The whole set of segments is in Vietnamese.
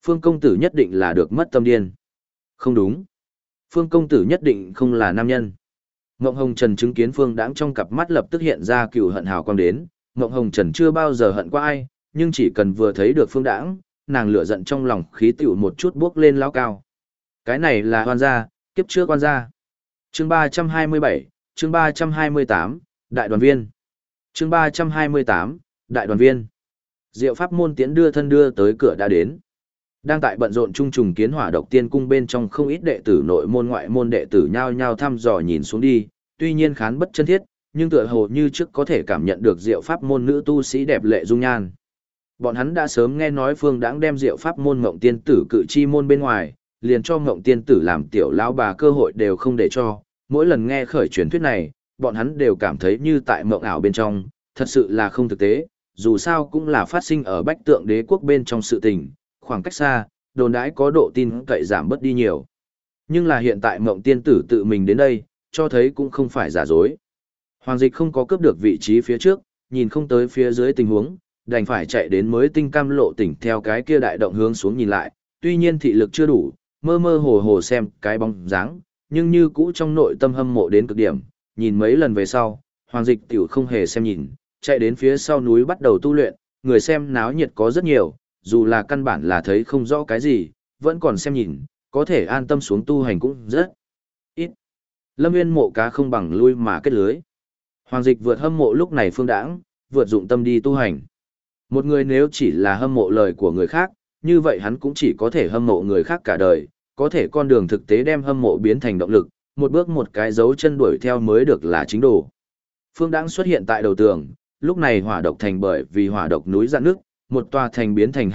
Phương công tử nhất định là được mất tâm điên. Không đúng. Phương công tử nhất định không là nam nhân. Ngộng Hồng Trần chứng kiến Phương Đãng trong cặp mắt lập tức hiện ra cừu hận hào quang đến. Ngộng Hồng Trần chưa bao giờ hận qua ai, nhưng chỉ cần vừa thấy được Phương Đãng, nàng lửa giận trong lòng khí tựu một chút bước lên lao cao. Cái này là oan gia, kiếp trước oan gia. Chương 327, chương 328, Đại đoàn viên. Chương 328, Đại đoàn viên. Diệu pháp môn tiễn đưa thân đưa tới cửa đã đến. Đang tại bận rộn trung trùng kiến Hỏa Độc Tiên cung bên trong, không ít đệ tử nội môn ngoại môn đệ tử nhao nhao thăm dò nhìn xuống đi, tuy nhiên khán bất chân thiết, nhưng tựa hồ như trước có thể cảm nhận được diệu pháp môn nữ tu sĩ đẹp lệ dung nhan. Bọn hắn đã sớm nghe nói Phương Đãng đem diệu pháp môn Ngộng Tiên tử cự chi môn bên ngoài, liền cho Ngộng Tiên tử làm tiểu lão bà cơ hội đều không để cho. Mỗi lần nghe khởi truyền thuyết này, bọn hắn đều cảm thấy như tại mộng ảo bên trong, thật sự là không thực tế, dù sao cũng là phát sinh ở Bách Tượng Đế quốc bên trong sự tình, khoảng cách xa, đồn đãi có độ tin cậy giảm bớt đi nhiều. Nhưng là hiện tại Ngộng Tiên tử tự mình đến đây, cho thấy cũng không phải giả dối. Hoàng Dịch không có cướp được vị trí phía trước, nhìn không tới phía dưới tình huống, đành phải chạy đến mới tinh cam lộ tỉnh theo cái kia đại động hướng xuống nhìn lại, tuy nhiên thị lực chưa đủ, mơ mơ hồ hồ xem cái bóng dáng, nhưng như cũ trong nội tâm hâm mộ đến cực điểm, nhìn mấy lần về sau, Hoàng Dịch tiểu không hề xem nhìn, chạy đến phía sau núi bắt đầu tu luyện, người xem náo nhiệt có rất nhiều, dù là căn bản là thấy không rõ cái gì, vẫn còn xem nhìn, có thể an tâm xuống tu hành cũng rất ít. Lâm Nguyên mộ cá không bằng lui mà kết lưới. Hoàng Dịch vượt hâm mộ lúc này Phương Đãng, vượt dụng tâm đi tu hành. Một người nếu chỉ là hâm mộ lời của người khác, như vậy hắn cũng chỉ có thể hâm mộ người khác cả đời, có thể con đường thực tế đem hâm mộ biến thành động lực, một bước một cái dấu chân đuổi theo mới được là chính đồ. Phương Đãng xuất hiện tại đầu tường, lúc này Hỏa Độc thành bởi vì hỏa độc núi rạn nước, một tòa thành biến thành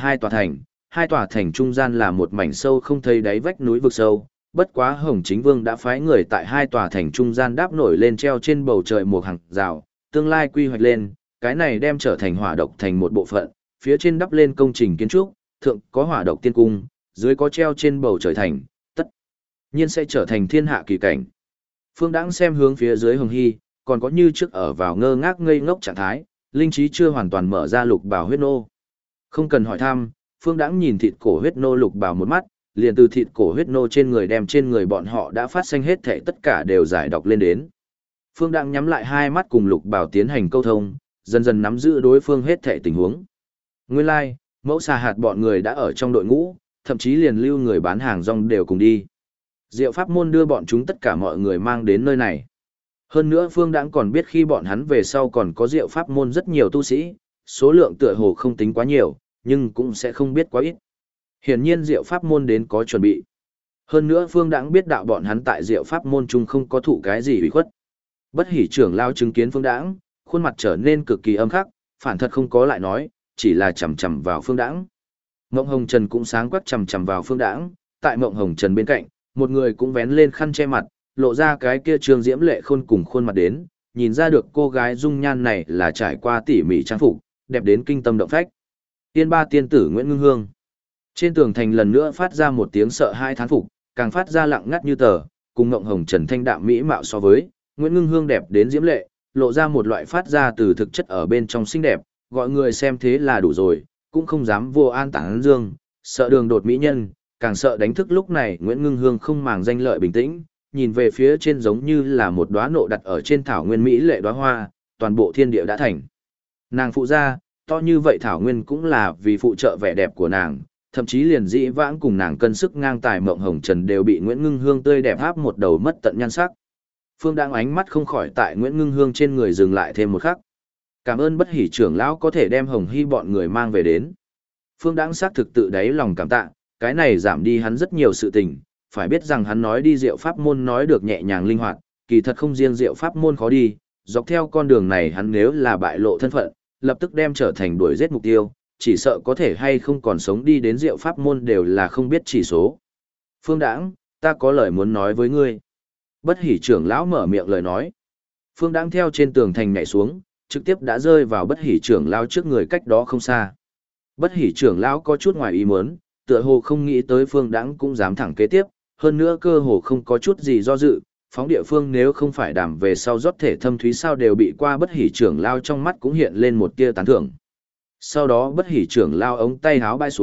hai tòa thành trung gian là một mảnh sâu không thấy đáy vách núi vực sâu. Bất quá Hồng Chính Vương đã phái người tại hai tòa thành trung gian đáp nổi lên treo trên bầu trời một hàng rào, tương lai quy hoạch lên, cái này đem trở thành Hỏa Độc thành một bộ phận, phía trên đắp lên công trình kiến trúc, thượng có Hỏa Độc tiên cung, dưới có treo trên bầu trời thành, tất nhiên sẽ trở thành thiên hạ kỳ cảnh. Phương Đãng xem hướng phía dưới Hồng Hy, còn có như trước ở vào ngơ ngác ngây ngốc trạng thái, linh trí chưa hoàn toàn mở ra lục bào huyết nô. Không cần hỏi thăm, Phương Đãng nhìn thịt cổ huyết nô lục bào một mắt, liền từ thịt cổ huyết nô trên người đem trên người bọn họ đã phát sinh hết thảy tất cả đều giải đọc lên đến. Phương Đãng nhắm lại hai mắt cùng lục bào tiến hành câu thông, dần dần nắm giữ đối phương hết thảy tình huống. Nguyên lai, like, mẫu xà hạt bọn người đã ở trong đội ngũ, thậm chí liền lưu người bán hàng rong đều cùng đi. Diệu pháp môn đưa bọn chúng tất cả mọi người mang đến nơi này. Hơn nữa Phương Đãng còn biết khi bọn hắn về sau còn có diệu pháp môn rất nhiều tu sĩ, số lượng tựa hồ không tính quá nhiều, nhưng cũng sẽ không biết quá ít. Hiển nhiên diệu pháp môn đến có chuẩn bị. Hơn nữa Phương Đãng biết đạo bọn hắn tại diệu pháp môn chung không có thụ cái gì ủy khuất. Bất Hỉ trưởng lao chứng kiến Phương Đãng, khuôn mặt trở nên cực kỳ âm khắc, phản thật không có lại nói, chỉ là chằm chằm vào Phương Đãng. Mộng Hồng Trần cũng sáng quắc chằm chằm vào Phương Đãng, tại Mộng Hồng Trần bên cạnh, một người cũng vén lên khăn che mặt, lộ ra cái kia trương diễm lệ khôn cùng khuôn mặt đến, nhìn ra được cô gái dung nhan này là trải qua tỉ mỉ trang phục, đẹp đến kinh tâm động phách. Tiên ba tiên tử Nguyễn Ngưng Hương. Trên tường thành lần nữa phát ra một tiếng sợ hai thán phục, càng phát ra lặng ngắt như tờ, cùng Ngộng Hồng Trần thanh đạm mỹ mạo so với, Nguyễn Ngưng Hương đẹp đến diễm lệ, lộ ra một loại phát ra từ thực chất ở bên trong xinh đẹp, gọi người xem thế là đủ rồi, cũng không dám vô an tán dương, sợ đường đột mỹ nhân, càng sợ đánh thức lúc này Nguyễn Ngưng Hương không màng danh lợi bình tĩnh, nhìn về phía trên giống như là một đóa nộ đặt ở trên thảo nguyên mỹ lệ đóa hoa, toàn bộ thiên địa đã thành. Nàng phụ ra, to như vậy thảo nguyên cũng là vì phụ trợ vẻ đẹp của nàng, thậm chí liền dĩ vãng cùng nàng cân sức ngang tài Mộng Hồng Trần đều bị Nguyễn Ngưng Hương tươi đẹp áp một đầu mất tận nhan sắc. Phương Đãng ánh mắt không khỏi tại Nguyễn Ngưng Hương trên người dừng lại thêm một khắc. Cảm ơn Bất Hỉ trưởng lão có thể đem Hồng Hy bọn người mang về đến. Phương Đãng xác thực tự đáy lòng cảm tạ, cái này giảm đi hắn rất nhiều sự tình, phải biết rằng hắn nói đi diệu pháp môn nói được nhẹ nhàng linh hoạt, kỳ thật không riêng diệu pháp môn khó đi, dọc theo con đường này hắn nếu là bại lộ thân phận, lập tức đem trở thành đuổi giết mục tiêu, chỉ sợ có thể hay không còn sống đi đến diệu pháp môn đều là không biết chỉ số. Phương Đãng, ta có lời muốn nói với ngươi. Bất Hỉ trưởng lão mở miệng lời nói. Phương Đãng theo trên tường thành nhảy xuống, trực tiếp đã rơi vào Bất Hỉ trưởng lão trước người cách đó không xa. Bất Hỉ trưởng lão có chút ngoài ý muốn, tựa hồ không nghĩ tới Phương Đãng cũng dám thẳng kế tiếp, hơn nữa cơ hồ không có chút gì do dự, phóng địa phương nếu không phải đảm về sau rót thể thâm thúy sao đều bị qua Bất Hỉ trưởng lao trong mắt cũng hiện lên một tia tán thưởng. Sau đó Bất Hỉ trưởng lao ống tay háo bay xuống,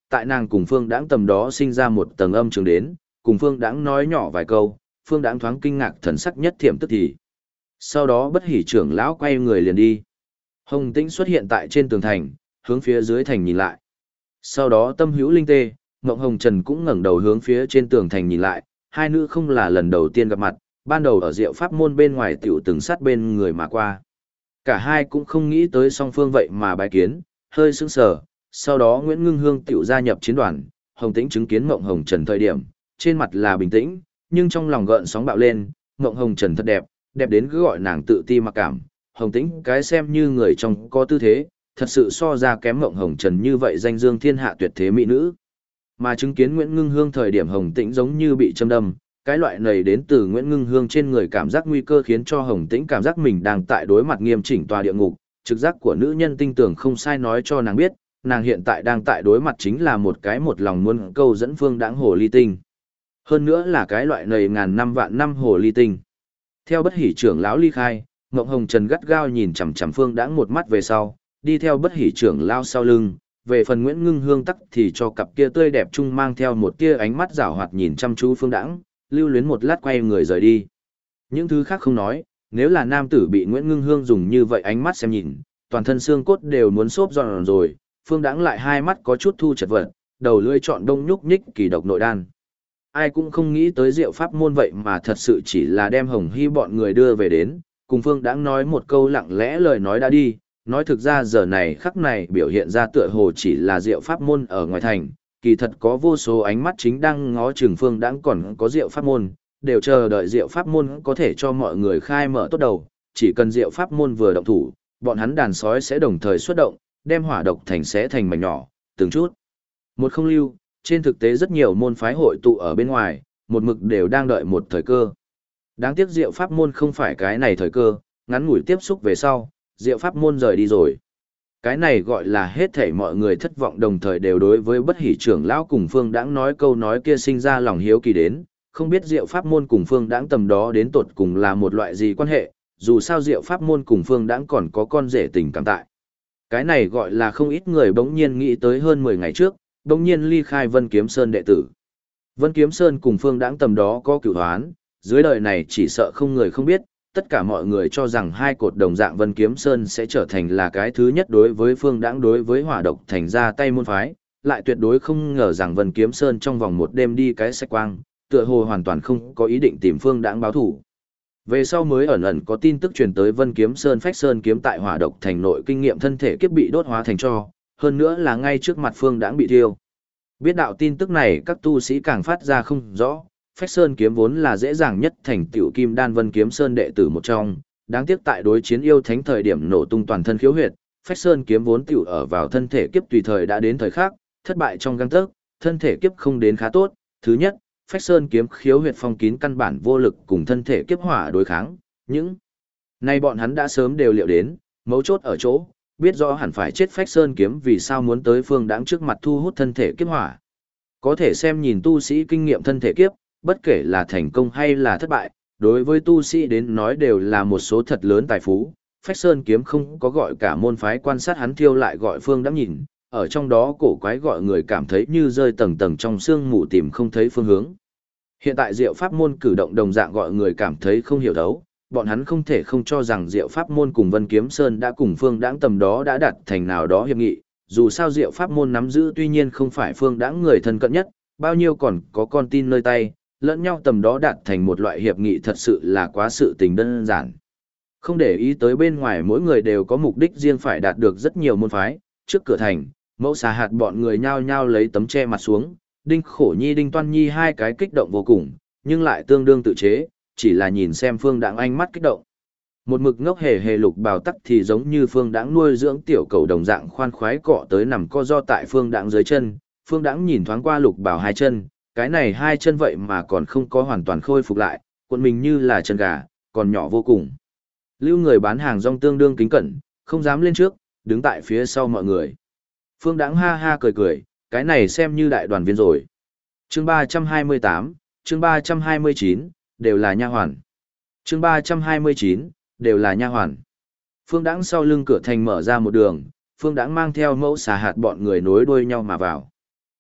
tại nàng cùng Phương Đãng tầm đó sinh ra một tầng âm trường đến, cùng Phương Đãng nói nhỏ vài câu, Phương Đãng thoáng kinh ngạc thần sắc nhất thiểm tức thì. Sau đó Bất Hỉ trưởng lão quay người liền đi. Hồng Tĩnh xuất hiện tại trên tường thành, hướng phía dưới thành nhìn lại. Sau đó Tâm Hữu Linh Tê, Ngộng Hồng Trần cũng ngẩng đầu hướng phía trên tường thành nhìn lại, hai nữ không là lần đầu tiên gặp mặt, ban đầu ở Diệu Pháp môn bên ngoài tiểu từng sát bên người mà qua. Cả hai cũng không nghĩ tới song phương vậy mà bái kiến, hơi sững sờ, sau đó Nguyễn Ngưng Hương tiểu gia nhập chiến đoàn, Hồng Tĩnh chứng kiến Ngộng Hồng Trần thời điểm, trên mặt là bình tĩnh, nhưng trong lòng gợn sóng bạo lên, Ngộng Hồng Trần thật đẹp, đẹp đến cứ gọi nàng tự ti mặc cảm, Hồng Tĩnh cái xem như người trong có tư thế, thật sự so ra kém Ngộng Hồng Trần như vậy danh dương thiên hạ tuyệt thế mỹ nữ. Mà chứng kiến Nguyễn Ngưng Hương thời điểm Hồng Tĩnh giống như bị châm đâm, cái loại này đến từ Nguyễn Ngưng Hương trên người cảm giác nguy cơ khiến cho Hồng Tĩnh cảm giác mình đang tại đối mặt nghiêm chỉnh tòa địa ngục, trực giác của nữ nhân tinh tường không sai nói cho nàng biết, nàng hiện tại đang tại đối mặt chính là một cái một lòng muốn câu dẫn Phương Đãng hồ ly tinh. Hơn nữa là cái loại này ngàn năm vạn năm hồ ly tinh. Theo Bất Hỉ trưởng lão ly khai, Ngộng Hồng Trần gắt gao nhìn chằm chằm Phương Đãng một mắt về sau, đi theo Bất Hỉ trưởng lão sau lưng, về phần Nguyễn Ngưng Hương tắc thì cho cặp kia tươi đẹp chung mang theo một tia ánh mắt giảo hoạt nhìn chăm chú Phương Đãng, lưu luyến một lát quay người rời đi. Những thứ khác không nói, nếu là nam tử bị Nguyễn Ngưng Hương dùng như vậy ánh mắt xem nhìn, toàn thân xương cốt đều muốn xốp giòn rồi, Phương Đãng lại hai mắt có chút thu chật vật, đầu lưỡi trọn đông nhúc nhích kỳ độc nội đan. Ai cũng không nghĩ tới Diệu Pháp môn vậy mà thật sự chỉ là đem Hồng Hy bọn người đưa về đến, cùng Phương Đãng nói một câu lặng lẽ lời nói đã đi, nói thực ra giờ này khắc này biểu hiện ra tựa hồ chỉ là Diệu Pháp môn ở ngoài thành, kỳ thật có vô số ánh mắt chính đang ngó chừng Phương Đãng còn có Diệu Pháp môn, đều chờ đợi Diệu Pháp môn có thể cho mọi người khai mở tốt đầu, chỉ cần Diệu Pháp môn vừa động thủ, bọn hắn đàn sói sẽ đồng thời xuất động, đem hỏa độc thành xé thành mảnh nhỏ, từng chút. Một không lưu, trên thực tế rất nhiều môn phái hội tụ ở bên ngoài, một mực đều đang đợi một thời cơ. Đáng tiếc Diệu Pháp môn không phải cái này thời cơ, ngắn ngủi tiếp xúc về sau, Diệu Pháp môn rời đi rồi. Cái này gọi là hết thảy mọi người thất vọng đồng thời đều đối với Bất Hỉ trưởng lão cùng Phương Đãng nói câu nói kia sinh ra lòng hiếu kỳ đến, không biết Diệu Pháp môn cùng Phương Đãng tầm đó đến tột cùng là một loại gì quan hệ, dù sao Diệu Pháp môn cùng Phương Đãng còn có con rể tình cảm tại. Cái này gọi là không ít người bỗng nhiên nghĩ tới hơn 10 ngày trước, bỗng nhiên ly khai Vân Kiếm Sơn đệ tử. Vân Kiếm Sơn cùng Phương Đãng tầm đó có cửu hoán, dưới đời này chỉ sợ không người không biết, tất cả mọi người cho rằng hai cột đồng dạng Vân Kiếm Sơn sẽ trở thành là cái thứ nhất đối với Phương Đãng đối với hỏa độc thành ra tay môn phái, lại tuyệt đối không ngờ rằng Vân Kiếm Sơn trong vòng một đêm đi cái sạch quang, tựa hồ hoàn toàn không có ý định tìm Phương Đãng báo thủ. Về sau mới ẩn ẩn có tin tức truyền tới Vân Kiếm Sơn Phách Sơn kiếm tại hỏa độc thành nội kinh nghiệm thân thể kiếp bị đốt hóa thành tro, hơn nữa là ngay trước mặt Phương Đãng bị thiêu. Biết đạo tin tức này các tu sĩ càng phát ra không rõ, Phách Sơn kiếm vốn là dễ dàng nhất thành tựu Kim Đan Vân Kiếm Sơn đệ tử một trong, đáng tiếc tại đối chiến yêu thánh thời điểm nổ tung toàn thân khiếu huyệt, Phách Sơn kiếm vốn tựu ở vào thân thể kiếp tùy thời đã đến thời khắc, thất bại trong gang tấc, thân thể kiếp không đến khá tốt. Thứ nhất, Phách Sơn kiếm khiếu huyệt phong kín căn bản vô lực cùng thân thể kiếp hỏa đối kháng, những nay bọn hắn đã sớm đều liệu đến, mấu chốt ở chỗ, biết rõ hẳn phải chết Phách Sơn kiếm vì sao muốn tới Phương Đãng trước mặt thu hút thân thể kiếp hỏa. Có thể xem nhìn tu sĩ kinh nghiệm thân thể kiếp, bất kể là thành công hay là thất bại, đối với tu sĩ đến nói đều là một số thật lớn tài phú. Phách Sơn kiếm không có gọi cả môn phái quan sát hắn thiêu lại gọi Phương Đãng nhìn, ở trong đó cổ quái gọi người cảm thấy như rơi tầng tầng trong sương mù tìm không thấy phương hướng. Hiện tại Diệu Pháp môn cử động đồng dạng gọi người cảm thấy không hiểu thấu, bọn hắn không thể không cho rằng Diệu Pháp môn cùng Vân Kiếm Sơn đã cùng Phương Đãng tầm đó đã đạt thành nào đó hiệp nghị, dù sao Diệu Pháp môn nắm giữ tuy nhiên không phải Phương Đãng người thân cận nhất, bao nhiêu còn có con tin nơi tay, lẫn nhau tầm đó đạt thành một loại hiệp nghị thật sự là quá sự tình đơn giản. Không để ý tới bên ngoài mỗi người đều có mục đích riêng phải đạt được rất nhiều môn phái, trước cửa thành, Mẫu Xà Hạt bọn người nhao nhao lấy tấm che mặt xuống, Đinh Khổ Nhi Đinh Toan Nhi hai cái kích động vô cùng, nhưng lại tương đương tự chế, chỉ là nhìn xem Phương Đãng ánh mắt kích động. Một mực ngốc hề hề Lục Bào tắc thì giống như Phương Đãng nuôi dưỡng tiểu cầu đồng dạng khoan khoái cọ tới nằm co ro tại Phương Đãng dưới chân, Phương Đãng nhìn thoáng qua Lục Bào hai chân, cái này hai chân vậy mà còn không có hoàn toàn khôi phục lại, cuộn mình như là chân gà, còn nhỏ vô cùng. Lưu người bán hàng rong tương đương kính cẩn, không dám lên trước, đứng tại phía sau mọi người. Phương Đãng ha ha cười cười, cái này xem như đại đoàn viên rồi. Chương 328, chương 329, đều là nha hoàn. Chương 329, đều là nha hoàn. Phương Đãng sau lưng cửa thành mở ra một đường, Phương Đãng mang theo Mẫu Xà Hạt bọn người nối đuôi nhau mà vào.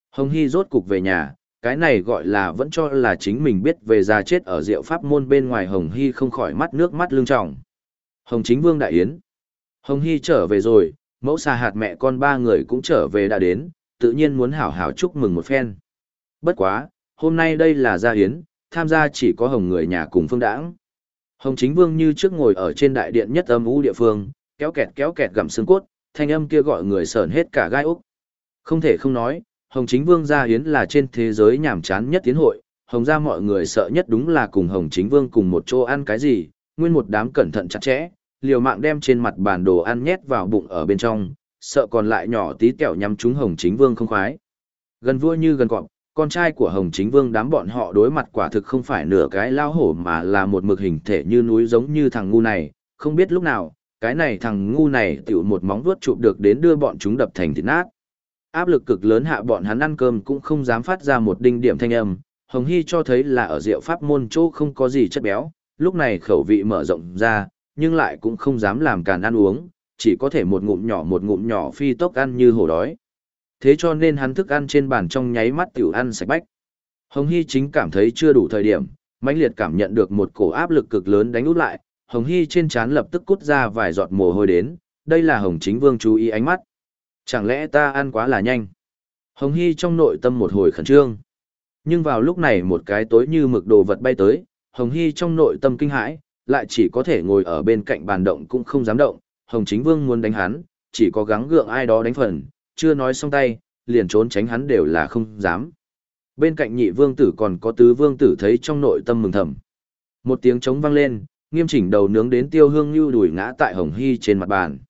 Hồng Hy rốt cục về nhà, cái này gọi là vẫn cho là chính mình biết về già chết ở Diệu Pháp môn bên ngoài. Hồng Hy không khỏi mắt nước mắt lưng tròng. Hồng Chính Vương đại yến. Hồng Hy trở về rồi, mẫu xà hạt mẹ con ba người cũng trở về đã đến, tự nhiên muốn hảo hảo chúc mừng một phen. Bất quá, hôm nay đây là gia yến, tham gia chỉ có Hồng người nhà cùng Phương Đãng. Hồng Chính Vương như trước ngồi ở trên đại điện nhất âm u địa phương, kéo kẹt gặm xương cốt, thanh âm kia gọi người sởn hết cả gai ốc. Không thể không nói, Hồng Chính Vương gia yến là trên thế giới nhàm chán nhất tiến hội, Hồng gia mọi người sợ nhất đúng là cùng Hồng Chính Vương cùng một chỗ ăn cái gì, nguyên một đám cẩn thận chặt chẽ, liều mạng đem trên mặt bàn đồ ăn nhét vào bụng ở bên trong, sợ còn lại nhỏ tí tẹo nhắm trúng Hồng Chính Vương không khoái. Gần vua như gần cọp, con trai của Hồng Chính Vương đám bọn họ đối mặt quả thực không phải nửa cái lao hổ mà là một mực hình thể như núi giống như thằng ngu này, không biết lúc nào, cái này thằng ngu này tiểu một móng vuốt chụp được đến đưa bọn chúng đập thành thịt nát. Áp lực cực lớn hạ bọn hắn ăn cơm cũng không dám phát ra một đinh điểm thanh âm, Hồng Hy cho thấy là ở Diệu Pháp môn chỗ không có gì chất béo, lúc này khẩu vị mở rộng ra, nhưng lại cũng không dám làm càn ăn uống, chỉ có thể một ngụm nhỏ phi tốc ăn như hổ đói. Thế cho nên hắn thức ăn trên bàn trong nháy mắt tiểu ăn sạch bách. Hồng Hy chính cảm thấy chưa đủ thời điểm, mãnh liệt cảm nhận được một cổ áp lực cực lớn đánh út lại, Hồng Hy trên trán lập tức cút ra vài giọt mồ hôi đến, đây là Hồng Chính Vương chú ý ánh mắt. Chẳng lẽ ta ăn quá là nhanh? Hồng Hy trong nội tâm một hồi khẩn trương. Nhưng vào lúc này một cái tối như mực đồ vật bay tới, Hồng Hy trong nội tâm kinh hãi, lại chỉ có thể ngồi ở bên cạnh bàn động cũng không dám động. Hồng Chính Vương muốn đánh hắn, chỉ có gắng gượng ai đó đánh phần, chưa nói xong tay, liền trốn tránh hắn đều là không dám. Bên cạnh nhị vương tử còn có tứ vương tử thấy trong nội tâm mừng thầm. Một tiếng trống vang lên, nghiêm chỉnh đầu nướng đến tiêu hương như đùi ngã tại Hồng Hy trên mặt bàn.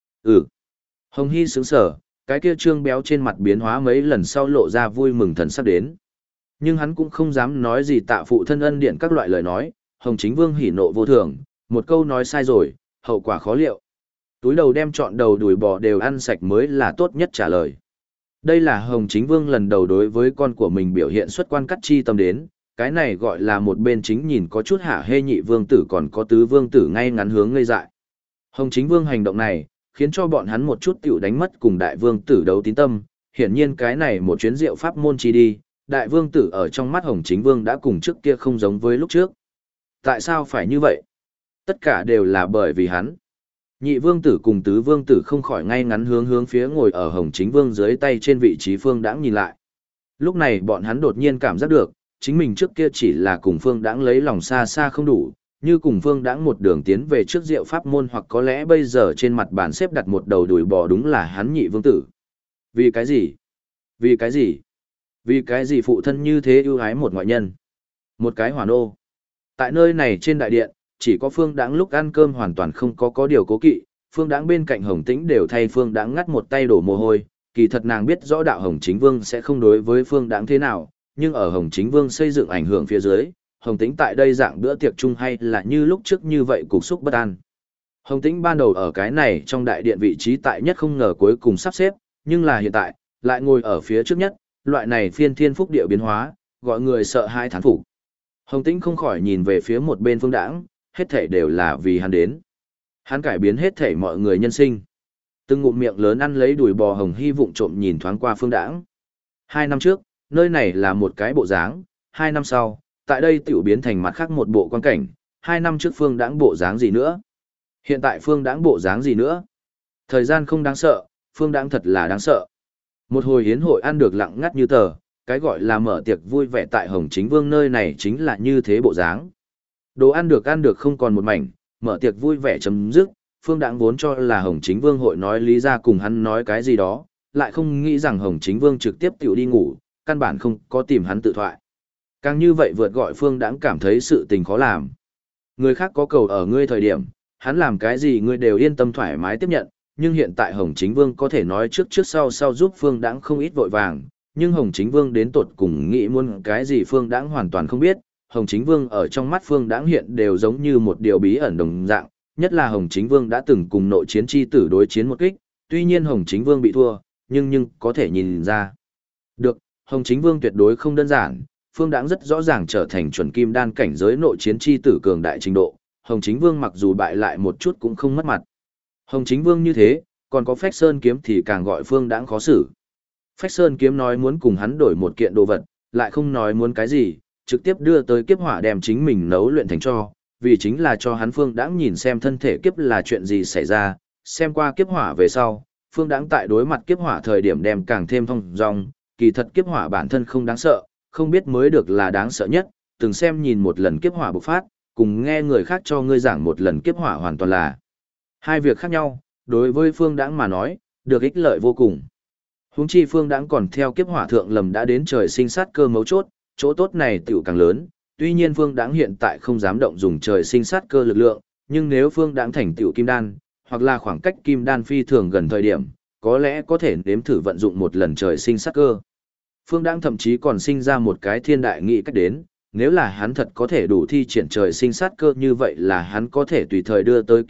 Hồng Hy sướng sở, cái kia trương béo trên mặt biến hóa mấy lần sau lộ ra vui mừng thần sắc đến. Nhưng hắn cũng không dám nói gì tạ phụ thân ân điện các loại lời nói, Hồng Chính Vương hỉ nộ vô thường, một câu nói sai rồi, hậu quả khó liệu. Túi đầu đem trọn đầu đùi bò đều ăn sạch mới là tốt nhất trả lời. Đây là Hồng Chính Vương lần đầu đối với con của mình biểu hiện xuất quan cắt chi tâm đến, cái này gọi là một bên chính nhìn có chút hả hê nhị vương tử còn có tứ vương tử ngay ngắn hướng ngây dại. Hồng Chính Vương hành động này, khiến cho bọn hắn một chút tiểu đánh mất cùng đại vương tử đấu tín tâm, hiển nhiên cái này một chuyến Diệu Pháp môn chi đi, đại vương tử ở trong mắt Hồng Chính Vương đã cùng trước kia không giống với lúc trước. Tại sao phải như vậy? Tất cả đều là bởi vì hắn. Nhị vương tử cùng tứ vương tử không khỏi ngay ngắn hướng phía ngồi ở Hồng Chính Vương dưới tay trên vị trí Phương Đãng nhìn lại. Lúc này bọn hắn đột nhiên cảm giác được, chính mình trước kia chỉ là cùng Phương Đãng lấy lòng xa xa không đủ, như cùng Phương Đãng một đường tiến về trước Diệu Pháp môn hoặc có lẽ bây giờ trên mặt bàn xếp đặt một đầu đùi bò đúng là hắn nhị vương tử. Vì cái gì? Vì cái gì? Vì cái gì phụ thân như thế ưu ái một ngoại nhân? Một cái hỏa nô. Tại nơi này trên đại điện, chỉ có Phương Đãng lúc ăn cơm hoàn toàn không có điều cố kỵ, Phương Đãng bên cạnh Hồng Tĩnh đều thay Phương Đãng ngắt một tay đổ mồ hôi, kỳ thật nàng biết rõ đạo Hồng Chính Vương sẽ không đối với Phương Đãng thế nào, nhưng ở Hồng Chính Vương xây dựng ảnh hưởng phía dưới, Hồng Tĩnh tại đây dạng bữa tiệc chung hay là như lúc trước như vậy cục xúc bất an. Hồng Tĩnh ban đầu ở cái này trong đại điện vị trí tại nhất không ngờ cuối cùng sắp xếp, nhưng là hiện tại, lại ngồi ở phía trước nhất, loại này phiên thiên phúc địa biến hóa, gọi người sợ hãi thán phục. Hồng Tĩnh không khỏi nhìn về phía một bên Phương Đãng, hết thảy đều là vì hắn đến. Hắn cải biến hết thảy mọi người nhân sinh. Từng ngụm miệng lớn ăn lấy đùi bò Hồng Hy vụng trộm nhìn thoáng qua Phương Đãng. 2 năm trước, nơi này là một cái bộ dáng, 2 năm sau, tại đây tiểu biến thành mặt khác một bộ quan cảnh, 2 năm trước Phương Đãng bộ dáng gì nữa? Hiện tại Phương Đãng bộ dáng gì nữa? Thời gian không đáng sợ, Phương Đãng thật là đáng sợ. Một hồi hiến hội ăn được lặng ngắt như tờ, cái gọi là mở tiệc vui vẻ tại Hồng Chính Vương nơi này chính là như thế bộ dáng. Đồ ăn được không còn một mảnh, mở tiệc vui vẻ chấm dứt, Phương Đãng vốn cho là Hồng Chính Vương hội nói lý ra cùng hắn nói cái gì đó, lại không nghĩ rằng Hồng Chính Vương trực tiếp tiểu đi ngủ, căn bản không có tìm hắn tự thoại. Càng như vậy vượt gọi Phương Đãng cảm thấy sự tình khó làm. Người khác có cầu ở ngươi thời điểm, hắn làm cái gì ngươi đều yên tâm thoải mái tiếp nhận, nhưng hiện tại Hồng Chính Vương có thể nói trước sau giúp Phương Đãng không ít vội vàng, nhưng Hồng Chính Vương đến tột cùng nghĩ muốn cái gì Phương Đãng hoàn toàn không biết. Hồng Chính Vương ở trong mắt Phương Đãng hiện đều giống như một điều bí ẩn đồng dạng, nhất là Hồng Chính Vương đã từng cùng nội chiến chi tử đối chiến một kích, tuy nhiên Hồng Chính Vương bị thua, nhưng có thể nhìn ra. Được, Hồng Chính Vương tuyệt đối không đơn giản, Phương Đãng rất rõ ràng trở thành chuẩn kim đan cảnh giới nội chiến chi tử cường đại trình độ, Hồng Chính Vương mặc dù bại lại một chút cũng không mất mặt. Hồng Chính Vương như thế, còn có Phách Sơn kiếm thì càng gọi Phương Đãng khó xử. Phách Sơn Kiếm nói muốn cùng hắn đổi một kiện đồ vật, lại không nói muốn cái gì, trực tiếp đưa tới kiếp hỏa đem chính mình nấu luyện thành cho, vì chính là cho hắn Phương Đãng nhìn xem thân thể kiếp là chuyện gì xảy ra, xem qua kiếp hỏa về sau, Phương Đãng tại đối mặt kiếp hỏa thời điểm đem càng thêm thông dong, kỳ thật kiếp hỏa bản thân không đáng sợ, không biết mới được là đáng sợ nhất, từng xem nhìn một lần kiếp hỏa bộc phát, cùng nghe người khác cho ngươi giảng một lần kiếp hỏa hoàn toàn là hai việc khác nhau, đối với Phương Đãng mà nói, được ích lợi vô cùng. Huống chi Phương Đãng còn theo kiếp hỏa thượng lầm đã đến trời sinh sát cơ mấu chốt, chỗ tốt này tiểu càng lớn, tuy nhiên Phương Đãng hiện tại không dám động dùng trời sinh sát cơ lực lượng, nhưng nếu Phương Đãng thành tựu kim đan, hoặc là khoảng cách kim đan phi thường gần thời điểm, có lẽ có thể nếm thử vận dụng một lần trời sinh sát cơ. Phương Đãng thậm chí còn sinh ra một cái thiên đại nghị cách đến, nếu là hắn thật có thể đủ thi triển trời sinh sát cơ như vậy là hắn có thể tùy thời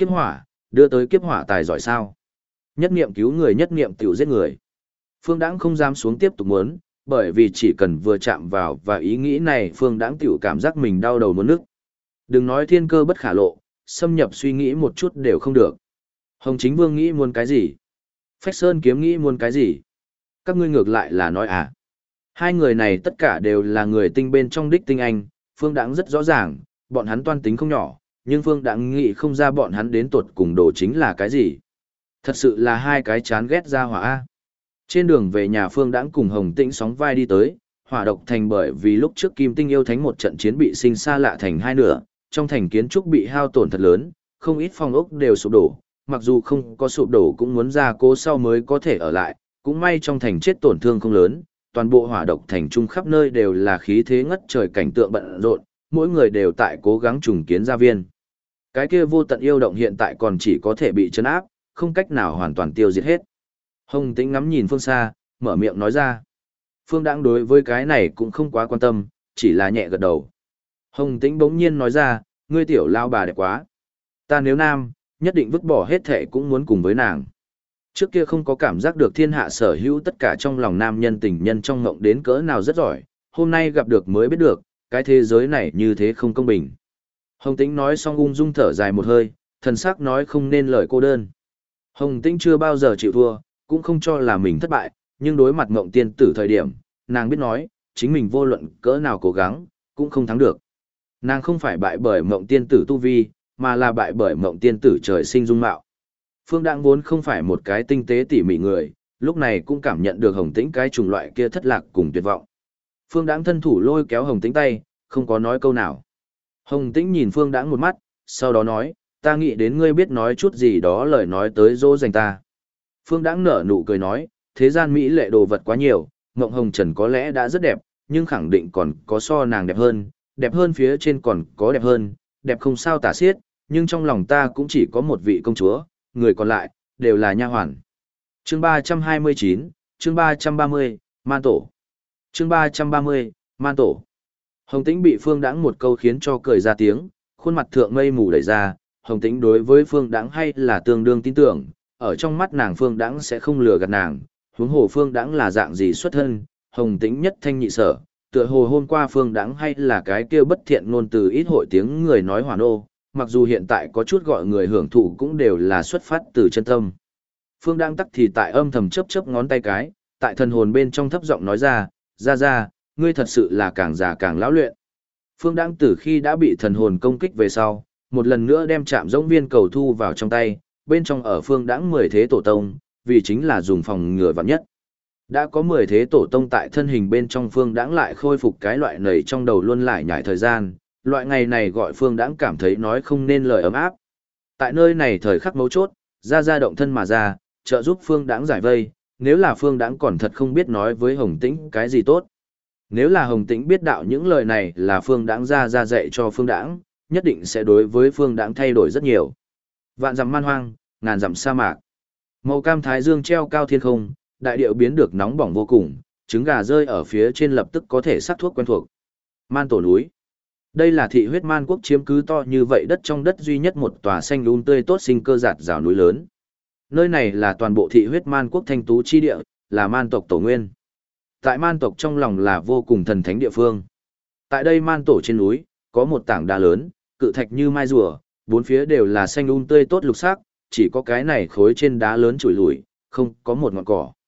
đưa tới kiếp hỏa tài giỏi sao. Nhất niệm cứu người nhất niệm tiểu giết người. Phương Đãng không dám xuống tiếp tục muốn, bởi vì chỉ cần vừa chạm vào và ý nghĩ này Phương Đãng tiểu cảm giác mình đau đầu muốn nức. Đừng nói thiên cơ bất khả lộ, xâm nhập suy nghĩ một chút đều không được. Hồng Chính Vương nghĩ muốn cái gì? Phách Sơn Kiếm nghĩ muốn cái gì? Các ngươi ngược lại là nói à? Hai người này tất cả đều là người tinh bên trong đích tinh anh, Phương Đãng rất rõ ràng, bọn hắn toan tính không nhỏ, nhưng Phương Đãng nghĩ không ra bọn hắn đến tuột cùng đồ chính là cái gì. Thật sự là hai cái chán ghét ra hỏa A. Trên đường về nhà Phương Đãng cùng Hồng Tĩnh sóng vai đi tới, Hỏa Độc Thành bởi vì lúc trước Kim Tinh yêu thánh một trận chiến bị sinh xa lạ thành hai nửa, trong thành kiến trúc bị hao tổn thật lớn, không ít phòng ốc đều sụp đổ, mặc dù không có sụp đổ cũng muốn ra cố sau mới có thể ở lại, cũng may trong thành chết tổn thương không lớn, toàn bộ Hỏa Độc Thành trung khắp nơi đều là khí thế ngất trời cảnh tượng bận rộn, mỗi người đều tại cố gắng trùng kiến gia viên. Cái kia vô tận yêu động hiện tại còn chỉ có thể bị trấn áp, không cách nào hoàn toàn tiêu diệt hết. Hồng Tĩnh ngắm nhìn phương xa, mở miệng nói ra. Phương Đãng đối với cái này cũng không quá quan tâm, chỉ là nhẹ gật đầu. Hồng Tĩnh bỗng nhiên nói ra, ngươi tiểu lao bà đẹp quá. Ta nếu nam, nhất định vứt bỏ hết thệ cũng muốn cùng với nàng. Trước kia không có cảm giác được thiên hạ sở hữu tất cả trong lòng nam nhân tình nhân trong ngộng đến cỡ nào rất giỏi, hôm nay gặp được mới biết được, cái thế giới này như thế không công bình. Hồng Tĩnh nói xong ung dung thở dài một hơi, thần sắc nói không nên lời cô đơn. Hồng Tĩnh chưa bao giờ chịu thua, cũng không cho là mình thất bại, nhưng đối mặt Ngộng Tiên Tử thời điểm, nàng biết nói, chính mình vô luận cỡ nào cố gắng, cũng không thắng được. Nàng không phải bại bởi Ngộng Tiên Tử tu vi, mà là bại bởi Ngộng Tiên Tử trời sinh dung mạo. Phương Đãng vốn không phải một cái tinh tế tỉ mỉ người, lúc này cũng cảm nhận được Hồng Tĩnh cái chủng loại kia thất lạc cùng tuyệt vọng. Phương Đãng thân thủ lôi kéo Hồng Tĩnh tay, không có nói câu nào. Hồng Tĩnh nhìn Phương Đãng một mắt, sau đó nói, ta nghĩ đến ngươi biết nói chút gì đó lời nói tới dỗ dành ta. Phương Đãng nở nụ cười nói, thế gian mỹ lệ đồ vật quá nhiều, Ngộng Hồng Trần có lẽ đã rất đẹp, nhưng khẳng định còn có so nàng đẹp hơn phía trên còn có đẹp hơn, đẹp không sao tả xiết, nhưng trong lòng ta cũng chỉ có một vị công chúa, người còn lại đều là nha hoàn. Chương 329, chương 330, Man Tổ. Chương 330, Man Tổ. Hồng Tĩnh bị Phương Đãng một câu khiến cho cười ra tiếng, khuôn mặt thượng mây mù đẩy ra, Hồng Tĩnh đối với Phương Đãng hay là tương đương tin tưởng, ở trong mắt nàng Phương Đãng sẽ không lừa gạt nàng, huống hồ Phương Đãng là dạng gì xuất thân, Hồng Tĩnh nhất thanh nhị sở, tựa hồ hôm qua Phương Đãng hay là cái kia bất thiện ngôn từ ít hội tiếng người nói hoàn ô, mặc dù hiện tại có chút gọi người hưởng thụ cũng đều là xuất phát từ chân tâm. Phương Đãng tắc thì tại âm thầm chớp chớp ngón tay cái, tại thần hồn bên trong thấp giọng nói ra, ra, ngươi thật sự là càng già càng lão luyện. Phương Đãng từ khi đã bị thần hồn công kích về sau, một lần nữa đem chạm giống viên cầu thu vào trong tay, bên trong ở Phương Đãng 10 thế tổ tông, vì chính là dùng phòng ngừa vạn nhất. Đã có 10 thế tổ tông tại thân hình bên trong Phương Đãng lại khôi phục cái loại nầy trong đầu luôn lại nhảy thời gian, loại ngày này gọi Phương Đãng cảm thấy nói không nên lời ấm áp. Tại nơi này thời khắc mấu chốt, ra động thân mà ra, trợ giúp Phương Đãng giải vây, nếu là Phương Đãng còn thật không biết nói với Hồng Tĩnh cái gì tốt. Nếu là Hồng Tĩnh biết đạo những lời này là Phương Đãng ra dạy cho Phương Đãng, nhất định sẽ đối với Phương Đãng thay đổi rất nhiều. Vạn dặm man hoang, ngàn dặm sa mạc. Màu cam thái dương treo cao thiên không, đại điệu biến được nóng bỏng vô cùng, trứng gà rơi ở phía trên lập tức có thể sắc thuốc quen thuộc. Man Tổ núi. Đây là thị huyết man quốc chiếm cứ to như vậy đất trong đất duy nhất một tòa xanh tươi tốt sinh cơ giạt rào núi lớn. Nơi này là toàn bộ thị huyết man quốc thanh tú chi địa, là man tộc tổ nguyên. Tại man tộc trong lòng là vô cùng thần thánh địa phương. Tại đây man tổ trên núi, có một tảng đá lớn, cự thạch như mai rùa, bốn phía đều là xanh tươi tốt lục sắc, chỉ có cái này khối trên đá lớn trụi lủi, không có một ngọn cỏ.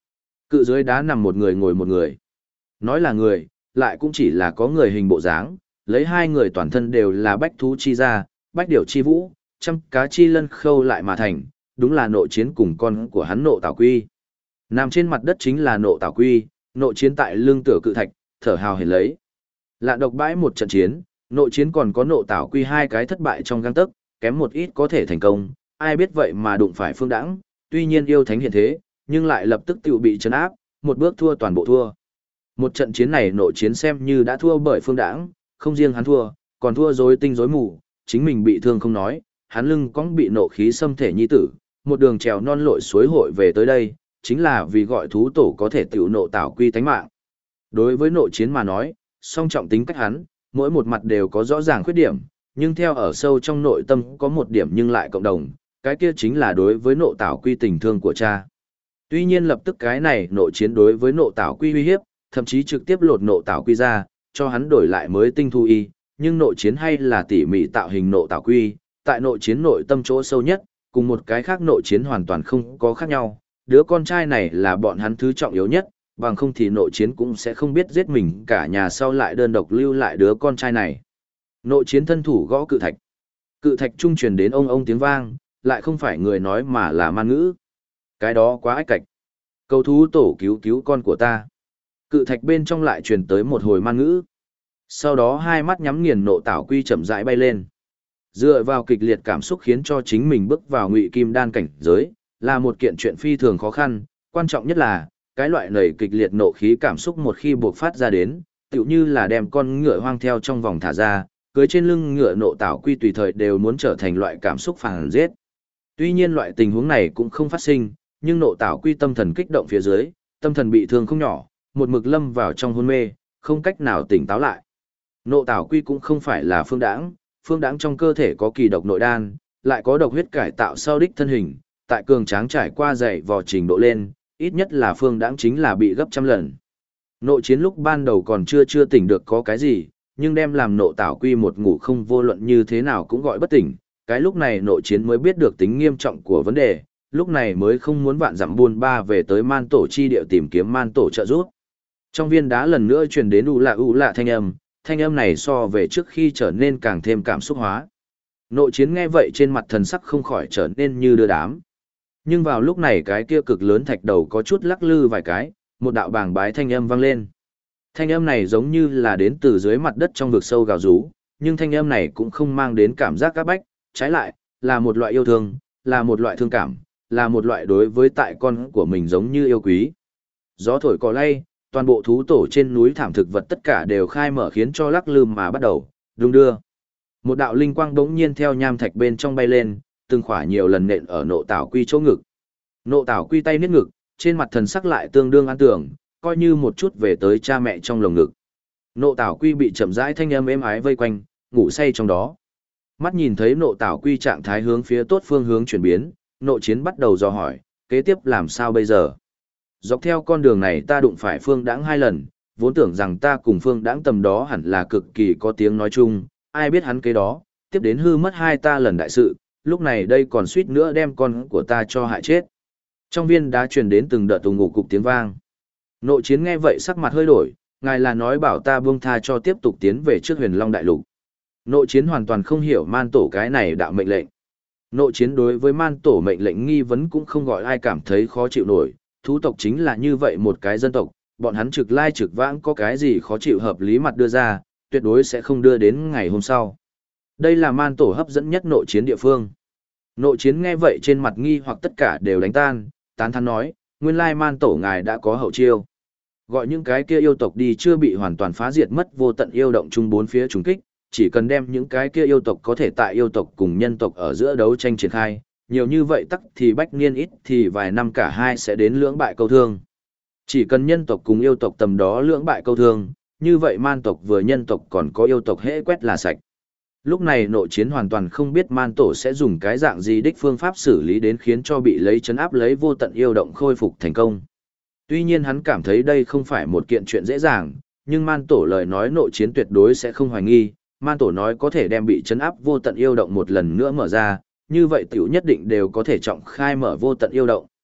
Cự dưới đá nằm một người ngồi một người. Nói là người, lại cũng chỉ là có người hình bộ dáng, lấy hai người toàn thân đều là bách thú chi ra, bách điểu chi vũ, trăm cá chi lân khâu lại mà thành, đúng là Nộ Chiến cùng con của hắn Nộ Tảo Quy. Nằm trên mặt đất chính là Nộ Tảo Quy, Nộ Chiến tại lưng tựa cự thạch, thở hào hển lấy. Lạn độc bãi một trận chiến, Nộ Chiến còn có Nộ Tảo Quy hai cái thất bại trong gang tấc, kém một ít có thể thành công, ai biết vậy mà đụng phải Phương Đãng, tuy nhiên yêu thánh hiện thế, nhưng lại lập tức tự bị trấn áp, một bước thua toàn bộ thua. Một trận chiến này Nộ Chiến xem như đã thua bởi Phương Đãng, không riêng hắn thua, còn thua rối tinh rối mù, chính mình bị thương không nói, hắn lưng cõng bị nộ khí xâm thể nhi tử, một đường trèo non lội suối hội về tới đây, chính là vì gọi thú tổ có thể tiểu Nộ Tảo Quy tánh mạng. Đối với Nộ Chiến mà nói, song trọng tính cách hắn, mỗi một mặt đều có rõ ràng khuyết điểm, nhưng theo ở sâu trong nội tâm có một điểm nhưng lại cộng đồng, cái kia chính là đối với Nộ Tảo Quy tình thương của cha. Tuy nhiên lập tức cái này Nộ Chiến đối với Nộ Tảo Quy uy hiếp, thậm chí trực tiếp lột Nộ Tảo Quy ra, cho hắn đổi lại mới tinh thu y, nhưng Nộ Chiến hay là tỉ mỉ tạo hình Nộ Tảo Quy, tại Nộ Chiến nội tâm chỗ sâu nhất, cùng một cái khác Nộ Chiến hoàn toàn không có khác nhau, đứa con trai này là bọn hắn thứ trọng yếu nhất, bằng không thì Nộ Chiến cũng sẽ không biết giết mình cả nhà sau lại đơn độc lưu lại đứa con trai này. Nộ Chiến thân thủ gõ cự thạch. Cự thạch trung truyền đến ông tiếng vang, lại không phải người nói mà là man ngữ. Cái đó quá ách cạch. Cầu thú tổ cứu cứu con của ta. Cự thạch bên trong lại truyền tới một hồi man ngữ. Sau đó hai mắt nhắm nghiền Nộ Tảo Quy chậm rãi bay lên. Dựa vào kịch liệt cảm xúc khiến cho chính mình bước vào ngụy kim đan cảnh giới, là một kiện chuyện phi thường khó khăn, quan trọng nhất là, cái loại nảy kịch liệt nộ khí cảm xúc một khi buộc phát ra đến, tựu như là đem con ngựa hoang theo trong vòng thả ra, cưới trên lưng ngựa Nộ Tảo Quy tùy thời đều muốn trở thành loại cảm xúc phản giết. Tuy nhiên loại tình huống này cũng không phát sinh, nhưng Nộ Tảo Quy tâm thần kích động phía dưới, tâm thần bị thương không nhỏ, một mực lâm vào trong hôn mê, không cách nào tỉnh táo lại. Nộ Tảo Quy cũng không phải là Phương Đãng trong cơ thể có kỳ độc nội đan, lại có độc huyết cải tạo sau đích thân hình, tại cường tráng trải qua dày vò trình độ lên, ít nhất là Phương Đãng chính là bị gấp trăm lần. Nộ Chiến lúc ban đầu còn chưa tỉnh được có cái gì, nhưng đem làm Nộ Tảo Quy một ngủ không vô luận như thế nào cũng gọi bất tỉnh, cái lúc này Nộ Chiến mới biết được tính nghiêm trọng của vấn đề, lúc này mới không muốn vạn dặm buôn ba về tới man tổ chi địa tìm kiếm man tổ trợ giúp. Trong viên đá lần nữa truyền đến ù lạ thanh âm này so về trước khi trở nên càng thêm cảm xúc hóa. Nộ Chiến nghe vậy trên mặt thần sắc không khỏi trở nên như đưa đám. Nhưng vào lúc này cái kia cực lớn thạch đầu có chút lắc lư vài cái, một đạo bàng bái thanh âm vang lên. Thanh âm này giống như là đến từ dưới mặt đất trong vực sâu gào rú, nhưng thanh âm này cũng không mang đến cảm giác các bách, trái lại, là một loại yêu thương, là một loại thương cảm, là một loại đối với tại con của mình giống như yêu quý. Gió thổi cỏ lay, toàn bộ thú tổ trên núi thảm thực vật tất cả đều khai mở khiến cho lắc lư mà bắt đầu, đung đưa. Một đạo linh quang đống nhiên theo nham thạch bên trong bay lên, từng khỏa nhiều lần nện ở Nộ Tảo Quy chỗ ngực. Nộ Tảo Quy tay niết ngực, trên mặt thần sắc lại tương đương an tưởng, coi như một chút về tới cha mẹ trong lồng ngực. Nộ Tảo Quy bị chậm rãi thanh âm êm ái vây quanh, ngủ say trong đó. Mắt nhìn thấy Nộ Tảo Quy trạng thái hướng phía tốt phương hướng chuyển biến, Nộ Chiến bắt đầu dò hỏi, kế tiếp làm sao bây giờ? Dọc theo con đường này ta đụng phải Phương Đãng 2 lần, vốn tưởng rằng ta cùng Phương Đãng tầm đó hẳn là cực kỳ có tiếng nói chung, ai biết hắn kế đó, tiếp đến hư mất 2 ta lần đại sự, lúc này đây còn suýt nữa đem con của ta cho hại chết. Trong viên đá truyền đến từng đợt ngủ cục tiếng vang. Nộ Chiến nghe vậy sắc mặt hơi đổi, ngài là nói bảo ta buông tha cho tiếp tục tiến về trước Huyền Long Đại Lục. Nộ Chiến hoàn toàn không hiểu man tổ cái này đạo mệnh lệnh. Nộ Chiến đối với man tổ mệnh lệnh nghi vấn cũng không gọi ai cảm thấy khó chịu nổi, thú tộc chính là như vậy một cái dân tộc, bọn hắn trực lai trực vãng có cái gì khó chịu hợp lý mặt đưa ra, tuyệt đối sẽ không đưa đến ngày hôm sau. Đây là man tổ hấp dẫn nhất Nộ Chiến địa phương. Nộ Chiến nghe vậy trên mặt nghi hoặc tất cả đều đánh tan, tán thán nói, nguyên lai man tổ ngài đã có hậu chiêu. Gọi những cái kia yêu tộc đi chưa bị hoàn toàn phá diệt mất vô tận yêu động chung 4 phía trùng kích, chỉ cần đem những cái kia yêu tộc có thể tại yêu tộc cùng nhân tộc ở giữa đấu tranh triển khai, nhiều như vậy tắc thì bách niên ít thì vài năm cả hai sẽ đến lưỡng bại câu thương. Chỉ cần nhân tộc cùng yêu tộc tầm đó lưỡng bại câu thương, như vậy man tộc vừa nhân tộc còn có yêu tộc hễ quét là sạch. Lúc này Nộ Chiến hoàn toàn không biết man tổ sẽ dùng cái dạng gì đích phương pháp xử lý đến khiến cho bị lấy chấn áp lấy vô tận yêu động khôi phục thành công. Tuy nhiên hắn cảm thấy đây không phải một kiện chuyện dễ dàng, nhưng man tổ lời nói Nộ Chiến tuyệt đối sẽ không hoài nghi, man tổ nói có thể đem bị chấn áp vô tận yêu động một lần nữa mở ra, như vậy tiểu nhất định đều có thể trọng khai mở vô tận yêu động.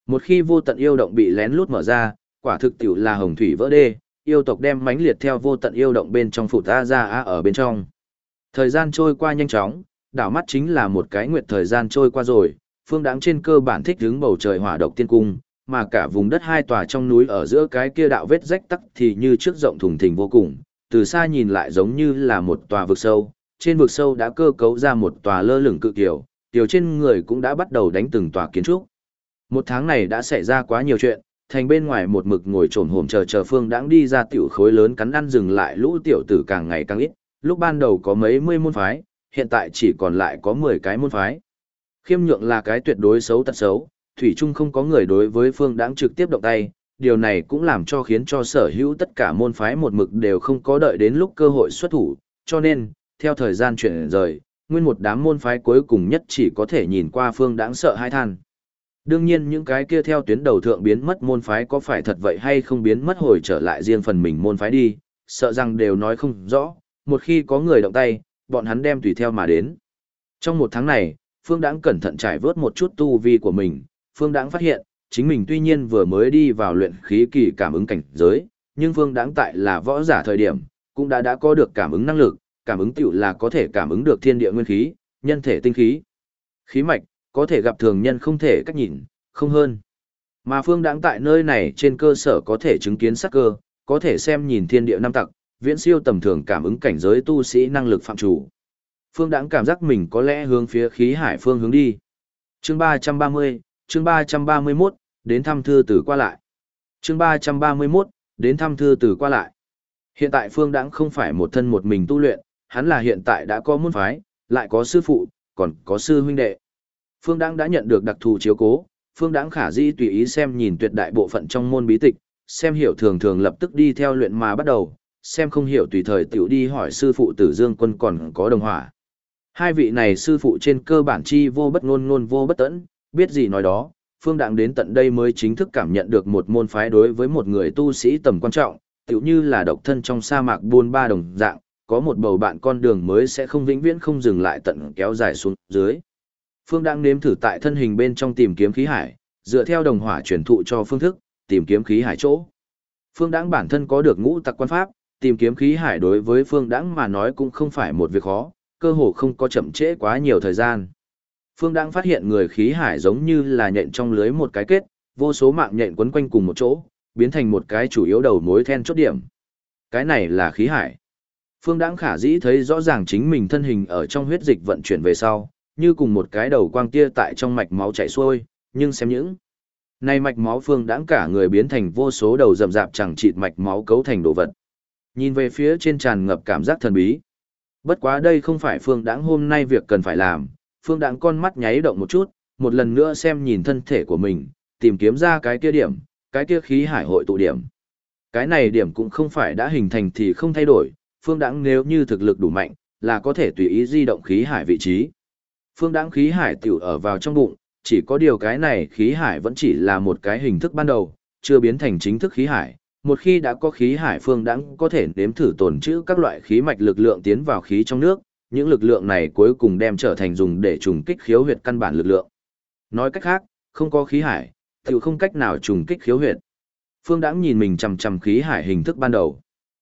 Một khi vô tận yêu động bị lén lút mở ra, quả thực tiểu là hồng thủy vỡ đê, yêu tộc đem mãnh liệt theo vô tận yêu động bên trong phụt ra ở bên trong. Thời gian trôi qua nhanh chóng, đảo mắt chính là một cái nguyệt thời gian trôi qua rồi, Phương Đãng trên cơ bản thích đứng bầu trời hỏa độc tiên cung, mà cả vùng đất hai tòa trong núi ở giữa cái kia đạo vết rách tắc thì như trước rộng thùng thình vô cùng, từ xa nhìn lại giống như là một tòa vực sâu, trên vực sâu đã cơ cấu ra một tòa lơ lửng cự kiều, kiều trên người cũng đã bắt đầu đánh từng tòa kiến trúc. Một tháng này đã xảy ra quá nhiều chuyện, thành bên ngoài một mực ngồi trồm hổm chờ Phương Đãng đi ra tiểu khối lớn cắn ăn dừng lại lũ tiểu tử càng ngày càng ít, lúc ban đầu có mấy mươi môn phái, hiện tại chỉ còn lại có 10 cái môn phái. Khiêm nhượng là cái tuyệt đối xấu tật xấu, thủy chung không có người đối với Phương Đãng trực tiếp động tay, điều này cũng làm cho khiến cho sở hữu tất cả môn phái một mực đều không có đợi đến lúc cơ hội xuất thủ, cho nên, theo thời gian chuyển rời, nguyên một đám môn phái cuối cùng nhất chỉ có thể nhìn qua Phương Đãng sợ hai than. Đương nhiên những cái kia theo tuyến đầu thượng biến mất môn phái có phải thật vậy hay không biến mất hồi trở lại riêng phần mình môn phái đi, sợ rằng đều nói không rõ, một khi có người động tay, bọn hắn đem tùy theo mà đến. Trong một tháng này, Phương Đãng cẩn thận trải vớt một chút tu vi của mình, Phương Đãng phát hiện, chính mình tuy nhiên vừa mới đi vào luyện khí kỳ cảm ứng cảnh giới, nhưng Phương Đãng tại là võ giả thời điểm, cũng đã có được cảm ứng năng lực, cảm ứng tiểu là có thể cảm ứng được thiên địa nguyên khí, nhân thể tinh khí, khí mạch, có thể gặp thường nhân không thể cách nhìn, không hơn. Mà Phương Đãng tại nơi này trên cơ sở có thể chứng kiến sắc cơ, có thể xem nhìn thiên địa năm tặc, viễn siêu tầm thường cảm ứng cảnh giới tu sĩ năng lực phạm chủ. Phương Đãng cảm giác mình có lẽ hướng phía khí hải phương hướng đi. Chương 330, chương 331, đến thăm thư tử qua lại. Chương 331, đến thăm thư tử qua lại. Hiện tại Phương Đãng không phải một thân một mình tu luyện, hắn là hiện tại đã có môn phái, lại có sư phụ, còn có sư huynh đệ. Phương Đãng đã nhận được đặc thù chiếu cố, Phương Đãng khả dĩ tùy ý xem nhìn tuyệt đại bộ phận trong môn bí tịch, xem hiểu thường thường lập tức đi theo luyện mà bắt đầu, xem không hiểu tùy thời tiểu đi hỏi sư phụ Tử Dương Quân còn có Đồng Hỏa. Hai vị này sư phụ trên cơ bản chi vô bất ngôn ngôn vô bất tẫn, biết gì nói đó, Phương Đãng đến tận đây mới chính thức cảm nhận được một môn phái đối với một người tu sĩ tầm quan trọng, tựu như là độc thân trong sa mạc buôn ba đồng dạng, có một bầu bạn con đường mới sẽ không vĩnh viễn không dừng lại tận kéo dài xuống dưới. Phương Đãng nếm thử tại thân hình bên trong tìm kiếm khí hải, dựa theo Đồng Hỏa truyền thụ cho phương thức, tìm kiếm khí hải chỗ. Phương Đãng bản thân có được ngũ tặc quan pháp, tìm kiếm khí hải đối với Phương Đãng mà nói cũng không phải một việc khó, cơ hồ không có chậm trễ quá nhiều thời gian. Phương Đãng phát hiện người khí hải giống như là nhện trong lưới một cái kết, vô số mạng nhện quấn quanh cùng một chỗ, biến thành một cái chủ yếu đầu mối then chốt điểm. Cái này là khí hải. Phương Đãng khả dĩ thấy rõ ràng chính mình thân hình ở trong huyết dịch vận chuyển về sau, như cùng một cái đầu quang tia tại trong mạch máu chảy xuôi, nhưng xem những này mạch máu Phương Đãng cả người biến thành vô số đầu rậm rạp chẳng chịt mạch máu cấu thành đồ vật. Nhìn về phía trên tràn ngập cảm giác thần bí. Bất quá đây không phải Phương Đãng hôm nay việc cần phải làm, Phương Đãng con mắt nháy động một chút, một lần nữa xem nhìn thân thể của mình, tìm kiếm ra cái kia điểm, cái kia khí hải hội tụ điểm. Cái này điểm cũng không phải đã hình thành thì không thay đổi, Phương Đãng nếu như thực lực đủ mạnh, là có thể tùy ý di động khí hải vị trí. Phương Đãng khí hải tiểu ở vào trong bụng, chỉ có điều cái này khí hải vẫn chỉ là một cái hình thức ban đầu, chưa biến thành chính thức khí hải. Một khi đã có khí hải Phương Đãng có thể nếm thử tồn trữ các loại khí mạch lực lượng tiến vào khí trong nước, những lực lượng này cuối cùng đem trở thành dùng để trùng kích khiếu huyệt căn bản lực lượng. Nói cách khác, không có khí hải, tiểu không cách nào trùng kích khiếu huyệt. Phương Đãng nhìn mình chằm chằm khí hải hình thức ban đầu.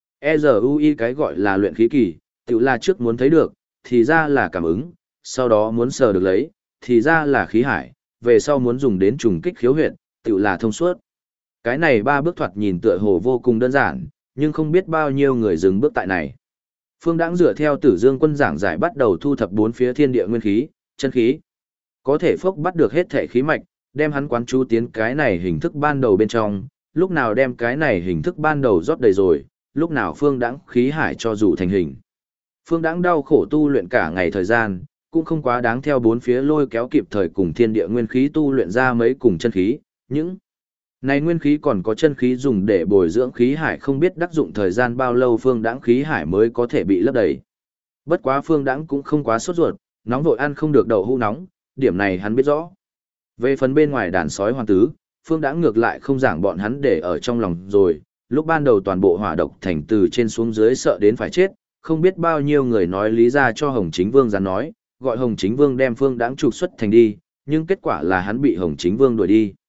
EZUI cái gọi là luyện khí kỳ, tiểu là trước muốn thấy được, thì ra là cảm ứng, sau đó muốn sờ được lấy, thì ra là khí hải, về sau muốn dùng đến trùng kích khiếu huyệt, tiểu là thông suốt. Cái này ba bước thoạt nhìn tựa hồ vô cùng đơn giản, nhưng không biết bao nhiêu người dừng bước tại này. Phương Đãng dựa theo Tử Dương Quân giảng giải bắt đầu thu thập bốn phía thiên địa nguyên khí, chân khí. Có thể phốc bắt được hết thể khí mạch, đem hắn quán chú tiến cái này hình thức ban đầu bên trong, lúc nào đem cái này hình thức ban đầu rót đầy rồi, lúc nào Phương Đãng khí hải cho dù thành hình. Phương Đãng đau khổ tu luyện cả ngày thời gian, cũng không quá đáng theo bốn phía lôi kéo kịp thời cùng thiên địa nguyên khí tu luyện ra mấy cùng chân khí, những này nguyên khí còn có chân khí dùng để bồi dưỡng khí hải không biết đắc dụng thời gian bao lâu Phương Đãng khí hải mới có thể bị lấp đầy. Bất quá Phương Đãng cũng không quá sốt ruột, nóng vội ăn không được đậu hũ nóng, điểm này hắn biết rõ. Về phần bên ngoài đàn sói hoàn tứ, Phương Đãng ngược lại không giảng bọn hắn để ở trong lòng rồi, lúc ban đầu toàn bộ hỏa độc thành từ trên xuống dưới sợ đến phải chết, không biết bao nhiêu người nói lý ra cho Hồng Chính Vương ra nói, gọi Hồng Chính Vương đem Phương Đãng trục xuất thành đi, nhưng kết quả là hắn bị Hồng Chính Vương đuổi đi.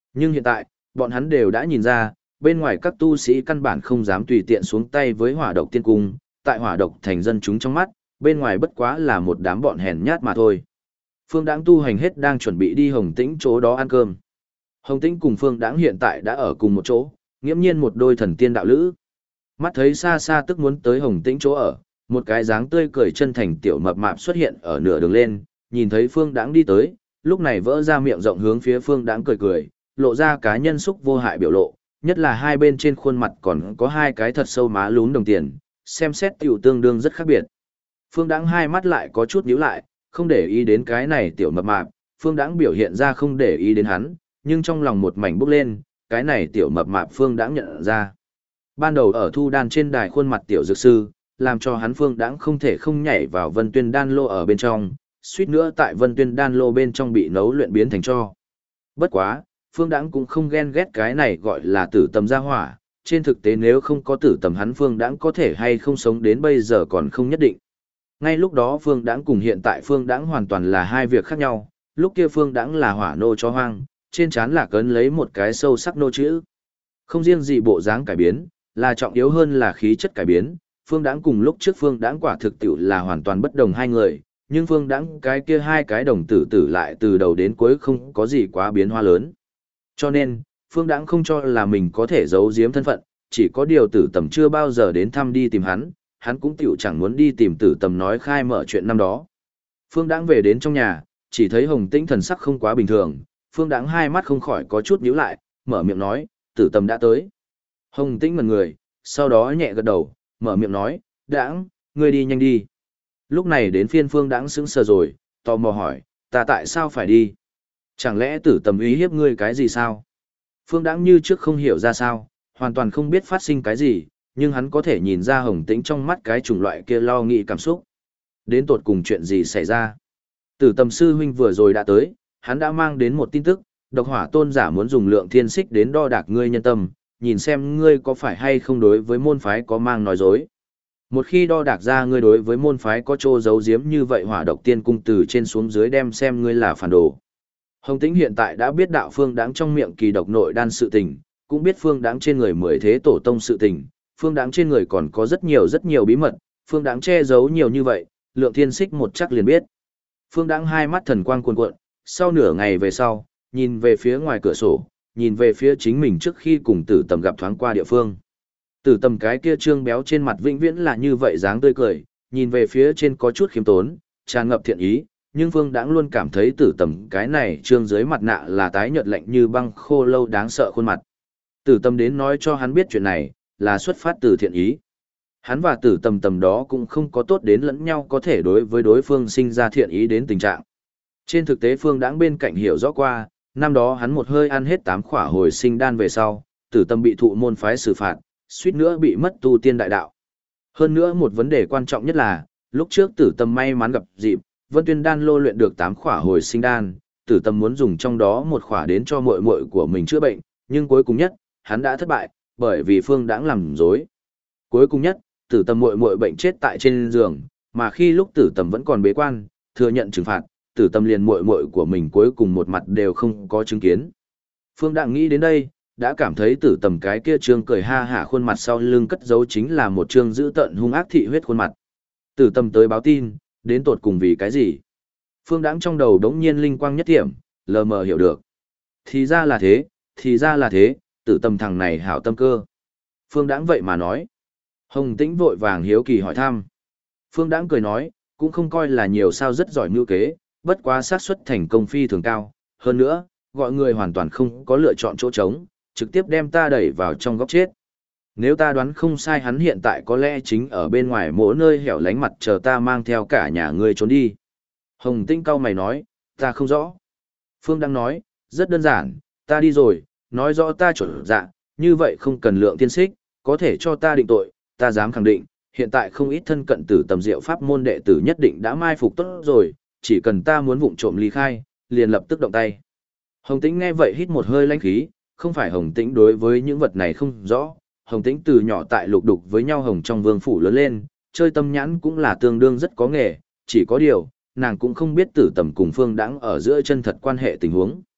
Nhưng hiện tại, bọn hắn đều đã nhìn ra, bên ngoài các tu sĩ căn bản không dám tùy tiện xuống tay với hỏa độc tiên cung, tại hỏa độc thành dân chúng trong mắt, bên ngoài bất quá là một đám bọn hèn nhát mà thôi. Phương Đãng tu hành hết đang chuẩn bị đi Hồng Tĩnh chỗ đó ăn cơm. Hồng Tĩnh cùng Phương Đãng hiện tại đã ở cùng một chỗ, nghiễm nhiên một đôi thần tiên đạo lữ. Mắt thấy xa xa tức muốn tới Hồng Tĩnh chỗ ở, một cái dáng tươi cười chân thành tiểu mập mạp xuất hiện ở nửa đường lên, nhìn thấy Phương Đãng đi tới, lúc này vỡ ra miệng rộng hướng phía Phương Đãng cười cười, lộ ra cá nhân xúc vô hại biểu lộ, nhất là hai bên trên khuôn mặt còn có hai cái thật sâu má lún đồng tiền, xem xét tiểu tương đương rất khác biệt. Phương Đãng hai mắt lại có chút nhíu lại, không để ý đến cái này tiểu mập mạp, Phương Đãng biểu hiện ra không để ý đến hắn, nhưng trong lòng một mảnh bốc lên, cái này tiểu mập mạp Phương Đãng nhận ra. Ban đầu ở thu đan trên đài khuôn mặt tiểu dược sư, làm cho hắn Phương Đãng không thể không nhảy vào Vân Tuyên đan lô ở bên trong, suýt nữa tại Vân Tuyên đan lô bên trong bị nấu luyện biến thành tro. Bất quá, Phương Đãng cũng không ghen ghét cái này gọi là tử tầm gia hỏa, trên thực tế nếu không có tử tầm hắn Phương Đãng có thể hay không sống đến bây giờ còn không nhất định. Ngay lúc đó Phương Đãng cùng hiện tại Phương Đãng hoàn toàn là hai việc khác nhau, lúc kia Phương Đãng là hỏa nô cho hoang, trên trán là cấn lấy một cái sâu sắc nô chữ. Không riêng gì bộ dáng cải biến, là trọng yếu hơn là khí chất cải biến, Phương Đãng cùng lúc trước Phương Đãng quả thực tiểu là hoàn toàn bất đồng hai người, nhưng Phương Đãng cái kia hai cái đồng tử tử lại từ đầu đến cuối không có gì quá biến hóa lớn. Cho nên, Phương Đãng không cho là mình có thể giấu giếm thân phận, chỉ có điều tử tầm chưa bao giờ đến thăm đi tìm hắn cũng tiểu chẳng muốn đi tìm tử tầm nói khai mở chuyện năm đó. Phương Đãng về đến trong nhà, chỉ thấy Hồng Tĩnh thần sắc không quá bình thường, Phương Đãng hai mắt không khỏi có chút nhíu lại, mở miệng nói, tử tầm đã tới. Hồng Tĩnh ngẩn người, sau đó nhẹ gật đầu, mở miệng nói, Đãng, ngươi đi nhanh đi. Lúc này đến phiên Phương Đãng sững sờ rồi, tò mò hỏi, ta tại sao phải đi? Chẳng lẽ tử tầm uy hiếp ngươi cái gì sao? Phương Đãng như trước không hiểu ra sao, hoàn toàn không biết phát sinh cái gì, nhưng hắn có thể nhìn ra Hồng Tĩnh trong mắt cái chủng loại kia lo nghĩ cảm xúc. Đến tột cùng chuyện gì xảy ra? Tử tầm sư huynh vừa rồi đã tới, hắn đã mang đến một tin tức, độc hỏa tôn giả muốn dùng lượng thiên xích đến đo đạc ngươi nhân tâm, nhìn xem ngươi có phải hay không đối với môn phái có mang nói dối. Một khi đo đạc ra ngươi đối với môn phái có trô giấu giếm như vậy hỏa độc tiên cung từ trên xuống dưới đem xem ngươi là phản đồ. Hồng Tĩnh hiện tại đã biết đạo Phương Đãng trong miệng kỳ độc nội đan sự tình, cũng biết Phương Đãng trên người 10 thế tổ tông sự tình, Phương Đãng trên người còn có rất nhiều bí mật, Phương Đãng che giấu nhiều như vậy, lượng thiên xích một chắc liền biết. Phương Đãng hai mắt thần quang cuồn cuộn, sau nửa ngày về sau, nhìn về phía ngoài cửa sổ, nhìn về phía chính mình trước khi cùng tử tầm gặp thoáng qua địa phương. Tử tầm cái kia trương béo trên mặt vĩnh viễn là như vậy dáng tươi cười, nhìn về phía trên có chút khiêm tốn, tràn ngập thiện ý, nhưng Phương Đãng luôn cảm thấy tử tầm cái này trương dưới mặt nạ là tái nhợt lạnh như băng khô lâu đáng sợ khuôn mặt. Tử tầm đến nói cho hắn biết chuyện này, là xuất phát từ thiện ý. Hắn và tử tầm tầm đó cũng không có tốt đến lẫn nhau có thể đối với đối phương sinh ra thiện ý đến tình trạng. Trên thực tế Phương Đãng bên cạnh hiểu rõ qua, năm đó hắn một hơi ăn hết 8 khỏa hồi sinh đan về sau, tử tầm bị thụ môn phái xử phạt, suýt nữa bị mất tu tiên đại đạo. Hơn nữa một vấn đề quan trọng nhất là, lúc trước tử tầm may mắn gặp dịp, Vân Tuyên đan lô luyện được 8 khỏa hồi sinh đan, tử tầm muốn dùng trong đó một khỏa đến cho muội muội của mình chữa bệnh, nhưng cuối cùng nhất, hắn đã thất bại, bởi vì Phương Đãng làm dối. Cuối cùng nhất, tử tầm muội muội bệnh chết tại trên giường, mà khi lúc tử tầm vẫn còn bế quan, thừa nhận trừng phạt, tử tầm liền muội muội của mình cuối cùng một mặt đều không có chứng kiến. Phương Đãng nghĩ đến đây, đã cảm thấy tử tầm cái kia trương cười ha hả khuôn mặt sau lưng cất giấu chính là một trương dữ tợn hung ác thị huyết khuôn mặt. Tử tầm tới báo tin, đến tột cùng vì cái gì? Phương Đãng trong đầu đống nhiên linh quang nhất điểm, lờ mờ hiểu được. Thì ra là thế, tử tầm thằng này hảo tâm cơ. Phương Đãng vậy mà nói. Hồng Tĩnh vội vàng hiếu kỳ hỏi thăm. Phương Đãng cười nói, cũng không coi là nhiều sao rất giỏi mưu kế, bất quá xác suất thành công phi thường cao. Hơn nữa, gọi người hoàn toàn không có lựa chọn chỗ trống, trực tiếp đem ta đẩy vào trong góc chết. Nếu ta đoán không sai hắn hiện tại có lẽ chính ở bên ngoài mỗi nơi hẻo lánh mặt chờ ta mang theo cả nhà ngươi trốn đi. Hồng Tĩnh cau mày nói, ta không rõ. Phương Đăng nói, rất đơn giản, ta đi rồi, nói rõ ta chuẩn dạ, như vậy không cần lượng tiên xích, có thể cho ta định tội, ta dám khẳng định, hiện tại không ít thân cận tử tầm diệu pháp môn đệ tử nhất định đã mai phục tốt rồi, chỉ cần ta muốn vụng trộm ly khai, liền lập tức động tay. Hồng Tĩnh nghe vậy hít một hơi lãnh khí, không phải Hồng Tĩnh đối với những vật này không rõ, Hồng Tĩnh từ nhỏ tại lục đục với nhau hồng trong vương phủ lớn lên, chơi tâm nhãn cũng là tương đương rất có nghề, chỉ có điều, nàng cũng không biết tử tầm cùng Phương Đãng ở giữa chân thật quan hệ tình huống.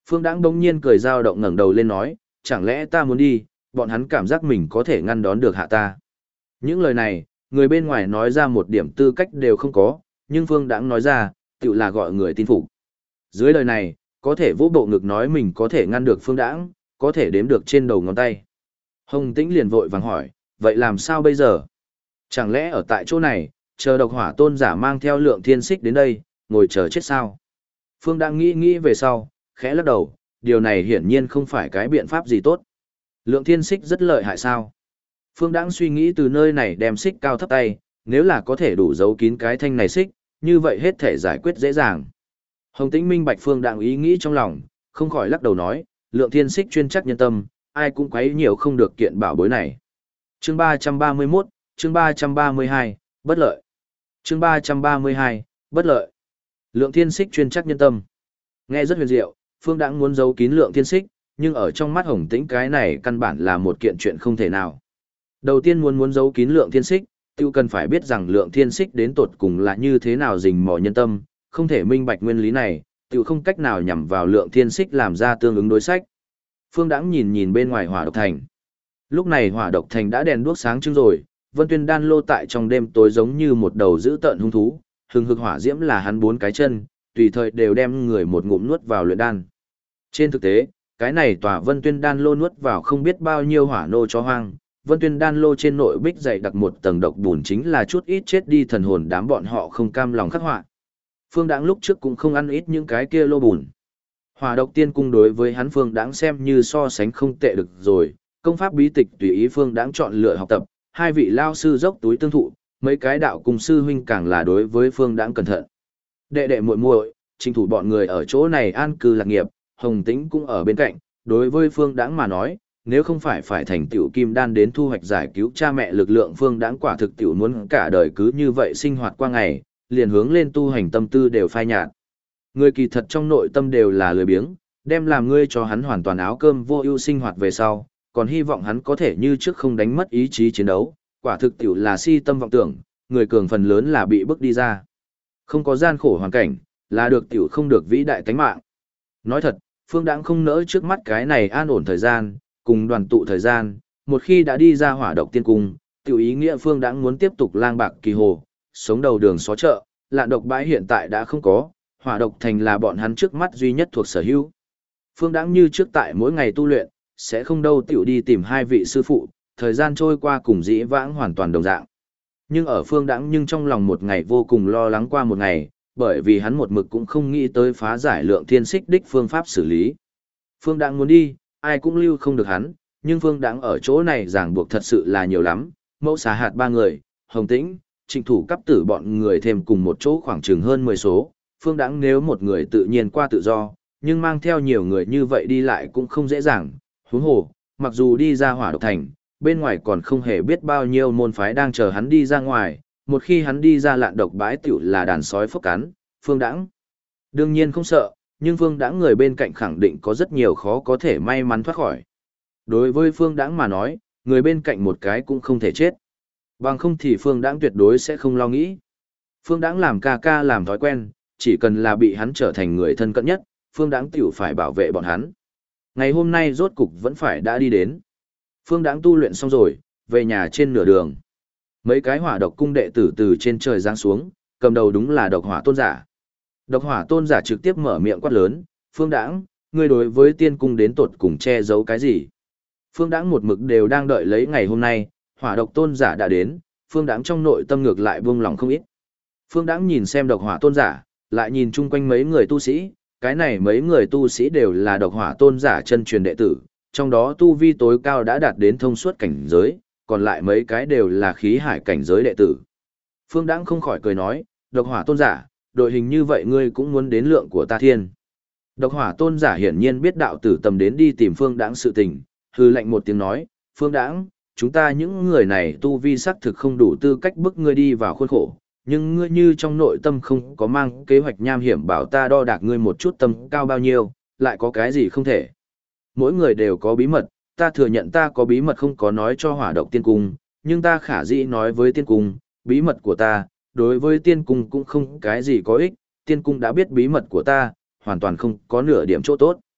Phương Đãng bỗng nhiên cười dao động ngẩng đầu lên nói, chẳng lẽ ta muốn đi, bọn hắn cảm giác mình có thể ngăn đón được hạ ta. Những lời này, người bên ngoài nói ra một điểm tư cách đều không có, nhưng Phương Đãng nói ra, tự là gọi người tin phục. Dưới lời này, có thể vỗ bộ ngực nói mình có thể ngăn được Phương Đãng, có thể đếm được trên đầu ngón tay. Hồng Tĩnh liền vội vàng hỏi, vậy làm sao bây giờ? Chẳng lẽ ở tại chỗ này, chờ độc hỏa tôn giả mang theo Lượng Thiên Xích đến đây, ngồi chờ chết sao? Phương Đãng nghĩ về sau, khẽ lắc đầu, điều này hiển nhiên không phải cái biện pháp gì tốt. Lượng Thiên Xích rất lợi hại sao? Phương Đãng suy nghĩ từ nơi này đem xích cao thấp tay, nếu là có thể đủ giấu kín cái thanh này xích, như vậy hết thể giải quyết dễ dàng. Hồng Tĩnh minh bạch Phương Đãng ý nghĩ trong lòng, không khỏi lắc đầu nói, Lượng Thiên Xích chuyên chắc nhân tâm, ai cũng quấy nhiều không được kiện bảo bối này. Chương 331, chương 332, bất lợi. Chương 332, bất lợi. Lượng Thiên Xích chuyên chắc nhân tâm. Nghe rất huyền diệu, Phương Đãng muốn giấu kín Lượng Thiên Xích, nhưng ở trong mắt Hồng Tĩnh cái này căn bản là một kiện chuyện không thể nào. Đầu tiên muốn giấu kín Lượng Thiên Xích, tiêu cần phải biết rằng Lượng Thiên Xích đến tột cùng là như thế nào rình mò nhân tâm, không thể minh bạch nguyên lý này, tiêu không cách nào nhằm vào Lượng Thiên Xích làm ra tương ứng đối sách. Phương Đãng nhìn bên ngoài Hỏa Độc Thành. Lúc này Hỏa Độc Thành đã đèn đuốc sáng trưng rồi, Vân Tuyên Đan Lô tại trong đêm tối giống như một đầu dữ tợn hung thú, hừng hực hỏa diễm là hắn 4 cái chân, tùy thời đều đem người một ngụm nuốt vào luyện đan. Trên thực tế, cái này tòa Vân Tuyên Đan Lô nuốt vào không biết bao nhiêu hỏa nô chó hoang, Vân Tuyên Đan Lô trên nội bích dày đặc một tầng độc bùn chính là chút ít chết đi thần hồn đám bọn họ không cam lòng khắc họa. Phương Đãng lúc trước cũng không ăn ít những cái kia lô bùn. Hỏa Độc Tiên Cung đối với hắn Phương Đãng xem như so sánh không tệ được rồi, công pháp bí tịch tùy ý Phương Đãng chọn lựa học tập, hai vị lao sư dốc túi tương thụ, mấy cái đạo cùng sư huynh càng là đối với Phương Đãng cẩn thận. Đệ đệ muội muội, trình thủ bọn người ở chỗ này an cư lạc nghiệp, Hồng Tĩnh cũng ở bên cạnh, đối với Phương Đãng mà nói, nếu không phải thành tựu kim đan đến thu hoạch giải cứu cha mẹ lực lượng Phương Đãng quả thực tiểu muốn cả đời cứ như vậy sinh hoạt qua ngày, liền hướng lên tu hành tâm tư đều phai nhạt. Người kỳ thật trong nội tâm đều là lười biếng, đem làm ngươi cho hắn hoàn toàn áo cơm vô ưu sinh hoạt về sau, còn hy vọng hắn có thể như trước không đánh mất ý chí chiến đấu, quả thực tiểu là si tâm vọng tưởng, người cường phần lớn là bị bức đi ra. Không có gian khổ hoàn cảnh, là được tiểu không được vĩ đại tánh mạng. Nói thật, Phương Đãng không nỡ trước mắt cái này an ổn thời gian, cùng đoàn tụ thời gian, một khi đã đi ra Hỏa Độc Tiên Cung, tiểu ý nghĩa Phương Đãng muốn tiếp tục lang bạc kỳ hồ, sống đầu đường xó chợ, Lạn Độc bãi hiện tại đã không có, Hỏa Độc Thành là bọn hắn trước mắt duy nhất thuộc sở hữu. Phương Đãng như trước tại mỗi ngày tu luyện, sẽ không đâu tiểu đi tìm hai vị sư phụ, thời gian trôi qua cùng dĩ vãng hoàn toàn đồng dạng. Nhưng ở Phương Đãng nhưng trong lòng một ngày vô cùng lo lắng qua một ngày, bởi vì hắn một mực cũng không nghĩ tới phá giải Lượng Thiên Xích đích phương pháp xử lý. Phương Đãng muốn đi, ai cũng lưu không được hắn, nhưng Phương Đãng ở chỗ này ràng buộc thật sự là nhiều lắm, mẫu xà hạt 3 người, Hồng Tĩnh, Trịnh Thủ cấp tử bọn người thêm cùng một chỗ khoảng chừng hơn 10 số, Phương Đãng nếu một người tự nhiên qua tự do, nhưng mang theo nhiều người như vậy đi lại cũng không dễ dàng, huống hồ, mặc dù đi ra Hỏa Độc Thành, bên ngoài còn không hề biết bao nhiêu môn phái đang chờ hắn đi ra ngoài, một khi hắn đi ra Lạn Độc bãi tiểu là đàn sói phốc cắn, Phương Đãng đương nhiên không sợ, nhưng Phương Đãng người bên cạnh khẳng định có rất nhiều khó có thể may mắn thoát khỏi. Đối với Phương Đãng mà nói, người bên cạnh một cái cũng không thể chết. Bằng không thì Phương Đãng tuyệt đối sẽ không lo nghĩ. Phương Đãng làm ca ca làm thói quen, chỉ cần là bị hắn trở thành người thân cận nhất, Phương Đãng tiểu phải bảo vệ bọn hắn. Ngày hôm nay rốt cục vẫn phải đã đi đến. Phương Đãng tu luyện xong rồi, về nhà trên nửa đường. Mấy cái Hỏa Độc cung đệ tử từ trên trời giáng xuống, cầm đầu đúng là Độc Hỏa Tôn giả. Độc Hỏa Tôn giả trực tiếp mở miệng quát lớn, Phương Đãng, ngươi đối với tiên cung đến tột cùng che giấu cái gì? Phương Đãng một mực đều đang đợi lấy ngày hôm nay, Hỏa Độc Tôn giả đã đến, Phương Đãng trong nội tâm ngược lại buông lòng không ít. Phương Đãng nhìn xem Độc Hỏa Tôn giả, lại nhìn chung quanh mấy người tu sĩ, cái này mấy người tu sĩ đều là Độc Hỏa Tôn giả chân truyền đệ tử, trong đó tu vi tối cao đã đạt đến thông suốt cảnh giới, còn lại mấy cái đều là khí hải cảnh giới đệ tử. Phương Đãng không khỏi cười nói, Độc Hỏa Tôn giả, đội hình như vậy ngươi cũng muốn đến lượng của ta thiên. Độc Hỏa Tôn giả hiển nhiên biết đạo tử tầm đến đi tìm Phương Đãng sự tình, hư lạnh một tiếng nói, Phương Đãng, chúng ta những người này tu vi xác thực không đủ tư cách bức ngươi đi vào khuôn khổ, nhưng ngươi như trong nội tâm không có mang kế hoạch nham hiểm bảo ta đo đạc ngươi một chút tâm cao bao nhiêu, lại có cái gì không thể. Mỗi người đều có bí mật, ta thừa nhận ta có bí mật không có nói cho Hỏa Độc Tiên Cung, nhưng ta khả dĩ nói với Tiên Cung, bí mật của ta, đối với Tiên Cung cũng không cái gì có ích, Tiên Cung đã biết bí mật của ta, hoàn toàn không có nửa điểm chỗ tốt.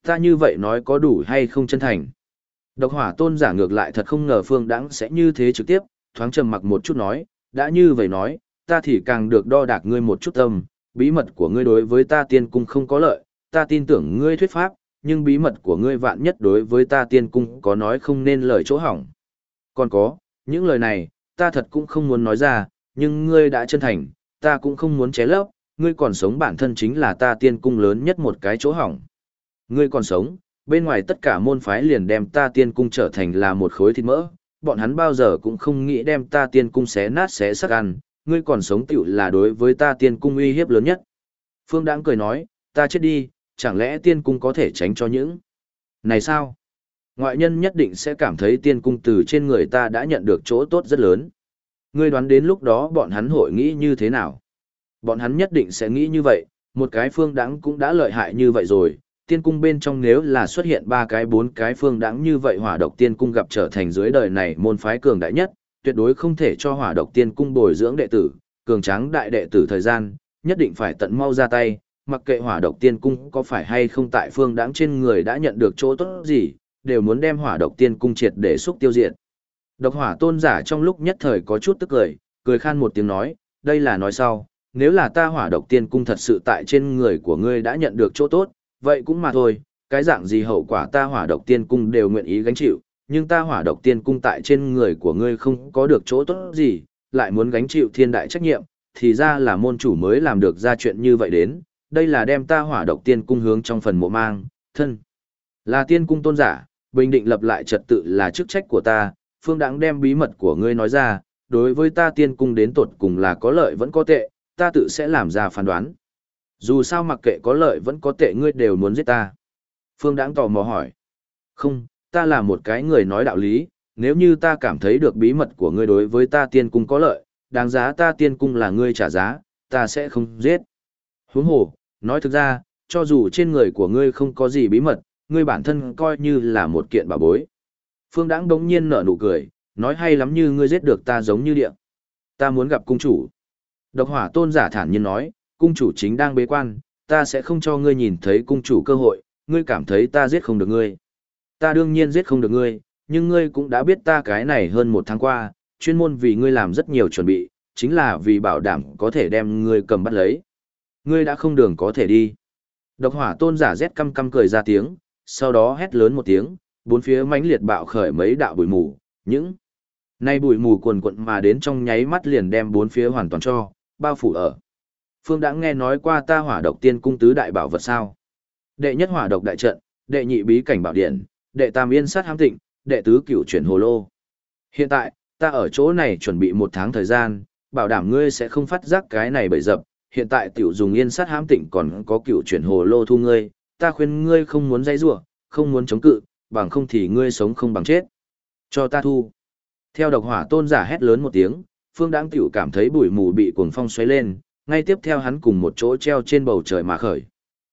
Ta như vậy nói có đủ hay không chân thành? Độc hỏa tôn giả ngược lại thật không ngờ Phương Đãng sẽ như thế trực tiếp, thoáng trầm mặc một chút nói, đã như vậy nói, ta thì càng được đo đạc ngươi một chút tâm, bí mật của ngươi đối với ta tiên cung không có lợi, ta tin tưởng ngươi thuyết pháp, nhưng bí mật của ngươi vạn nhất đối với ta tiên cung có nói không nên lời chỗ hỏng. Còn có, những lời này, ta thật cũng không muốn nói ra, nhưng ngươi đã chân thành, ta cũng không muốn ché lấp, ngươi còn sống bản thân chính là ta tiên cung lớn nhất một cái chỗ hỏng. Ngươi còn sống, bên ngoài tất cả môn phái liền đem ta tiên cung trở thành là một khối thịt mỡ, bọn hắn bao giờ cũng không nghĩ đem ta tiên cung xé nát xé xác ăn, ngươi còn sống tựu là đối với ta tiên cung uy hiếp lớn nhất. Phương Đãng cười nói, ta chết đi, chẳng lẽ tiên cung có thể tránh cho những này sao? Ngoại nhân nhất định sẽ cảm thấy tiên cung từ trên người ta đã nhận được chỗ tốt rất lớn. Ngươi đoán đến lúc đó bọn hắn hội nghĩ như thế nào? Bọn hắn nhất định sẽ nghĩ như vậy, một cái Phương Đãng cũng đã lợi hại như vậy rồi, tiên cung bên trong nếu là xuất hiện 3 cái 4 cái Phương Đãng như vậy hỏa độc tiên cung gặp trở thành dưới đời này môn phái cường đại nhất, tuyệt đối không thể cho hỏa độc tiên cung bồi dưỡng đệ tử, cường tráng đại đệ tử thời gian, nhất định phải tận mau ra tay, mặc kệ hỏa độc tiên cung có phải hay không tại Phương Đãng trên người đã nhận được chỗ tốt gì, đều muốn đem hỏa độc tiên cung triệt để xúc tiêu diệt. Độc hỏa tôn giả trong lúc nhất thời có chút tức cười, cười khan một tiếng nói, đây là nói sau, nếu là ta hỏa độc tiên cung thật sự tại trên người của ngươi đã nhận được chỗ tốt, vậy cũng mà thôi, cái dạng gì hậu quả ta hỏa độc tiên cung đều nguyện ý gánh chịu, nhưng ta hỏa độc tiên cung tại trên người của ngươi không có được chỗ tốt gì, lại muốn gánh chịu thiên đại trách nhiệm, thì ra là môn chủ mới làm được ra chuyện như vậy đến, đây là đem ta hỏa độc tiên cung hướng trong phần mộ mang, thân. Là tiên cung tôn giả, bình định lập lại trật tự là chức trách của ta, Phương Đãng đem bí mật của ngươi nói ra, đối với ta tiên cung đến tột cùng là có lợi vẫn có tệ, ta tự sẽ làm ra phán đoán. Dù sao mặc kệ có lợi vẫn có tệ ngươi đều muốn giết ta. Phương Đãng tò mò hỏi. Không, ta là một cái người nói đạo lý, nếu như ta cảm thấy được bí mật của ngươi đối với ta tiên cung có lợi, đáng giá ta tiên cung là ngươi trả giá, ta sẽ không giết. Huống hồ, nói thực ra, cho dù trên người của ngươi không có gì bí mật, ngươi bản thân coi như là một kiện bảo bối. Phương Đãng đống nhiên nở nụ cười, nói hay lắm như ngươi giết được ta giống như địa. Ta muốn gặp cung chủ. Độc hỏa tôn giả thản nhiên nói, cung chủ chính đang bế quan, ta sẽ không cho ngươi nhìn thấy cung chủ cơ hội, ngươi cảm thấy ta giết không được ngươi. Ta đương nhiên giết không được ngươi, nhưng ngươi cũng đã biết ta cái này hơn 1 tháng qua, chuyên môn vì ngươi làm rất nhiều chuẩn bị, chính là vì bảo đảm có thể đem ngươi cầm bắt lấy. Ngươi đã không đường có thể đi. Độc hỏa tôn giả rét căm căm cười ra tiếng, sau đó hét lớn một tiếng, bốn phía mãnh liệt bạo khởi mấy đạo bụi mù, những nay bụi mù cuồn cuộn mà đến trong nháy mắt liền đem bốn phía hoàn toàn cho bao phủ ở. Phương đã nghe nói qua ta hỏa độc tiên cung tứ đại bảo vật sao? Đệ nhất hỏa độc đại trận, đệ nhị bí cảnh bảo điện, đệ tam yên sát hám tịnh, đệ tứ cửu chuyển hồ lô. Hiện tại, ta ở chỗ này chuẩn bị 1 tháng thời gian, bảo đảm ngươi sẽ không phát giác cái này bậy dập. Hiện tại tiểu dùng yên sát hám tịnh còn có cửu chuyển hồ lô thu ngươi, ta khuyên ngươi không muốn dãy rủa, không muốn chống cự, bằng không thì ngươi sống không bằng chết. Cho ta thu. Theo độc hỏa tôn giả hét lớn một tiếng, Phương Đãng tiểu cảm thấy bụi mù bị cuồng phong xoáy lên, ngay tiếp theo hắn cùng một chỗ treo trên bầu trời mà khởi.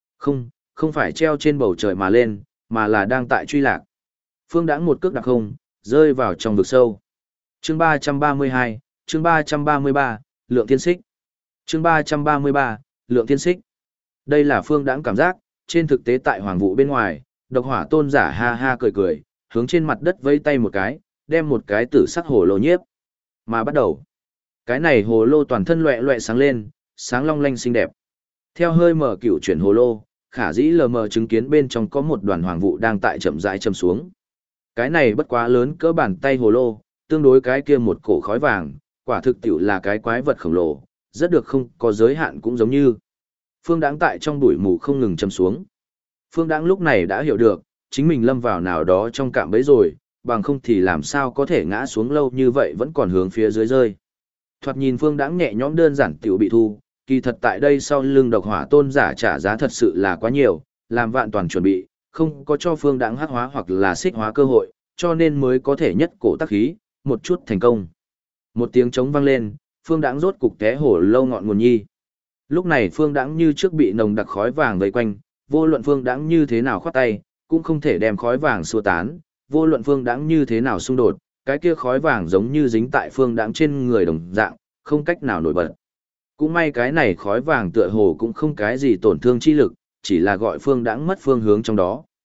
Không phải treo trên bầu trời mà lên, mà là đang tại truy lạc. Phương Đãng một cước đạp không, rơi vào trong vực sâu. Chương 332, chương 333, lượng thiên xích. Chương 333, lượng thiên xích. Đây là Phương Đãng cảm giác, trên thực tế tại hoàng vụ bên ngoài, độc hỏa tôn giả ha ha cười cười, hướng trên mặt đất vẫy tay một cái, đem một cái tử sắc hồ lô nhiếp. Mà bắt đầu, cái này hồ lô toàn thân loẹ loẹ sáng lên, sáng long lanh xinh đẹp. Theo hơi mở cựu chuyển hồ lô, khả dĩ lờ mờ chứng kiến bên trong có một đoàn hoàng vụ đang tại chậm rãi châm xuống. Cái này bất quá lớn cỡ bàn tay hồ lô, tương đối cái kia một cổ khói vàng, quả thực tiểu là cái quái vật khổng lồ, rất được không có giới hạn cũng giống như. Phương Đãng tại trong bụi mù không ngừng châm xuống. Phương Đãng lúc này đã hiểu được, chính mình lâm vào nào đó trong cạm bẫy rồi, bằng không thì làm sao có thể ngã xuống lâu như vậy vẫn còn hướng phía dưới rơi. Thoạt nhìn Phương Đãng nhẹ nhõm đơn giản tiểu bị thu, kỳ thật tại đây sau lưng độc hỏa tôn giả trả giá thật sự là quá nhiều, làm vạn toàn chuẩn bị, không có cho Phương Đãng hắc hóa hoặc là xích hóa cơ hội, cho nên mới có thể nhất cổ tác khí, một chút thành công. Một tiếng trống vang lên, Phương Đãng rốt cục té hổ lâu ngọn nguồn nhi. Lúc này Phương Đãng như trước bị nồng đặc khói vàng vây quanh, vô luận Phương Đãng như thế nào khoát tay, cũng không thể đem khói vàng xua tán, vô luận Phương Đãng như thế nào xung đột, cái kia khói vàng giống như dính tại Phương Đãng trên người đồng dạng, không cách nào nổi bật. Cũng may cái này khói vàng tựa hồ cũng không cái gì tổn thương chi lực, chỉ là gọi Phương Đãng mất phương hướng trong đó.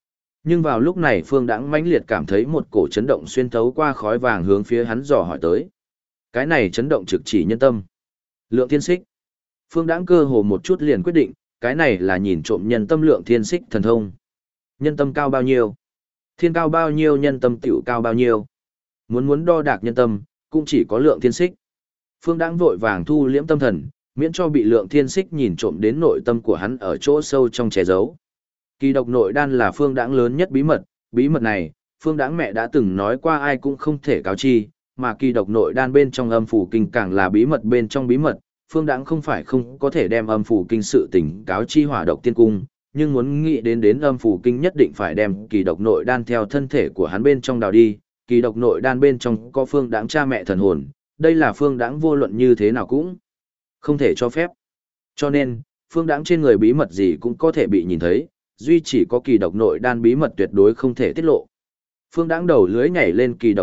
Nhưng vào lúc này Phương Đãng mãnh liệt cảm thấy một cổ chấn động xuyên thấu qua khói vàng hướng phía hắn dò hỏi tới. Cái này chấn động trực chỉ nhân tâm. Lượng thiên xích. Phương Đãng cơ hồ một chút liền quyết định, cái này là nhìn trộm nhân tâm lượng thiên xích thần thông. Nhân tâm cao bao nhiêu? Thiên cao bao nhiêu nhân tâm tiểu cao bao nhiêu? Muốn đo đạc nhân tâm, cũng chỉ có lượng thiên xích. Phương Đãng vội vàng thu liễm tâm thần, miễn cho bị lượng thiên xích nhìn trộm đến nội tâm của hắn ở chỗ sâu trong che giấu. Kỳ độc nội đan là Phương Đãng lớn nhất bí mật này, Phương Đãng mẹ đã từng nói qua ai cũng không thể cáo chi, mà kỳ độc nội đan bên trong âm phủ kinh càng là bí mật bên trong bí mật, Phương Đãng không phải không có thể đem âm phủ kinh sự tình cáo chi Hỏa Độc Tiên Cung, nhưng muốn nghĩ đến âm phủ kinh nhất định phải đem kỳ độc nội đan theo thân thể của hắn bên trong đào đi, kỳ độc nội đan bên trong có Phương Đãng cha mẹ thần hồn, đây là Phương Đãng vô luận như thế nào cũng không thể cho phép. Cho nên, Phương Đãng trên người bí mật gì cũng có thể bị nhìn thấy, duy chỉ có kỳ độc nội đan bí mật tuyệt đối không thể tiết lộ. Phương Đãng đầu lưới nhảy lên kỳ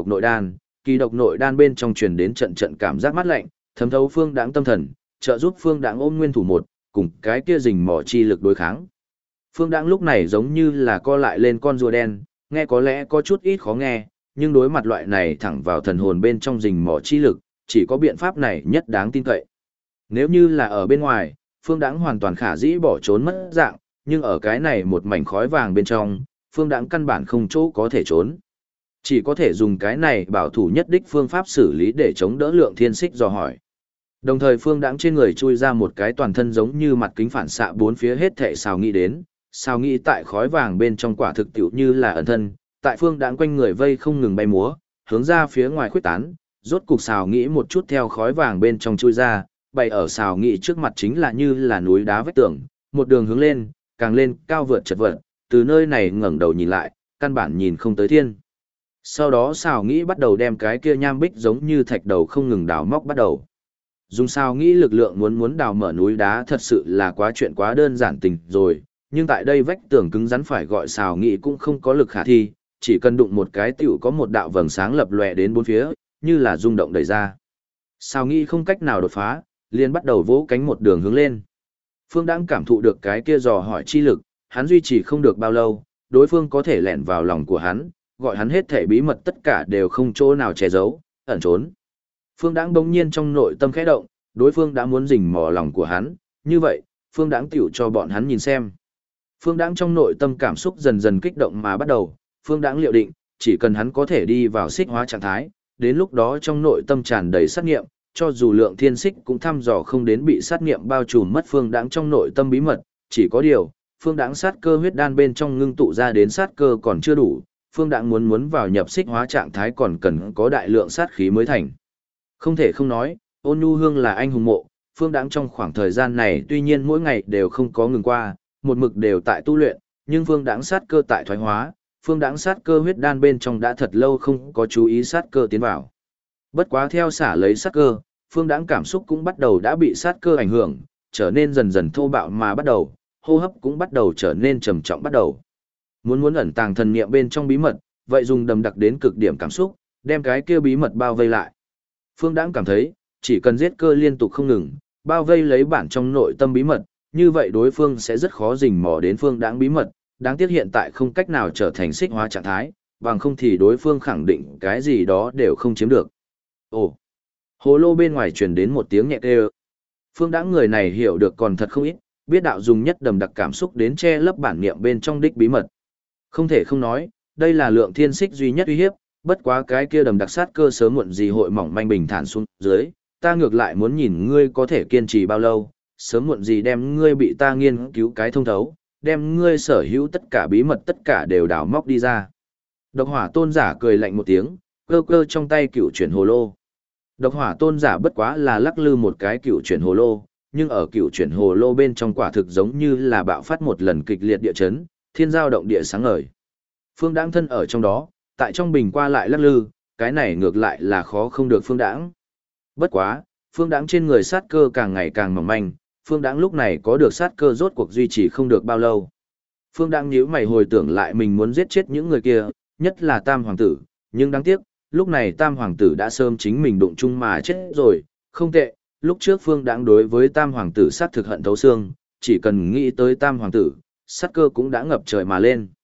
độc nội đan bên trong truyền đến trận trận cảm giác mát lạnh, thấm thấu Phương Đãng tâm thần, trợ giúp Phương Đãng ôm nguyên thủ một, cùng cái kia rình mỏ chi lực đối kháng. Phương Đãng lúc này giống như là co lại lên con rùa đen, nghe có lẽ có chút ít khó nghe, nhưng đối mặt loại này thẳng vào thần hồn bên trong rình mỏ chi lực, chỉ có biện pháp này nhất đáng tin cậy. Nếu như là ở bên ngoài, Phương Đãng hoàn toàn khả dĩ bỏ trốn mất dạng, nhưng ở cái này một mảnh khói vàng bên trong, Phương Đãng căn bản không chỗ có thể trốn. Chỉ có thể dùng cái này bảo thủ nhất đích phương pháp xử lý để chống đỡ lượng thiên xích dò hỏi. Đồng thời Phương Đãng trên người chui ra một cái toàn thân giống như mặt kính phản xạ bốn phía hết thảy xào nghĩ đến, xào nghĩ tại khói vàng bên trong quả thực tiểu như là ẩn thân, tại Phương Đãng quanh người vây không ngừng bay múa, hướng ra phía ngoài khuếch tán, rốt cục xào nghĩ một chút theo khói vàng bên trong chui ra, bày ở xào nghĩ trước mặt chính là như là núi đá vách tường, một đường hướng lên, càng lên cao vượt chật vật, từ nơi này ngẩng đầu nhìn lại, căn bản nhìn không tới thiên. Sau đó xào nghĩ bắt đầu đem cái kia nham bích giống như thạch đầu không ngừng đào móc bắt đầu. Dùng xào nghĩ lực lượng muốn đào mở núi đá thật sự là quá chuyện quá đơn giản tình rồi, nhưng tại đây vách tường cứng rắn phải gọi xào nghĩ cũng không có lực khả thi, chỉ cần đụng một cái tiểu có một đạo vầng sáng lập lòe đến bốn phía, như là rung động đẩy ra. Xào nghĩ không cách nào đột phá, liền bắt đầu vỗ cánh một đường hướng lên. Phương Đãng cảm thụ được cái kia dò hỏi chi lực, hắn duy trì không được bao lâu, đối phương có thể lẻn vào lòng của hắn, gọi hắn hết thể bí mật tất cả đều không chỗ nào che giấu, ẩn trốn. Phương Đãng bỗng nhiên trong nội tâm khẽ động, đối phương đã muốn rình mò lòng của hắn, như vậy, Phương Đãng tiểu cho bọn hắn nhìn xem. Phương Đãng trong nội tâm cảm xúc dần dần kích động mà bắt đầu, Phương Đãng liệu định, chỉ cần hắn có thể đi vào xích hóa trạng thái, đến lúc đó trong nội tâm tràn đầy sát nghiệm, cho dù lượng thiên xích cũng thăm dò không đến bị sát nghiệm bao trùm mất Phương Đãng trong nội tâm bí mật, chỉ có điều, Phương Đãng sát cơ huyết đan bên trong ngưng tụ ra đến sát cơ còn chưa đủ, Phương Đãng muốn vào nhập xích hóa trạng thái còn cần có đại lượng sát khí mới thành. Không thể không nói, Ôn Nhu Hương là anh hùng mộ, Phương Đãng trong khoảng thời gian này tuy nhiên mỗi ngày đều không có ngừng qua, một mực đều tại tu luyện, nhưng Phương Đãng sát cơ tại thoái hóa, Phương Đãng sát cơ huyết đan bên trong đã thật lâu không có chú ý sát cơ tiến vào. Bất quá theo xả lấy sát cơ, Phương Đãng cảm xúc cũng bắt đầu đã bị sát cơ ảnh hưởng, trở nên dần dần thô bạo mà bắt đầu, hô hấp cũng bắt đầu trở nên trầm trọng bắt đầu. Muốn ẩn tàng thần niệm bên trong bí mật, vậy dùng đầm đặc đến cực điểm cảm xúc, đem cái kia bí mật bao vây lại. Phương Đãng cảm thấy, chỉ cần giết cơ liên tục không ngừng, bao vây lấy bản trong nội tâm bí mật, như vậy đối phương sẽ rất khó rình mò đến Phương Đãng bí mật, đáng tiếc hiện tại không cách nào trở thành xích hóa trạng thái, bằng không thì đối phương khẳng định cái gì đó đều không chiếm được. Ồ! Hồ lô bên ngoài truyền đến một tiếng nhẹ kêu. Phương Đãng người này hiểu được còn thật không ít, biết đạo dùng nhất đầm đặc cảm xúc đến che lấp bản niệm bên trong đích bí mật. Không thể không nói, đây là lượng thiên xích duy nhất uy hiếp, bất quá cái kia đầm đặc sát cơ sớm muộn gì hội mỏng manh bình thản xuống dưới, ta ngược lại muốn nhìn ngươi có thể kiên trì bao lâu, sớm muộn gì đem ngươi bị ta nghiên cứu cái thông thấu, đem ngươi sở hữu tất cả bí mật tất cả đều đào móc đi ra. Độc Hỏa Tôn giả cười lạnh một tiếng, cơ cơ trong tay cựu chuyển hồ lô. Độc Hỏa Tôn giả bất quá là lắc lư một cái cựu chuyển hồ lô, nhưng ở cựu chuyển hồ lô bên trong quả thực giống như là bạo phát một lần kịch liệt địa chấn, thiên giao động địa sáng ngời. Phương Đãng thân ở trong đó, tại trong bình qua lại lắc lư, cái này ngược lại là khó không được Phương Đãng. Bất quá, Phương Đãng trên người sát cơ càng ngày càng mỏng manh, Phương Đãng lúc này có được sát cơ rốt cuộc duy trì không được bao lâu. Phương Đãng nhíu mày hồi tưởng lại mình muốn giết chết những người kia, nhất là Tam Hoàng tử, nhưng đáng tiếc, lúc này Tam Hoàng tử đã sớm chính mình đụng chung mà chết rồi, không tệ, lúc trước Phương Đãng đối với Tam Hoàng tử sát thực hận thấu xương, chỉ cần nghĩ tới Tam Hoàng tử, sát cơ cũng đã ngập trời mà lên.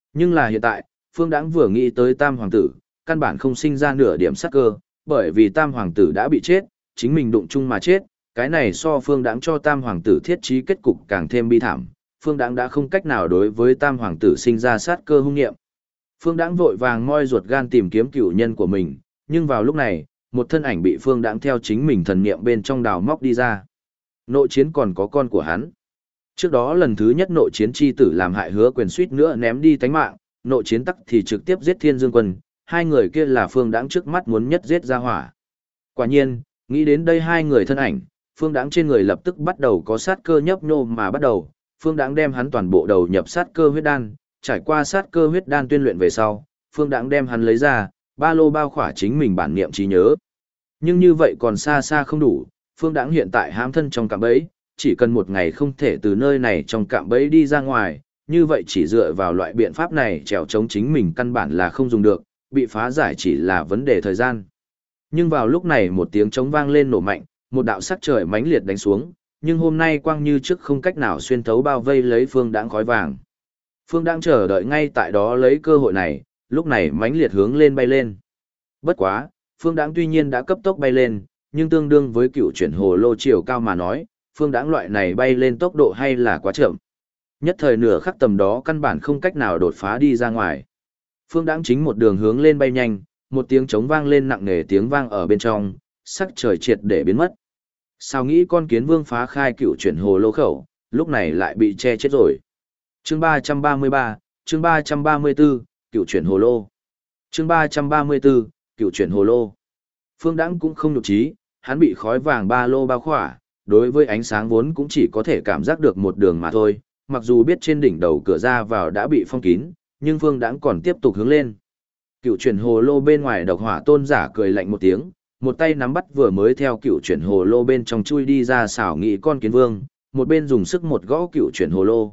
Nhưng là hiện tại, Phương Đãng vừa nghĩ tới Tam Hoàng tử, căn bản không sinh ra nửa điểm sát cơ, bởi vì Tam Hoàng tử đã bị chết, chính mình đụng chung mà chết, cái này so Phương Đãng cho Tam Hoàng tử thiết trí kết cục càng thêm bi thảm. Phương Đãng đã không cách nào đối với Tam Hoàng tử sinh ra sát cơ hung nghiệm. Phương Đãng vội vàng moi ruột gan tìm kiếm cửu nhân của mình, nhưng vào lúc này, một thân ảnh bị Phương Đãng theo chính mình thần niệm bên trong đào móc đi ra. Nội chiến còn có con của hắn. Trước đó lần thứ nhất nội chiến chi tử làm hại Hứa Quyền suýt nữa ném đi tánh mạng, nội chiến tắc thì trực tiếp giết Thiên Dương Quân, hai người kia là Phương Đãng trước mắt muốn nhất giết ra hỏa. Quả nhiên, nghĩ đến đây hai người thân ảnh, Phương Đãng trên người lập tức bắt đầu có sát cơ nhấp nhô mà bắt đầu, Phương Đãng đem hắn toàn bộ đầu nhập sát cơ huyết đan, trải qua sát cơ huyết đan tuyên luyện về sau, Phương Đãng đem hắn lấy ra, ba lô bao khỏa chính mình bản niệm trí nhớ. Nhưng như vậy còn xa xa không đủ, Phương Đãng hiện tại hãm thân trong cạm bẫy, chỉ cần một ngày không thể từ nơi này trong cạm bẫy đi ra ngoài, như vậy chỉ dựa vào loại biện pháp này trèo chống chính mình căn bản là không dùng được, bị phá giải chỉ là vấn đề thời gian. Nhưng vào lúc này một tiếng trống vang lên nổ mạnh, một đạo sắc trời mãnh liệt đánh xuống, nhưng hôm nay quang như trước không cách nào xuyên thấu bao vây lấy Phương Đãng khói vàng. Phương Đãng chờ đợi ngay tại đó lấy cơ hội này, lúc này mãnh liệt hướng lên bay lên. Bất quá, Phương Đãng tuy nhiên đã cấp tốc bay lên, nhưng tương đương với cựu chuyển hồ lô chiều cao mà nói, Phương Đãng loại này bay lên tốc độ hay là quá chậm. Nhất thời nửa khắc tầm đó căn bản không cách nào đột phá đi ra ngoài. Phương Đãng chính một đường hướng lên bay nhanh, một tiếng trống vang lên nặng nề tiếng vang ở bên trong, sắc trời triệt để biến mất. Sao nghĩ con kiến vương phá khai cựu chuyển hồ lô khẩu, lúc này lại bị che chết rồi. Chương 333, chương 334, cựu chuyển hồ lô. Chương 334, cựu chuyển hồ lô. Phương Đãng cũng không nhục trí, hắn bị khói vàng ba lô bao khỏa, đối với ánh sáng vốn cũng chỉ có thể cảm giác được một đường mà thôi, mặc dù biết trên đỉnh đầu cửa ra vào đã bị phong kín, nhưng Phương Đãng còn tiếp tục hướng lên. Cựu chuyển hồ lô bên ngoài độc hỏa tôn giả cười lạnh một tiếng, một tay nắm bắt vừa mới theo cựu chuyển hồ lô bên trong chui đi ra xảo nghị con kiến vương, một bên dùng sức một gõ cựu chuyển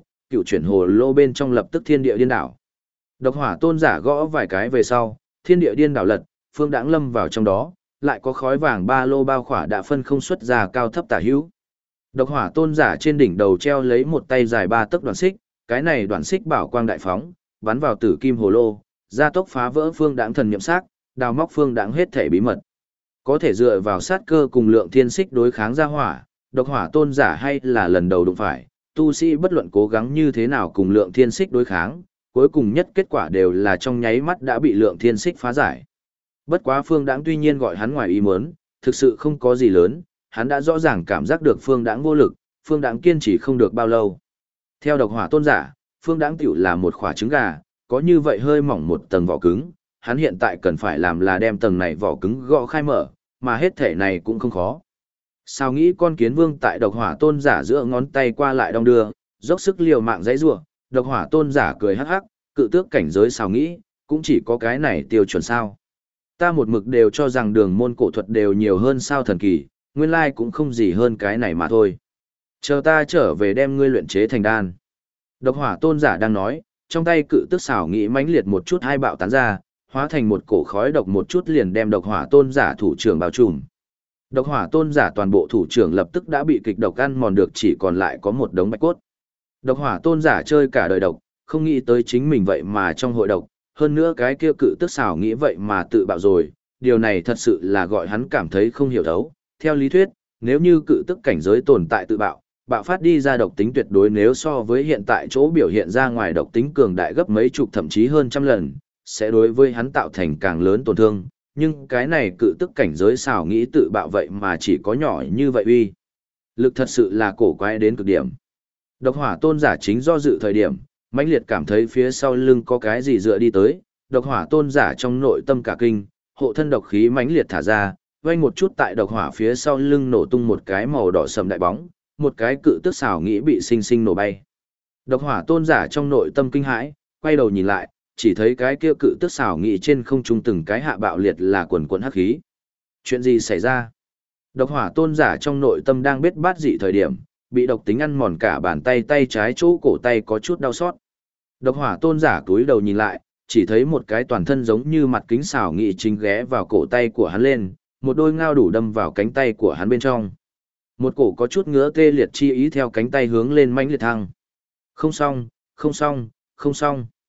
hồ lô bên trong lập tức thiên địa điên đảo. Độc hỏa tôn giả gõ vài cái về sau, thiên địa điên đảo lật, Phương Đãng lâm vào trong đó, lại có khói vàng ba lô bao khỏa đã phân không xuất ra cao thấp tả hữu. Độc hỏa tôn giả trên đỉnh đầu treo lấy một tay dài 3 tấc đoạn xích, cái này đoạn xích bảo quang đại phóng, bắn vào tử kim hồ lô, gia tốc phá vỡ Phương Đãng thần niệm sắc, đào móc Phương Đãng hết thể bí mật. Có thể dựa vào sát cơ cùng lượng thiên xích đối kháng ra hỏa, độc hỏa tôn giả hay là lần đầu đụng phải, tu sĩ bất luận cố gắng như thế nào cùng lượng thiên xích đối kháng, cuối cùng nhất kết quả đều là trong nháy mắt đã bị lượng thiên xích phá giải. Bất quá Phương Đãng tuy nhiên gọi hắn ngoài ý muốn, thực sự không có gì lớn, hắn đã rõ ràng cảm giác được Phương Đãng vô lực, Phương Đãng kiên trì không được bao lâu. Theo độc hỏa tôn giả, Phương Đãng tiểu là một quả trứng gà, có như vậy hơi mỏng một tầng vỏ cứng, hắn hiện tại cần phải làm là đem tầng này vỏ cứng gõ khai mở, mà hết thể này cũng không khó. Sao nghĩ con kiến vương tại độc hỏa tôn giả giữa ngón tay qua lại đong đưa, dốc sức liều mạng giãy giụa, độc hỏa tôn giả cười hắc hắc, cự tước cảnh giới sao nghĩ, cũng chỉ có cái này tiêu chuẩn sao. Ta một mực đều cho rằng đường môn cổ thuật đều nhiều hơn sao thần kỳ, nguyên lai cũng không gì hơn cái này mà thôi. Chờ ta trở về đem ngươi luyện chế thành đan. Độc hỏa tôn giả đang nói, trong tay cự tước xảo nghĩ mãnh liệt một chút hai bạo tán ra, hóa thành một cổ khói độc một chút liền đem độc hỏa tôn giả thủ trưởng bao trùm. Độc hỏa tôn giả toàn bộ thủ trưởng lập tức đã bị kịch độc ăn mòn được, chỉ còn lại có một đống bạch cốt. Độc hỏa tôn giả chơi cả đời độc, không nghĩ tới chính mình vậy mà trong hội độc, hơn nữa cái kia cự tức xảo nghĩ vậy mà tự bạo rồi, điều này thật sự là gọi hắn cảm thấy không hiểu thấu. Theo lý thuyết, nếu như cự tức cảnh giới tồn tại tự bạo, bạo phát đi ra độc tính tuyệt đối nếu so với hiện tại chỗ biểu hiện ra ngoài độc tính cường đại gấp mấy chục thậm chí hơn trăm lần, sẽ đối với hắn tạo thành càng lớn tổn thương, nhưng cái này cự tức cảnh giới xảo nghĩ tự bạo vậy mà chỉ có nhỏ như vậy uy. Lực thật sự là cổ quái đến cực điểm. Độc hỏa tôn giả chính do dự thời điểm, mãnh liệt cảm thấy phía sau lưng có cái gì dựa đi tới, độc hỏa tôn giả trong nội tâm cả kinh, hộ thân độc khí mãnh liệt thả ra, vang một chút tại độc hỏa phía sau lưng nổ tung một cái màu đỏ sầm đại bóng, một cái cự tức xảo nghĩ bị sinh sinh nổ bay. Độc hỏa tôn giả trong nội tâm kinh hãi, quay đầu nhìn lại, chỉ thấy cái kia cự tức xảo nghĩ trên không trung từng cái hạ bạo liệt là quần quần hắc khí. Chuyện gì xảy ra? Độc hỏa tôn giả trong nội tâm đang biết bát dị thời điểm, bị độc tính ăn mòn cả bàn tay tay trái chỗ cổ tay có chút đau xót. Độc hỏa tôn giả cúi đầu nhìn lại, chỉ thấy một cái toàn thân giống như mặt kính xảo nghị chính ghé vào cổ tay của hắn lên, một đôi ngao đủ đâm vào cánh tay của hắn bên trong. Một cổ có chút ngứa tê liệt chi ý theo cánh tay hướng lên mãnh liệt thăng. Không xong, không xong, không xong.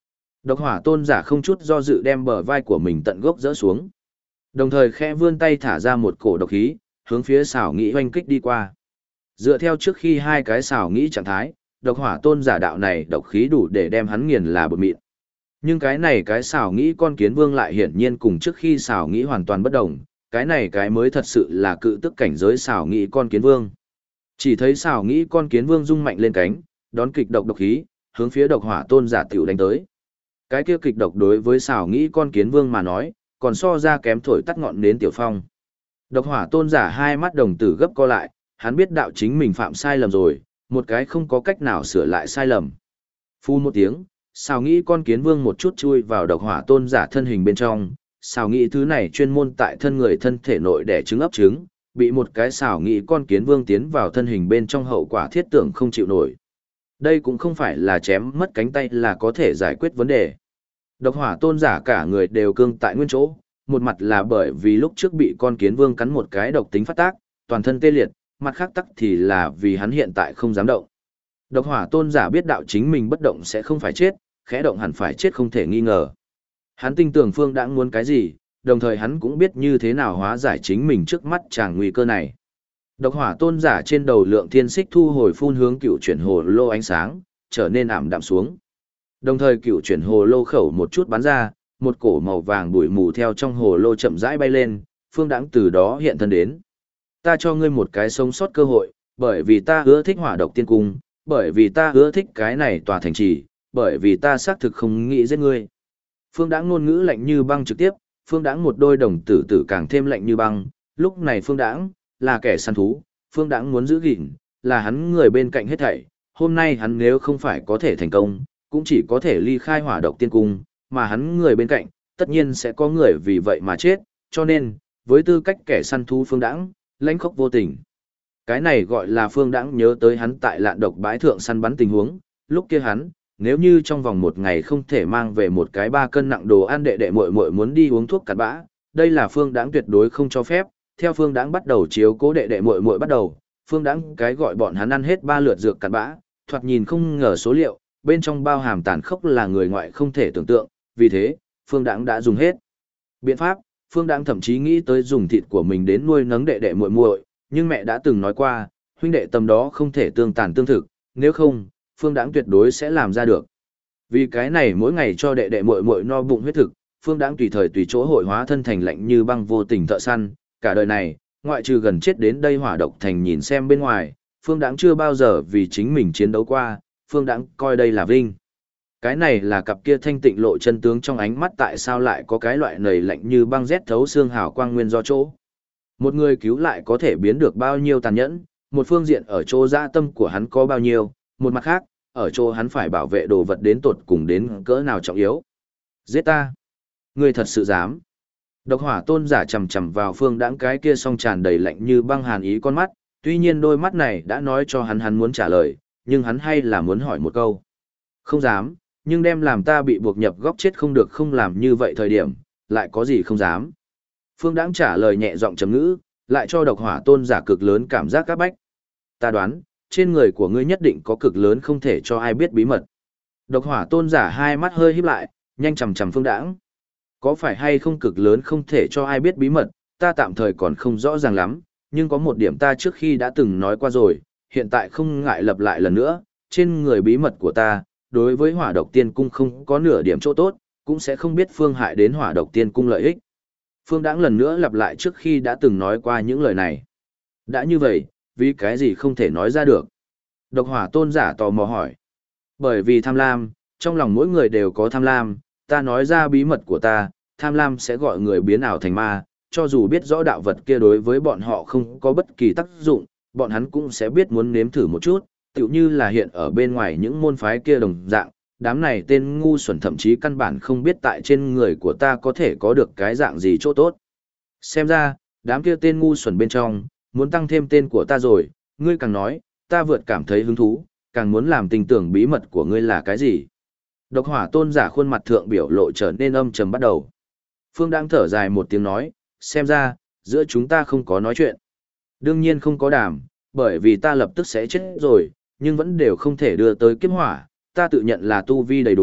Độc hỏa tôn giả không chút do dự đem bờ vai của mình tận gốc dỡ xuống. Đồng thời khẽ vươn tay thả ra một cổ độc khí, hướng phía xảo nghĩ hoanh kích đi qua. Dựa theo trước khi hai cái xảo nghĩ trạng thái, độc hỏa tôn giả đạo này độc khí đủ để đem hắn nghiền là bột mịn. Nhưng cái này cái xảo nghĩ con kiến vương lại hiển nhiên cùng trước khi xảo nghĩ hoàn toàn bất đồng, cái này cái mới thật sự là cự tức cảnh giới xảo nghĩ con kiến vương. Chỉ thấy xảo nghĩ con kiến vương rung mạnh lên cánh, đón kịch độc độc khí, hướng phía độc hỏa tôn giả tiểu đánh tới. Cái kia kịch độc đối với xảo nghĩ con kiến vương mà nói, còn so ra kém thổi tắt ngọn nến tiểu phong. Độc hỏa tôn giả hai mắt đồng tử gấp co lại, hắn biết đạo chính mình phạm sai lầm rồi, một cái không có cách nào sửa lại sai lầm. Phu một tiếng, xảo nghĩ con kiến vương một chút chui vào độc hỏa tôn giả thân hình bên trong, xảo nghĩ thứ này chuyên môn tại thân người thân thể nội để trứng ấp trứng, bị một cái xảo nghĩ con kiến vương tiến vào thân hình bên trong hậu quả thiết tưởng không chịu nổi. Đây cũng không phải là chém mất cánh tay là có thể giải quyết vấn đề. Độc hỏa tôn giả cả người đều cương tại nguyên chỗ, một mặt là bởi vì lúc trước bị con kiến vương cắn một cái độc tính phát tác, toàn thân tê liệt, mặt khác tắc thì là vì hắn hiện tại không dám động. Độc hỏa tôn giả biết đạo chính mình bất động sẽ không phải chết, khẽ động hẳn phải chết không thể nghi ngờ. Hắn tin tưởng Phương Đãng muốn cái gì, đồng thời hắn cũng biết như thế nào hóa giải chính mình trước mắt chàng nguy cơ này. Độc hỏa tôn giả trên đầu lượng thiên xích thu hồi phun hướng cựu chuyển hồ lô ánh sáng, trở nên ảm đạm xuống. Đồng thời cựu chuyển hồ lô khẩu một chút bắn ra, một cổ màu vàng bụi mù theo trong hồ lô chậm rãi bay lên, Phương Đãng từ đó hiện thân đến. Ta cho ngươi một cái sống sót cơ hội, bởi vì ta ưa thích hỏa độc tiên cung, bởi vì ta ưa thích cái này tòa thành trì, bởi vì ta xác thực không nghĩ giết ngươi. Phương Đãng ngôn ngữ lạnh như băng trực tiếp, Phương Đãng một đôi đồng tử tử càng thêm lạnh như băng, lúc này Phương Đãng là kẻ săn thú, Phương Đãng muốn giữ gìn, là hắn người bên cạnh hết thảy, hôm nay hắn nếu không phải có thể thành công, cũng chỉ có thể ly khai hỏa độc tiên cung, mà hắn người bên cạnh, tất nhiên sẽ có người vì vậy mà chết, cho nên, với tư cách kẻ săn thú Phương Đãng, lãnh khốc vô tình. Cái này gọi là Phương Đãng nhớ tới hắn tại Lạn Độc bãi thượng săn bắn tình huống, lúc kia hắn, nếu như trong vòng một ngày không thể mang về một cái 3 cân nặng đồ ăn đệ đệ muội muội muốn đi uống thuốc cặn bã, đây là Phương Đãng tuyệt đối không cho phép. Theo Phương Đãng bắt đầu chiếu cố đệ đệ muội muội bắt đầu, Phương Đãng cái gọi bọn hắn ăn hết 3 lượt dược cặn bã, thoạt nhìn không ngờ số liệu, bên trong bao hàm tàn khốc là người ngoại không thể tưởng tượng, vì thế, Phương Đãng đã dùng hết biện pháp. Phương Đãng thậm chí nghĩ tới dùng thịt của mình đến nuôi nấng đệ đệ muội muội, nhưng mẹ đã từng nói qua, huynh đệ tầm đó không thể tương tàn tương thực, nếu không, Phương Đãng tuyệt đối sẽ làm ra được. Vì cái này mỗi ngày cho đệ đệ muội muội no bụng huyết thực, Phương Đãng tùy thời tùy chỗ hội hóa thân thành lạnh như băng vô tình thợ săn, cả đời này, ngoại trừ gần chết đến đây hỏa độc thành nhìn xem bên ngoài, Phương Đãng chưa bao giờ vì chính mình chiến đấu qua, Phương Đãng coi đây là vinh. Cái này là cặp kia thanh tịnh lộ chân tướng trong ánh mắt tại sao lại có cái loại nầy lạnh như băng rét thấu xương hào quang nguyên do chỗ. Một người cứu lại có thể biến được bao nhiêu tàn nhẫn, một phương diện ở chỗ dã tâm của hắn có bao nhiêu, một mặt khác, ở chỗ hắn phải bảo vệ đồ vật đến tột cùng đến cỡ nào trọng yếu. Giết ta! Ngươi thật sự dám! Độc hỏa tôn giả chầm chầm vào Phương Đãng cái kia song tràn đầy lạnh như băng hàn ý con mắt, tuy nhiên đôi mắt này đã nói cho hắn muốn trả lời, nhưng hắn hay là muốn hỏi một câu. Không dám, nhưng đem làm ta bị buộc nhập góc chết không được không làm như vậy thời điểm, lại có gì không dám. Phương Đãng trả lời nhẹ giọng chấm ngữ, lại cho độc hỏa tôn giả cực lớn cảm giác áp bách. Ta đoán, trên người của ngươi nhất định có cực lớn không thể cho ai biết bí mật. Độc hỏa tôn giả hai mắt hơi híp lại, nhanh chằm chằm Phương Đãng. Có phải hay không cực lớn không thể cho ai biết bí mật, ta tạm thời còn không rõ ràng lắm, nhưng có một điểm ta trước khi đã từng nói qua rồi, hiện tại không ngại lặp lại lần nữa, trên người bí mật của ta, đối với hỏa độc tiên cung không có nửa điểm chỗ tốt, cũng sẽ không biết phương hại đến hỏa độc tiên cung lợi ích. Phương Đãng lần nữa lặp lại trước khi đã từng nói qua những lời này. Đã như vậy, vì cái gì không thể nói ra được? Độc hỏa tôn giả tò mò hỏi. Bởi vì tham lam, trong lòng mỗi người đều có tham lam, ta nói ra bí mật của ta, tham lam sẽ gọi người biến ảo thành ma, cho dù biết rõ đạo vật kia đối với bọn họ không có bất kỳ tác dụng, bọn hắn cũng sẽ biết muốn nếm thử một chút, tựu như là hiện ở bên ngoài những môn phái kia đồng dạng, đám này tên ngu xuẩn thậm chí căn bản không biết tại trên người của ta có thể có được cái dạng gì chỗ tốt. Xem ra, đám kia tên ngu xuẩn bên trong, muốn tăng thêm tên của ta rồi, ngươi càng nói, ta vượt cảm thấy hứng thú, càng muốn làm tình tưởng bí mật của ngươi là cái gì. Độc hỏa tôn giả khuôn mặt thượng biểu lộ trở nên âm trầm bắt đầu. Phương đang thở dài một tiếng nói, xem ra, giữa chúng ta không có nói chuyện. Đương nhiên không có đàm, bởi vì ta lập tức sẽ chết rồi, nhưng vẫn đều không thể đưa tới kiếp hỏa, ta tự nhận là tu vi đầy đủ,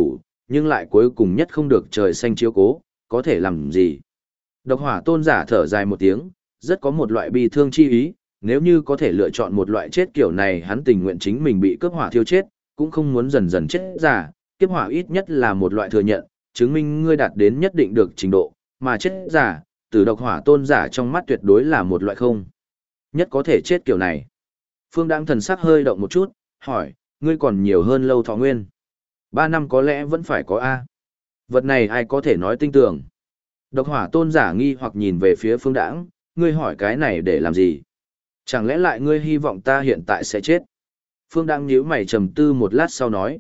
nhưng lại cuối cùng nhất không được trời xanh chiếu cố, có thể làm gì. Độc hỏa tôn giả thở dài một tiếng, rất có một loại bi thương chi ý, nếu như có thể lựa chọn một loại chết kiểu này hắn tình nguyện chính mình bị cướp hỏa thiêu chết, cũng không muốn dần dần chết giả, kiếp hỏa ít nhất là một loại thừa nhận, chứng minh ngươi đạt đến nhất định được trình độ, mà chết giả, từ độc hỏa tôn giả trong mắt tuyệt đối là một loại không. Nhất có thể chết kiểu này. Phương Đãng thần sắc hơi động một chút, hỏi, ngươi còn nhiều hơn lâu thọ nguyên. 3 năm có lẽ vẫn phải có A. Vật này ai có thể nói tinh tường. Độc hỏa tôn giả nghi hoặc nhìn về phía Phương Đãng, ngươi hỏi cái này để làm gì? Chẳng lẽ lại ngươi hy vọng ta hiện tại sẽ chết? Phương Đãng nhíu mày trầm tư một lát sau nói,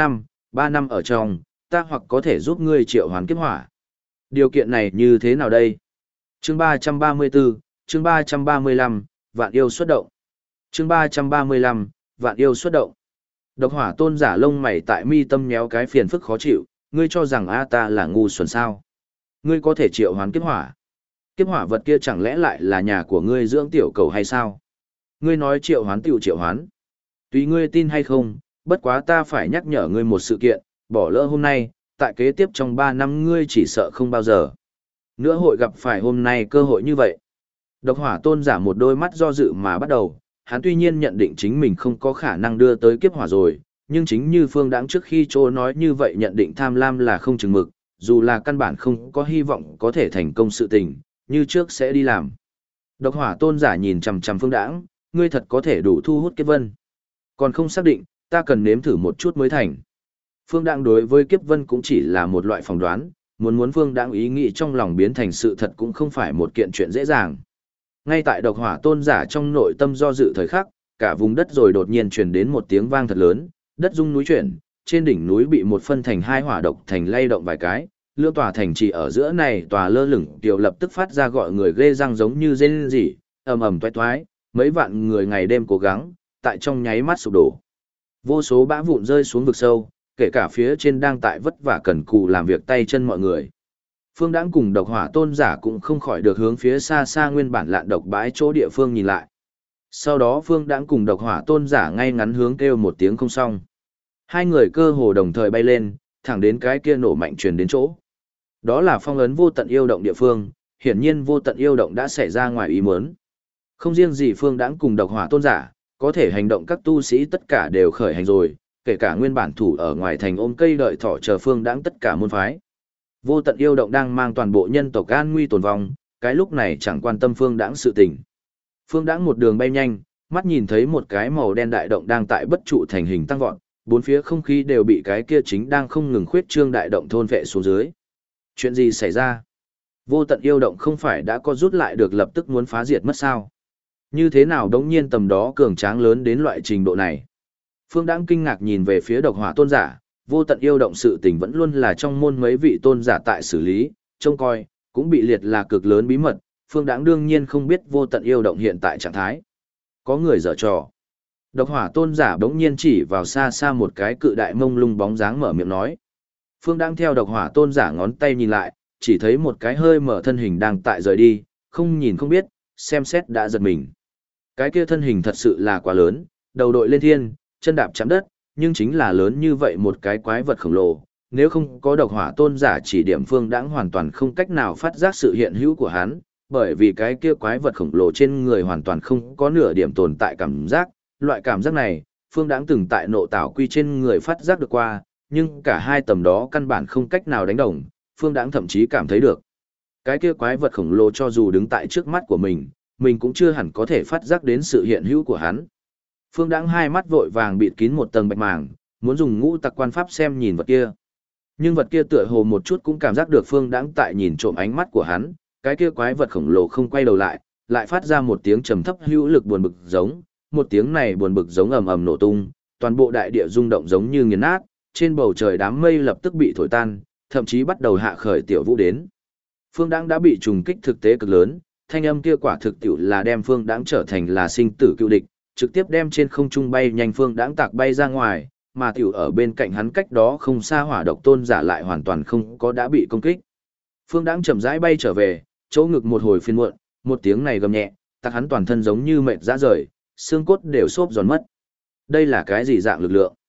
3 năm ở trong, ta hoặc có thể giúp ngươi triệu hoán kiếp hỏa. Điều kiện này như thế nào đây? Chương 334, chương 335, vạn yêu xuất động. Chương 335, vạn yêu xuất động. Độc hỏa tôn giả lông mày tại mi tâm nhéo cái phiền phức khó chịu, ngươi cho rằng a ta là ngu xuẩn sao? Ngươi có thể triệu hoán kiếp hỏa. Kiếp hỏa vật kia chẳng lẽ lại là nhà của ngươi dưỡng tiểu cầu hay sao? Ngươi nói triệu hoán tiểu triệu hoán. Tùy ngươi tin hay không, bất quá ta phải nhắc nhở ngươi một sự kiện, bỏ lỡ hôm nay, tại kế tiếp trong 3 năm ngươi chỉ sợ không bao giờ nữa hội gặp phải hôm nay cơ hội như vậy. Độc hỏa tôn giả một đôi mắt do dự mà bắt đầu, hắn tuy nhiên nhận định chính mình không có khả năng đưa tới kiếp hỏa rồi, nhưng chính như Phương Đãng trước khi Trô nói như vậy nhận định tham lam là không chừng mực, dù là căn bản không có hy vọng có thể thành công sự tình, như trước sẽ đi làm. Độc hỏa tôn giả nhìn chằm chằm Phương Đãng, ngươi thật có thể đủ thu hút kiếp vân. Còn không xác định, ta cần nếm thử một chút mới thành. Phương Đãng đối với kiếp vân cũng chỉ là một loại phỏng đoán, muốn Phương Đãng ý nghĩ trong lòng biến thành sự thật cũng không phải một kiện chuyện dễ dàng. Ngay tại độc hỏa tôn giả trong nội tâm do dự thời khắc, cả vùng đất rồi đột nhiên truyền đến một tiếng vang thật lớn, đất rung núi chuyển, trên đỉnh núi bị một phân thành hai hỏa độc thành lay động vài cái, lưỡng tòa thành trì ở giữa này tòa lơ lửng tiểu lập tức phát ra gọi người ghê răng giống như rên rỉ, ầm ầm toái toái, mấy vạn người ngày đêm cố gắng, tại trong nháy mắt sụp đổ. Vô số bã vụn rơi xuống vực sâu, kể cả phía trên đang tại vất vả cần cù làm việc tay chân mọi người. Phương Đãng cùng độc hỏa tôn giả cũng không khỏi được hướng phía xa xa nguyên bản lạn độc bãi chỗ địa phương nhìn lại. Sau đó Phương Đãng cùng độc hỏa tôn giả ngay ngắn hướng kêu một tiếng không xong. Hai người cơ hồ đồng thời bay lên, thẳng đến cái kia nổ mạnh truyền đến chỗ. Đó là phong ấn vô tận yêu động địa phương, hiển nhiên vô tận yêu động đã xảy ra ngoài ý muốn. Không riêng gì Phương Đãng cùng độc hỏa tôn giả, có thể hành động các tu sĩ tất cả đều khởi hành rồi, kể cả nguyên bản thủ ở ngoài thành ôm cây đợi thỏ chờ Phương Đãng tất cả môn phái. Vô tận yêu động đang mang toàn bộ nhân tộc an nguy tồn vong, cái lúc này chẳng quan tâm Phương Đãng sự tình. Phương Đãng một đường bay nhanh, mắt nhìn thấy một cái màu đen đại động đang tại bất trụ thành hình tăng vọt, bốn phía không khí đều bị cái kia chính đang không ngừng khuyết trương đại động thôn vệ xuống dưới. Chuyện gì xảy ra? Vô tận yêu động không phải đã có rút lại được lập tức muốn phá diệt mất sao? Như thế nào đống nhiên tầm đó cường tráng lớn đến loại trình độ này? Phương Đãng kinh ngạc nhìn về phía độc hỏa tôn giả, vô tận yêu động sự tình vẫn luôn là trong môn mấy vị tôn giả tại xử lý, trông coi, cũng bị liệt là cực lớn bí mật, Phương Đãng đương nhiên không biết vô tận yêu động hiện tại trạng thái. Có người giở trò. Độc hỏa tôn giả bỗng nhiên chỉ vào xa xa một cái cự đại mông lung bóng dáng mở miệng nói. Phương Đãng theo độc hỏa tôn giả ngón tay nhìn lại, chỉ thấy một cái hơi mở thân hình đang tại rời đi, không nhìn không biết, xem xét đã giật mình. Cái kia thân hình thật sự là quá lớn, đầu đội lên thiên, chân đạp chạm đất, nhưng chính là lớn như vậy một cái quái vật khổng lồ, nếu không có độc hỏa tôn giả chỉ điểm Phương Đãng hoàn toàn không cách nào phát giác sự hiện hữu của hắn, bởi vì cái kia quái vật khổng lồ trên người hoàn toàn không có nửa điểm tồn tại cảm giác, loại cảm giác này, Phương Đãng từng tại nộ tảo quy trên người phát giác được qua, nhưng cả hai tầm đó căn bản không cách nào đánh đồng, Phương Đãng thậm chí cảm thấy được. Cái kia quái vật khổng lồ cho dù đứng tại trước mắt của mình cũng chưa hẳn có thể phát giác đến sự hiện hữu của hắn. Phương Đãng hai mắt vội vàng bịt kín một tầng bạch màng, muốn dùng ngũ tặc quan pháp xem nhìn vật kia. Nhưng vật kia tựa hồ một chút cũng cảm giác được Phương Đãng tại nhìn trộm ánh mắt của hắn, cái kia quái vật khổng lồ không quay đầu lại, lại phát ra một tiếng trầm thấp hữu lực buồn bực giống, một tiếng này buồn bực giống ầm ầm nổ tung, toàn bộ đại địa rung động giống như nghiền nát, trên bầu trời đám mây lập tức bị thổi tan, thậm chí bắt đầu hạ khởi tiểu vũ đến. Phương Đãng đã bị trùng kích thực tế cực lớn, thanh âm kia quả thực tiểu là đem Phương Đãng trở thành là sinh tử cựu địch, trực tiếp đem trên không trung bay nhanh Phương Đãng tạc bay ra ngoài, mà tiểu ở bên cạnh hắn cách đó không xa hỏa độc tôn giả lại hoàn toàn không có đã bị công kích. Phương Đãng chậm rãi bay trở về, chỗ ngực một hồi phiền muộn, một tiếng này gầm nhẹ, tạc hắn toàn thân giống như mệt rã rời, xương cốt đều xốp giòn mất. Đây là cái gì dạng lực lượng?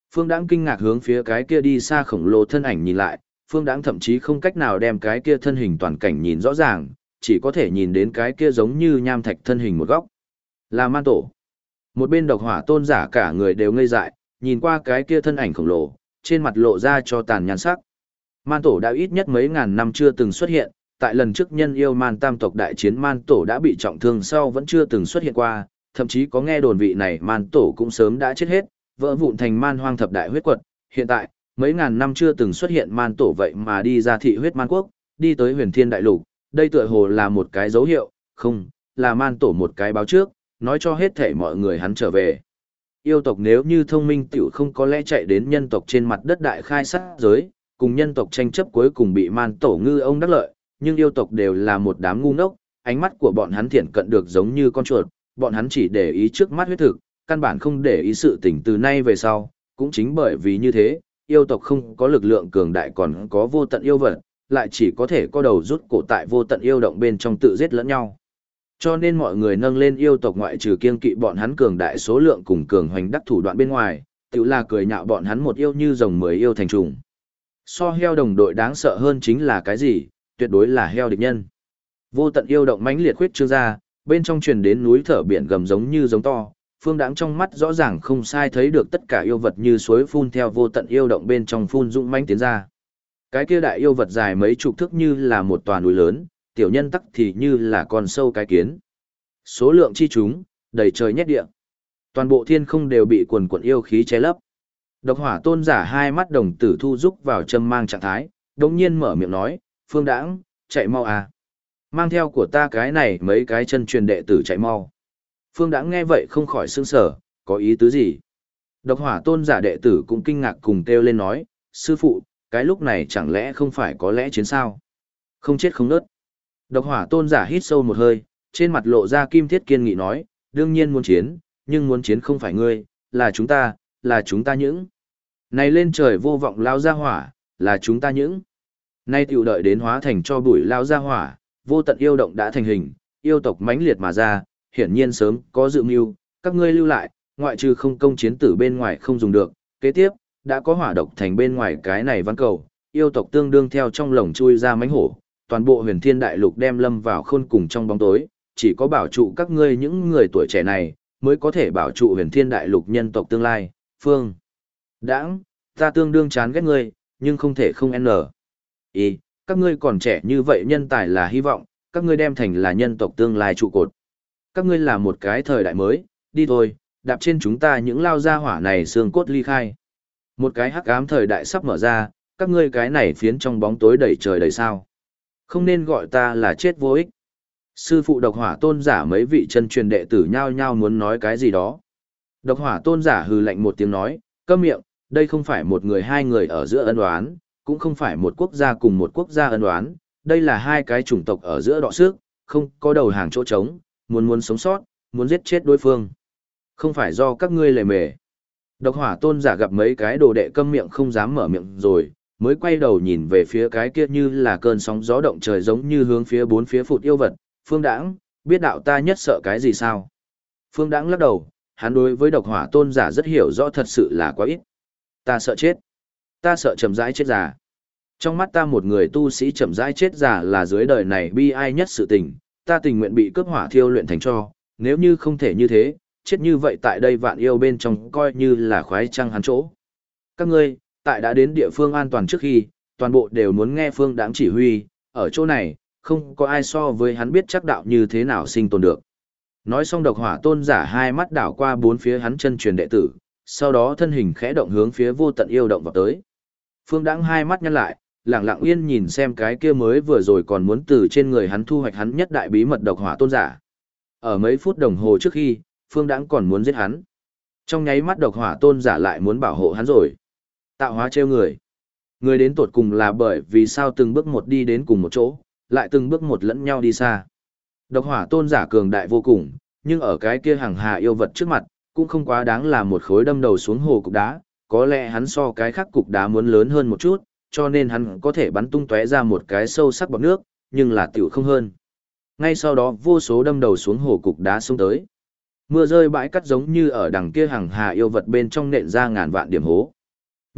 Phương Đãng kinh ngạc hướng phía cái kia đi xa khổng lồ thân ảnh nhìn lại, Phương Đãng thậm chí không cách nào đem cái kia thân hình toàn cảnh nhìn rõ ràng, chỉ có thể nhìn đến cái kia giống như nham thạch thân hình một góc. Là man tổ. Một bên độc hỏa tôn giả cả người đều ngây dại, nhìn qua cái kia thân ảnh khổng lồ, trên mặt lộ ra cho tàn nhàn sắc. Man tổ đã ít nhất mấy ngàn năm chưa từng xuất hiện, tại lần trước nhân yêu man tam tộc đại chiến man tổ đã bị trọng thương sau vẫn chưa từng xuất hiện qua, thậm chí có nghe đồn vị này man tổ cũng sớm đã chết hết, vỡ vụn thành man hoang thập đại huyết quật. Hiện tại, mấy ngàn năm chưa từng xuất hiện man tổ vậy mà đi ra thị huyết man quốc, đi tới huyền thiên đại lục, đây tựa hồ là một cái dấu hiệu, không, là man tổ một cái báo trước, nói cho hết thể mọi người hắn trở về. Yêu tộc nếu như thông minh tiểu không có lẽ chạy đến nhân tộc trên mặt đất đại khai sát giới, cùng nhân tộc tranh chấp cuối cùng bị man tổ ngư ông đắc lợi, nhưng yêu tộc đều là một đám ngu ngốc, ánh mắt của bọn hắn thiện cận được giống như con chuột, bọn hắn chỉ để ý trước mắt huyết thực, căn bản không để ý sự tình từ nay về sau, cũng chính bởi vì như thế, yêu tộc không có lực lượng cường đại còn có vô tận yêu vật, lại chỉ có thể có đầu rút cổ tại vô tận yêu động bên trong tự giết lẫn nhau. Cho nên mọi người nâng lên yêu tộc ngoại trừ kiên kỵ bọn hắn cường đại số lượng cùng cường hoành đắc thủ đoạn bên ngoài, tự là cười nhạo bọn hắn một yêu như rồng mười yêu thành trùng. So heo đồng đội đáng sợ hơn chính là cái gì? Tuyệt đối là heo địch nhân. Vô tận yêu động mãnh liệt khuyết trương ra, bên trong truyền đến núi thở biển gầm giống như giống to, Phương Đãng trong mắt rõ ràng không sai thấy được tất cả yêu vật như suối phun theo vô tận yêu động bên trong phun dũng mãnh tiến ra. Cái kia đại yêu vật dài mấy chục thước như là một tòa núi lớn, tiểu nhân tắc thì như là con sâu cái kiến. Số lượng chi chúng, đầy trời nhét địa. Toàn bộ thiên không đều bị quần quần yêu khí che lấp. Độc hỏa tôn giả hai mắt đồng tử thu rúc vào châm mang trạng thái, đồng nhiên mở miệng nói, Phương Đãng, chạy mau à. Mang theo của ta cái này mấy cái chân truyền đệ tử chạy mau. Phương Đãng nghe vậy không khỏi sững sờ, có ý tứ gì? Độc hỏa tôn giả đệ tử cũng kinh ngạc cùng kêu lên nói, sư phụ, cái lúc này chẳng lẽ không phải có lẽ chiến sao? Không chết không nớt. Độc hỏa tôn giả hít sâu một hơi, trên mặt lộ ra kim thiết kiên nghị nói, đương nhiên muốn chiến, nhưng muốn chiến không phải ngươi, là chúng ta những. Này lên trời vô vọng lao ra hỏa, là chúng ta những. Nay tiểu đợi đến hóa thành cho bụi lao ra hỏa, vô tận yêu động đã thành hình, yêu tộc mãnh liệt mà ra, hiển nhiên sớm có dự mưu, các ngươi lưu lại, ngoại trừ không công chiến tử bên ngoài không dùng được, kế tiếp, đã có hỏa độc thành bên ngoài cái này văn cầu, yêu tộc tương đương theo trong lồng chui ra mãnh hổ, toàn bộ huyền thiên đại lục đem lâm vào khôn cùng trong bóng tối, chỉ có bảo trụ các ngươi những người tuổi trẻ này, mới có thể bảo trụ huyền thiên đại lục nhân tộc tương lai, Phương Đãng, ta tương đương chán ghét ngươi, nhưng không thể không các ngươi còn trẻ như vậy nhân tài là hy vọng, các ngươi đem thành là nhân tộc tương lai trụ cột. Các ngươi là một cái thời đại mới, đi thôi, đạp trên chúng ta những lao gia hỏa này xương cốt ly khai. Một cái hắc ám thời đại sắp mở ra, các ngươi cái này phiến trong bóng tối đầy trời đầy sao. Không nên gọi ta là chết vô ích. Sư phụ độc hỏa tôn giả mấy vị chân truyền đệ tử nhao nhao muốn nói cái gì đó. Độc hỏa tôn giả hừ lạnh một tiếng nói, câm miệng, đây không phải một người hai người ở giữa ân oán, cũng không phải một quốc gia cùng một quốc gia ân oán, đây là hai cái chủng tộc ở giữa đọ sức, không có đầu hàng chỗ trống, muốn sống sót, muốn giết chết đối phương. Không phải do các ngươi lề mề. Độc hỏa tôn giả gặp mấy cái đồ đệ câm miệng không dám mở miệng rồi, mới quay đầu nhìn về phía cái kia như là cơn sóng gió động trời giống như hướng phía bốn phía phụt yêu vật. Phương Đãng, biết đạo ta nhất sợ cái gì sao? Phương Đãng lắc đầu, hắn đối với độc hỏa tôn giả rất hiểu rõ, thật sự là quá ít. Ta sợ chết. Ta sợ chậm rãi chết già. Trong mắt ta một người tu sĩ chậm rãi chết già là dưới đời này bi ai nhất sự tình, ta tình nguyện bị cướp hỏa thiêu luyện thành tro, nếu như không thể như thế, chết như vậy tại đây vạn yêu bên trong coi như là khoái trăng hắn chỗ. Các ngươi, tại đã đến địa phương an toàn trước khi, toàn bộ đều muốn nghe Phương Đãng chỉ huy, ở chỗ này, không có ai so với hắn biết chắc đạo như thế nào sinh tồn được. Nói xong độc hỏa tôn giả hai mắt đảo qua bốn phía hắn chân truyền đệ tử, sau đó thân hình khẽ động hướng phía vô tận yêu động vào tới. Phương Đãng hai mắt nhăn lại, lặng lặng yên nhìn xem cái kia mới vừa rồi còn muốn từ trên người hắn thu hoạch hắn nhất đại bí mật độc hỏa tôn giả. Ở mấy phút đồng hồ trước khi, Phương Đãng còn muốn giết hắn. Trong nháy mắt độc hỏa tôn giả lại muốn bảo hộ hắn rồi. Tạo hóa trêu người. Người đến tột cùng là bởi vì sao từng bước một đi đến cùng một chỗ, lại từng bước một lẫn nhau đi xa. Độc hỏa tôn giả cường đại vô cùng, nhưng ở cái kia hàng hà yêu vật trước mặt, cũng không quá đáng là một khối đâm đầu xuống hồ cục đá, có lẽ hắn so cái khác cục đá muốn lớn hơn một chút, cho nên hắn có thể bắn tung tóe ra một cái sâu sắc bọt nước, nhưng là tiểu không hơn. Ngay sau đó vô số đâm đầu xuống hồ cục đá xông tới. Mưa rơi bãi cắt giống như ở đằng kia hàng hà yêu vật bên trong nện ra ngàn vạn điểm hố.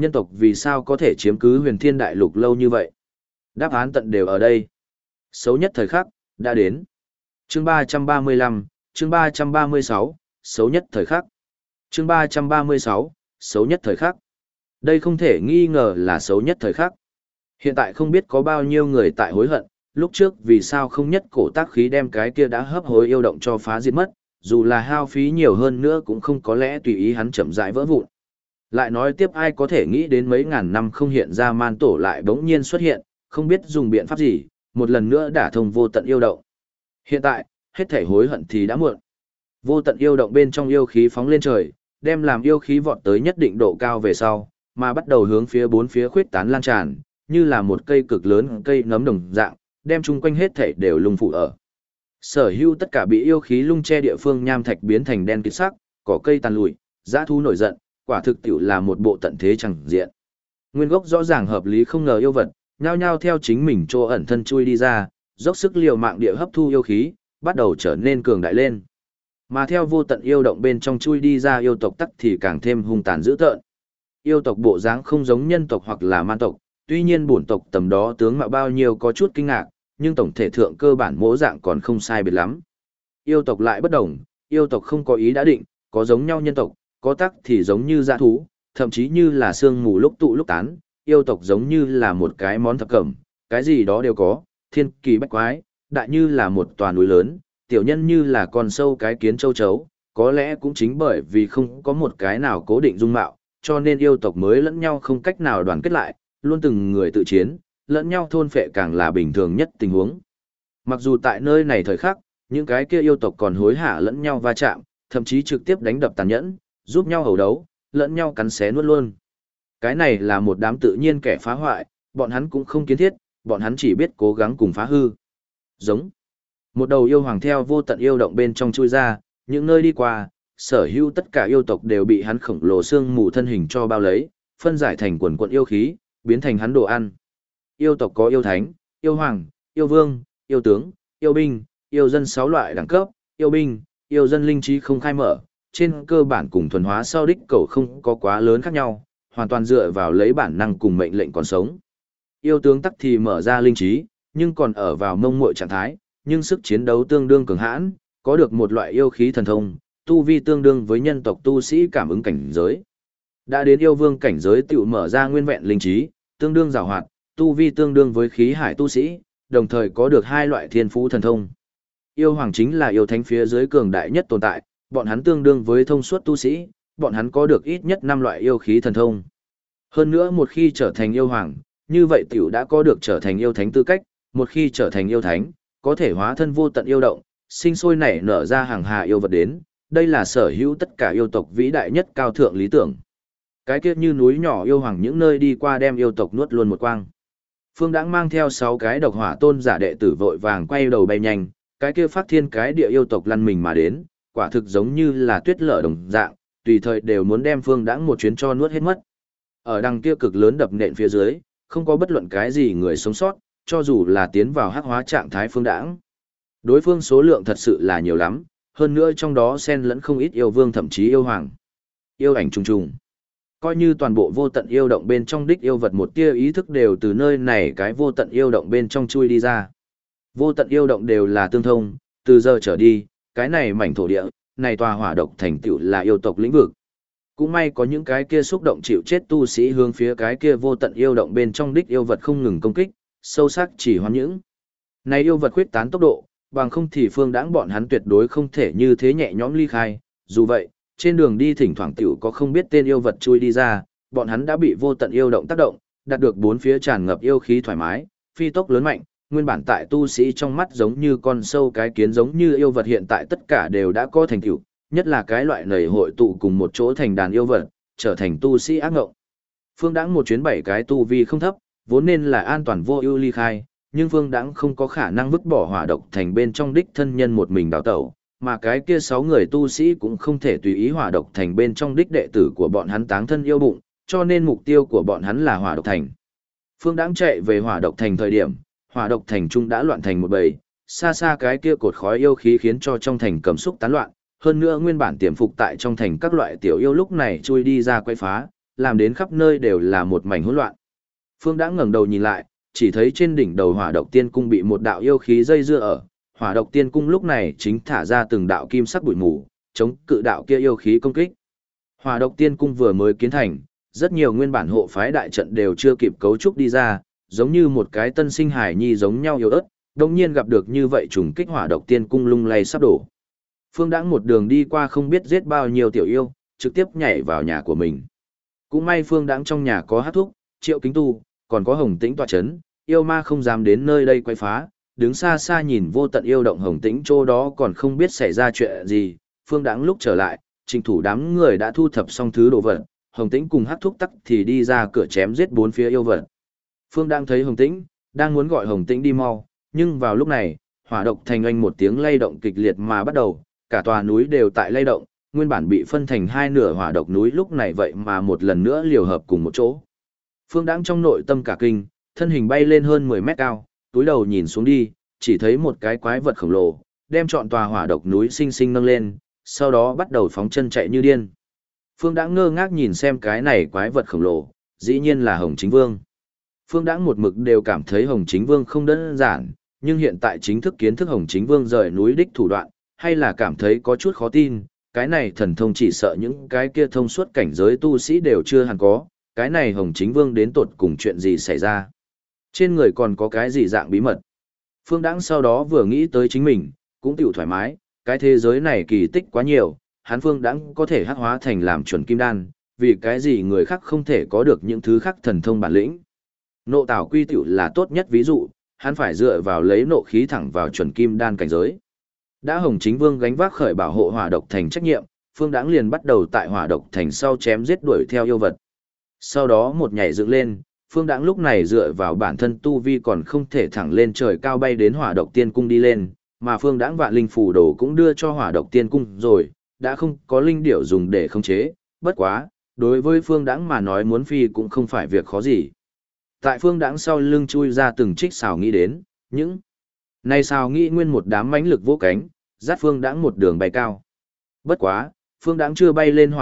Nhân tộc vì sao có thể chiếm cứ huyền thiên đại lục lâu như vậy? Đáp án tận đều ở đây. Xấu nhất thời khắc, đã đến. Chương 335, chương 336, xấu nhất thời khắc. Chương 336, xấu nhất thời khắc. Đây không thể nghi ngờ là xấu nhất thời khắc. Hiện tại không biết có bao nhiêu người tại hối hận, lúc trước vì sao không nhất cổ tác khí đem cái kia đã hấp hối yêu động cho phá diệt mất, dù là hao phí nhiều hơn nữa cũng không có lẽ tùy ý hắn chậm rãi vỡ vụn. Lại nói tiếp ai có thể nghĩ đến mấy ngàn năm không hiện ra man tổ lại bỗng nhiên xuất hiện, không biết dùng biện pháp gì, một lần nữa đả thông vô tận yêu động. Hiện tại, hết thể hối hận thì đã muộn. Vô tận yêu động bên trong yêu khí phóng lên trời, đem làm yêu khí vọt tới nhất định độ cao về sau, mà bắt đầu hướng phía bốn phía khuyết tán lan tràn, như là một cây cực lớn cây nấm đồng dạng, đem chung quanh hết thể đều lung phủ ở. Sở hữu tất cả bị yêu khí lung che địa phương nham thạch biến thành đen kịt sắc, cỏ cây tàn lụi, dã thú nổi giận, quả thực tiểu là một bộ tận thế chẳng diện. Nguyên gốc rõ ràng hợp lý không ngờ yêu vật, nhao nhao theo chính mình chỗ ẩn thân chui đi ra, dốc sức liều mạng địa hấp thu yêu khí, bắt đầu trở nên cường đại lên. Mà theo vô tận yêu động bên trong chui đi ra yêu tộc tắc thì càng thêm hung tàn dữ tợn. Yêu tộc bộ dáng không giống nhân tộc hoặc là man tộc, tuy nhiên bổn tộc tầm đó tướng mạo bao nhiêu có chút kinh ngạc, nhưng tổng thể thượng cơ bản mỗ dạng còn không sai biệt lắm. Yêu tộc lại bất đồng, yêu tộc không có ý đã định, có giống nhau nhân tộc, có tắc thì giống như dã thú, thậm chí như là sương mù lúc tụ lúc tán, yêu tộc giống như là một cái món thập cẩm, cái gì đó đều có, thiên kỳ bách quái, đại như là một tòa núi lớn, tiểu nhân như là con sâu cái kiến châu chấu, có lẽ cũng chính bởi vì không có một cái nào cố định dung mạo, cho nên yêu tộc mới lẫn nhau không cách nào đoàn kết lại, luôn từng người tự chiến, lẫn nhau thôn phệ càng là bình thường nhất tình huống. Mặc dù tại nơi này thời khắc, những cái kia yêu tộc còn hối hả lẫn nhau va chạm, thậm chí trực tiếp đánh đập tàn nhẫn, giúp nhau hầu đấu, lẫn nhau cắn xé nuốt luôn. Cái này là một đám tự nhiên kẻ phá hoại, bọn hắn cũng không kiến thiết, bọn hắn chỉ biết cố gắng cùng phá hư. Giống. Một đầu yêu hoàng theo vô tận yêu động bên trong chui ra, những nơi đi qua, sở hữu tất cả yêu tộc đều bị hắn khổng lồ xương mù thân hình cho bao lấy, phân giải thành quần quần yêu khí, biến thành hắn đồ ăn. Yêu tộc có yêu thánh, yêu hoàng, yêu vương, yêu tướng, yêu binh, yêu dân 6 loại đẳng cấp, yêu binh, yêu dân linh trí không khai mở, trên cơ bản cùng thuần hóa sau đích cầu không có quá lớn khác nhau, hoàn toàn dựa vào lấy bản năng cùng mệnh lệnh còn sống. Yêu tướng tắc thì mở ra linh trí, nhưng còn ở vào mông muội trạng thái, nhưng sức chiến đấu tương đương cường hãn, có được một loại yêu khí thần thông, tu vi tương đương với nhân tộc tu sĩ cảm ứng cảnh giới. Đã đến yêu vương cảnh giới tiểu mở ra nguyên vẹn linh trí, tương đương giàu hoạt, tu vi tương đương với khí hải tu sĩ, đồng thời có được 2 loại thiên phú thần thông. Yêu hoàng chính là yêu thánh phía dưới cường đại nhất tồn tại, bọn hắn tương đương với thông suốt tu sĩ, bọn hắn có được ít nhất 5 loại yêu khí thần thông. Hơn nữa một khi trở thành yêu hoàng, như vậy tiểu đã có được trở thành yêu thánh tư cách, một khi trở thành yêu thánh, có thể hóa thân vô tận yêu động, sinh sôi nảy nở ra hàng hà yêu vật đến, đây là sở hữu tất cả yêu tộc vĩ đại nhất cao thượng lý tưởng. Cái kiếp như núi nhỏ yêu hoàng những nơi đi qua đem yêu tộc nuốt luôn một quang. Phương Đãng mang theo 6 cái độc hỏa tôn giả đệ tử vội vàng quay đầu bay nhanh, cái kia phát thiên cái địa yêu tộc lăn mình mà đến, quả thực giống như là tuyết lở đồng dạng, tùy thời đều muốn đem Phương Đãng một chuyến cho nuốt hết mất. Ở đằng kia cực lớn đập nện phía dưới, không có bất luận cái gì người sống sót, cho dù là tiến vào hắc hóa trạng thái Phương Đãng. Đối phương số lượng thật sự là nhiều lắm, hơn nữa trong đó xen lẫn không ít yêu vương thậm chí yêu hoàng. Yêu ảnh trùng trùng. Coi như toàn bộ vô tận yêu động bên trong đích yêu vật một tia ý thức đều từ nơi này cái vô tận yêu động bên trong chui đi ra. Vô tận yêu động đều là tương thông, từ giờ trở đi, cái này mảnh thổ địa, này tòa hỏa độc thành tựu là yêu tộc lĩnh vực. Cũng may có những cái kia xúc động chịu chết tu sĩ hướng phía cái kia vô tận yêu động bên trong đích yêu vật không ngừng công kích, sâu sắc chỉ hoán những. Này yêu vật khuyết tán tốc độ, bằng không thì Phương Đãng bọn hắn tuyệt đối không thể như thế nhẹ nhõm ly khai, dù vậy, trên đường đi thỉnh thoảng tiểu có không biết tên yêu vật chui đi ra, bọn hắn đã bị vô tận yêu động tác động, đạt được bốn phía tràn ngập yêu khí thoải mái, phi tốc lớn mạnh, nguyên bản tại tu sĩ trong mắt giống như con sâu cái kiến giống như yêu vật hiện tại tất cả đều đã có thành tựu, nhất là cái loại nầy hội tụ cùng một chỗ thành đàn yêu vật, trở thành tu sĩ ác ngộng. Phương Đãng một chuyến 7 cái tu vi không thấp, vốn nên là an toàn vô ưu ly khai, nhưng Phương Đãng không có khả năng vứt bỏ hỏa độc thành bên trong đích thân nhân một mình đào tẩu, mà cái kia 6 người tu sĩ cũng không thể tùy ý hỏa độc thành bên trong đích đệ tử của bọn hắn táng thân yêu bụng, cho nên mục tiêu của bọn hắn là hỏa độc thành. Phương Đãng chạy về hỏa độc thành thời điểm, hỏa độc thành trung đã loạn thành một bầy, xa xa cái kia cột khói yêu khí khiến cho trong thành cầm xúc tán loạn, hơn nữa nguyên bản tiềm phục tại trong thành các loại tiểu yêu lúc này chui đi ra quay phá, làm đến khắp nơi đều là một mảnh hỗn loạn. Phương Đãng ngẩng đầu nhìn lại, chỉ thấy trên đỉnh đầu Hỏa Độc Tiên Cung bị một đạo yêu khí dây dưa ở, Hỏa Độc Tiên Cung lúc này chính thả ra từng đạo kim sắc bụi mù, chống cự đạo kia yêu khí công kích. Hỏa Độc Tiên Cung vừa mới kiến thành, rất nhiều nguyên bản hộ phái đại trận đều chưa kịp cấu trúc đi ra, giống như một cái tân sinh hải nhi giống nhau yếu ớt, đồng nhiên gặp được như vậy trùng kích Hỏa Độc Tiên Cung lung lay sắp đổ. Phương Đãng một đường đi qua không biết giết bao nhiêu tiểu yêu, trực tiếp nhảy vào nhà của mình. Cũng may Phương Đãng trong nhà có Hắc Thúc, Triệu Kính Tu, còn có Hồng Tĩnh tọa chấn, yêu ma không dám đến nơi đây quấy phá, đứng xa xa nhìn vô tận yêu động Hồng Tĩnh chỗ đó còn không biết xảy ra chuyện gì. Phương Đãng lúc trở lại, trình thủ đám người đã thu thập xong thứ đồ vật, Hồng Tĩnh cùng Hắc Thúc tắc thì đi ra cửa chém giết bốn phía yêu vật. Phương Đãng thấy Hồng Tĩnh, đang muốn gọi Hồng Tĩnh đi mau, nhưng vào lúc này, hỏa độc thành oanh một tiếng lay động kịch liệt mà bắt đầu, cả tòa núi đều tại lay động, nguyên bản bị phân thành hai nửa hỏa độc núi lúc này vậy mà một lần nữa liều hợp cùng một chỗ. Phương Đãng trong nội tâm cả kinh, thân hình bay lên hơn 10 mét cao, túi đầu nhìn xuống đi, chỉ thấy một cái quái vật khổng lồ, đem trọn tòa hỏa độc núi sinh sinh nâng lên, sau đó bắt đầu phóng chân chạy như điên. Phương Đãng ngơ ngác nhìn xem cái này quái vật khổng lồ, dĩ nhiên là Hồng Chính Vương. Phương Đãng một mực đều cảm thấy Hồng Chính Vương không đơn giản, nhưng hiện tại chính thức kiến thức Hồng Chính Vương rời núi đích thủ đoạn, hay là cảm thấy có chút khó tin, cái này thần thông chỉ sợ những cái kia thông suốt cảnh giới tu sĩ đều chưa hẳn có, cái này Hồng Chính Vương đến tột cùng chuyện gì xảy ra. Trên người còn có cái gì dạng bí mật. Phương Đãng sau đó vừa nghĩ tới chính mình, cũng tiểu thoải mái, cái thế giới này kỳ tích quá nhiều, hắn Phương Đãng có thể hắc hóa thành làm chuẩn kim đan, vì cái gì người khác không thể có được những thứ khác thần thông bản lĩnh. Nộ Tảo Quy tiểu là tốt nhất ví dụ, hắn phải dựa vào lấy nộ khí thẳng vào chuẩn kim đan cảnh giới. Đã Hồng Chính Vương gánh vác khởi bảo hộ hỏa độc thành trách nhiệm, Phương Đãng liền bắt đầu tại hỏa độc thành sau chém giết đuổi theo yêu vật. Sau đó một nhảy dựng lên, Phương Đãng lúc này dựa vào bản thân tu vi còn không thể thẳng lên trời cao bay đến hỏa độc tiên cung đi lên, mà Phương Đãng vạn linh phù đồ cũng đưa cho hỏa độc tiên cung rồi, đã không có linh điểu dùng để khống chế, bất quá, đối với Phương Đãng mà nói muốn phi cũng không phải việc khó gì. Tại Phương Đãng sau lưng chui ra từng trích xào nghĩ đến, những này xào nghĩ nguyên một đám mãnh lực vỗ cánh, dắt Phương Đãng một đường bay cao. Bất quá, Phương Đãng chưa bay lên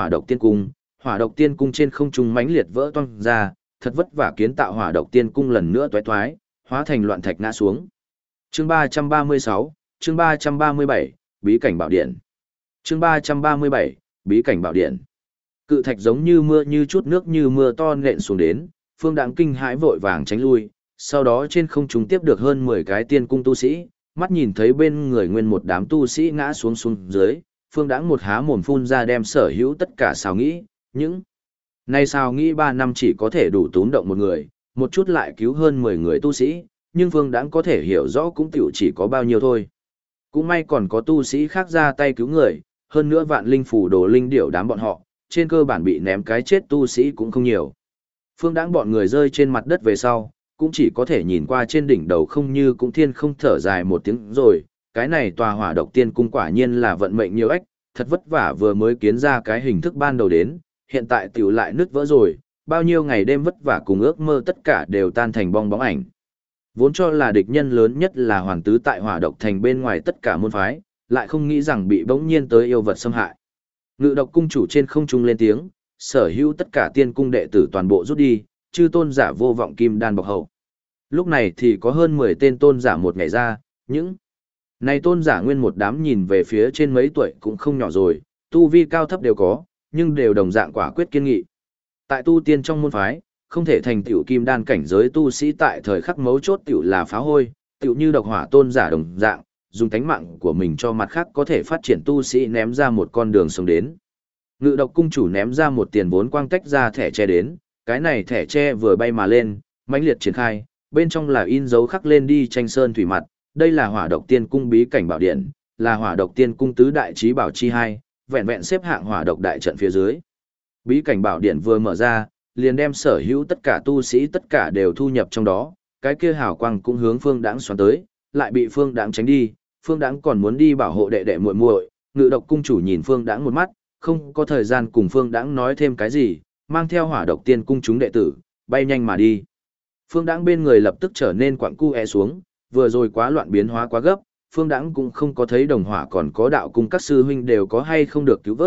hỏa độc tiên cung trên không trung mãnh liệt vỡ toang ra, thật vất vả kiến tạo hỏa độc tiên cung lần nữa toái toái, hóa thành loạn thạch ngã xuống. Chương 336, chương 337, bí cảnh bảo điện. Chương 337, bí cảnh bảo điện. Cự thạch giống như mưa như chút nước như mưa to nện xuống đến, Phương Đãng kinh hãi vội vàng tránh lui, sau đó trên không trung tiếp được hơn 10 cái tiên cung tu sĩ, mắt nhìn thấy bên người nguyên một đám tu sĩ ngã xuống dưới, Phương Đãng một há mồm phun ra đem sở hữu tất cả xào nghĩ, những này xào nghĩ 3 năm chỉ có thể đủ tún động một người, một chút lại cứu hơn 10 người tu sĩ, nhưng Phương Đãng có thể hiểu rõ cũng tiểu chỉ có bao nhiêu thôi. Cũng may còn có tu sĩ khác ra tay cứu người, hơn nữa vạn linh phủ đồ linh điểu đám bọn họ, trên cơ bản bị ném cái chết tu sĩ cũng không nhiều. Phương Đãng bọn người rơi trên mặt đất về sau, cũng chỉ có thể nhìn qua trên đỉnh đầu không như cũng thiên không thở dài một tiếng rồi, cái này tòa hỏa độc tiên cung quả nhiên là vận mệnh nhiều ách, thật vất vả vừa mới kiến ra cái hình thức ban đầu đến, hiện tại tiểu lại nứt vỡ rồi, bao nhiêu ngày đêm vất vả cùng ước mơ tất cả đều tan thành bong bóng ảnh. Vốn cho là địch nhân lớn nhất là hoàng tứ tại hỏa độc thành bên ngoài tất cả môn phái, lại không nghĩ rằng bị bỗng nhiên tới yêu vật xâm hại. Ngự độc cung chủ trên không trung lên tiếng, sở hữu tất cả tiên cung đệ tử toàn bộ rút đi, chư tôn giả vô vọng kim đan bọc hậu. Lúc này thì có hơn 10 tên tôn giả một ngày ra, những này tôn giả nguyên một đám nhìn về phía trên mấy tuổi cũng không nhỏ rồi, tu vi cao thấp đều có, nhưng đều đồng dạng quả quyết kiên nghị. Tại tu tiên trong môn phái, không thể thành tiểu kim đan cảnh giới tu sĩ tại thời khắc mấu chốt tiểu là phá hôi, tiểu như độc hỏa tôn giả đồng dạng, dùng tánh mạng của mình cho mặt khác có thể phát triển tu sĩ ném ra một con đường sống đến. Ngự độc cung chủ ném ra một tiền vốn quang tách ra thẻ tre đến, cái này thẻ tre vừa bay mà lên, mãnh liệt triển khai, bên trong là in dấu khắc lên đi tranh sơn thủy mặt, đây là hỏa độc tiên cung bí cảnh bảo điện, là hỏa độc tiên cung tứ đại trí bảo chi hai, vẹn vẹn xếp hạng hỏa độc đại trận phía dưới. Bí cảnh bảo điện vừa mở ra, liền đem sở hữu tất cả tu sĩ tất cả đều thu nhập trong đó, cái kia hào quang cũng hướng Phương Đãng xoắn tới, lại bị Phương Đãng tránh đi, Phương Đãng còn muốn đi bảo hộ đệ đệ muội muội, Ngự độc cung chủ nhìn Phương Đãng một mắt, không có thời gian cùng Phương Đãng nói thêm cái gì, mang theo hỏa độc tiên cung chúng đệ tử, bay nhanh mà đi. Phương Đãng bên người lập tức trở nên quặng cu xuống, vừa rồi quá loạn biến hóa quá gấp, Phương Đãng cũng không có thấy đồng hỏa còn có đạo cung các sư huynh đều có hay không được cứu vớt,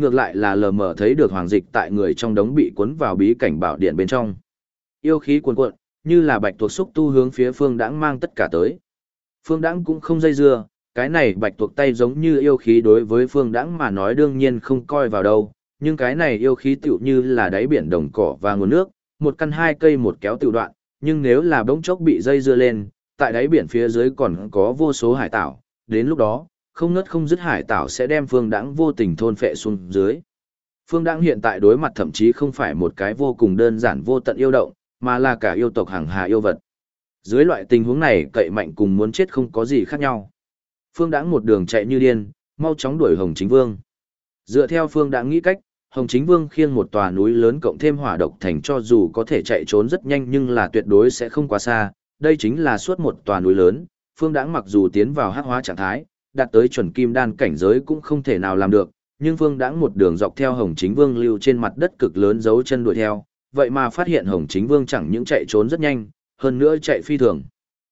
ngược lại là lờ mờ thấy được Hoàng Dịch tại người trong đống bị cuốn vào bí cảnh bảo điện bên trong. Yêu khí cuồn cuộn, như là bạch tuộc xúc tu hướng phía Phương Đãng mang tất cả tới. Phương Đãng cũng không dây dưa, cái này bạch tuộc tay giống như yêu khí đối với Phương Đãng mà nói đương nhiên không coi vào đâu, nhưng cái này yêu khí tựu như là đáy biển đồng cỏ và nguồn nước, một căn hai cây một kéo tựu đoạn, nhưng nếu là bỗng chốc bị dây dưa lên, tại đáy biển phía dưới còn có vô số hải tảo, đến lúc đó, không ngớt không dứt hải tảo sẽ đem Phương Đãng vô tình thôn phệ xuống dưới. Phương Đãng hiện tại đối mặt thậm chí không phải một cái vô cùng đơn giản vô tận yêu động, mà là cả yêu tộc hàng hà yêu vật. Dưới loại tình huống này cậy mạnh cùng muốn chết không có gì khác nhau. Phương Đãng một đường chạy như điên, mau chóng đuổi Hồng Chính Vương. Dựa theo Phương Đãng nghĩ cách, Hồng Chính Vương khiêng một tòa núi lớn cộng thêm hỏa độc thành cho dù có thể chạy trốn rất nhanh nhưng là tuyệt đối sẽ không quá xa. Đây chính là suốt một tòa núi lớn, Phương Đãng mặc dù tiến vào hắc hóa trạng thái, đạt tới chuẩn kim đan cảnh giới cũng không thể nào làm được, nhưng Phương Đãng một đường dọc theo Hồng Chính Vương lưu trên mặt đất cực lớn dấu chân đuổi theo, vậy mà phát hiện Hồng Chính Vương chẳng những chạy trốn rất nhanh, hơn nữa chạy phi thường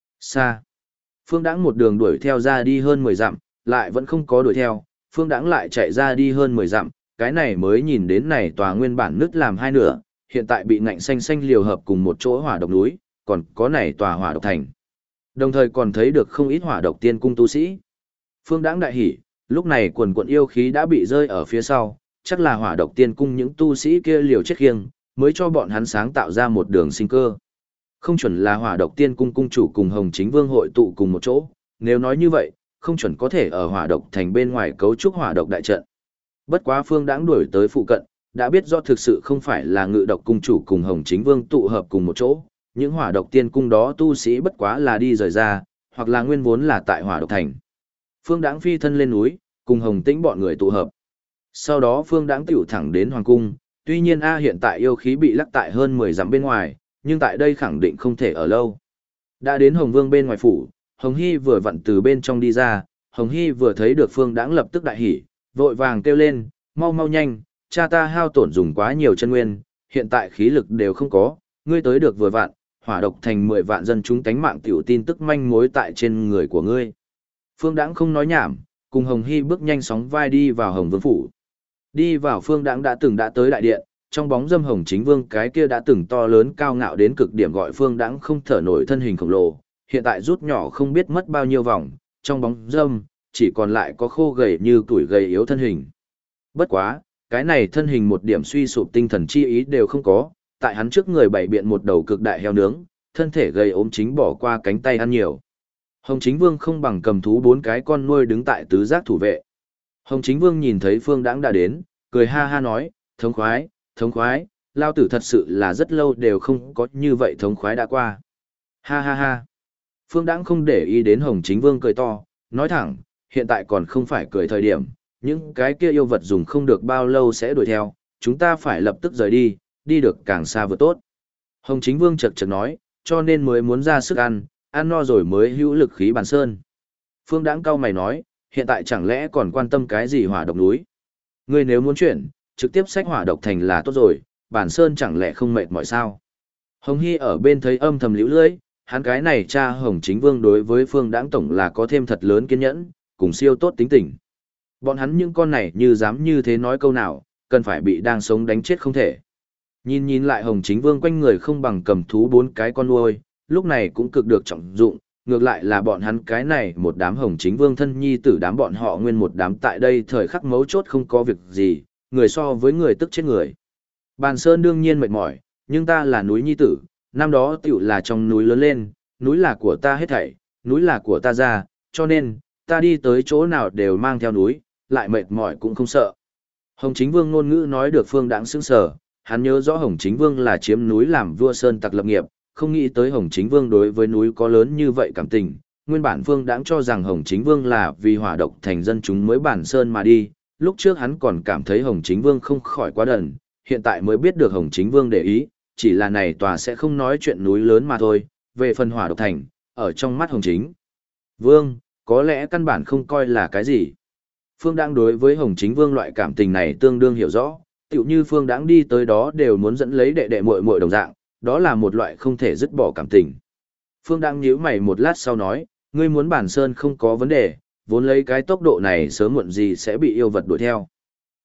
xa. Phương Đãng một đường đuổi theo ra đi hơn 10 dặm, lại vẫn không có đuổi theo, Phương Đãng lại chạy ra đi hơn 10 dặm, cái này mới nhìn đến này tòa nguyên bản nứt làm hai nửa, hiện tại bị ngạnh xanh xanh liều hợp cùng một chỗ hỏa độc núi, còn có này tòa hỏa độc thành. Đồng thời còn thấy được không ít hỏa độc tiên cung tu sĩ. Phương Đãng đại hỉ, lúc này quần quần yêu khí đã bị rơi ở phía sau, chắc là hỏa độc tiên cung những tu sĩ kia liều chết khiêng, mới cho bọn hắn sáng tạo ra một đường sinh cơ. Không chuẩn là hỏa độc tiên cung cung chủ cùng Hồng Chính Vương hội tụ cùng một chỗ, nếu nói như vậy, không chuẩn có thể ở hỏa độc thành bên ngoài cấu trúc hỏa độc đại trận. Bất quá Phương Đãng đuổi tới phụ cận, đã biết rõ thực sự không phải là Ngự Độc cung chủ cùng Hồng Chính Vương tụ hợp cùng một chỗ, những hỏa độc tiên cung đó tu sĩ bất quá là đi rời ra, hoặc là nguyên vốn là tại hỏa độc thành. Phương Đãng phi thân lên núi, cùng Hồng Tĩnh bọn người tụ hợp. Sau đó Phương Đãng tiểu thẳng đến hoàng cung, tuy nhiên hiện tại yêu khí bị lắc tại hơn 10 dặm bên ngoài, nhưng tại đây khẳng định không thể ở lâu. Đã đến Hồng Vương bên ngoài phủ, Hồng Hy vừa vặn từ bên trong đi ra, Hồng Hy vừa thấy được Phương Đãng lập tức đại hỉ, vội vàng kêu lên, mau mau nhanh, cha ta hao tổn dùng quá nhiều chân nguyên, hiện tại khí lực đều không có, ngươi tới được vừa vặn, hỏa độc thành 10 vạn dân chúng tánh mạng tiểu tin tức manh mối tại trên người của ngươi. Phương Đãng không nói nhảm, cùng Hồng Hy bước nhanh sóng vai đi vào Hồng Vương phủ. Đi vào Phương Đãng đã tới đại điện, trong bóng dâm Hồng Chính Vương cái kia đã từng to lớn cao ngạo đến cực điểm gọi Phương Đãng không thở nổi thân hình khổng lồ, hiện tại rút nhỏ không biết mất bao nhiêu vòng, trong bóng dâm chỉ còn lại có khô gầy như tuổi gầy yếu thân hình. Bất quá, cái này thân hình một điểm suy sụp tinh thần chi ý đều không có, tại hắn trước người bày biện một đầu cực đại heo nướng, thân thể gầy ốm chính bỏ qua cánh tay ăn nhiều. Hồng Chính Vương không bằng cầm thú 4 cái con nuôi đứng tại tứ giác thủ vệ. Hồng Chính Vương nhìn thấy Phương Đãng đã đến, cười ha ha nói, thống khoái, lao tử thật sự là rất lâu đều không có như vậy thống khoái đã qua. Ha ha ha. Phương Đãng không để ý đến Hồng Chính Vương cười to, nói thẳng, hiện tại còn không phải cười thời điểm, những cái kia yêu vật dùng không được bao lâu sẽ đuổi theo, chúng ta phải lập tức rời đi, đi được càng xa vừa tốt. Hồng Chính Vương chật chật nói, cho nên mới muốn ra sức ăn no rồi mới hữu lực khí bàn sơn. Phương Đãng cau mày nói, hiện tại chẳng lẽ còn quan tâm cái gì hỏa độc núi? Ngươi nếu muốn chuyển, trực tiếp xách hỏa độc thành là tốt rồi, bản sơn chẳng lẽ không mệt mỏi sao? Hồng Hy ở bên thấy âm thầm liễu lưỡi, hắn cái này cha Hồng Chính Vương đối với Phương Đãng tổng là có thêm thật lớn kiên nhẫn, cùng siêu tốt tính tình. Bọn hắn những con này như dám như thế nói câu nào, cần phải bị đang sống đánh chết không thể. Nhìn lại Hồng Chính Vương quanh người không bằng cầm thú 4 cái con nuôi, lúc này cũng cực được trọng dụng, ngược lại là bọn hắn cái này một đám Hồng Chính Vương thân nhi tử đám bọn họ nguyên một đám tại đây thời khắc mấu chốt không có việc gì, người so với người tức chết người. Bàn Sơn đương nhiên mệt mỏi, nhưng ta là núi nhi tử, năm đó tiểu là trong núi lớn lên, núi là của ta hết thảy, núi là của ta ra, cho nên, ta đi tới chỗ nào đều mang theo núi, lại mệt mỏi cũng không sợ. Hồng Chính Vương ngôn ngữ nói được Phương Đãng sững sờ, hắn nhớ rõ Hồng Chính Vương là chiếm núi làm vua sơn tặc lập nghiệp, không nghĩ tới Hồng Chính Vương đối với núi có lớn như vậy cảm tình. Nguyên bản Phương Đãng cho rằng Hồng Chính Vương là vì hỏa độc thành dân chúng mới bản sơn mà đi, lúc trước hắn còn cảm thấy Hồng Chính Vương không khỏi quá đần, hiện tại mới biết được Hồng Chính Vương để ý, chỉ là này tòa sẽ không nói chuyện núi lớn mà thôi, về phần hỏa độc thành, ở trong mắt Hồng Chính Vương, có lẽ căn bản không coi là cái gì. Phương Đãng đối với Hồng Chính Vương loại cảm tình này tương đương hiểu rõ, tựu như Phương Đãng đi tới đó đều muốn dẫn lấy đệ đệ muội muội đồng dạng, đó là một loại không thể dứt bỏ cảm tình. Phương Đãng nhíu mày một lát sau nói, ngươi muốn bản sơn không có vấn đề, vốn lấy cái tốc độ này sớm muộn gì sẽ bị yêu vật đuổi theo.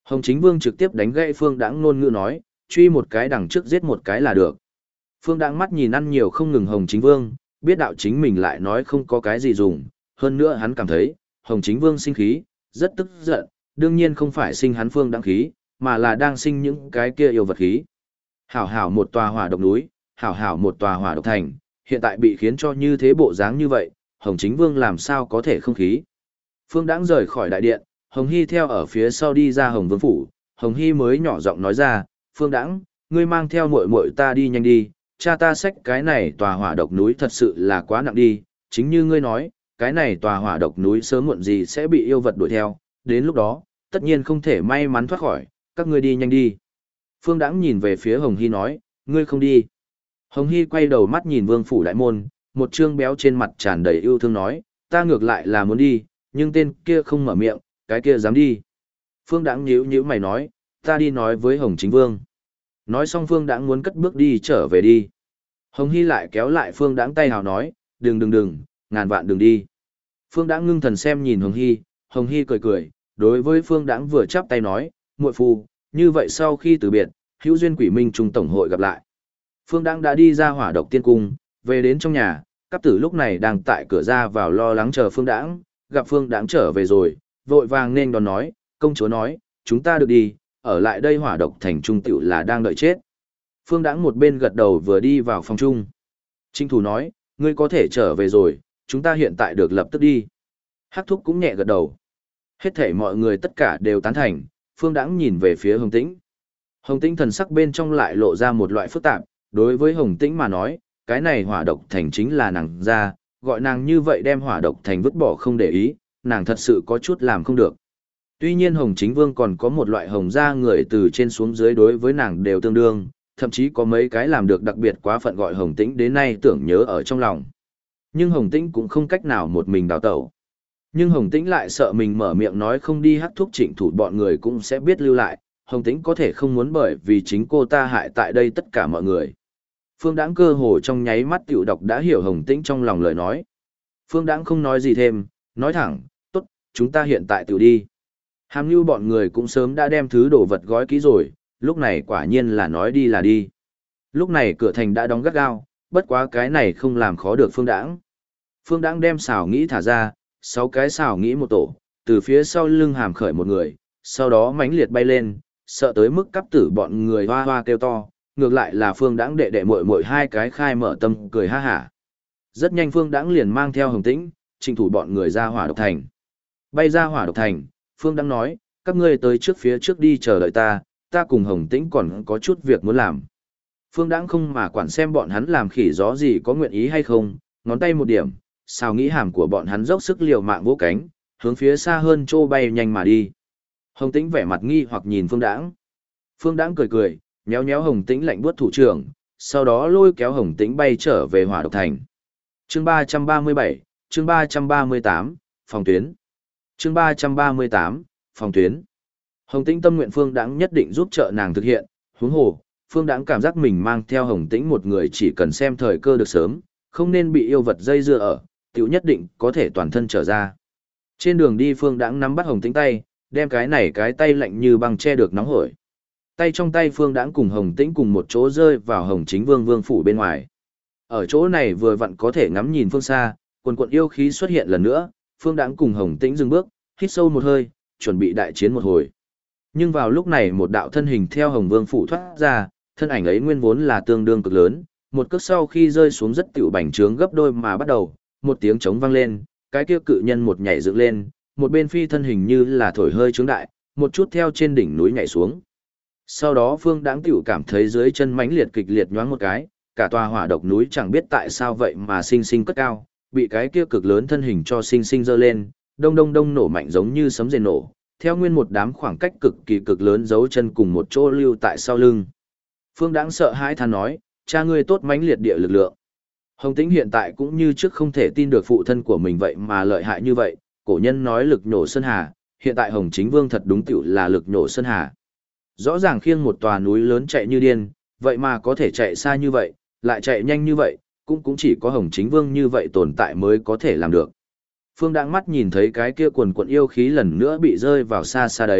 Hồng Chính Vương trực tiếp đánh gãy Phương Đãng ngôn ngữ nói, truy một cái đằng trước giết một cái là được. Phương Đãng mắt nhìn ăn nhiều không ngừng Hồng Chính Vương, biết đạo chính mình lại nói không có cái gì dùng, hơn nữa hắn cảm thấy, Hồng Chính Vương sinh khí, rất tức giận, đương nhiên không phải sinh hắn Phương Đãng khí, mà là đang sinh những cái kia yêu vật khí. Hảo hảo một tòa hỏa độc núi, hảo hảo một tòa hỏa độc thành, hiện tại bị khiến cho như thế bộ dáng như vậy, Hồng Chính Vương làm sao có thể không khí. Phương Đãng rời khỏi đại điện, Hồng Hy theo ở phía sau đi ra Hồng Vương phủ, Hồng Hy mới nhỏ giọng nói ra, Phương Đãng, ngươi mang theo muội muội ta đi nhanh đi, cha ta xách cái này tòa hỏa độc núi thật sự là quá nặng đi, chính như ngươi nói, cái này tòa hỏa độc núi sớm muộn gì sẽ bị yêu vật đuổi theo, đến lúc đó, tất nhiên không thể may mắn thoát khỏi, các ngươi đi nhanh đi. Phương Đãng nhìn về phía Hồng Hy nói, ngươi không đi. Hồng Hy quay đầu mắt nhìn Vương phủ đại môn, một trương béo trên mặt tràn đầy yêu thương nói, ta ngược lại là muốn đi, nhưng tên kia không mở miệng, cái kia dám đi. Phương Đãng nhíu nhíu mày nói, ta đi nói với Hồng Chính Vương. Nói xong Phương Đãng muốn cất bước đi trở về đi. Hồng Hy lại kéo lại Phương Đãng tay hào nói, đừng, ngàn vạn đừng đi. Phương Đãng ngưng thần xem nhìn Hồng Hy cười cười, đối với Phương Đãng vừa chắp tay nói, muội phu, như vậy sau khi từ biệt, hữu duyên quỷ minh trung tổng hội gặp lại. Phương Đãng đã đi ra hỏa độc tiên cung, về đến trong nhà, Cáp Tử lúc này đang tại cửa ra vào lo lắng chờ Phương Đãng, gặp Phương Đãng trở về rồi, vội vàng nên đón nói, công chúa nói, chúng ta được đi, ở lại đây hỏa độc thành trung tiểu là đang đợi chết. Phương Đãng một bên gật đầu vừa đi vào phòng chung. Trinh Thủ nói, ngươi có thể trở về rồi, chúng ta hiện tại được lập tức đi. Hắc Thúc cũng nhẹ gật đầu. Hết thảy mọi người tất cả đều tán thành, Phương Đãng nhìn về phía Hồng Tĩnh. Hồng Tĩnh thần sắc bên trong lại lộ ra một loại phức tạp, đối với Hồng Tĩnh mà nói, cái này hỏa độc thành chính là nàng ra, gọi nàng như vậy đem hỏa độc thành vứt bỏ không để ý, nàng thật sự có chút làm không được. Tuy nhiên Hồng Chính Vương còn có một loại hồng gia người từ trên xuống dưới đối với nàng đều tương đương, thậm chí có mấy cái làm được đặc biệt quá phận gọi Hồng Tĩnh đến nay tưởng nhớ ở trong lòng. Nhưng Hồng Tĩnh cũng không cách nào một mình đào tẩu. Nhưng Hồng Tĩnh lại sợ mình mở miệng nói không đi Hắc Thúc Trịnh Thủ bọn người cũng sẽ biết lưu lại, Hồng Tĩnh có thể không muốn bởi vì chính cô ta hại tại đây tất cả mọi người. Phương Đãng cơ hồ trong nháy mắt tiểu độc đã hiểu Hồng Tĩnh trong lòng lời nói. Phương Đãng không nói gì thêm, nói thẳng, tốt, chúng ta hiện tại tiểu đi. Hàm Nhu bọn người cũng sớm đã đem thứ đồ vật gói kỹ rồi, lúc này quả nhiên là nói đi là đi. Lúc này cửa thành đã đóng gắt gao, bất quá cái này không làm khó được Phương Đãng. Phương Đãng đem xào nghĩ thả ra, 6 cái xào nghĩ một tổ, từ phía sau lưng hàm khởi một người, sau đó mãnh liệt bay lên, sợ tới mức Cáp Tử bọn người hoa hoa kêu to, ngược lại là Phương Đãng đệ đệ muội muội hai cái khai mở tâm cười ha hả. Rất nhanh Phương Đãng liền mang theo Hồng Tĩnh, Trịnh Thủ bọn người ra hỏa độc thành. Bay ra hỏa độc thành, Phương Đãng nói, các ngươi tới trước phía trước đi chờ đợi ta cùng Hồng Tĩnh còn có chút việc muốn làm. Phương Đãng không mà quản xem bọn hắn làm khỉ gió gì có nguyện ý hay không, ngón tay một điểm, sao nghĩ hàm của bọn hắn dốc sức liều mạng vỗ cánh, hướng phía xa hơn trô bay nhanh mà đi. Hồng Tĩnh vẻ mặt nghi hoặc nhìn Phương Đãng. Phương Đãng cười cười, nhéo nhéo Hồng Tĩnh lạnh buốt thủ trưởng, sau đó lôi kéo Hồng Tĩnh bay trở về hỏa độc thành. Chương 337, chương 338, phòng tuyến. Chương 338, phòng tuyến. Hồng Tĩnh tâm nguyện Phương Đãng nhất định giúp trợ nàng thực hiện, huống hồ, Phương Đãng cảm giác mình mang theo Hồng Tĩnh một người chỉ cần xem thời cơ được sớm, không nên bị yêu vật dây dưa ở, tiểu nhất định có thể toàn thân trở ra. Trên đường đi Phương Đãng nắm bắt Hồng Tĩnh tay, đem cái tay lạnh như băng che được nóng hổi. Tay trong tay Phương Đãng cùng Hồng Tĩnh cùng một chỗ rơi vào Hồng Chính Vương vương phủ bên ngoài. Ở chỗ này vừa vặn có thể ngắm nhìn phương xa, quần quần yêu khí xuất hiện lần nữa, Phương Đãng cùng Hồng Tĩnh dừng bước, hít sâu một hơi, chuẩn bị đại chiến một hồi. Nhưng vào lúc này một đạo thân hình theo Hồng Vương phủ thoát ra, thân ảnh ấy nguyên vốn là tương đương cực lớn, một cước sau khi rơi xuống rất tiểu bành trướng gấp đôi mà bắt đầu, một tiếng trống vang lên, cái kia cự nhân một nhảy dựng lên, một bên phi thân hình như là thổi hơi trướng đại, một chút theo trên đỉnh núi nhảy xuống. Sau đó Phương Đãng tiểu cảm thấy dưới chân mãnh liệt kịch liệt nhoáng một cái, cả tòa hỏa độc núi chẳng biết tại sao vậy mà sinh sinh cất cao, bị cái kia cực lớn thân hình cho sinh sinh giơ lên, đông đông đông nổ mạnh giống như sấm rền nổ, theo nguyên một đám khoảng cách cực kỳ cực lớn giấu chân cùng một chỗ lưu tại sau lưng. Phương Đãng sợ hãi than nói, cha ngươi tốt mãnh liệt địa lực lượng. Hồng Tĩnh hiện tại cũng như trước không thể tin được phụ thân của mình vậy mà lợi hại như vậy, cổ nhân nói lực nhổ sơn hà, hiện tại Hồng Chính Vương thật đúng tiểu là lực nhổ sơn hà. Rõ ràng khiêng một tòa núi lớn chạy như điên, vậy mà có thể chạy xa như vậy, lại chạy nhanh như vậy, cũng chỉ có Hồng Chính Vương như vậy tồn tại mới có thể làm được. Phương Đãng mắt nhìn thấy cái kia quần quần yêu khí lần nữa bị rơi vào xa xa đấy,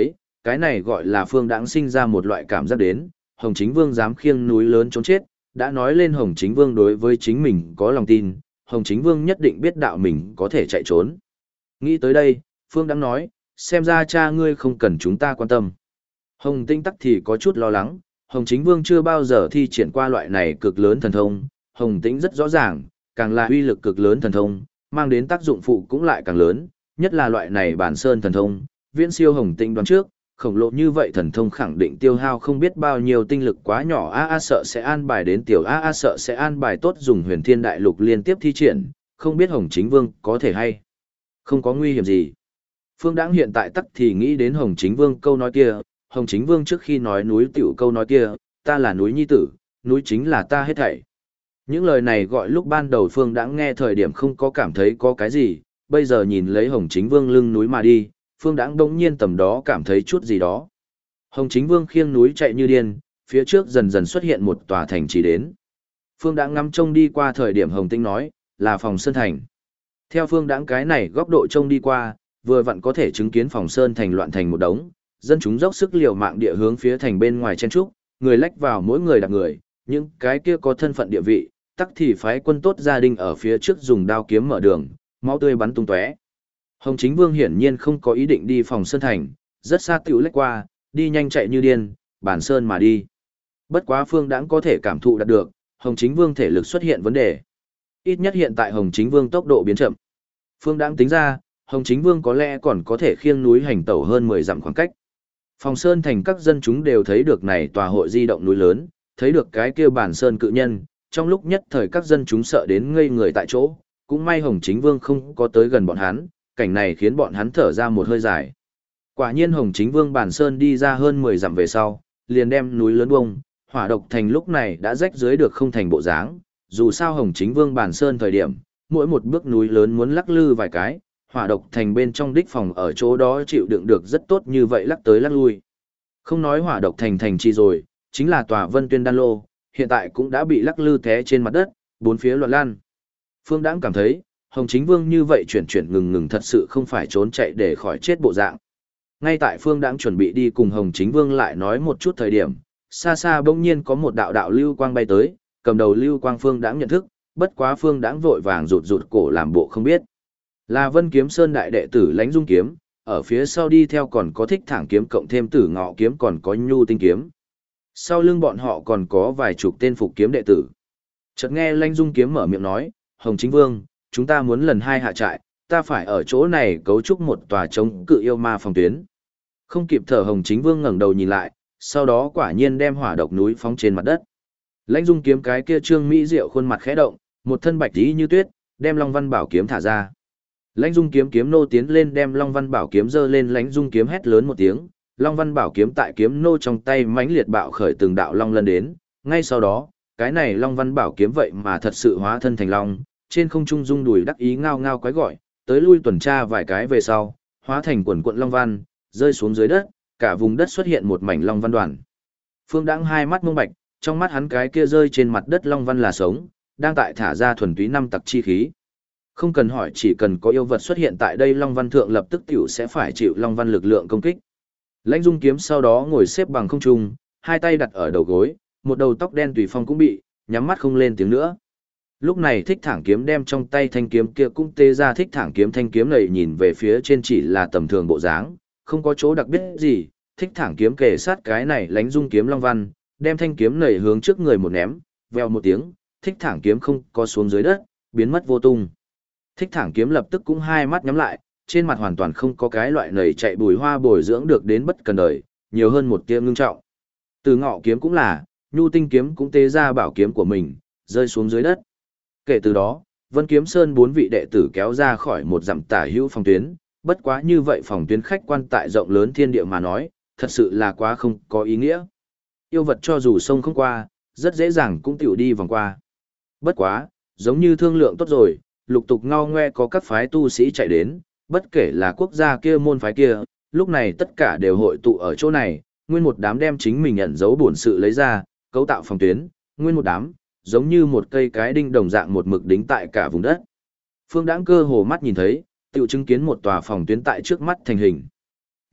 cái này gọi là Phương Đãng sinh ra một loại cảm giác đến, Hồng Chính Vương dám khiêng núi lớn trốn chết, đã nói lên Hồng Chính Vương đối với chính mình có lòng tin, Hồng Chính Vương nhất định biết đạo mình có thể chạy trốn. Nghĩ tới đây, Phương Đãng nói, xem ra cha ngươi không cần chúng ta quan tâm. Hồng Tinh Tắc thì có chút lo lắng, Hồng Chính Vương chưa bao giờ thi triển qua loại này cực lớn thần thông, Hồng Tĩnh rất rõ ràng, càng là uy lực cực lớn thần thông, mang đến tác dụng phụ cũng lại càng lớn, nhất là loại này bản sơn thần thông, viễn siêu Hồng Tĩnh đoán trước, khổng lồ như vậy thần thông khẳng định tiêu hao không biết bao nhiêu tinh lực quá nhỏ sợ sẽ an bài đến tiểu sợ sẽ an bài tốt dùng Huyền Thiên Đại Lục liên tiếp thi triển, không biết Hồng Chính Vương có thể hay không có nguy hiểm gì. Phương Đãng hiện tại tắc thì nghĩ đến Hồng Chính Vương câu nói kia, Hồng Chính Vương trước khi nói núi tiểu câu nói kia, ta là núi nhi tử, núi chính là ta hết thảy. Những lời này gọi lúc ban đầu Phương Đãng nghe thời điểm không có cảm thấy có cái gì, bây giờ nhìn lấy Hồng Chính Vương lưng núi mà đi, Phương Đãng bỗng nhiên tầm đó cảm thấy chút gì đó. Hồng Chính Vương khiêng núi chạy như điên, phía trước dần dần xuất hiện một tòa thành trì đến. Phương Đãng ngắm trông đi qua thời điểm Hồng Tĩnh nói, là Phòng Sơn Thành. Theo Phương Đãng cái này góc độ trông đi qua, vừa vặn có thể chứng kiến Phòng Sơn Thành loạn thành một đống, dân chúng dốc sức liều mạng địa hướng phía thành bên ngoài chen trúc, người lách vào mỗi người đạp người, những cái kia có thân phận địa vị, tắc thì phái quân tốt gia đình ở phía trước dùng đao kiếm mở đường, máu tươi bắn tung tóe. Hồng Chính Vương hiển nhiên không có ý định đi Phòng Sơn Thành, rất xa tiểu lách qua, đi nhanh chạy như điên, bản sơn mà đi. Bất quá Phương Đãng có thể cảm thụ đạt được, Hồng Chính Vương thể lực xuất hiện vấn đề. Ít nhất hiện tại Hồng Chính Vương tốc độ biến chậm. Phương Đãng tính ra, Hồng Chính Vương có lẽ còn có thể khiêng núi hành tẩu hơn 10 dặm khoảng cách. Phòng Sơn Thành các dân chúng đều thấy được này tòa hội di động núi lớn, thấy được cái kia bản sơn cự nhân, trong lúc nhất thời các dân chúng sợ đến ngây người tại chỗ, cũng may Hồng Chính Vương không có tới gần bọn hắn, cảnh này khiến bọn hắn thở ra một hơi dài. Quả nhiên Hồng Chính Vương bản sơn đi ra hơn 10 dặm về sau, liền đem núi lớn bông, hỏa độc thành lúc này đã rách dưới được không thành bộ dáng, dù sao Hồng Chính Vương bản sơn thời điểm, mỗi một bước núi lớn muốn lắc lư vài cái, hỏa độc thành bên trong đích phòng ở chỗ đó chịu đựng được rất tốt như vậy lắc tới lắc lui. Không nói hỏa độc thành thành chi rồi, chính là tòa Vân Tuyên Đan Lô, hiện tại cũng đã bị lắc lư té trên mặt đất, bốn phía loạn lan. Phương Đãng cảm thấy, Hồng Chính Vương như vậy chuyển ngừng thật sự không phải trốn chạy để khỏi chết bộ dạng. Ngay tại Phương Đãng chuẩn bị đi cùng Hồng Chính Vương lại nói một chút thời điểm, xa xa bỗng nhiên có một đạo đạo lưu quang bay tới, cầm đầu lưu quang Phương Đãng nhận thức, bất quá Phương Đãng vội vàng rụt cổ làm bộ không biết. Là Vân Kiếm Sơn đại đệ tử Lãnh Dung kiếm, ở phía sau đi theo còn có Thích Thẳng kiếm cộng thêm Tử Ngọ kiếm còn có Nhu Tinh kiếm. Sau lưng bọn họ còn có vài chục tên phục kiếm đệ tử. Chợt nghe Lãnh Dung kiếm mở miệng nói, Hồng Chính Vương, chúng ta muốn lần hai hạ trại, ta phải ở chỗ này cấu trúc một tòa chống cự yêu ma phòng tuyến. Không kịp thở Hồng Chính Vương ngẩng đầu nhìn lại, sau đó quả nhiên đem hỏa độc núi phóng trên mặt đất. Lãnh Dung kiếm cái kia trương mỹ diệu khuôn mặt khẽ động, một thân bạch tí như tuyết, đem Long Văn Bảo kiếm thả ra. Lãnh Dung kiếm kiếm nô tiến lên đem Long Văn Bảo kiếm giơ lên, Lãnh Dung kiếm hét lớn một tiếng, Long Văn Bảo kiếm tại kiếm nô trong tay mãnh liệt bạo khởi từng đạo long lân đến, ngay sau đó, cái này Long Văn Bảo kiếm vậy mà thật sự hóa thân thành long, trên không trung rung đùi đắc ý ngao ngao quái gọi, tới lui tuần tra vài cái về sau, hóa thành quần cuộn long văn, rơi xuống dưới đất, cả vùng đất xuất hiện một mảnh long văn đoàn. Phương Đãng hai mắt mông bạch, trong mắt hắn cái kia rơi trên mặt đất long văn là sống, đang tại thả ra thuần túy năm tặc chi khí. Không cần hỏi, chỉ cần có yêu vật xuất hiện tại đây long văn thượng lập tức tiểu sẽ phải chịu long văn lực lượng công kích. Lãnh Dung kiếm sau đó ngồi xếp bằng không trung, hai tay đặt ở đầu gối, một đầu tóc đen tùy phong cũng bị, nhắm mắt không lên tiếng nữa. Lúc này Thích Thẳng kiếm đem trong tay thanh kiếm kia cũng tê ra, Thích Thẳng kiếm thanh kiếm này nhìn về phía trên chỉ là tầm thường bộ dáng, không có chỗ đặc biệt gì, Thích Thẳng kiếm kề sát cái này Lãnh Dung kiếm long văn, đem thanh kiếm này hướng trước người một ném, vèo một tiếng, Thích Thẳng kiếm không có xuống dưới đất, biến mất vô tung. Thích Thẳng kiếm lập tức cũng hai mắt nhắm lại, trên mặt hoàn toàn không có cái loại nảy chạy bùi hoa bồi dưỡng được đến bất cần đời, nhiều hơn một tia ngưng trọng. Từ Ngọ kiếm cũng là, Nhu Tinh kiếm cũng tê ra bảo kiếm của mình, rơi xuống dưới đất. Kể từ đó, Vân Kiếm Sơn 4 vị đệ tử kéo ra khỏi một dặm tả hữu phòng tuyến, bất quá như vậy phòng tuyến khách quan tại rộng lớn thiên địa mà nói, thật sự là quá không có ý nghĩa. Yêu vật cho dù sông không qua, rất dễ dàng cũng tiểu đi vòng qua. Bất quá, giống như thương lượng tốt rồi, lục tục ngao ngoe có các phái tu sĩ chạy đến, bất kể là quốc gia kia môn phái kia, lúc này tất cả đều hội tụ ở chỗ này, nguyên một đám đem chính mình ẩn giấu bổn sự lấy ra, cấu tạo phòng tuyến, nguyên một đám, giống như một cây cái đinh đồng dạng một mực đính tại cả vùng đất. Phương Đãng cơ hồ mắt nhìn thấy, tiểu chứng kiến một tòa phòng tuyến tại trước mắt thành hình.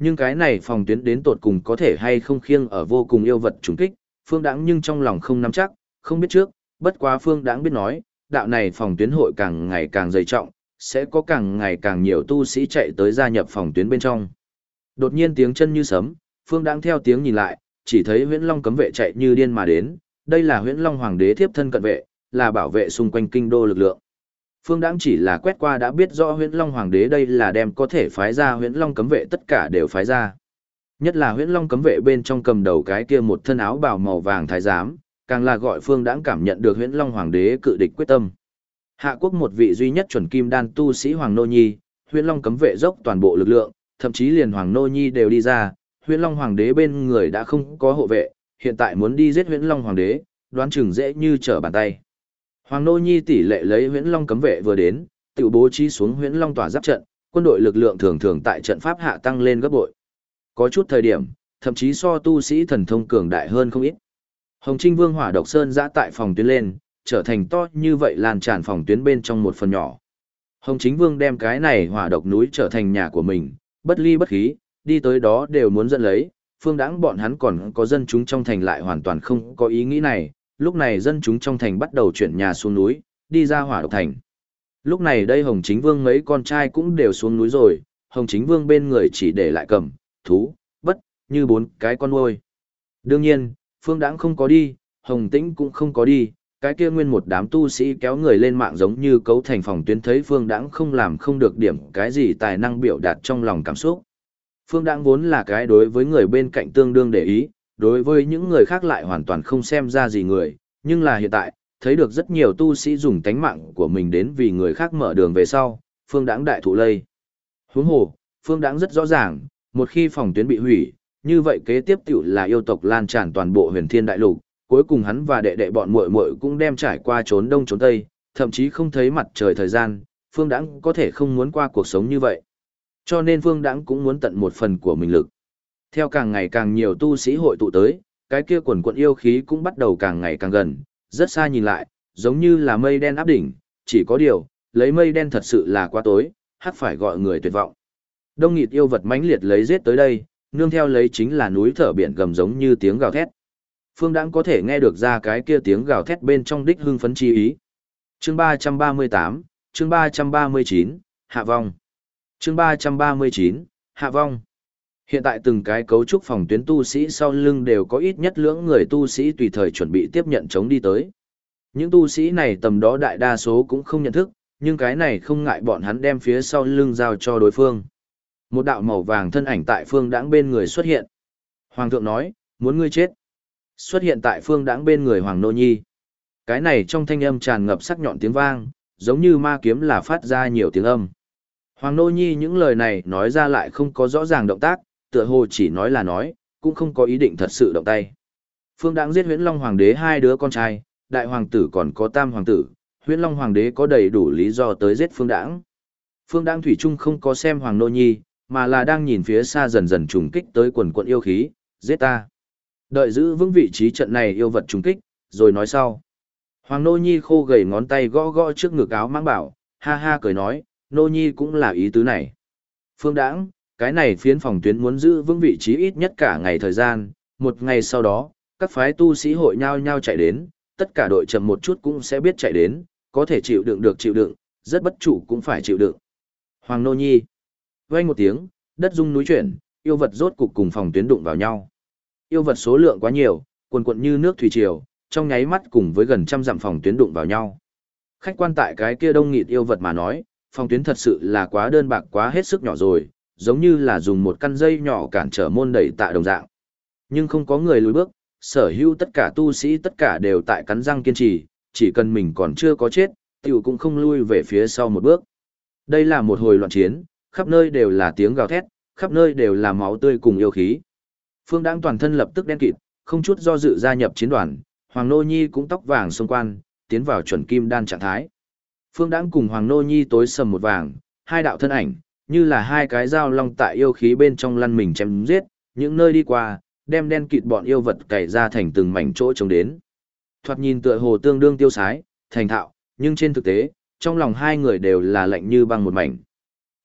Nhưng cái này phòng tuyến đến tột cùng có thể hay không khiêng ở vô cùng yêu vật trùng kích, Phương Đãng nhưng trong lòng không nắm chắc, không biết trước, bất quá Phương Đãng biết nói, đạo này phòng tuyến hội càng ngày càng dày trọng, sẽ có càng ngày càng nhiều tu sĩ chạy tới gia nhập phòng tuyến bên trong. Đột nhiên tiếng chân như sấm, Phương Đãng theo tiếng nhìn lại, chỉ thấy Huyễn Long cấm vệ chạy như điên mà đến, đây là Huyễn Long Hoàng đế thiếp thân cận vệ, là bảo vệ xung quanh kinh đô lực lượng. Phương Đãng chỉ là quét qua đã biết rõ Huyễn Long Hoàng đế đây là đem có thể phái ra Huyễn Long cấm vệ tất cả đều phái ra. Nhất là Huyễn Long cấm vệ bên trong cầm đầu cái kia một thân áo bào màu vàng thái giám, càng là gọi Phương Đãng cảm nhận được Huyễn Long Hoàng đế cự địch quyết tâm. Hạ quốc một vị duy nhất chuẩn kim đan tu sĩ Hoàng Nô Nhi, Huyễn Long cấm vệ dốc toàn bộ lực lượng, thậm chí liền Hoàng Nô Nhi đều đi ra, Huyễn Long Hoàng đế bên người đã không có hộ vệ, hiện tại muốn đi giết Huyễn Long Hoàng đế, đoán chừng dễ như trở bàn tay. Hoàng Nô Nhi tỷ lệ lấy Huyễn Long cấm vệ vừa đến, tự bố trí xuống Huyễn Long tỏa giáp trận, quân đội lực lượng thường thường tại trận pháp hạ tăng lên gấp bội. Có chút thời điểm, thậm chí so tu sĩ thần thông cường đại hơn không ít. Hồng Trinh Vương hỏa độc sơn giã tại phòng tuyến lên, trở thành to như vậy lan tràn phòng tuyến bên trong một phần nhỏ. Hồng Chính Vương đem cái này hỏa độc núi trở thành nhà của mình, bất ly bất khí, đi tới đó đều muốn dẫn lấy, Phương Đãng bọn hắn còn có dân chúng trong thành lại hoàn toàn không có ý nghĩ này, lúc này dân chúng trong thành bắt đầu chuyển nhà xuống núi, đi ra hỏa độc thành. Lúc này đây Hồng Chính Vương mấy con trai cũng đều xuống núi rồi, Hồng Chính Vương bên người chỉ để lại cầm, thú, bất, như 4 cái con nuôi. Đương nhiên, Phương Đãng không có đi, Hồng Tĩnh cũng không có đi, cái kia nguyên một đám tu sĩ kéo người lên mạng giống như cấu thành phòng tuyến thấy Phương Đãng không làm không được điểm cái gì tài năng biểu đạt trong lòng cảm xúc. Phương Đãng vốn là cái đối với người bên cạnh tương đương để ý, đối với những người khác lại hoàn toàn không xem ra gì người, nhưng là hiện tại, thấy được rất nhiều tu sĩ dùng tánh mạng của mình đến vì người khác mở đường về sau, Phương Đãng đại thụ lây. Huống hồ, Phương Đãng rất rõ ràng, một khi phòng tuyến bị hủy, như vậy kế tiếp tiểu là yêu tộc lan tràn toàn bộ huyền thiên đại lục, cuối cùng hắn và đệ đệ bọn muội muội cũng đem trải qua trốn đông trốn tây, thậm chí không thấy mặt trời thời gian, Phương Đãng có thể không muốn qua cuộc sống như vậy. Cho nên Phương Đãng cũng muốn tận một phần của mình lực. Theo càng ngày càng nhiều tu sĩ hội tụ tới, cái kia quần quận yêu khí cũng bắt đầu càng ngày càng gần, rất xa nhìn lại, giống như là mây đen áp đỉnh, chỉ có điều, lấy mây đen thật sự là quá tối, hắc phải gọi người tuyệt vọng. Đông nghịt yêu vật mãnh liệt lấy giết tới đây, nương theo lấy chính là núi thở biển gầm giống như tiếng gào thét. Phương Đãng có thể nghe được ra cái kia tiếng gào thét bên trong đích hưng phấn chi ý. Chương 338, chương 339, Hạ vong. Chương 339, Hạ vong. Hiện tại từng cái cấu trúc phòng tuyến tu sĩ sau lưng đều có ít nhất lưỡng người tu sĩ tùy thời chuẩn bị tiếp nhận chống đi tới. Những tu sĩ này tầm đó đại đa số cũng không nhận thức, nhưng cái này không ngại bọn hắn đem phía sau lưng giao cho đối phương. Một đạo màu vàng thân ảnh tại Phương Đãng bên người xuất hiện. Hoàng thượng nói, muốn ngươi chết. Xuất hiện tại Phương Đãng bên người Hoàng Nô Nhi. Cái này trong thanh âm tràn ngập sắc nhọn tiếng vang, giống như ma kiếm là phát ra nhiều tiếng âm. Hoàng Nô Nhi những lời này nói ra lại không có rõ ràng động tác, tựa hồ chỉ nói là nói, cũng không có ý định thật sự động tay. Phương Đãng giết Huyễn Long Hoàng đế 2 đứa con trai, đại hoàng tử còn có tam hoàng tử, Huyễn Long Hoàng đế có đầy đủ lý do tới giết Phương Đãng. Phương Đãng thủy chung không có xem Hoàng Nô Nhi, mà là đang nhìn phía xa dần dần trùng kích tới quần quận yêu khí, giết ta. Đợi giữ vững vị trí trận này yêu vật trùng kích, rồi nói sau. Hoàng Nô Nhi khô gầy ngón tay gõ gõ trước ngực áo mang bảo, ha ha cười nói, Nô Nhi cũng là ý tứ này. Phương Đãng, cái này phiến phòng tuyến muốn giữ vững vị trí ít nhất cả ngày thời gian, một ngày sau đó, các phái tu sĩ hội nhau nhau chạy đến, tất cả đội chậm một chút cũng sẽ biết chạy đến, có thể chịu đựng được chịu đựng, rất bất trụ cũng phải chịu đựng. Hoàng Nô Nhi. Vang một tiếng, đất rung núi chuyển, yêu vật rốt cục cùng phòng tuyến đụng vào nhau. Yêu vật số lượng quá nhiều, cuồn cuộn như nước thủy triều, trong nháy mắt cùng với gần trăm dặm phòng tuyến đụng vào nhau. Khách quan tại cái kia đông nghịt yêu vật mà nói, phòng tuyến thật sự là quá đơn bạc quá hết sức nhỏ rồi, giống như là dùng một căn dây nhỏ cản trở môn đẩy tạ đồng dạng. Nhưng không có người lùi bước, sở hữu tất cả tu sĩ tất cả đều tại cắn răng kiên trì, chỉ cần mình còn chưa có chết, tiểu cũng không lui về phía sau một bước. Đây là một hồi loạn chiến, khắp nơi đều là tiếng gào thét, khắp nơi đều là máu tươi cùng yêu khí. Phương Đãng toàn thân lập tức đen kịt, không chút do dự gia nhập chiến đoàn, Hoàng Nô Nhi cũng tóc vàng xông quan, tiến vào chuẩn kim đan trạng thái. Phương Đãng cùng Hoàng Nô Nhi tối sầm một vàng, 2 đạo thân ảnh, như là 2 cái dao long tại yêu khí bên trong lăn mình chém giết, những nơi đi qua, đem đen kịt bọn yêu vật cày ra thành từng mảnh chỗ trống đến. Thoạt nhìn tựa hồ tương đương tiêu sái, thành thạo, nhưng trên thực tế, trong lòng 2 người đều là lạnh như băng một mảnh.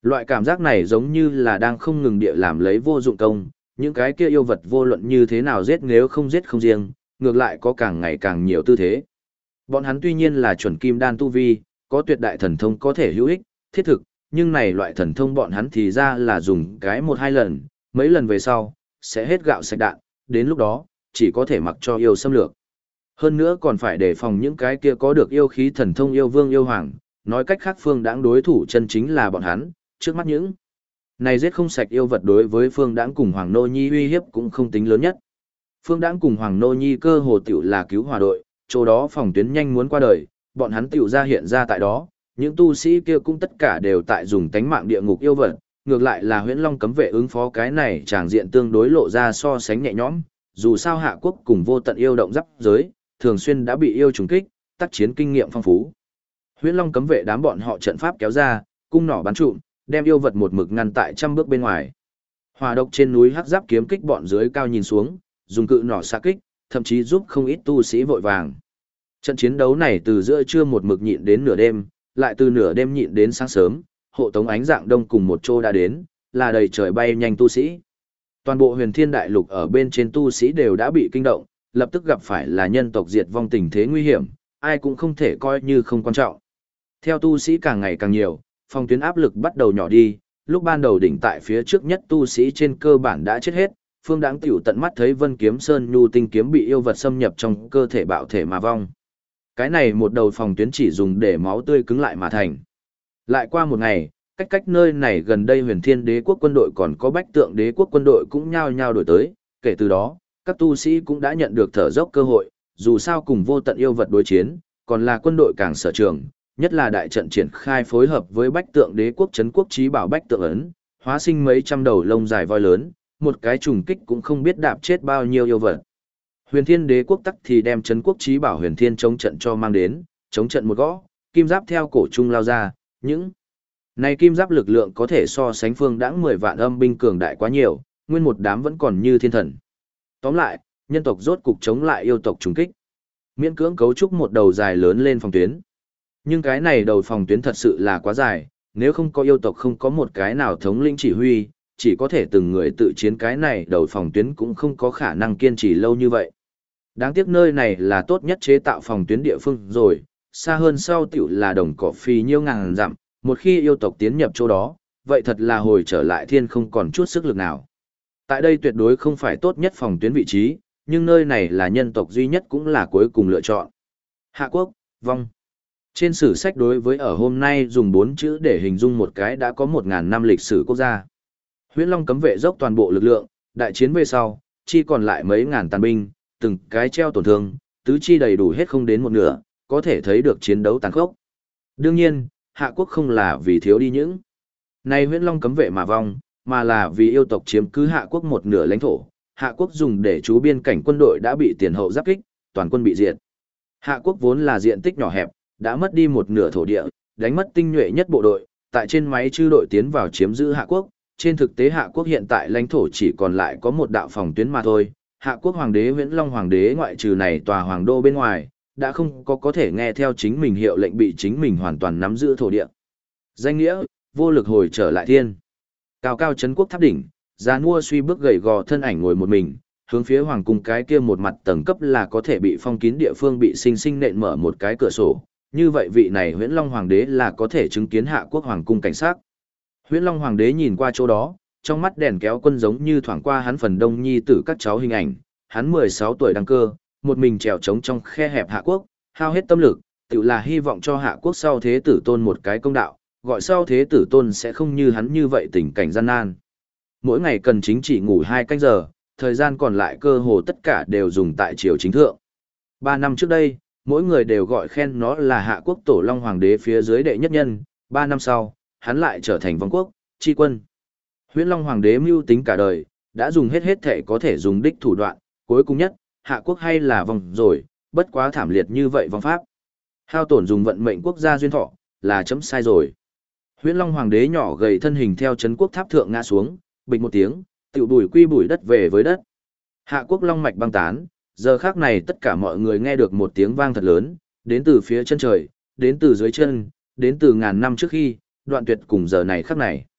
Loại cảm giác này giống như là đang không ngừng địa làm lấy vô dụng công, những cái kia yêu vật vô luận như thế nào giết nếu không giết không riêng, ngược lại có càng ngày càng nhiều tư thế. Bọn hắn tuy nhiên là chuẩn kim đan tu vi, có tuyệt đại thần thông có thể hữu ích, thiết thực, nhưng này loại thần thông bọn hắn thì ra là dùng cái một hai lần, mấy lần về sau, sẽ hết gạo sạch đạn, đến lúc đó, chỉ có thể mặc cho yêu xâm lược. Hơn nữa còn phải đề phòng những cái kia có được yêu khí thần thông yêu vương yêu hoàng, nói cách khác Phương Đãng đối thủ chân chính là bọn hắn, trước mắt những này giết không sạch yêu vật đối với Phương Đãng cùng Hoàng Nô Nhi uy hiếp cũng không tính lớn nhất. Phương Đãng cùng Hoàng Nô Nhi cơ hồ tiểu là cứu hòa đội, chỗ đó phòng tuyến nhanh muốn qua đời, bọn hắn tiểu ra hiện ra tại đó, những tu sĩ kia cũng tất cả đều tại dùng tánh mạng địa ngục yêu vật, ngược lại là Huyễn Long cấm vệ ứng phó cái này tràng diện tương đối lộ ra so sánh nhẹ nhõm, dù sao Hạ Quốc cùng vô tận yêu động giáp giới, thường xuyên đã bị yêu trùng kích, tác chiến kinh nghiệm phong phú. Huyễn Long cấm vệ đám bọn họ trận pháp kéo ra, cung nỏ bắn trụm, đem yêu vật một mực ngăn tại trăm bước bên ngoài. Hỏa độc trên núi hắc giáp kiếm kích bọn dưới cao nhìn xuống, dùng cự nỏ xạ kích, thậm chí giúp không ít tu sĩ vội vàng. Trận chiến đấu này từ giữa trưa một mực nhịn đến nửa đêm, lại từ nửa đêm nhịn đến sáng sớm, hộ tống ánh dạng đông cùng một chỗ đã đến, là đầy trời bay nhanh tu sĩ. Toàn bộ huyền thiên đại lục ở bên trên tu sĩ đều đã bị kinh động, lập tức gặp phải là nhân tộc diệt vong tình thế nguy hiểm, ai cũng không thể coi như không quan trọng. Theo tu sĩ càng ngày càng nhiều, phòng tuyến áp lực bắt đầu nhỏ đi, lúc ban đầu đỉnh tại phía trước nhất tu sĩ trên cơ bản đã chết hết, Phương Đãng tiểu tận mắt thấy Vân Kiếm Sơn nhu tinh kiếm bị yêu vật xâm nhập trong cơ thể bạo thể mà vong. Cái này một đầu phòng tuyến chỉ dùng để máu tươi cứng lại mà thành. Lại qua một ngày, cách nơi này gần đây Huyền Thiên Đế quốc quân đội còn có Bách Tượng Đế quốc quân đội cũng nhao nhao đổi tới, kể từ đó, các tu sĩ cũng đã nhận được thở dốc cơ hội, dù sao cùng vô tận yêu vật đối chiến, còn là quân đội càng sở trường, nhất là đại trận triển khai phối hợp với Bách Tượng Đế quốc trấn quốc chí bảo Bách Tượng ấn, hóa sinh mấy trăm đầu lông dài voi lớn, một cái trùng kích cũng không biết đạp chết bao nhiêu yêu vật. Huyền Thiên Đế quốc tắc thì đem trấn quốc chí bảo Huyền Thiên chống trận cho mang đến, chống trận một gõ, kim giáp theo cổ trung lao ra, những này kim giáp lực lượng có thể so sánh Phương Đãng 10 vạn âm binh cường đại quá nhiều, nguyên một đám vẫn còn như thiên thần. Tóm lại, nhân tộc rốt cục chống lại yêu tộc trùng kích. Miễn cưỡng cấu trúc một đầu dài lớn lên phòng tuyến. Nhưng cái này đầu phòng tuyến thật sự là quá dài, nếu không có yêu tộc không có một cái nào thống lĩnh chỉ huy, chỉ có thể từng người tự chiến, cái này đầu phòng tuyến cũng không có khả năng kiên trì lâu như vậy. Đáng tiếc nơi này là tốt nhất chế tạo phòng tuyến địa phương rồi, xa hơn sau tiểu là đồng cỏ phi nhiêu ngàn dặm, một khi yêu tộc tiến nhập chỗ đó, vậy thật là hồi trở lại thiên không còn chút sức lực nào. Tại đây tuyệt đối không phải tốt nhất phòng tuyến vị trí, nhưng nơi này là nhân tộc duy nhất cũng là cuối cùng lựa chọn. Hạ quốc, vong. Trên sử sách đối với ở hôm nay dùng 4 chữ để hình dung một cái đã có 1000 năm lịch sử quốc gia. Huyễn Long cấm vệ dốc toàn bộ lực lượng, đại chiến về sau, chỉ còn lại mấy ngàn tàn binh, từng cái treo tổn thương, tứ chi đầy đủ hết không đến một nửa, có thể thấy được chiến đấu tàn khốc. Đương nhiên, Hạ quốc không là vì thiếu đi những này Huyễn Long cấm vệ mà vong, mà là vì yêu tộc chiếm cứ Hạ quốc một nửa lãnh thổ. Hạ quốc dùng để trú biên cảnh quân đội đã bị tiền hậu giáp kích, toàn quân bị diệt. Hạ quốc vốn là diện tích nhỏ hẹp, đã mất đi một nửa thổ địa, đánh mất tinh nhuệ nhất bộ đội, tại trên máy chư đội tiến vào chiếm giữ Hạ quốc. Trên thực tế Hạ quốc hiện tại lãnh thổ chỉ còn lại có một đạo phòng tuyến mà thôi. Hạ quốc hoàng đế Huyễn Long hoàng đế ngoại trừ này tòa hoàng đô bên ngoài, đã không có thể nghe theo chính mình hiệu lệnh bị chính mình hoàn toàn nắm giữ thổ địa. Danh nghĩa, vô lực hồi trở lại thiên. Cao cao trấn quốc tháp đỉnh, già nua suy bước gầy gò thân ảnh ngồi một mình, hướng phía hoàng cung cái kia một mặt tầng cấp là có thể bị phong kín địa phương bị sinh sinh nện mở một cái cửa sổ. Như vậy vị này Huyễn Long hoàng đế là có thể chứng kiến Hạ quốc hoàng cung cảnh sát. Huyễn Long hoàng đế nhìn qua chỗ đó, trong mắt đèn kéo quân giống như thoảng qua hắn phần đông nhi tử các cháu hình ảnh, hắn 16 tuổi đăng cơ, một mình trèo trống trong khe hẹp Hạ quốc, hao hết tâm lực, tự là hy vọng cho Hạ quốc sau thế tử tôn một cái công đạo, gọi sau thế tử tôn sẽ không như hắn như vậy tình cảnh gian nan. Mỗi ngày cần chính chỉ ngủ 2 canh giờ, thời gian còn lại cơ hồ tất cả đều dùng tại triều chính thượng. 3 năm trước đây, mỗi người đều gọi khen nó là Hạ quốc tổ Long hoàng đế phía dưới đệ nhất nhân, 3 năm sau, hắn lại trở thành vong quốc, tri quân. Huyễn Long hoàng đế mưu tính cả đời, đã dùng hết thể có thể dùng đích thủ đoạn, cuối cùng nhất, Hạ quốc hay là vong rồi, bất quá thảm liệt như vậy vong pháp. Hao tổn dùng vận mệnh quốc gia duyên thọ, là chấm sai rồi. Huyễn Long hoàng đế nhỏ gầy thân hình theo trấn quốc tháp thượng ngã xuống, bịch một tiếng, tiểu bùi quy bùi đất về với đất. Hạ quốc long mạch băng tán, giờ khắc này tất cả mọi người nghe được một tiếng vang thật lớn, đến từ phía chân trời, đến từ dưới chân, đến từ ngàn năm trước khi, đoạn tuyệt cùng giờ này khắc này.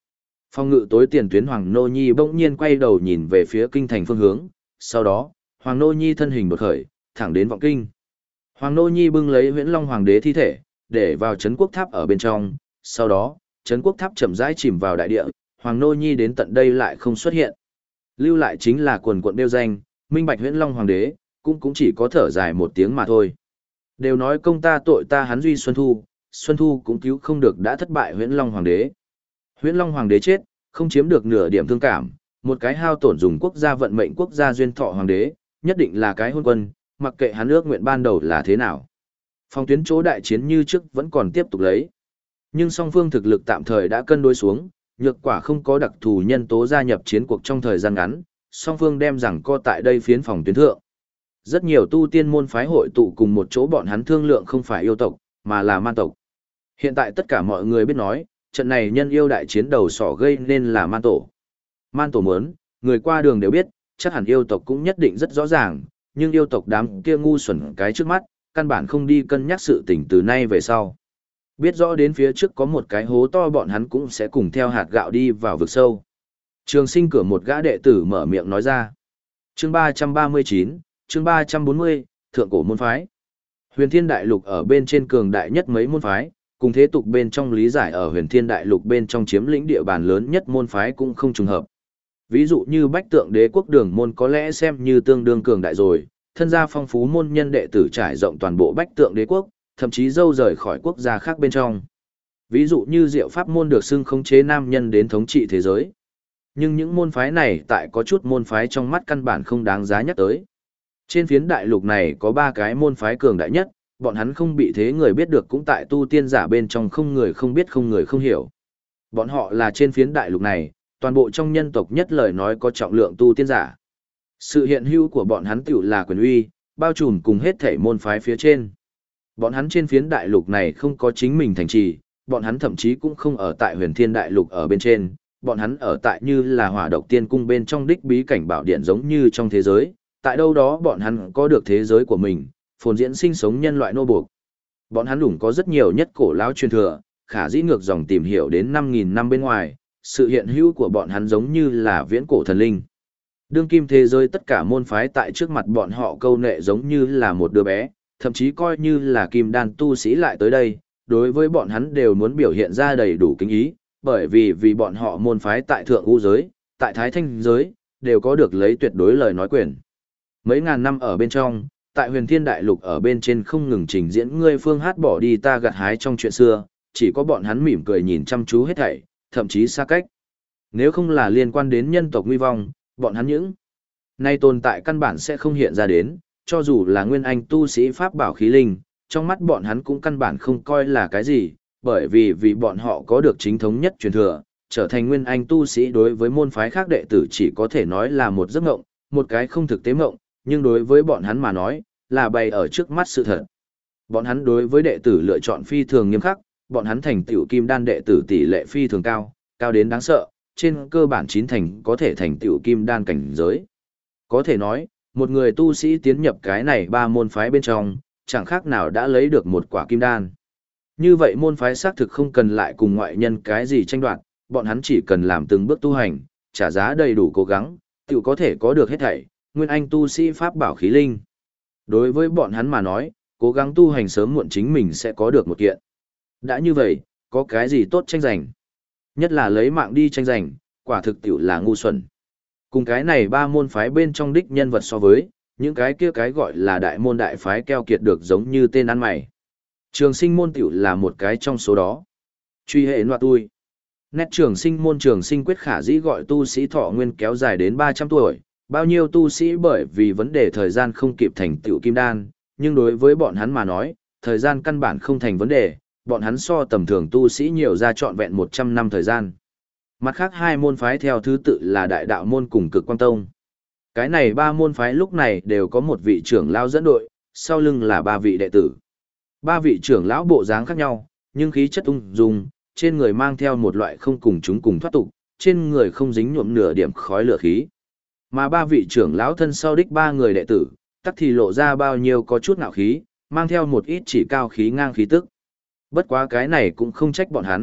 Phòng ngự tối tiền tuyến Hoàng Nô Nhi bỗng nhiên quay đầu nhìn về phía kinh thành phương hướng, sau đó, Hoàng Nô Nhi thân hình đột khởi, thẳng đến vọng kinh. Hoàng Nô Nhi bưng lấy Huyễn Long Hoàng đế thi thể, để vào trấn quốc tháp ở bên trong, sau đó, trấn quốc tháp chậm rãi chìm vào đại địa, Hoàng Nô Nhi đến tận đây lại không xuất hiện. Lưu lại chính là quần quận đeo danh, minh bạch Huyễn Long Hoàng đế, cũng chỉ có thở dài một tiếng mà thôi. Đều nói công ta tội ta hắn duy Xuân Thu cũng cứu không được đã thất bại Huyễn Long Hoàng đế. Huyễn Long Hoàng đế chết, không chiếm được nửa điểm thương cảm, một cái hao tổn dùng quốc gia vận mệnh quốc gia duyên thọ hoàng đế, nhất định là cái hôn quân, mặc kệ hắn ước nguyện ban đầu là thế nào. Phòng tuyến chỗ đại chiến như trước vẫn còn tiếp tục lấy. Nhưng song phương thực lực tạm thời đã cân đối xuống, nhược quả không có đặc thù nhân tố gia nhập chiến cuộc trong thời gian ngắn, song phương đem rằng co tại đây phiến phòng tuyến thượng. Rất nhiều tu tiên môn phái hội tụ cùng một chỗ bọn hắn thương lượng không phải yêu tộc, mà là man tộc. Hiện tại tất cả mọi người biết nói, trận này nhân yêu đại chiến đầu sỏ gây nên là man tổ. Man tổ muốn, người qua đường đều biết, chắc hẳn yêu tộc cũng nhất định rất rõ ràng, nhưng yêu tộc đám kia ngu xuẩn cái trước mắt, căn bản không đi cân nhắc sự tình từ nay về sau. Biết rõ đến phía trước có một cái hố to bọn hắn cũng sẽ cùng theo hạt gạo đi vào vực sâu. Trường Sinh cửa một gã đệ tử mở miệng nói ra. Chương 339, chương 340, Thượng cổ môn phái. Huyền Thiên Đại Lục ở bên trên cường đại nhất mấy môn phái, cùng thế tục bên trong lý giải ở Huyền Thiên Đại Lục bên trong chiếm lĩnh địa bàn lớn nhất môn phái cũng không trùng hợp. Ví dụ như Bách Tượng Đế quốc Đường môn có lẽ xem như tương đương cường đại rồi, thân gia phong phú môn nhân đệ tử trải rộng toàn bộ Bách Tượng Đế quốc, thậm chí dâu rời khỏi quốc gia khác bên trong. Ví dụ như Diệu Pháp môn được xưng khống chế nam nhân đến thống trị thế giới. Nhưng những môn phái này tại có chút môn phái trong mắt căn bản không đáng giá nhắc tới. Trên phiến đại lục này có 3 cái môn phái cường đại nhất, bọn hắn không bị thế người biết được cũng tại tu tiên giả bên trong không người không biết không người không hiểu. Bọn họ là trên phiến đại lục này, toàn bộ trong nhân tộc nhất lời nói có trọng lượng tu tiên giả. Sự hiện hữu của bọn hắn tiểu là quyền uy, bao trùm cùng hết thể môn phái phía trên. Bọn hắn trên phiến đại lục này không có chính mình thành trì, bọn hắn thậm chí cũng không ở tại Huyền Thiên Đại Lục ở bên trên, bọn hắn ở tại như là Hỏa Độc Tiên Cung bên trong đích bí cảnh bảo điện giống như trong thế giới, tại đâu đó bọn hắn có được thế giới của mình, phồn diễn sinh sống nhân loại nô buộc. Bọn hắn đủng có rất nhiều nhất cổ lão truyền thừa, khả dĩ ngược dòng tìm hiểu đến 5.000 năm bên ngoài, sự hiện hữu của bọn hắn giống như là viễn cổ thần linh. Đương kim thế giới tất cả môn phái tại trước mặt bọn họ câu nệ giống như là một đứa bé, thậm chí coi như là kim đan tu sĩ lại tới đây, đối với bọn hắn đều muốn biểu hiện ra đầy đủ kính ý, bởi vì bọn họ môn phái tại thượng u giới, tại thái thanh giới, đều có được lấy tuyệt đối lời nói quyền. Mấy ngàn năm ở bên trong, tại Huyền Thiên Đại Lục ở bên trên không ngừng trình diễn ngươi phương hát bỏ đi ta gặt hái trong chuyện xưa, chỉ có bọn hắn mỉm cười nhìn chăm chú hết thảy, thậm chí xa cách. Nếu không là liên quan đến nhân tộc nguy vong, bọn hắn những nay tồn tại căn bản sẽ không hiện ra đến, cho dù là nguyên anh tu sĩ pháp bảo khí linh, trong mắt bọn hắn cũng căn bản không coi là cái gì, bởi vì bọn họ có được chính thống nhất truyền thừa, trở thành nguyên anh tu sĩ đối với môn phái khác đệ tử chỉ có thể nói là một giấc mộng, một cái không thực tế mộng, nhưng đối với bọn hắn mà nói, là bày ở trước mắt sự thật. Bọn hắn đối với đệ tử lựa chọn phi thường nghiêm khắc, bọn hắn thành tựu kim đan đệ tử tỷ lệ phi thường cao, cao đến đáng sợ, trên cơ bản 9 thành có thể thành tựu kim đan cảnh giới. Có thể nói, một người tu sĩ tiến nhập cái này 3 môn phái bên trong, chẳng khác nào đã lấy được một quả kim đan. Như vậy môn phái xác thực không cần lại cùng ngoại nhân cái gì tranh đoạt, bọn hắn chỉ cần làm từng bước tu hành, trả giá đầy đủ cố gắng, tự có thể có được hết thảy, nguyên anh tu sĩ pháp bảo khí linh. Đối với bọn hắn mà nói, cố gắng tu hành sớm muộn chính mình sẽ có được một kiện. Đã như vậy, có cái gì tốt tranh giành? Nhất là lấy mạng đi tranh giành, quả thực tiểu là ngu xuẩn. Cùng cái này 3 môn phái bên trong đích nhân vật so với, những cái kia cái gọi là đại môn đại phái keo kiệt được giống như tên ăn mày. Trường Sinh môn tiểu là một cái trong số đó. Truy hệ loạt tui. Nét trường sinh môn trường sinh quyết khả dĩ gọi tu sĩ thọ nguyên kéo dài đến 300 tuổi, bao nhiêu tu sĩ bởi vì vấn đề thời gian không kịp thành tựu kim đan, nhưng đối với bọn hắn mà nói, thời gian căn bản không thành vấn đề, bọn hắn so tầm thường tu sĩ nhiều ra trọn vẹn 100 năm thời gian. Mặt khác 2 môn phái theo thứ tự là Đại Đạo môn cùng Cực Quang tông. Cái này 3 môn phái lúc này đều có một vị trưởng lão dẫn đội, sau lưng là 3 vị đệ tử. 3 vị trưởng lão bộ dáng khác nhau, nhưng khí chất ung dung, trên người mang theo một loại không cùng chúng cùng thoát tục, trên người không dính nhuộm nửa điểm khói lửa khí. Mà 3 vị trưởng lão thân sau đích 3 người đệ tử, tắc thì lộ ra bao nhiêu có chút ngạo khí, mang theo một ít chỉ cao khí ngang khí tức. Bất quá cái này cũng không trách bọn hắn,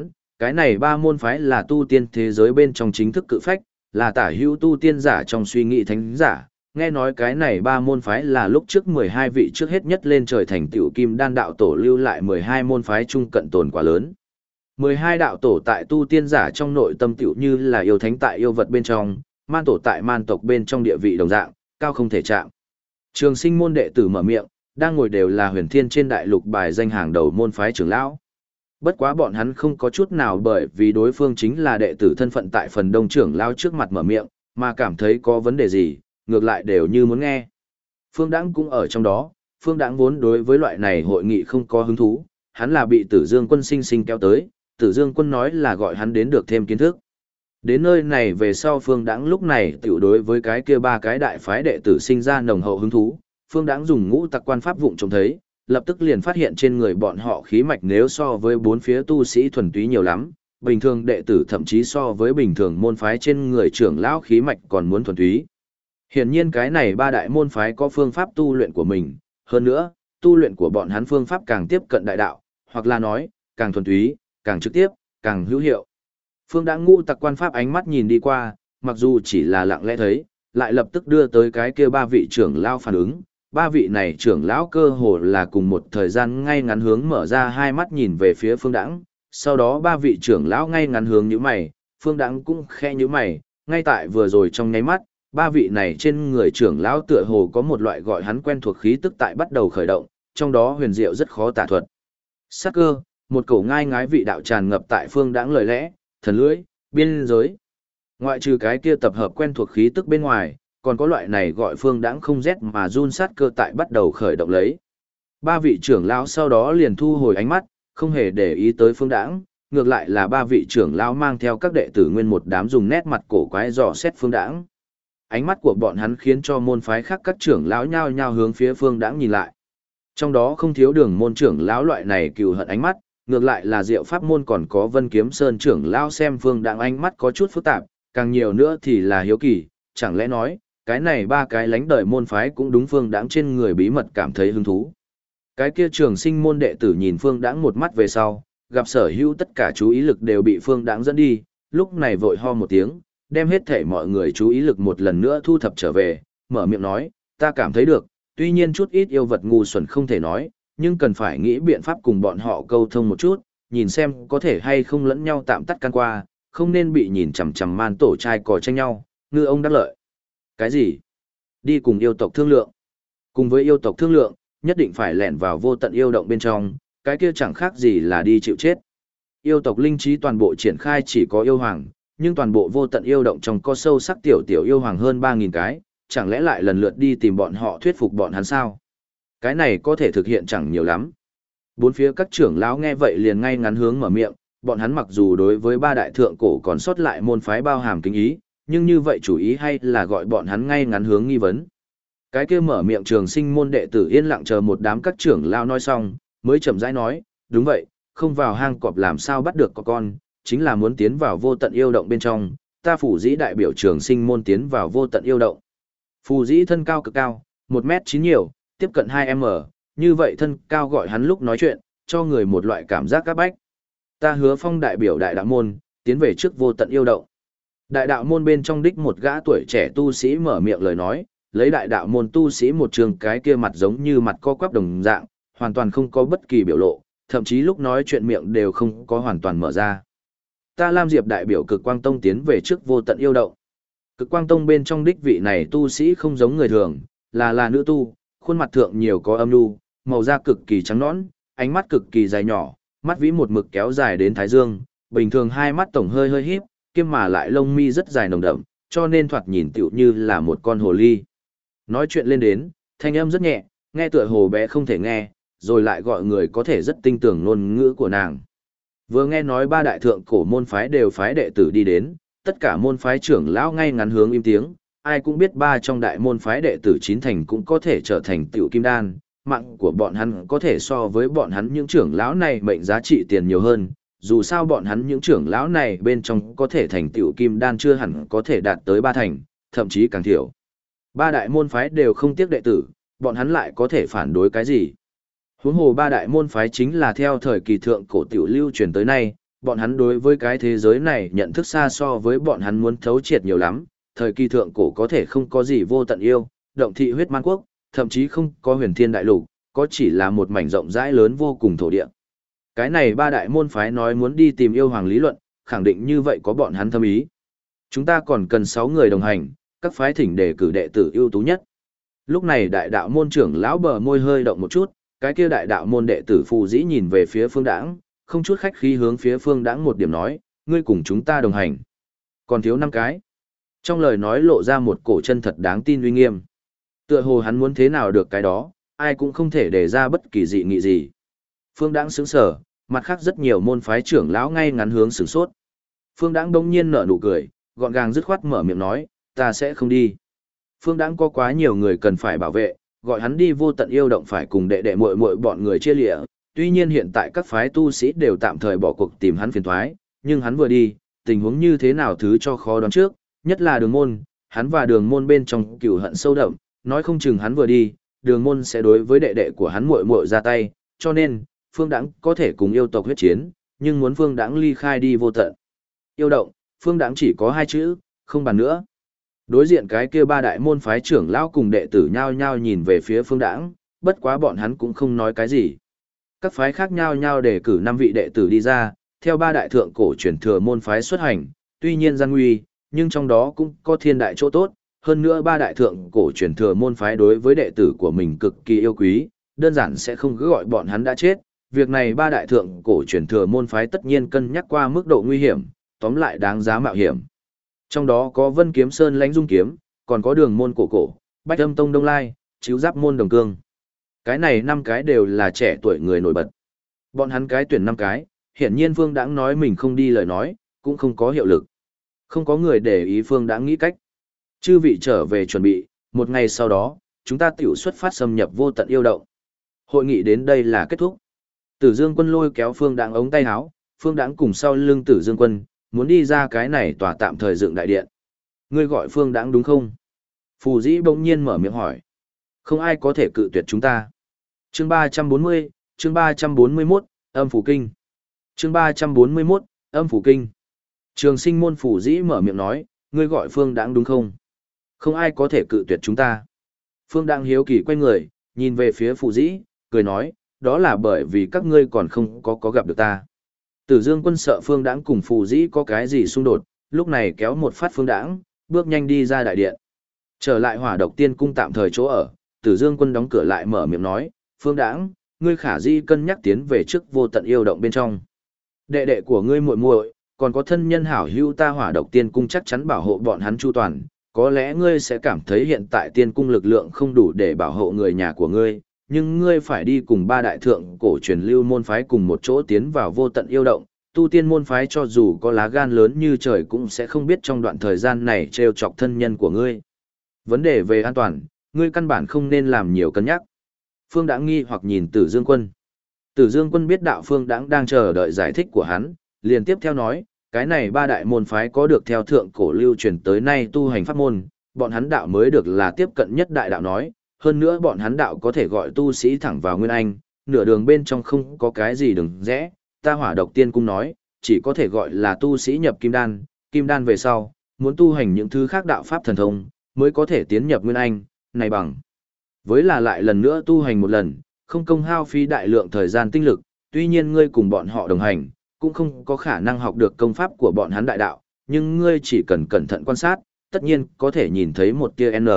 Cái này ba môn phái là tu tiên thế giới bên trong chính thức cự phách, là tả hữu tu tiên giả trong suy nghĩ thánh giả. Nghe nói cái này ba môn phái là lúc trước 12 vị trước hết nhất lên trời thành tựu kim đan đạo tổ lưu lại 12 môn phái chung cận tồn quá lớn. 12 đạo tổ tại tu tiên giả trong nội tâm tựu như là yêu thánh tại yêu vật bên trong, man tổ tại man tộc bên trong địa vị đồng dạng, cao không thể chạm. Trường sinh môn đệ tử mở miệng, đang ngồi đều là huyền thiên trên đại lục bài danh hàng đầu môn phái trưởng lão. Bất quá bọn hắn không có chút nào bởi vì đối phương chính là đệ tử thân phận tại phần đông trưởng lão trước mặt mở miệng, mà cảm thấy có vấn đề gì, ngược lại đều như muốn nghe. Phương Đãng cũng ở trong đó, Phương Đãng vốn đối với loại này hội nghị không có hứng thú, hắn là bị Tử Dương Quân sinh sinh kéo tới, Tử Dương Quân nói là gọi hắn đến được thêm kiến thức. Đến nơi này về sau Phương Đãng lúc này tiểu đối với cái kia ba cái đại phái đệ tử sinh ra nồng hậu hứng thú, Phương Đãng dùng ngũ tặc quan pháp vụng trông thấy, lập tức liền phát hiện trên người bọn họ khí mạch nếu so với bốn phía tu sĩ thuần túy nhiều lắm, bình thường đệ tử thậm chí so với bình thường môn phái trên người trưởng lão khí mạch còn muốn thuần túy. Hiển nhiên cái này ba đại môn phái có phương pháp tu luyện của mình, hơn nữa, tu luyện của bọn hắn phương pháp càng tiếp cận đại đạo, hoặc là nói, càng thuần túy, càng trực tiếp, càng hữu hiệu. Phương Đãng ngũ tặc quan pháp ánh mắt nhìn đi qua, mặc dù chỉ là lặng lẽ thấy, lại lập tức đưa tới cái kia ba vị trưởng lão phản ứng. Ba vị này trưởng lão cơ hồ là cùng một thời gian ngay ngắn hướng mở ra hai mắt nhìn về phía Phương Đãng, sau đó ba vị trưởng lão ngay ngắn hướng nhíu mày, Phương Đãng cũng khẽ nhíu mày, ngay tại vừa rồi trong nháy mắt, ba vị này trên người trưởng lão tựa hồ có một loại gọi hắn quen thuộc khí tức tại bắt đầu khởi động, trong đó huyền diệu rất khó tả thuật. Sát cơ, một cổ ngai ngái vị đạo tràn ngập tại Phương Đãng lời lẽ, thần lưỡi, biên giới. Ngoại trừ cái kia tập hợp quen thuộc khí tức bên ngoài, còn có loại này gọi Phương Đãng không rét mà run sát cơ tại bắt đầu khởi động lấy. Ba vị trưởng lão sau đó liền thu hồi ánh mắt, không hề để ý tới Phương Đãng, ngược lại là ba vị trưởng lão mang theo các đệ tử nguyên một đám dùng nét mặt cổ quái dò xét Phương Đãng. Ánh mắt của bọn hắn khiến cho môn phái khác các trưởng lão nhao nhao hướng phía Phương Đãng nhìn lại. Trong đó không thiếu Đường môn trưởng lão loại này cừu hận ánh mắt, ngược lại là Diệu Pháp môn còn có Vân Kiếm Sơn trưởng lão xem Phương Đãng ánh mắt có chút phức tạp, càng nhiều nữa thì là hiếu kỳ, chẳng lẽ nói, cái này ba cái lánh đời môn phái cũng đúng Phương Đãng trên người bí mật cảm thấy hứng thú. Cái kia trường sinh môn đệ tử nhìn Phương Đãng một mắt về sau, gặp sở hữu tất cả chú ý lực đều bị Phương Đãng dẫn đi, lúc này vội ho một tiếng, đem hết thảy mọi người chú ý lực một lần nữa thu thập trở về, mở miệng nói, ta cảm thấy được, tuy nhiên chút ít yêu vật ngu xuẩn không thể nói, nhưng cần phải nghĩ biện pháp cùng bọn họ câu thông một chút, nhìn xem có thể hay không lẫn nhau tạm tắt can qua, không nên bị nhìn chằm chằm man tổ trai cò tranh nhau, ngư ông đắc lợi. Cái gì? Đi cùng yêu tộc thương lượng. Cùng với yêu tộc thương lượng, nhất định phải lẻn vào vô tận yêu động bên trong, cái kia chẳng khác gì là đi chịu chết. Yêu tộc linh trí toàn bộ triển khai chỉ có yêu hoàng, nhưng toàn bộ vô tận yêu động trong có sâu sắc tiểu tiểu yêu hoàng hơn 3.000 cái, chẳng lẽ lại lần lượt đi tìm bọn họ thuyết phục bọn hắn sao? Cái này có thể thực hiện chẳng nhiều lắm. Bốn phía các trưởng lão nghe vậy liền ngay ngắn hướng mở miệng, bọn hắn mặc dù đối với ba đại thượng cổ còn sót lại môn phái bao hàm kính ý, nhưng như vậy chủ ý hay là gọi bọn hắn ngay ngắn hướng nghi vấn. Cái kia mở miệng trường sinh môn đệ tử yên lặng chờ một đám các trưởng lão nói xong, mới chậm rãi nói, đúng vậy, không vào hang cọp làm sao bắt được có con, chính là muốn tiến vào vô tận yêu động bên trong, ta Phù Dĩ đại biểu trường sinh môn tiến vào vô tận yêu động. Phù Dĩ thân cao cực cao, 1m9 nhiều, tiếp cận 2m, như vậy thân cao gọi hắn lúc nói chuyện, cho người một loại cảm giác áp bách. Ta Hứa Phong đại biểu đại đạo môn, tiến về trước vô tận yêu động. Đại đạo môn bên trong đích một gã tuổi trẻ tu sĩ mở miệng lời nói, lấy đại đạo môn tu sĩ một trường cái kia mặt giống như mặt co quắp đồng dạng, hoàn toàn không có bất kỳ biểu lộ, thậm chí lúc nói chuyện miệng đều không có hoàn toàn mở ra. Ta Lam Diệp đại biểu Cực Quang Tông tiến về trước vô tận yêu động. Cực Quang Tông bên trong đích vị này tu sĩ không giống người thường, là nữ tu, khuôn mặt thượng nhiều có âm nhu, màu da cực kỳ trắng nõn, ánh mắt cực kỳ dài nhỏ, mắt vĩ một mực kéo dài đến thái dương, bình thường hai mắt tổng hơi hơi híp, kiêm mà lại lông mi rất dài nồng đậm, cho nên thoạt nhìn tựu như là một con hồ ly. Nói chuyện lên đến, thanh âm rất nhẹ, nghe tựa hồ bé không thể nghe, rồi lại gọi người có thể rất tinh tưởng ngôn ngữ của nàng. Vừa nghe nói ba đại thượng cổ môn phái đều phái đệ tử đi đến, tất cả môn phái trưởng lão ngay ngắn hướng im tiếng, ai cũng biết ba trong đại môn phái đệ tử chín thành cũng có thể trở thành tiểu kim đan, mạng của bọn hắn có thể so với bọn hắn những trưởng lão này mệnh giá trị tiền nhiều hơn, dù sao bọn hắn những trưởng lão này bên trong có thể thành tiểu kim đan chưa hẳn có thể đạt tới ba thành, thậm chí càng thiểu. Ba đại môn phái đều không tiếc đệ tử, bọn hắn lại có thể phản đối cái gì? Huống hồ ba đại môn phái chính là theo thời kỳ thượng cổ tiểu lưu truyền tới nay, bọn hắn đối với cái thế giới này nhận thức xa so với bọn hắn muốn thấu triệt nhiều lắm, thời kỳ thượng cổ có thể không có gì vô tận yêu, động thị huyết man quốc, thậm chí không có huyền thiên đại lục, có chỉ là một mảnh rộng rãi lớn vô cùng thổ địa. Cái này ba đại môn phái nói muốn đi tìm yêu hoàng lý luận, khẳng định như vậy có bọn hắn thâm ý. Chúng ta còn cần 6 người đồng hành, các phái thỉnh đề cử đệ tử ưu tú nhất. Lúc này đại đạo môn trưởng lão bờ môi hơi động một chút, cái kia đại đạo môn đệ tử Phù Dĩ nhìn về phía Phương Đãng, không chút khách khí hướng phía Phương Đãng một điểm nói, ngươi cùng chúng ta đồng hành. Còn thiếu 5 cái. Trong lời nói lộ ra một cổ chân thật đáng tin uy nghiêm. Tựa hồ hắn muốn thế nào được cái đó, ai cũng không thể đề ra bất kỳ dị nghị gì. Phương Đãng sững sờ, mặt khác rất nhiều môn phái trưởng lão ngay ngắn hướng sửng sốt. Phương Đãng đông nhiên nở nụ cười, gọn gàng dứt khoát mở miệng nói, ta sẽ không đi. Phương Đãng có quá nhiều người cần phải bảo vệ, gọi hắn đi vô tận yêu động phải cùng đệ đệ muội muội bọn người chia lịa. Tuy nhiên hiện tại các phái tu sĩ đều tạm thời bỏ cuộc tìm hắn phiền toái, nhưng hắn vừa đi, tình huống như thế nào thứ cho khó đoán trước, nhất là đường môn, hắn và đường môn bên trong cừu hận sâu đậm, nói không chừng hắn vừa đi, đường môn sẽ đối với đệ đệ của hắn muội muội ra tay, cho nên, Phương Đãng có thể cùng yêu tộc huyết chiến, nhưng muốn Phương Đãng ly khai đi vô tận. Yêu động, Phương Đãng chỉ có 2 chữ, không bàn nữa. Đối diện cái kia ba đại môn phái trưởng lão cùng đệ tử nhao nhao nhìn về phía Phương Đãng, bất quá bọn hắn cũng không nói cái gì. Các phái khác nhao nhao đề cử 5 vị đệ tử đi ra, theo ba đại thượng cổ truyền thừa môn phái xuất hành, tuy nhiên gian nguy, nhưng trong đó cũng có thiên đại chỗ tốt, hơn nữa ba đại thượng cổ truyền thừa môn phái đối với đệ tử của mình cực kỳ yêu quý, đơn giản sẽ không cứ gọi bọn hắn đã chết. Việc này ba đại thượng cổ truyền thừa môn phái tất nhiên cân nhắc qua mức độ nguy hiểm, tóm lại đáng giá mạo hiểm. Trong đó có Vân Kiếm Sơn Lãnh Dung Kiếm, còn có Đường môn cổ, Bách Âm Tông Đông Lai, Chiếu Giáp môn Đồng Cương. Cái này 5 cái đều là trẻ tuổi người nổi bật. Bọn hắn cái tuyển 5 cái, hiển nhiên Phương Đãng nói mình không đi lời nói, cũng không có hiệu lực. Không có người để ý Phương Đãng nghĩ cách. Chư vị trở về chuẩn bị, một ngày sau đó, chúng ta tiểu xuất phát xâm nhập vô tận yêu động. Hội nghị đến đây là kết thúc. Tử Dương Quân lôi kéo Phương Đãng ống tay áo, Phương Đãng cùng sau lưng Tử Dương Quân, muốn đi ra cái này tòa tạm thời dựng đại điện. Ngươi gọi Phương Đãng đúng không? Phù Dĩ bỗng nhiên mở miệng hỏi. Không ai có thể cự tuyệt chúng ta. Chương 340, chương 341, âm phủ kinh. Chương 341, âm phủ kinh. Trường Sinh môn Phù Dĩ mở miệng nói, ngươi gọi Phương Đãng đúng không? Không ai có thể cự tuyệt chúng ta. Phương Đãng hiếu kỳ quay người, nhìn về phía Phù Dĩ, cười nói, đó là bởi vì các ngươi còn không có gặp được ta. Tử Dương Quân sợ Phương Đãng cùng Phù Dĩ có cái gì xung đột, lúc này kéo một phát Phương Đãng, bước nhanh đi ra đại điện. Trở lại Hỏa Độc Tiên cung tạm thời chỗ ở, Tử Dương Quân đóng cửa lại mở miệng nói, Phương Đãng, ngươi khả di cân nhắc tiến về trước vô tận yêu động bên trong. Đệ đệ của ngươi muội muội, còn có thân nhân hảo hữu ta Hỏa Độc Tiên cung chắc chắn bảo hộ bọn hắn chu toàn, có lẽ ngươi sẽ cảm thấy hiện tại tiên cung lực lượng không đủ để bảo hộ người nhà của ngươi, nhưng ngươi phải đi cùng ba đại thượng cổ truyền lưu môn phái cùng một chỗ tiến vào vô tận yêu động, tu tiên môn phái cho dù có lá gan lớn như trời cũng sẽ không biết trong đoạn thời gian này trêu chọc thân nhân của ngươi. Vấn đề về an toàn, ngươi căn bản không nên làm nhiều cân nhắc. Phương Đãng nghi hoặc nhìn Tử Dương Quân. Tử Dương Quân biết đạo Phương Đãng đang chờ đợi giải thích của hắn, liền tiếp theo nói, cái này ba đại môn phái có được theo thượng cổ lưu truyền tới nay tu hành pháp môn, bọn hắn đạo mới được là tiếp cận nhất đại đạo nói, hơn nữa bọn hắn đạo có thể gọi tu sĩ thẳng vào Nguyên Anh, nửa đường bên trong không có cái gì đừng rẽ, ta Hỏa Độc Tiên cung nói, chỉ có thể gọi là tu sĩ nhập kim đan về sau, muốn tu hành những thứ khác đạo pháp thần thông, mới có thể tiến nhập Nguyên Anh, này bằng với là lại lần nữa tu hành một lần, không công hao phí đại lượng thời gian tinh lực, tuy nhiên ngươi cùng bọn họ đồng hành, cũng không có khả năng học được công pháp của bọn hắn đại đạo, nhưng ngươi chỉ cần cẩn thận quan sát, tất nhiên có thể nhìn thấy một tia N.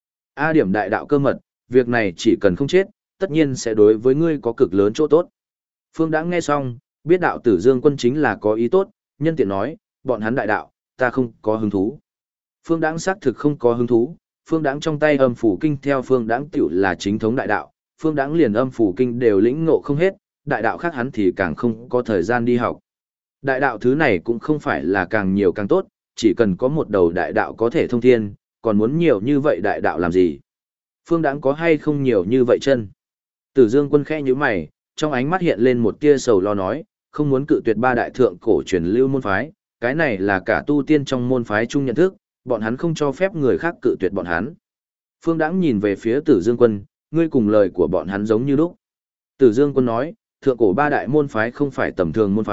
A điểm đại đạo cơ mật, việc này chỉ cần không chết, tất nhiên sẽ đối với ngươi có cực lớn chỗ tốt. Phương Đãng nghe xong, biết đạo Tử Dương Quân chính là có ý tốt, nhân tiện nói, bọn hắn đại đạo, ta không có hứng thú. Phương Đãng xác thực không có hứng thú, Phương Đãng trong tay âm phủ kinh theo Phương Đãng tiểu là chính thống đại đạo, Phương Đãng liền âm phủ kinh đều lĩnh ngộ không hết, đại đạo khác hắn thì càng không có thời gian đi học. Đại đạo thứ này cũng không phải là càng nhiều càng tốt, chỉ cần có một đầu đại đạo có thể thông thiên, còn muốn nhiều như vậy đại đạo làm gì? Phương Đãng có hay không nhiều như vậy chân? Tử Dương Quân khẽ nhíu mày, trong ánh mắt hiện lên một tia sầu lo nói, không muốn cự tuyệt ba đại thượng cổ truyền lưu môn phái, cái này là cả tu tiên trong môn phái chung nhận thức, bọn hắn không cho phép người khác cự tuyệt bọn hắn. Phương Đãng nhìn về phía Tử Dương Quân, ngươi cùng lời của bọn hắn giống như lúc. Tử Dương Quân nói, thượng cổ ba đại môn phái không phải tầm thường môn phái,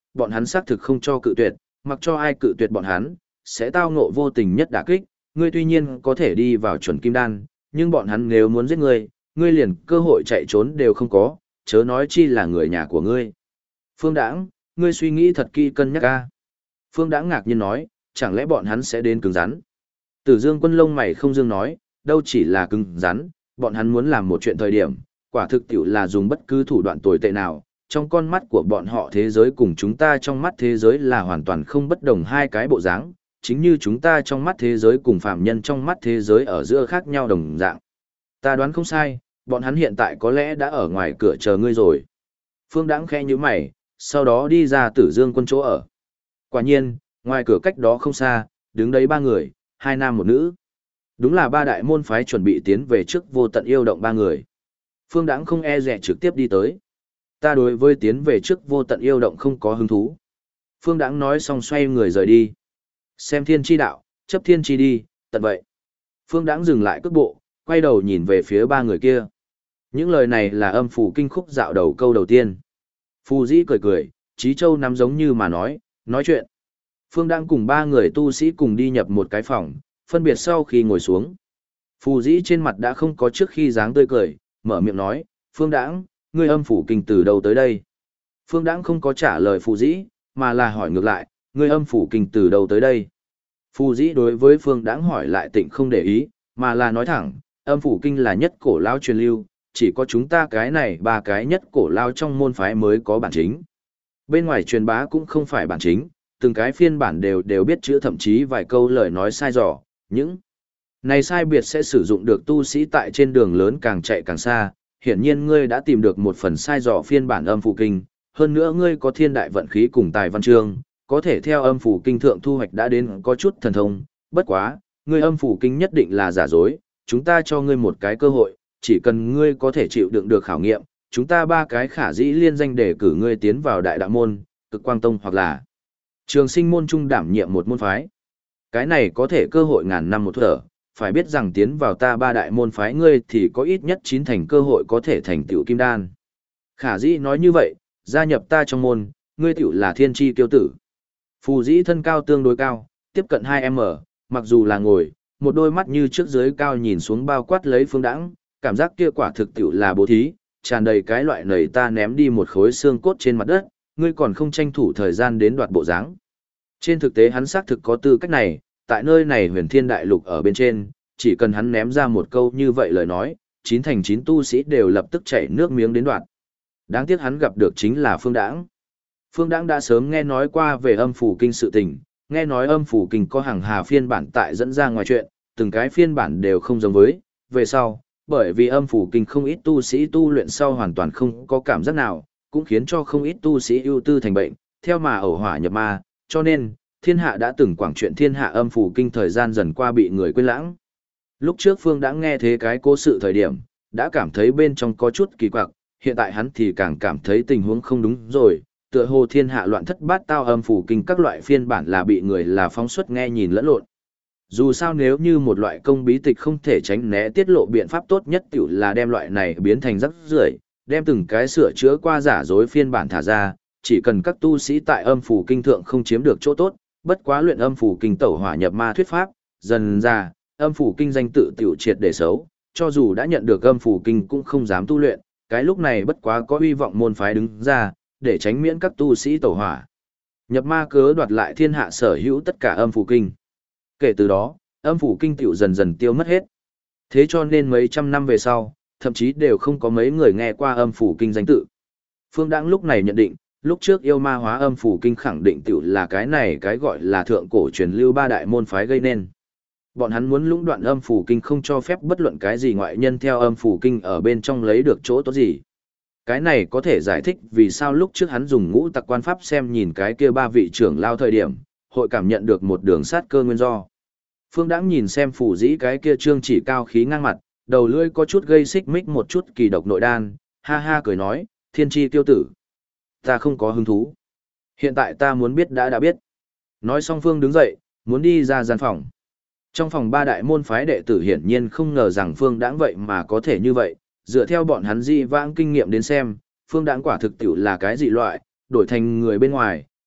bọn hắn xác thực không cho cự tuyệt, mặc cho ai cự tuyệt bọn hắn, sẽ tao ngộ vô tình nhất đả kích, ngươi tuy nhiên có thể đi vào chuẩn kim đan, nhưng bọn hắn nếu muốn giết ngươi, ngươi liền cơ hội chạy trốn đều không có, chớ nói chi là người nhà của ngươi. Phương Đãng, ngươi suy nghĩ thật kỹ cân nhắc a. Phương Đãng ngạc nhiên nói, chẳng lẽ bọn hắn sẽ đến cứng rắn? Tử Dương Quân lông mày không dương nói, đâu chỉ là cứng rắn, bọn hắn muốn làm một chuyện thời điểm, quả thực tiểu là dùng bất cứ thủ đoạn tồi tệ nào, trong con mắt của bọn họ thế giới cùng chúng ta trong mắt thế giới là hoàn toàn không bất đồng hai cái bộ dáng, chính như chúng ta trong mắt thế giới cùng phạm nhân trong mắt thế giới ở giữa khác nhau đồng dạng. Ta đoán không sai, bọn hắn hiện tại có lẽ đã ở ngoài cửa chờ ngươi rồi. Phương Đãng khẽ nhíu mày, sau đó đi ra Tử Dương Quân chỗ ở. Quả nhiên, ngoài cửa cách đó không xa, đứng đấy ba người, hai nam một nữ. Đúng là ba đại môn phái chuẩn bị tiến về trước vô tận yêu động ba người. Phương Đãng không e dè trực tiếp đi tới. Ta đối với tiến về trước vô tận yêu động không có hứng thú. Phương Đãng nói xong xoay người rời đi. Xem thiên chi đạo, chấp thiên chi đi, tận vậy. Phương Đãng dừng lại cước bộ, quay đầu nhìn về phía ba người kia. Những lời này là âm phủ kinh khúc dạo đầu câu đầu tiên. Phù Dĩ cười cười, Trí Châu nắm giống như mà nói chuyện. Phương Đãng cùng ba người tu sĩ cùng đi nhập một cái phòng, phân biệt sau khi ngồi xuống. Phù Dĩ trên mặt đã không có trước khi dáng tươi cười, mở miệng nói, Phương Đãng, ngươi âm phủ kinh từ đâu tới đây? Phương Đãng không có trả lời Phù Dĩ, mà là hỏi ngược lại, ngươi âm phủ kinh từ đâu tới đây? Phù Dĩ đối với Phương Đãng hỏi lại tịnh không để ý, mà là nói thẳng, âm phủ kinh là nhất cổ lao truyền lưu, chỉ có chúng ta cái này ba cái nhất cổ lao trong môn phái mới có bản chính. Bên ngoài truyền bá cũng không phải bản chính, từng cái phiên bản đều biết chữ, thậm chí vài câu lời nói sai dò, những này sai biệt sẽ sử dụng được tu sĩ tại trên đường lớn càng chạy càng xa. Hiển nhiên ngươi đã tìm được một phần sai dò phiên bản âm phủ kinh, hơn nữa ngươi có thiên đại vận khí cùng tài văn chương, có thể theo âm phủ kinh thượng thu hoạch đã đến có chút thần thông, bất quá, ngươi âm phủ kinh nhất định là giả dối, chúng ta cho ngươi một cái cơ hội, chỉ cần ngươi có thể chịu đựng được khảo nghiệm, chúng ta ba cái khả dĩ liên danh để cử ngươi tiến vào đại đạo môn, cực quang tông hoặc là trường sinh môn trung đảm nhiệm một môn phái. Cái này có thể cơ hội ngàn năm một thở, phải biết rằng tiến vào ta ba đại môn phái ngươi thì có ít nhất 9 thành cơ hội có thể thành tựu kim đan. Khả dĩ nói như vậy, gia nhập ta trong môn, ngươi tựu là thiên tri tiêu tử. Phù Dĩ thân cao tương đối cao, tiếp cận 2m, mặc dù là ngồi, một đôi mắt như trước dưới cao nhìn xuống bao quát lấy Phương Đãng, cảm giác kia quả thực tựu là bố thí, tràn đầy cái loại nầy ta ném đi một khối xương cốt trên mặt đất, ngươi còn không tranh thủ thời gian đến đoạt bộ dáng. Trên thực tế hắn xác thực có tư cách này, tại nơi này huyền thiên đại lục ở bên trên, chỉ cần hắn ném ra một câu như vậy lời nói, 9 thành 9 tu sĩ đều lập tức chảy nước miếng đến đoạt. Đáng tiếc hắn gặp được chính là Phương Đãng. Phương Đãng đã sớm nghe nói qua về âm phủ kinh sự tình, nghe nói âm phủ kinh có hàng hà phiên bản tại dẫn ra ngoài chuyện, từng cái phiên bản đều không giống với, về sau, bởi vì âm phủ kinh không ít tu sĩ tu luyện sau hoàn toàn không có cảm giác nào, cũng khiến cho không ít tu sĩ ưu tư thành bệnh, theo mà ẩu hỏa nhập ma, cho nên, thiên hạ đã từng quảng chuyện thiên hạ âm phủ kinh thời gian dần qua bị người quên lãng. Lúc trước Phương đã nghe thế cái cố sự thời điểm, đã cảm thấy bên trong có chút kỳ quặc, hiện tại hắn thì càng cảm thấy tình huống không đúng rồi, tựa hồ thiên hạ loạn thất bát tao âm phủ kinh các loại phiên bản là bị người là phóng xuất nghe nhìn lẫn lộn. Dù sao nếu như một loại công bí tịch không thể tránh né tiết lộ biện pháp tốt nhất tiểu là đem loại này biến thành rắc rưởi, đem từng cái sửa chữa qua giả dối phiên bản thả ra, chỉ cần các tu sĩ tại âm phủ kinh thượng không chiếm được chỗ tốt, bất quá luyện âm phủ kinh tẩu hỏa nhập ma thuyết pháp, dần ra, âm phủ kinh danh tự tiểu triệt để xấu, cho dù đã nhận được âm phủ kinh cũng không dám tu luyện, cái lúc này bất quá có hy vọng môn phái đứng ra, để tránh miễn các tu sĩ tẩu hỏa nhập ma cớ đoạt lại thiên hạ sở hữu tất cả âm phủ kinh. Kể từ đó, âm phủ kinh tiểu dần dần tiêu mất hết. Thế cho nên mấy trăm năm về sau, thậm chí đều không có mấy người nghe qua âm phủ kinh danh tự. Phương Đãng lúc này nhận định, lúc trước yêu ma hóa âm phủ kinh khẳng định tiểu là cái này cái gọi là thượng cổ truyền lưu ba đại môn phái gây nên. Bọn hắn muốn lũng đoạn âm phủ kinh không cho phép bất luận cái gì ngoại nhân theo âm phủ kinh ở bên trong lấy được chỗ tốt gì. Cái này có thể giải thích vì sao lúc trước hắn dùng ngũ tặc quan pháp xem nhìn cái kia ba vị trưởng lao thời điểm, hội cảm nhận được một đường sát cơ nguyên do. Phương Đãng nhìn xem Phù Dĩ cái kia trương chỉ cao khí ngang mặt, đầu lưỡi có chút gây xích mích một chút kỳ độc nội đan, ha ha cười nói, thiên tri tiêu tử. Ta không có hứng thú. Hiện tại ta muốn biết đã biết. Nói xong Phương đứng dậy, muốn đi ra gian phòng. Trong phòng ba đại môn phái đệ tử hiển nhiên không ngờ rằng Phương Đãng vậy mà có thể như vậy, dựa theo bọn hắn dị vãng kinh nghiệm đến xem, Phương Đãng quả thực tiểu là cái dị loại, đổi thành người bên ngoài,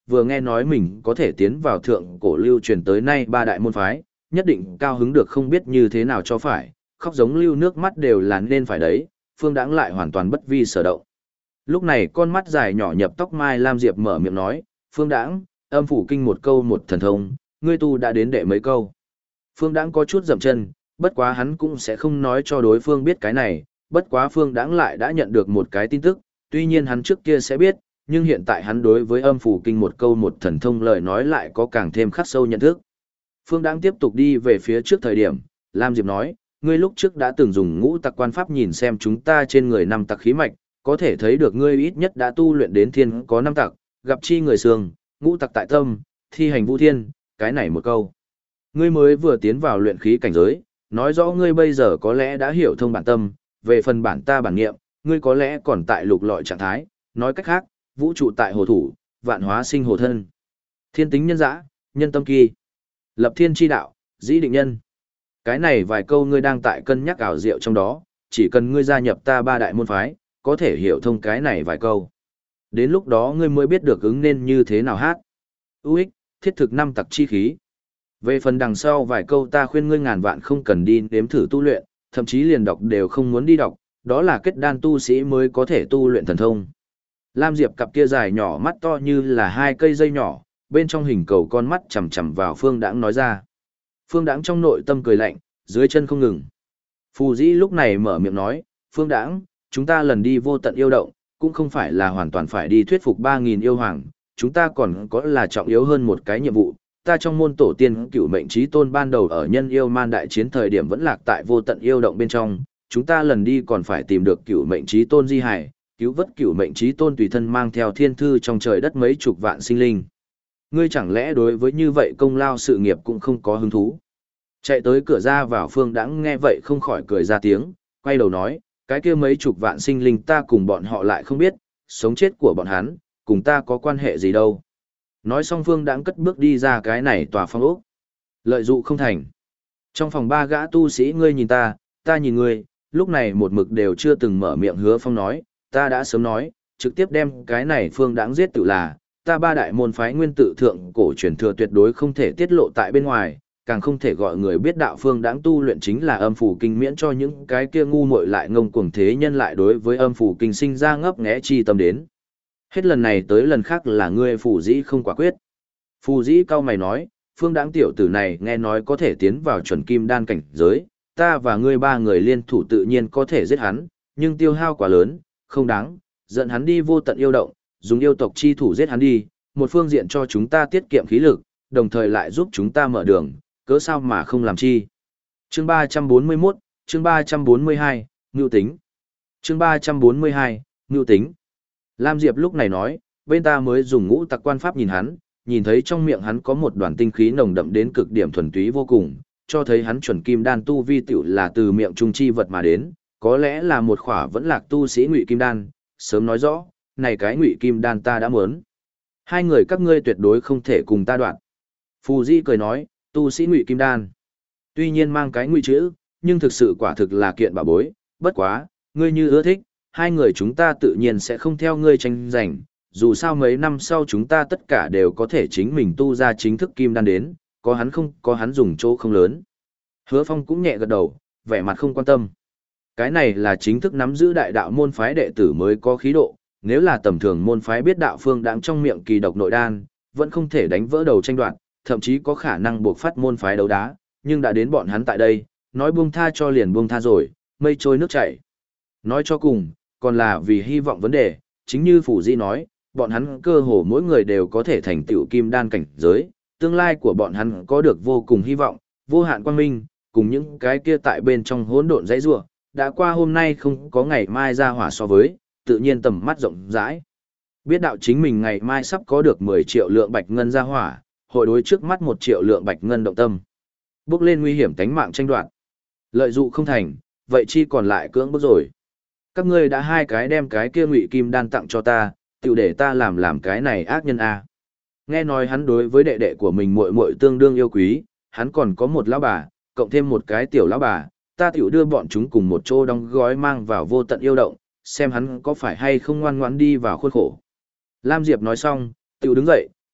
vừa nghe nói mình có thể tiến vào thượng cổ lưu truyền tới nay ba đại môn phái, nhất định cao hứng được không biết như thế nào cho phải, khóc giống lưu nước mắt đều là nên phải đấy, Phương Đãng lại hoàn toàn bất vi sở động. Lúc này con mắt dài nhỏ nhập tóc mai Lam Diệp mở miệng nói, Phương Đãng, âm phủ kinh một câu một thần thông, ngươi tu đã đến đệ mấy câu. Phương Đãng có chút dậm chân, bất quá hắn cũng sẽ không nói cho đối phương biết cái này, bất quá Phương Đãng lại đã nhận được một cái tin tức, tuy nhiên hắn trước kia sẽ biết, nhưng hiện tại hắn đối với âm phủ kinh một câu một thần thông lời nói lại có càng thêm khắc sâu nhận thức. Phương Đãng tiếp tục đi về phía trước thời điểm, Lam Diệp nói, ngươi lúc trước đã từng dùng ngũ tặc quan pháp nhìn xem chúng ta trên người năm tặc khí mạch, có thể thấy được ngươi ít nhất đã tu luyện đến thiên có năm tặc, gặp chi người sương, ngũ tặc tại tâm, thi hành vũ thiên, cái này một câu. Ngươi mới vừa tiến vào luyện khí cảnh giới, nói rõ ngươi bây giờ có lẽ đã hiểu thông bản tâm, về phần bản ta bản nghiệm, ngươi có lẽ còn tại lục lọi trạng thái, nói cách khác, vũ trụ tại hồ thủ, vạn hóa sinh hồ thân. Thiên tính nhân dã, nhân tâm kỳ. Lập thiên chi đạo, dĩ định nhân. Cái này vài câu ngươi đang tại cân nhắc ảo diệu trong đó, chỉ cần ngươi gia nhập ta ba đại môn phái, có thể hiểu thông cái này vài câu. Đến lúc đó ngươi mới biết được ứng nên như thế nào hát. UX, thiết thực năm tặc chi khí. Về phần đằng sau vài câu ta khuyên ngươi ngàn vạn không cần đi nếm thử tu luyện, thậm chí liền đọc đều không muốn đi đọc, đó là kết đan tu sĩ mới có thể tu luyện thần thông. Lam Diệp cặp kia dài nhỏ mắt to như là hai cây dây nhỏ, bên trong hình cầu con mắt chằm chằm vào Phương Đãng nói ra. Phương Đãng trong nội tâm cười lạnh, dưới chân không ngừng. Phù Dĩ lúc này mở miệng nói, Phương Đãng, chúng ta lần đi vô tận yêu động, cũng không phải là hoàn toàn phải đi thuyết phục 3.000 yêu hoàng, chúng ta còn có là trọng yếu hơn một cái nhiệm vụ. Ta trong môn tổ tiên cửu mệnh chí tôn ban đầu ở nhân yêu man đại chiến thời điểm vẫn lạc tại vô tận yêu động bên trong, chúng ta lần đi còn phải tìm được cửu mệnh chí tôn di hải, cứu vớt cửu mệnh chí tôn tùy thân mang theo thiên thư trong trời đất mấy chục vạn sinh linh. Ngươi chẳng lẽ đối với như vậy công lao sự nghiệp cũng không có hứng thú? Chạy tới cửa ra vào Phương Đãng nghe vậy không khỏi cười ra tiếng, quay đầu nói, cái kia mấy chục vạn sinh linh ta cùng bọn họ lại không biết, sống chết của bọn hắn, cùng ta có quan hệ gì đâu. Nói xong Phương Đãng cất bước đi ra cái này tòa phong ốc. Lợi dụ không thành. Trong phòng ba gã tu sĩ ngươi nhìn ta nhìn ngươi, lúc này một mực đều chưa từng mở miệng Hứa Phong nói, ta đã sớm nói, trực tiếp đem cái này Phương Đãng giết tự là, ta ba đại môn phái nguyên tự thượng cổ truyền thừa tuyệt đối không thể tiết lộ tại bên ngoài, càng không thể gọi người biết đạo Phương Đãng tu luyện chính là âm phủ kinh, miễn cho những cái kia ngu muội lại ngông cuồng thế nhân lại đối với âm phủ kinh sinh ra ngấp nghé chi tâm đến. Hết lần này tới lần khác là ngươi Phù Dĩ không quả quyết. Phù Dĩ cao mày nói, Phương Đãng tiểu tử này nghe nói có thể tiến vào chuẩn kim đan cảnh giới, ta và ngươi ba người liên thủ tự nhiên có thể giết hắn, nhưng tiêu hao quá lớn, không đáng, dẫn hắn đi vô tận yêu động, dùng yêu tộc chi thủ giết hắn đi, một phương diện cho chúng ta tiết kiệm khí lực, đồng thời lại giúp chúng ta mở đường, cớ sao mà không làm chi. Chương 341, chương 342, Ngưu tính. Chương 342, Ngưu tính. Lam Diệp lúc này nói, bên ta mới dùng ngũ tặc quan pháp nhìn hắn, nhìn thấy trong miệng hắn có một đoàn tinh khí nồng đậm đến cực điểm thuần túy vô cùng, cho thấy hắn chuẩn kim đan tu vi tiểu là từ miệng trung chi vật mà đến, có lẽ là một khỏa vẫn lạc tu sĩ ngụy kim đan, sớm nói rõ, này cái ngụy kim đan ta đã muốn. Hai người các ngươi tuyệt đối không thể cùng ta đoạn. Phù Di cười nói, tu sĩ ngụy kim đan. Tuy nhiên mang cái ngụy chữ, nhưng thực sự quả thực là kiện bảo bối, bất quá, ngươi như ưa thích, hai người chúng ta tự nhiên sẽ không theo ngươi tranh giành, dù sao mấy năm sau chúng ta tất cả đều có thể chính mình tu ra chính thức kim đan đến, có hắn không có hắn dùng chỗ không lớn. Hứa Phong cũng nhẹ gật đầu, vẻ mặt không quan tâm. Cái này là chính thức nắm giữ đại đạo môn phái đệ tử mới có khí độ, nếu là tầm thường môn phái biết đạo Phương Đãng trong miệng kỳ độc nội đan, vẫn không thể đánh vỡ đầu tranh đoạt, thậm chí có khả năng buộc phát môn phái đấu đá, nhưng đã đến bọn hắn tại đây, nói buông tha cho liền buông tha rồi, mây trôi nước chảy. Nói cho cùng, còn là vì hy vọng vấn đề, chính như Phủ Di nói, bọn hắn cơ hồ mỗi người đều có thể thành tựu kim đan cảnh giới, tương lai của bọn hắn có được vô cùng hy vọng, vô hạn quang minh, cùng những cái kia tại bên trong hỗn độn dãy rủa, đã qua hôm nay không có ngày mai ra hỏa so với, tự nhiên tầm mắt rộng rãi. Biết đạo chính mình ngày mai sắp có được 10 triệu lượng bạch ngân ra hỏa, hội đối trước mắt 1 triệu lượng bạch ngân động tâm. Bước lên nguy hiểm tánh mạng tranh đoạt. Lợi dụ không thành, vậy chi còn lại cưỡng bức rồi. Các ngươi đã hai cái đem cái kia ngụy kim đan tặng cho ta, tiểu để ta làm cái này ác nhân a. Nghe nói hắn đối với đệ đệ của mình muội muội tương đương yêu quý, hắn còn có một lão bà, cộng thêm một cái tiểu lão bà, ta tiểu đưa bọn chúng cùng một chỗ đóng gói mang vào vô tận yêu động, xem hắn có phải hay không ngoan ngoãn đi vào khuôn khổ. Lam Diệp nói xong, tiểu đứng dậy,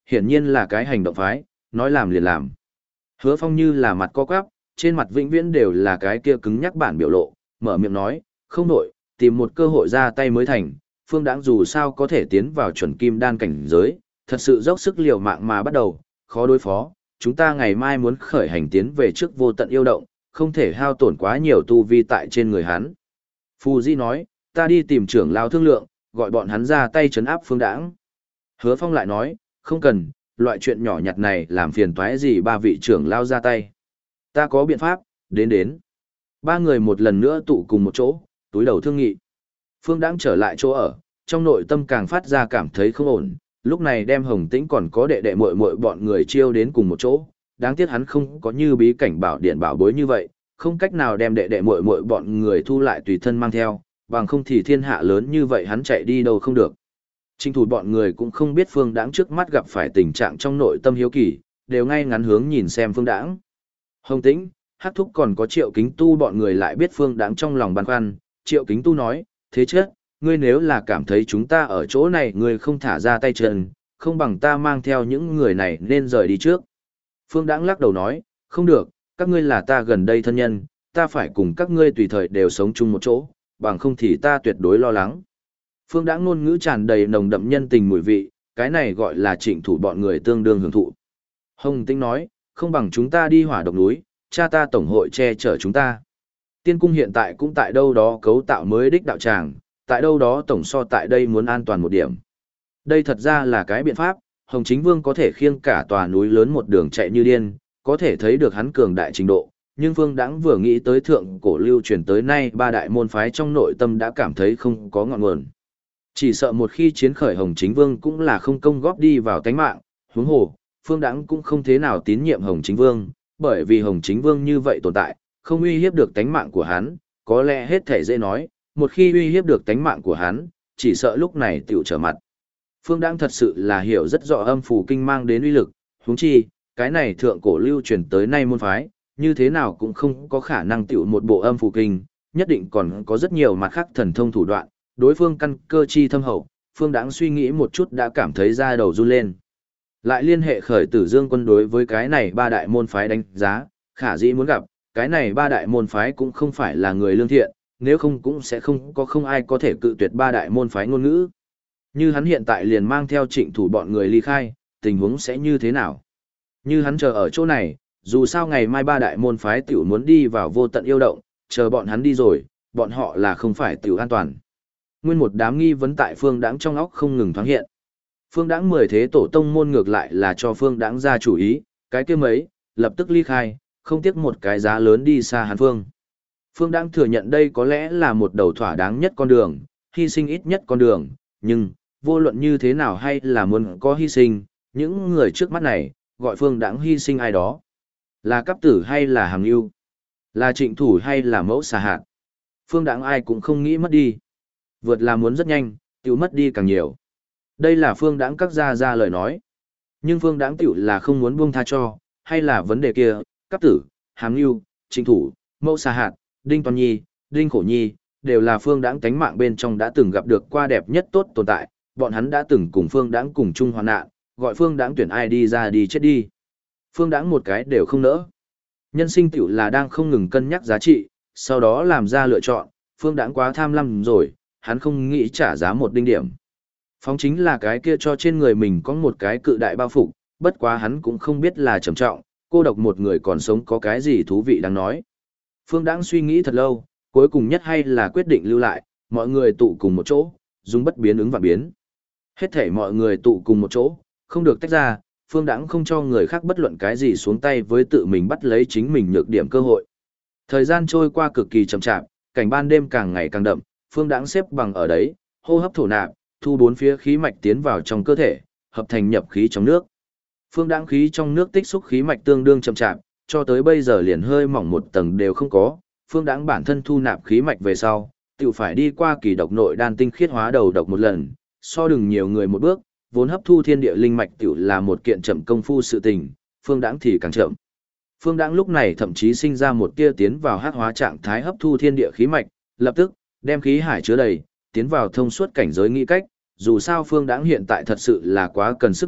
Hiển nhiên là cái hành động phái, nói làm liền làm. Hứa Phong như là mặt co quắp, trên mặt vĩnh viễn đều là cái kia cứng nhắc bản biểu lộ, mở miệng nói, không đổi, tìm một cơ hội ra tay mới thành, Phương Đãng dù sao có thể tiến vào chuẩn kim đan cảnh giới, thật sự dốc sức liều mạng mà bắt đầu, khó đối phó, chúng ta ngày mai muốn khởi hành tiến về trước vô tận yêu động, không thể hao tổn quá nhiều tu vi tại trên người hắn. Phù Di nói, ta đi tìm trưởng lao thương lượng, gọi bọn hắn ra tay trấn áp Phương Đãng. Hứa Phong lại nói, không cần, loại chuyện nhỏ nhặt này làm phiền toái gì ba vị trưởng lao ra tay. Ta có biện pháp, đến. Ba người một lần nữa tụ cùng một chỗ, túi đầu thương nghị. Phương Đãng trở lại chỗ ở, trong nội tâm càng phát ra cảm thấy không ổn, lúc này đem Hồng Tĩnh còn có đệ đệ muội muội bọn người chiêu đến cùng một chỗ, đáng tiếc hắn không có như bí cảnh bảo điện bảo bối như vậy, không cách nào đem đệ đệ muội muội bọn người thu lại tùy thân mang theo, bằng không thì thiên hạ lớn như vậy hắn chạy đi đâu không được. Trình thủ bọn người cũng không biết Phương Đãng trước mắt gặp phải tình trạng trong nội tâm hiếu kỳ, đều ngay ngắn hướng nhìn xem Phương Đãng. Hồng Tĩnh, Hắc Thúc còn có Triệu Kính Tu bọn người lại biết Phương Đãng trong lòng băn khoăn, Triệu Kính Tu nói, thế chứ, ngươi nếu là cảm thấy chúng ta ở chỗ này ngươi không thả ra tay chân, không bằng ta mang theo những người này nên rời đi trước. Phương Đãng lắc đầu nói, không được, các ngươi là ta gần đây thân nhân, ta phải cùng các ngươi tùy thời đều sống chung một chỗ, bằng không thì ta tuyệt đối lo lắng. Phương Đãng ngôn ngữ tràn đầy nồng đậm nhân tình mùi vị, cái này gọi là trịnh thủ bọn người tương đương hưởng thụ. Hồng Tĩnh nói, không bằng chúng ta đi hỏa độc núi, cha ta tổng hội che chở chúng ta. Tiên cung hiện tại cũng tại đâu đó cấu tạo mới đích đạo tràng, tại đâu đó tổng so tại đây muốn an toàn một điểm. Đây thật ra là cái biện pháp, Hồng Chính Vương có thể khiêng cả tòa núi lớn một đường chạy như điên, có thể thấy được hắn cường đại trình độ, nhưng Phương Đãng vừa nghĩ tới thượng cổ lưu truyền tới nay ba đại môn phái trong nội tâm đã cảm thấy không có ngọn nguồn. Chỉ sợ một khi chiến khởi Hồng Chính Vương cũng là không công góp đi vào tánh mạng, huống hồ, Phương Đãng cũng không thế nào tín nhiệm Hồng Chính Vương, bởi vì Hồng Chính Vương như vậy tồn tại, không uy hiếp được tánh mạng của hắn, có lẽ hết thể dễ nói, một khi uy hiếp được tánh mạng của hắn, chỉ sợ lúc này tiểu trở mặt. Phương Đãng thật sự là hiểu rất rõ âm phù kinh mang đến uy lực, huống chi, cái này thượng cổ lưu truyền tới nay môn phái, như thế nào cũng không có khả năng tiểu một bộ âm phù kinh, nhất định còn có rất nhiều mặt khác thần thông thủ đoạn, đối phương căn cơ chi thâm hậu, Phương Đãng suy nghĩ một chút đã cảm thấy da đầu run lên. Lại liên hệ khởi Tử Dương quân đối với cái này ba đại môn phái đánh giá, khả dĩ muốn gặp, cái này ba đại môn phái cũng không phải là người lương thiện, nếu không cũng sẽ không ai có thể cự tuyệt ba đại môn phái ngôn ngữ. Như hắn hiện tại liền mang theo trịnh thủ bọn người ly khai, tình huống sẽ như thế nào? Như hắn chờ ở chỗ này, dù sao ngày mai ba đại môn phái tiểu muốn đi vào vô tận yêu động, chờ bọn hắn đi rồi, bọn họ là không phải tiểu an toàn. Nguyên một đám nghi vấn tại Phương Đãng trong óc không ngừng thoáng hiện. Phương Đãng 10 thế tổ tông môn ngược lại là cho Phương Đãng ra chủ ý, cái kia mấy, lập tức ly khai, không tiếc một cái giá lớn đi xa Hàn Phương. Phương Đãng thừa nhận đây có lẽ là một đầu thỏa đáng nhất con đường, hy sinh ít nhất con đường, nhưng, vô luận như thế nào hay là muốn có hy sinh, những người trước mắt này, gọi Phương Đãng hy sinh ai đó. Là cấp tử hay là hàm ưu, là trịnh thủ hay là mẫu xà hạt. Phương Đãng ai cũng không nghĩ mất đi. Vượt là muốn rất nhanh, tiểu mất đi càng nhiều. Đây là Phương Đãng các gia ra lời nói. Nhưng Phương Đãng tiểu là không muốn buông tha cho, hay là vấn đề kia, cấp tử, hàm ưu, trịnh thủ, mẫu xà hạt, đinh toàn nhi, đinh khổ nhi, đều là Phương Đãng tánh mạng bên trong đã từng gặp được qua đẹp nhất tốt tồn tại, bọn hắn đã từng cùng Phương Đãng cùng chung hoạn nạn, gọi Phương Đãng tuyển ai đi ra đi chết đi. Phương Đãng một cái đều không nỡ. Nhân sinh tiểu là đang không ngừng cân nhắc giá trị, sau đó làm ra lựa chọn, Phương Đãng quá tham lam rồi, hắn không nghĩ trả giá một đinh điểm. Phóng chính là cái kia cho trên người mình có một cái cự đại bao phục, bất quá hắn cũng không biết là trầm trọng, cô độc một người còn sống có cái gì thú vị đáng nói. Phương Đãng suy nghĩ thật lâu, cuối cùng nhất hay là quyết định lưu lại, mọi người tụ cùng một chỗ, dùng bất biến ứng vạn biến. Hết thể mọi người tụ cùng một chỗ, không được tách ra, Phương Đãng không cho người khác bất luận cái gì xuống tay với tự mình bắt lấy chính mình nhược điểm cơ hội. Thời gian trôi qua cực kỳ chậm chạp, cảnh ban đêm càng ngày càng đậm, Phương Đãng xếp bằng ở đấy, hô hấp thổ nạp, thu bốn phía khí mạch tiến vào trong cơ thể, hợp thành nhập khí trong nước. Phương Đãng khí trong nước tích xúc khí mạch tương đương chậm chạp, cho tới bây giờ liền hơi mỏng một tầng đều không có. Phương Đãng bản thân thu nạp khí mạch về sau, tự phải đi qua kỳ độc nội đan tinh khiết hóa đầu độc một lần, so đừng nhiều người một bước, vốn hấp thu thiên địa linh mạch tự là một kiện chậm công phu sự tình, Phương Đãng thì càng chậm. Phương Đãng lúc này thậm chí sinh ra một tia tiến vào hắc hóa trạng thái hấp thu thiên địa khí mạch, lập tức đem khí hải chứa đầy, tiến vào thông suốt cảnh giới nghĩ cách, dù sao Phương Đãng hiện tại thật sự là quá cần sức mạnh,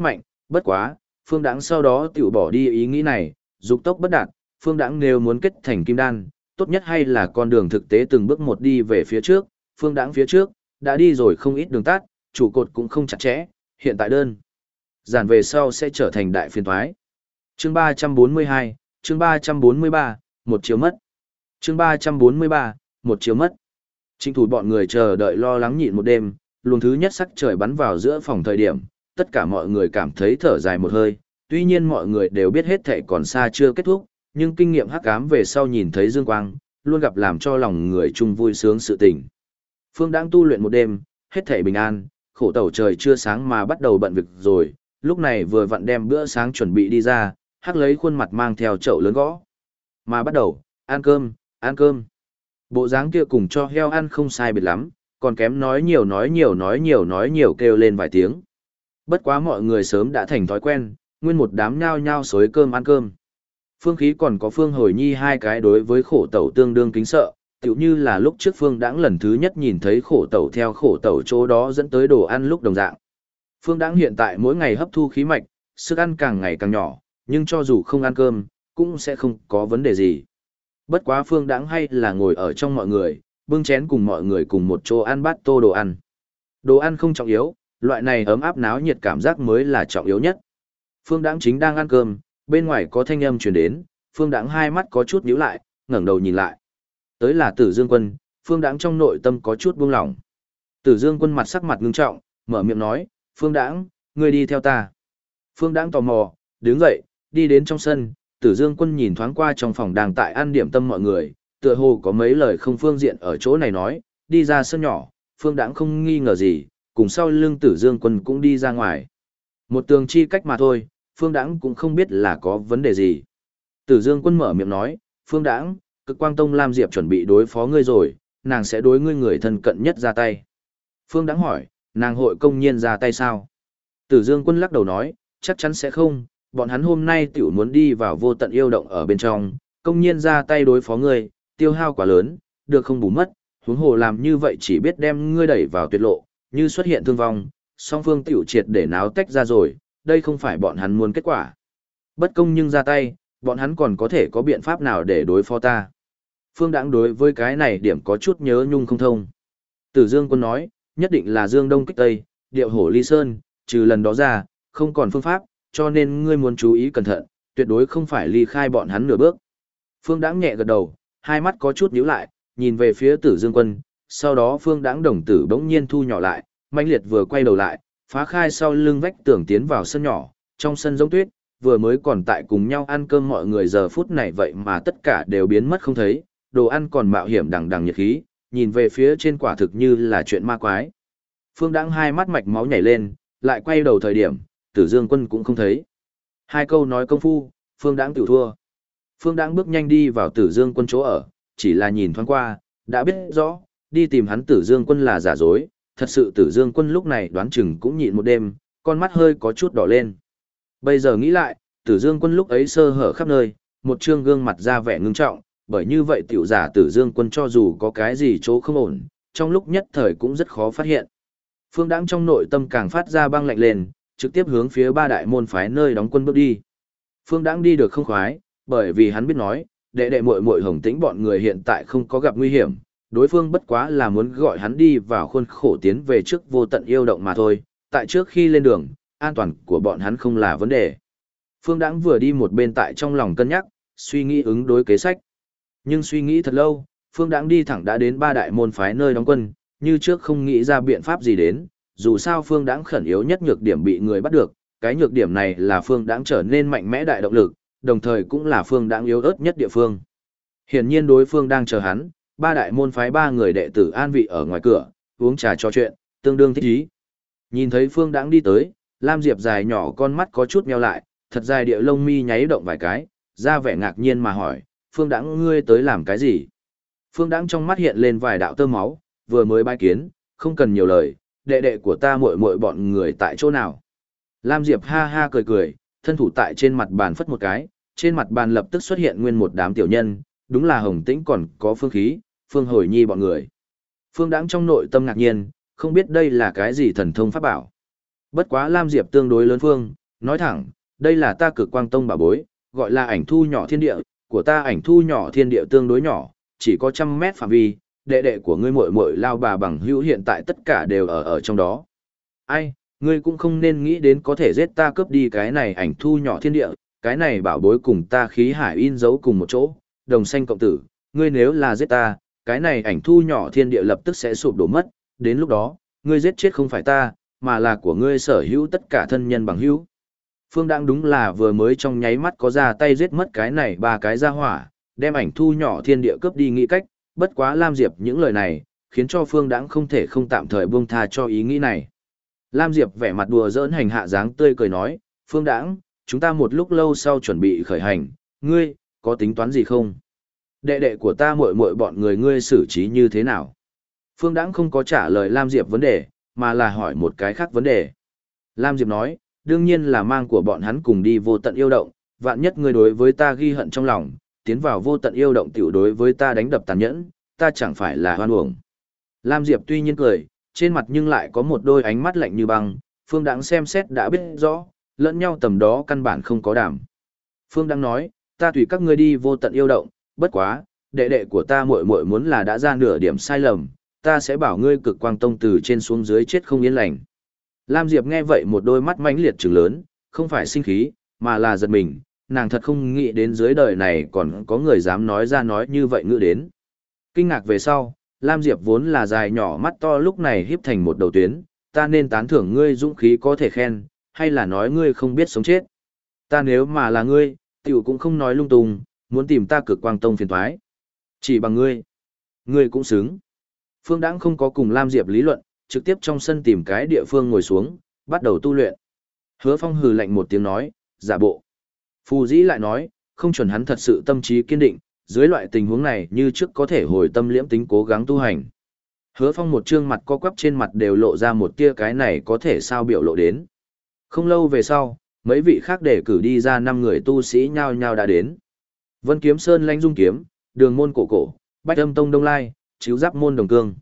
Bất quá, Phương Đãng sau đó tiểu bỏ đi ý nghĩ này, dục tốc bất đạt, Phương Đãng nếu muốn kết thành kim đan, tốt nhất hay là con đường thực tế từng bước một đi về phía trước, Phương Đãng phía trước, đã đi rồi không ít đường tắt, trụ cột cũng không chặt chẽ, hiện tại đơn. Giản về sau sẽ trở thành đại phiền toái. Chương 342, chương 343, một chiếu mất. Chương 343, một chiếu mất. Trịnh thủ bọn người chờ đợi lo lắng nhịn một đêm, luồng thứ nhất sắc trời bắn vào giữa phòng thời điểm, tất cả mọi người cảm thấy thở dài một hơi, tuy nhiên mọi người đều biết hết thảy còn xa chưa kết thúc, nhưng kinh nghiệm hắc ám về sau nhìn thấy dương quang, luôn gặp làm cho lòng người chung vui sướng sự tình. Phương Đãng tu luyện một đêm, hết thảy bình an, khổ tẩu trời chưa sáng mà bắt đầu bận việc rồi, lúc này vừa vặn đem bữa sáng chuẩn bị đi ra, hắc lấy khuôn mặt mang theo chậu lớn gõ. Mà bắt đầu, ăn cơm, ăn cơm. Bộ dáng kia cùng cho heo ăn không sai biệt lắm, còn kém nói nhiều kêu lên vài tiếng. Bất quá mọi người sớm đã thành thói quen, nguyên một đám nhao nhao xối cơm ăn cơm. Phương Khí còn có Phương Hồi Nhi hai cái đối với khổ tẩu tương đương kính sợ, tựu như là lúc trước Phương Đãng lần thứ nhất nhìn thấy khổ tẩu theo khổ tẩu chỗ đó dẫn tới đồ ăn lúc đồng dạng. Phương Đãng hiện tại mỗi ngày hấp thu khí mạch, sức ăn càng ngày càng nhỏ, nhưng cho dù không ăn cơm, cũng sẽ không có vấn đề gì. Bất quá Phương Đãng hay là ngồi ở trong mọi người, bưng chén cùng mọi người cùng một chỗ ăn bát tô đồ ăn. Đồ ăn không trọng yếu, loại này ấm áp náo nhiệt cảm giác mới là trọng yếu nhất. Phương Đãng chính đang ăn cơm, bên ngoài có thanh âm truyền đến, Phương Đãng hai mắt có chút nhíu lại, ngẩng đầu nhìn lại. Tới là Tử Dương Quân, Phương Đãng trong nội tâm có chút buông lỏng. Tử Dương Quân mặt sắc mặt ngưng trọng, mở miệng nói, Phương Đãng, ngươi đi theo ta. Phương Đãng tò mò, đứng dậy, đi đến trong sân, Tử Dương Quân nhìn thoáng qua trong phòng đang tại ăn điểm tâm mọi người, tựa hồ có mấy lời không phương diện ở chỗ này nói, đi ra sân nhỏ, Phương Đãng không nghi ngờ gì, cùng sau lưng Tử Dương Quân cũng đi ra ngoài. Một tường chi cách mà thôi, Phương Đãng cũng không biết là có vấn đề gì. Tử Dương Quân mở miệng nói, Phương Đãng, Cực Quang Tông Lam Diệp chuẩn bị đối phó ngươi rồi, nàng sẽ đối ngươi người thân cận nhất ra tay. Phương Đãng hỏi, nàng hội công nhiên ra tay sao? Tử Dương Quân lắc đầu nói, chắc chắn sẽ không, bọn hắn hôm nay tiểu muốn đi vào vô tận yêu động ở bên trong, công nhiên ra tay đối phó ngươi, tiêu hao quá lớn, được không bù mất, huống hồ làm như vậy chỉ biết đem ngươi đẩy vào tuyệt lộ, như xuất hiện thương vong, song phương tiểu triệt để náo tách ra rồi, đây không phải bọn hắn muốn kết quả. Bất công nhưng ra tay, bọn hắn còn có thể có biện pháp nào để đối phó ta. Phương Đãng đối với cái này điểm có chút nhớ nhung không thông. Tử Dương Quân nói, nhất định là Dương Đông kích Tây, điệu hổ ly sơn, trừ lần đó ra, không còn phương pháp, cho nên ngươi muốn chú ý cẩn thận, tuyệt đối không phải ly khai bọn hắn nửa bước. Phương Đãng nhẹ gật đầu, hai mắt có chút nhíu lại, nhìn về phía Tử Dương Quân, sau đó Phương Đãng đồng tử bỗng nhiên thu nhỏ lại, mãnh liệt vừa quay đầu lại, phá khai sau lưng vách tường tiến vào sân nhỏ, trong sân giống tuyết, vừa mới còn tại cùng nhau ăn cơm mọi người giờ phút này vậy mà tất cả đều biến mất không thấy, đồ ăn còn mạo hiểm đằng đằng nhiệt khí, nhìn về phía trên quả thực như là chuyện ma quái. Phương Đãng hai mắt mạch máu nhảy lên, lại quay đầu thời điểm, Tử Dương Quân cũng không thấy. Hai câu nói công phu, Phương Đãng tiểu thua. Phương Đãng bước nhanh đi vào Tử Dương Quân chỗ ở, chỉ là nhìn thoáng qua, đã biết rõ, đi tìm hắn Tử Dương Quân là giả dối, thật sự Tử Dương Quân lúc này đoán chừng cũng nhịn một đêm, con mắt hơi có chút đỏ lên. Bây giờ nghĩ lại, Tử Dương Quân lúc ấy sơ hở khắp nơi, một trương gương mặt ra vẻ ngưng trọng, bởi như vậy tiểu giả Tử Dương Quân cho dù có cái gì chỗ không ổn, trong lúc nhất thời cũng rất khó phát hiện. Phương Đãng trong nội tâm càng phát ra băng lạnh lên, trực tiếp hướng phía ba đại môn phái nơi đóng quân bước đi. Phương Đãng đi được không khoái, bởi vì hắn biết nói, đệ đệ muội muội Hồng Tĩnh bọn người hiện tại không có gặp nguy hiểm, đối phương bất quá là muốn gọi hắn đi vào khuôn khổ tiến về trước vô tận yêu động mà thôi, tại trước khi lên đường, an toàn của bọn hắn không là vấn đề. Phương Đãng vừa đi một bên tại trong lòng cân nhắc, suy nghĩ ứng đối kế sách. Nhưng suy nghĩ thật lâu, Phương Đãng đi thẳng đã đến ba đại môn phái nơi đóng quân, như trước không nghĩ ra biện pháp gì đến, dù sao Phương Đãng khẩn yếu nhất nhược điểm bị người bắt được, cái nhược điểm này là Phương Đãng trở nên mạnh mẽ đại động lực, đồng thời cũng là Phương Đãng yếu ớt nhất địa phương. Hiển nhiên đối phương đang chờ hắn, ba đại môn phái ba người đệ tử an vị ở ngoài cửa, uống trà trò chuyện, tương đương thích ý. Nhìn thấy Phương Đãng đi tới, Lam Diệp dài nhỏ con mắt có chút nheo lại, thật dài địa lông mi nháy động vài cái, ra vẻ ngạc nhiên mà hỏi, Phương Đãng ngươi tới làm cái gì? Phương Đãng trong mắt hiện lên vài đạo tơ máu, vừa mới bái kiến, không cần nhiều lời, đệ đệ của ta muội muội bọn người tại chỗ nào? Lam Diệp ha ha cười cười, thân thủ tại trên mặt bàn phất một cái, trên mặt bàn lập tức xuất hiện nguyên một đám tiểu nhân, đúng là Hồng Tĩnh còn có Phương Khí, Phương Hồi Nhi bọn người. Phương Đãng trong nội tâm ngạc nhiên, không biết đây là cái gì thần thông pháp bảo. Bất quá Lam Diệp tương đối lớn phương, nói thẳng, đây là ta Cực Quang Tông bảo bối, gọi là ảnh thu nhỏ thiên địa, của ta ảnh thu nhỏ thiên địa tương đối nhỏ, chỉ có 100 mét phạm vi, đệ đệ của ngươi muội muội Lao bà bằng hữu hiện tại tất cả đều ở trong đó. Ai, ngươi cũng không nên nghĩ đến có thể giết ta cướp đi cái này ảnh thu nhỏ thiên địa, cái này bảo bối cùng ta khí hải in dấu cùng một chỗ, đồng xanh cộng tử, ngươi nếu là giết ta, cái này ảnh thu nhỏ thiên địa lập tức sẽ sụp đổ mất, đến lúc đó, ngươi giết chết không phải ta, mà là của ngươi sở hữu tất cả thân nhân bằng hữu. Phương Đãng đúng là vừa mới trong nháy mắt có ra tay giết mất cái này 3 cái ra hỏa, đem ảnh thu nhỏ thiên địa cướp đi nghĩ cách, bất quá Lam Diệp những lời này, khiến cho Phương Đãng không thể không tạm thời buông tha cho ý nghĩ này. Lam Diệp vẻ mặt đùa giỡn hành hạ dáng tươi cười nói, Phương Đãng, chúng ta một lúc lâu sau chuẩn bị khởi hành, ngươi, có tính toán gì không? Đệ đệ của ta muội muội bọn người ngươi xử trí như thế nào? Phương Đãng không có trả lời Lam Diệp vấn đề, mà là hỏi một cái khác vấn đề. Lam Diệp nói, đương nhiên là mang của bọn hắn cùng đi vô tận yêu động, vạn nhất ngươi đối với ta ghi hận trong lòng, tiến vào vô tận yêu động tiểu đối với ta đánh đập tàn nhẫn, ta chẳng phải là hoan uổng. Lam Diệp tuy nhiên cười, trên mặt nhưng lại có một đôi ánh mắt lạnh như băng, Phương Đãng xem xét đã biết rõ, lẫn nhau tầm đó căn bản không có đảm. Phương Đãng nói, ta tùy các ngươi đi vô tận yêu động, bất quá, đệ đệ của ta muội muội muốn là đã ra nửa điểm sai lầm, ta sẽ bảo ngươi Cực Quang Tông từ trên xuống dưới chết không yên lành. Lam Diệp nghe vậy một đôi mắt mãnh liệt trừng lớn, không phải sinh khí, mà là giật mình, nàng thật không nghĩ đến dưới đời này còn có người dám nói ra nói như vậy ngữ đến. Kinh ngạc về sau, Lam Diệp vốn là dài nhỏ mắt to lúc này híp thành một đầu tuyến, ta nên tán thưởng ngươi dũng khí có thể khen, hay là nói ngươi không biết sống chết. Ta nếu mà là ngươi, tiểu cũng không nói lung tung, muốn tìm ta Cực Quang Tông phiền toái. Chỉ bằng ngươi cũng xứng. Phương Đãng không có cùng Lam Diệp lý luận, trực tiếp trong sân tìm cái địa phương ngồi xuống, bắt đầu tu luyện. Hứa Phong hừ lạnh một tiếng nói, giả bộ. Phù Dĩ lại nói, không chuẩn hắn thật sự tâm trí kiên định, dưới loại tình huống này như trước có thể hồi tâm liễm tính cố gắng tu hành. Hứa Phong một trương mặt co quắp trên mặt đều lộ ra một tia cái này có thể sao biểu lộ đến. Không lâu về sau, mấy vị khác để cử đi ra 5 người tu sĩ nhao nhao đã đến. Vân Kiếm Sơn Lãnh Dung Kiếm, Đường Môn Cổ Cổ, Bách Âm Tông Đông Lai, Chiếu Giáp Môn Đồng Cương.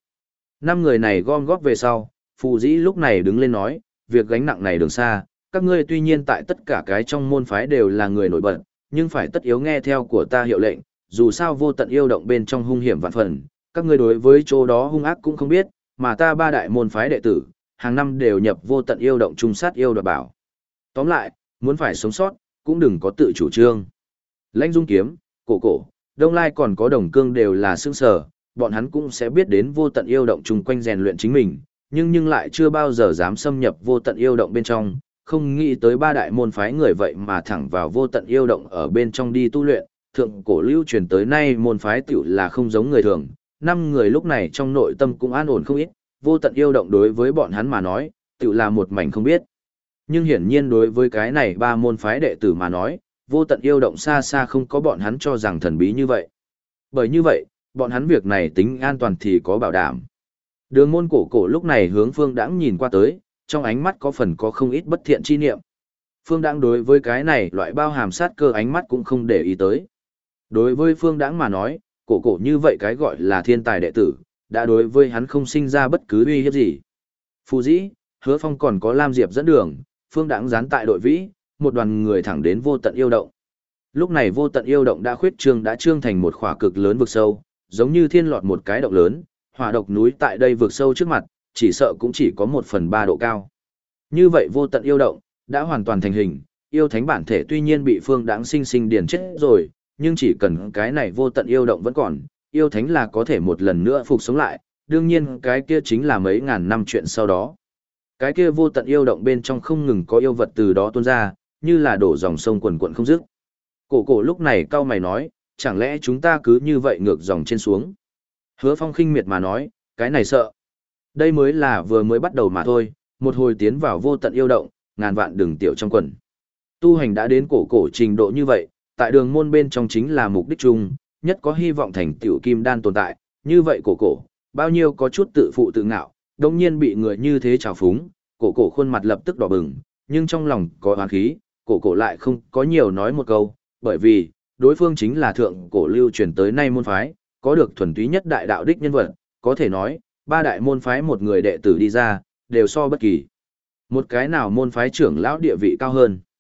5 người này gom góp về sau, Phù Dĩ lúc này đứng lên nói, việc gánh nặng này đường xa, các ngươi tuy nhiên tại tất cả cái trong môn phái đều là người nổi bật, nhưng phải tất yếu nghe theo của ta hiệu lệnh, dù sao vô tận yêu động bên trong hung hiểm vạn phần, các ngươi đối với chỗ đó hung ác cũng không biết, mà ta 3 đại môn phái đệ tử, hàng năm đều nhập vô tận yêu động trung sát yêu đoạt bảo. Tóm lại, muốn phải sống sót, cũng đừng có tự chủ trương. Lãnh Dung Kiếm, Cổ Cổ, Đông Lai còn có Đồng Cương đều là xương sở, bọn hắn cũng sẽ biết đến vô tận yêu động chung quanh rèn luyện chính mình, nhưng lại chưa bao giờ dám xâm nhập vô tận yêu động bên trong, không nghĩ tới 3 đại môn phái người vậy mà thẳng vào vô tận yêu động ở bên trong đi tu luyện, thượng cổ lưu truyền tới nay môn phái tiểu là không giống người thường, 5 người lúc này trong nội tâm cũng an ổn không ít, vô tận yêu động đối với bọn hắn mà nói, tiểu là một mảnh không biết. Nhưng hiển nhiên đối với cái này 3 môn phái đệ tử mà nói, vô tận yêu động xa xa không có bọn hắn cho rằng thần bí như vậy. Bởi như vậy, bọn hắn việc này tính an toàn thì có bảo đảm. Đường Môn Cổ Cổ lúc này hướng Phương Đãng nhìn qua tới, trong ánh mắt có phần có không ít bất thiện chi niệm. Phương Đãng đối với cái này loại bao hàm sát cơ ánh mắt cũng không để ý tới. Đối với Phương Đãng mà nói, Cổ Cổ như vậy cái gọi là thiên tài đệ tử, đã đối với hắn không sinh ra bất cứ uy hiếp gì. Phù Dĩ, Hứa Phong còn có Lam Diệp dẫn đường, Phương Đãng dán tại đội vĩ, một đoàn người thẳng đến vô tận yêu động. Lúc này vô tận yêu động đã trương thành một khỏa cực lớn vực sâu, giống như thiên lọt một cái động lớn, hỏa độc núi tại đây vực sâu trước mặt, chỉ sợ cũng chỉ có 1/3 độ cao. Như vậy vô tận yêu động, đã hoàn toàn thành hình, yêu thánh bản thể tuy nhiên bị Phương Đãng sinh sinh điền chết rồi, nhưng chỉ cần cái này vô tận yêu động vẫn còn, yêu thánh là có thể một lần nữa phục sống lại, đương nhiên cái kia chính là mấy ngàn năm chuyện sau đó. Cái kia vô tận yêu động bên trong không ngừng có yêu vật từ đó tuôn ra, như là đổ dòng sông quần quần không dứt. Cổ Cổ lúc này cau mày nói, chẳng lẽ chúng ta cứ như vậy ngược dòng trên xuống. Hứa Phong khinh miệt mà nói, cái này sợ. Đây mới là vừa mới bắt đầu mà thôi, một hồi tiến vào vô tận yêu động, ngàn vạn đường tiểu trong quần. Tu hành đã đến cổ cổ trình độ như vậy, tại đường môn bên trong chính là mục đích chung, nhất có hy vọng thành tiểu kim đan tồn tại, như vậy cổ cổ, bao nhiêu có chút tự phụ tự ngạo, đồng nhiên bị người như thế trào phúng, cổ cổ khuôn mặt lập tức đỏ bừng, nhưng trong lòng có oán khí, cổ cổ lại không có nhiều nói một câu, bởi vì, đối phương chính là thượng cổ lưu truyền tới nay môn phái, có được thuần túy nhất đại đạo đích nhân vật, có thể nói, 3 đại môn phái một người đệ tử đi ra, đều so bất kỳ một cái nào môn phái trưởng lão địa vị cao hơn.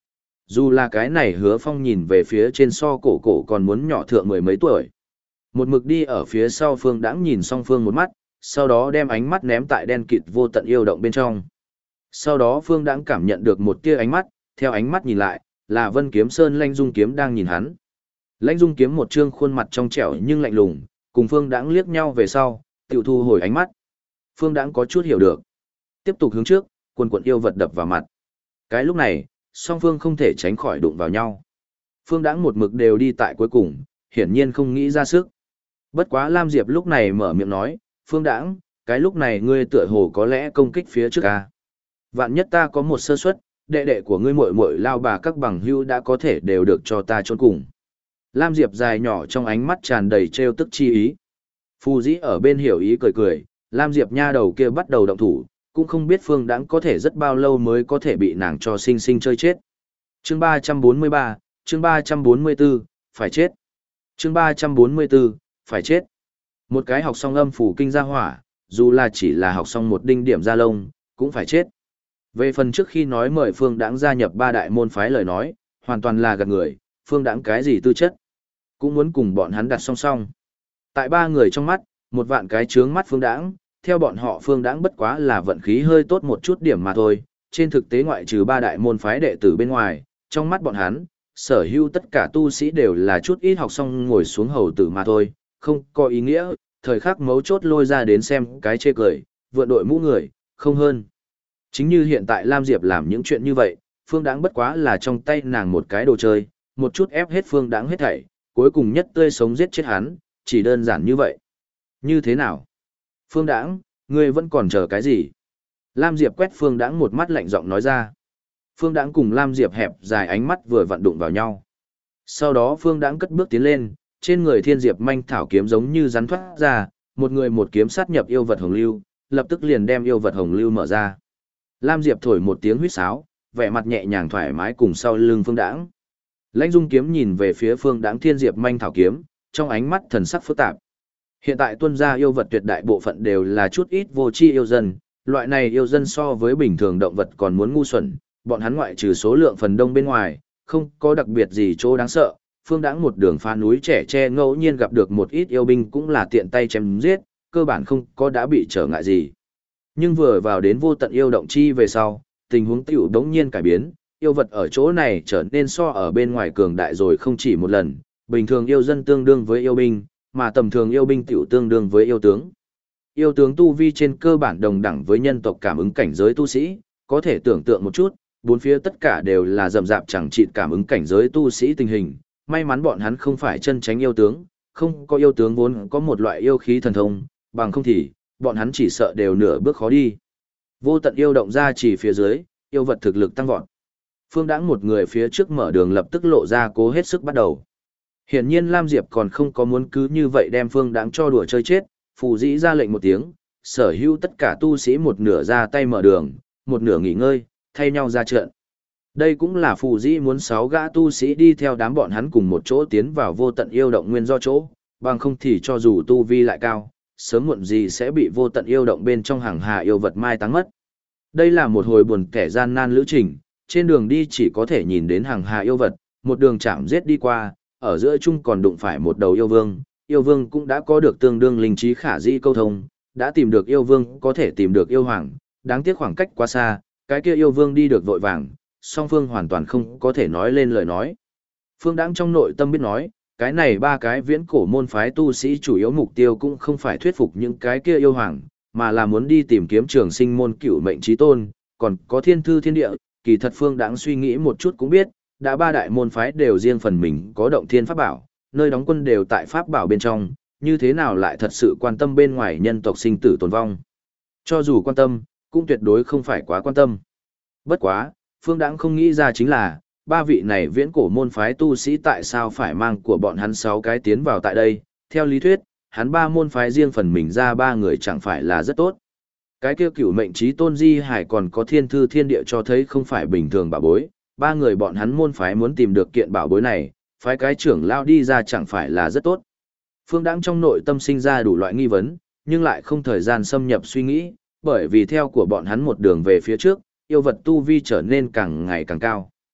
Dù là cái này Hứa Phong nhìn về phía trên so cổ cổ còn muốn nhỏ thượng mười mấy tuổi. Một mực đi ở phía sau Phương Đãng nhìn song phương một mắt, sau đó đem ánh mắt ném tại đen kịt vô tận yêu động bên trong. Sau đó Phương Đãng cảm nhận được một tia ánh mắt, theo ánh mắt nhìn lại, là Vân Kiếm Sơn Lãnh Dung Kiếm đang nhìn hắn. Lãnh Dung Kiếm một trương khuôn mặt trong trẻo nhưng lạnh lùng, cùng Phương Đãng liếc nhau về sau, tiểu thu hồi ánh mắt. Phương Đãng có chút hiểu được. Tiếp tục hướng trước, quần quần yêu vật đập vào mặt. Cái lúc này, song phương không thể tránh khỏi đụng vào nhau. Phương Đãng một mực đều đi tại cuối cùng, hiển nhiên không nghĩ ra sức. Bất quá Lam Diệp lúc này mở miệng nói, Phương Đãng, cái lúc này ngươi tựa hồ có lẽ công kích phía trước a. Vạn nhất ta có một sơ suất, đệ đệ của ngươi muội muội lao bà các bằng hữu đã có thể đều được cho ta chôn cùng. Lam Diệp dài nhỏ trong ánh mắt tràn đầy trêu tức chi ý. Phù Dĩ ở bên hiểu ý cười cười, Lam Diệp nha đầu kia bắt đầu động thủ, cũng không biết Phương Đãng có thể rất bao lâu mới có thể bị nàng cho sinh sinh chơi chết. Chương 343, chương 344, phải chết. Chương 344, phải chết. Một cái học xong âm phủ kinh gia hỏa, dù là chỉ là học xong một đinh điểm gia lông, cũng phải chết. Về phần trước khi nói mời Phương Đãng gia nhập ba đại môn phái lời nói, hoàn toàn là gạt người, Phương Đãng cái gì tư chất, cũng muốn cùng bọn hắn đặt song song. Tại ba người trong mắt, một vạn cái trướng mắt Phương Đãng, theo bọn họ Phương Đãng bất quá là vận khí hơi tốt một chút điểm mà thôi, trên thực tế ngoại trừ ba đại môn phái đệ tử bên ngoài, trong mắt bọn hắn, sở hữu tất cả tu sĩ đều là chút ít học xong ngồi xuống hầu tử mà thôi, không có ý nghĩa, thời khắc mấu chốt lôi ra đến xem cái chê cười, vượn đội mũ người, không hơn. Chính như hiện tại Lam Diệp làm những chuyện như vậy, Phương Đãng bất quá là trong tay nàng một cái đồ chơi, một chút ép hết Phương Đãng hết thảy, cuối cùng nhất tươi sống giết chết hắn, chỉ đơn giản như vậy. Như thế nào? Phương Đãng, ngươi vẫn còn chờ cái gì? Lam Diệp quét Phương Đãng một mắt lạnh giọng nói ra. Phương Đãng cùng Lam Diệp hẹp dài ánh mắt vừa vặn đụng vào nhau. Sau đó Phương Đãng cất bước tiến lên, trên người Thiên Diệp manh thảo kiếm giống như rắn thoát ra, một người một kiếm sát nhập yêu vật hồng lưu, lập tức liền đem yêu vật hồng lưu mở ra. Lam Diệp thổi một tiếng huýt sáo, vẻ mặt nhẹ nhàng thoải mái cùng sau lưng Phương Đãng. Lãnh Dung Kiếm nhìn về phía Phương Đãng Thiên Diệp manh thảo kiếm, trong ánh mắt thần sắc phức tạp. Hiện tại tuân gia yêu vật tuyệt đại bộ phận đều là chút ít vô tri yêu dân, loại này yêu dân so với bình thường động vật còn muốn ngu xuẩn, bọn hắn ngoại trừ số lượng phần đông bên ngoài, không có đặc biệt gì chỗ đáng sợ. Phương Đãng một đường phá núi trẻ tre ngẫu nhiên gặp được một ít yêu binh cũng là tiện tay chém giết, cơ bản không có đã bị trở ngại gì. Nhưng vừa vào đến vô tận yêu động chi về sau, tình huống tiểu đống nhiên cải biến, yêu vật ở chỗ này trở nên so ở bên ngoài cường đại rồi không chỉ một lần, bình thường yêu dân tương đương với yêu binh, mà tầm thường yêu binh tiểu tương đương với yêu tướng. Yêu tướng tu vi trên cơ bản đồng đẳng với nhân tộc cảm ứng cảnh giới tu sĩ, có thể tưởng tượng một chút, bốn phía tất cả đều là rậm rạp chẳng chịt cảm ứng cảnh giới tu sĩ tình hình, may mắn bọn hắn không phải chân tránh yêu tướng, không có yêu tướng vốn có một loại yêu khí thần thông, bằng không thì, bọn hắn chỉ sợ đều nửa bước khó đi. Vô tận yêu động ra chỉ phía dưới, yêu vật thực lực tăng vọt. Phương Đãng một người phía trước mở đường lập tức lộ ra cố hết sức bắt đầu. Hiển nhiên Lam Diệp còn không có muốn cứ như vậy đem Phương Đãng cho đùa chơi chết, Phù Dĩ ra lệnh một tiếng, sở hữu tất cả tu sĩ một nửa ra tay mở đường, một nửa nghỉ ngơi, thay nhau ra trận. Đây cũng là Phù Dĩ muốn 6 gã tu sĩ đi theo đám bọn hắn cùng một chỗ tiến vào vô tận yêu động nguyên do chỗ, bằng không thì cho dù tu vi lại cao, sớm muộn gì sẽ bị vô tận yêu động bên trong hàng hà yêu vật mai táng mất. Đây là một hồi buồn kẻ gian nan lữ trình, trên đường đi chỉ có thể nhìn đến hàng hà yêu vật, một đường chạm giết đi qua, ở giữa chung còn đụng phải một đầu yêu vương cũng đã có được tương đương linh trí khả dĩ câu thông, đã tìm được yêu vương có thể tìm được yêu hoàng, đáng tiếc khoảng cách quá xa, cái kia yêu vương đi được vội vàng, song phương hoàn toàn không có thể nói lên lời nói. Phương Đãng trong nội tâm biết nói, cái này ba cái viễn cổ môn phái tu sĩ chủ yếu mục tiêu cũng không phải thuyết phục những cái kia yêu hoàng, mà là muốn đi tìm kiếm trường sinh môn cửu mệnh chí tôn, còn có thiên thư thiên địa, kỳ thật Phương Đãng suy nghĩ một chút cũng biết, đã ba đại môn phái đều riêng phần mình có động thiên pháp bảo, nơi đóng quân đều tại pháp bảo bên trong, như thế nào lại thật sự quan tâm bên ngoài nhân tộc sinh tử tồn vong. Cho dù quan tâm, cũng tuyệt đối không phải quá quan tâm. Bất quá, Phương Đãng không nghĩ ra chính là, ba vị này viễn cổ môn phái tu sĩ tại sao phải mang của bọn hắn 6 cái tiến vào tại đây, theo lý thuyết, hắn ba môn phái riêng phần mình ra ba người chẳng phải là rất tốt. Cái kia cửu mệnh chí tôn di hải còn có thiên thư thiên địa cho thấy không phải bình thường bảo bối, ba người bọn hắn môn phái muốn tìm được kiện bảo bối này, phái cái trưởng lao đi ra chẳng phải là rất tốt. Phương Đãng trong nội tâm sinh ra đủ loại nghi vấn, nhưng lại không thời gian xâm nhập suy nghĩ, bởi vì theo của bọn hắn một đường về phía trước, yêu vật tu vi trở nên càng ngày càng cao.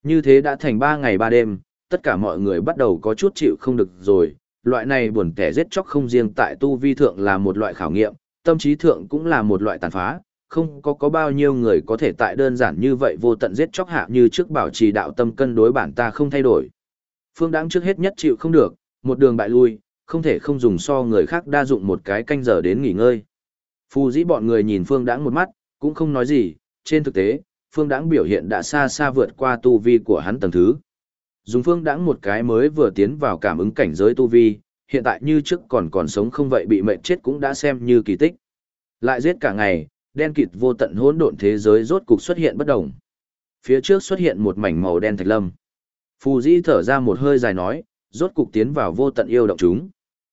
Như thế đã thành 3 ngày 3 đêm, tất cả mọi người bắt đầu có chút chịu không được rồi, loại này buồn kẻ giết chóc không riêng tại tu vi thượng là một loại khảo nghiệm, tâm trí thượng cũng là một loại tàn phá, không có bao nhiêu người có thể tại đơn giản như vậy vô tận giết chóc hạ như trước bảo trì đạo tâm cân đối bản ta không thay đổi. Phương Đãng trước hết nhất chịu không được, một đường bại lui, không thể không dùng so người khác đa dụng một cái canh giờ đến nghỉ ngơi. Phù Dĩ bọn người nhìn Phương Đãng một mắt, cũng không nói gì, trên thực tế, Phương Đãng biểu hiện đã xa xa vượt qua tu vi của hắn tầng thứ. Dùng Phương Đãng một cái mới vừa tiến vào cảm ứng cảnh giới tu vi, hiện tại như trước còn sống không vậy bị mệnh chết cũng đã xem như kỳ tích. Lại giết cả ngày, đen kịt vô tận hỗn độn thế giới rốt cục xuất hiện bất động. Phía trước xuất hiện một mảnh màu đen thạch lâm. Phù Dĩ thở ra một hơi dài nói, rốt cục tiến vào vô tận yêu động chúng.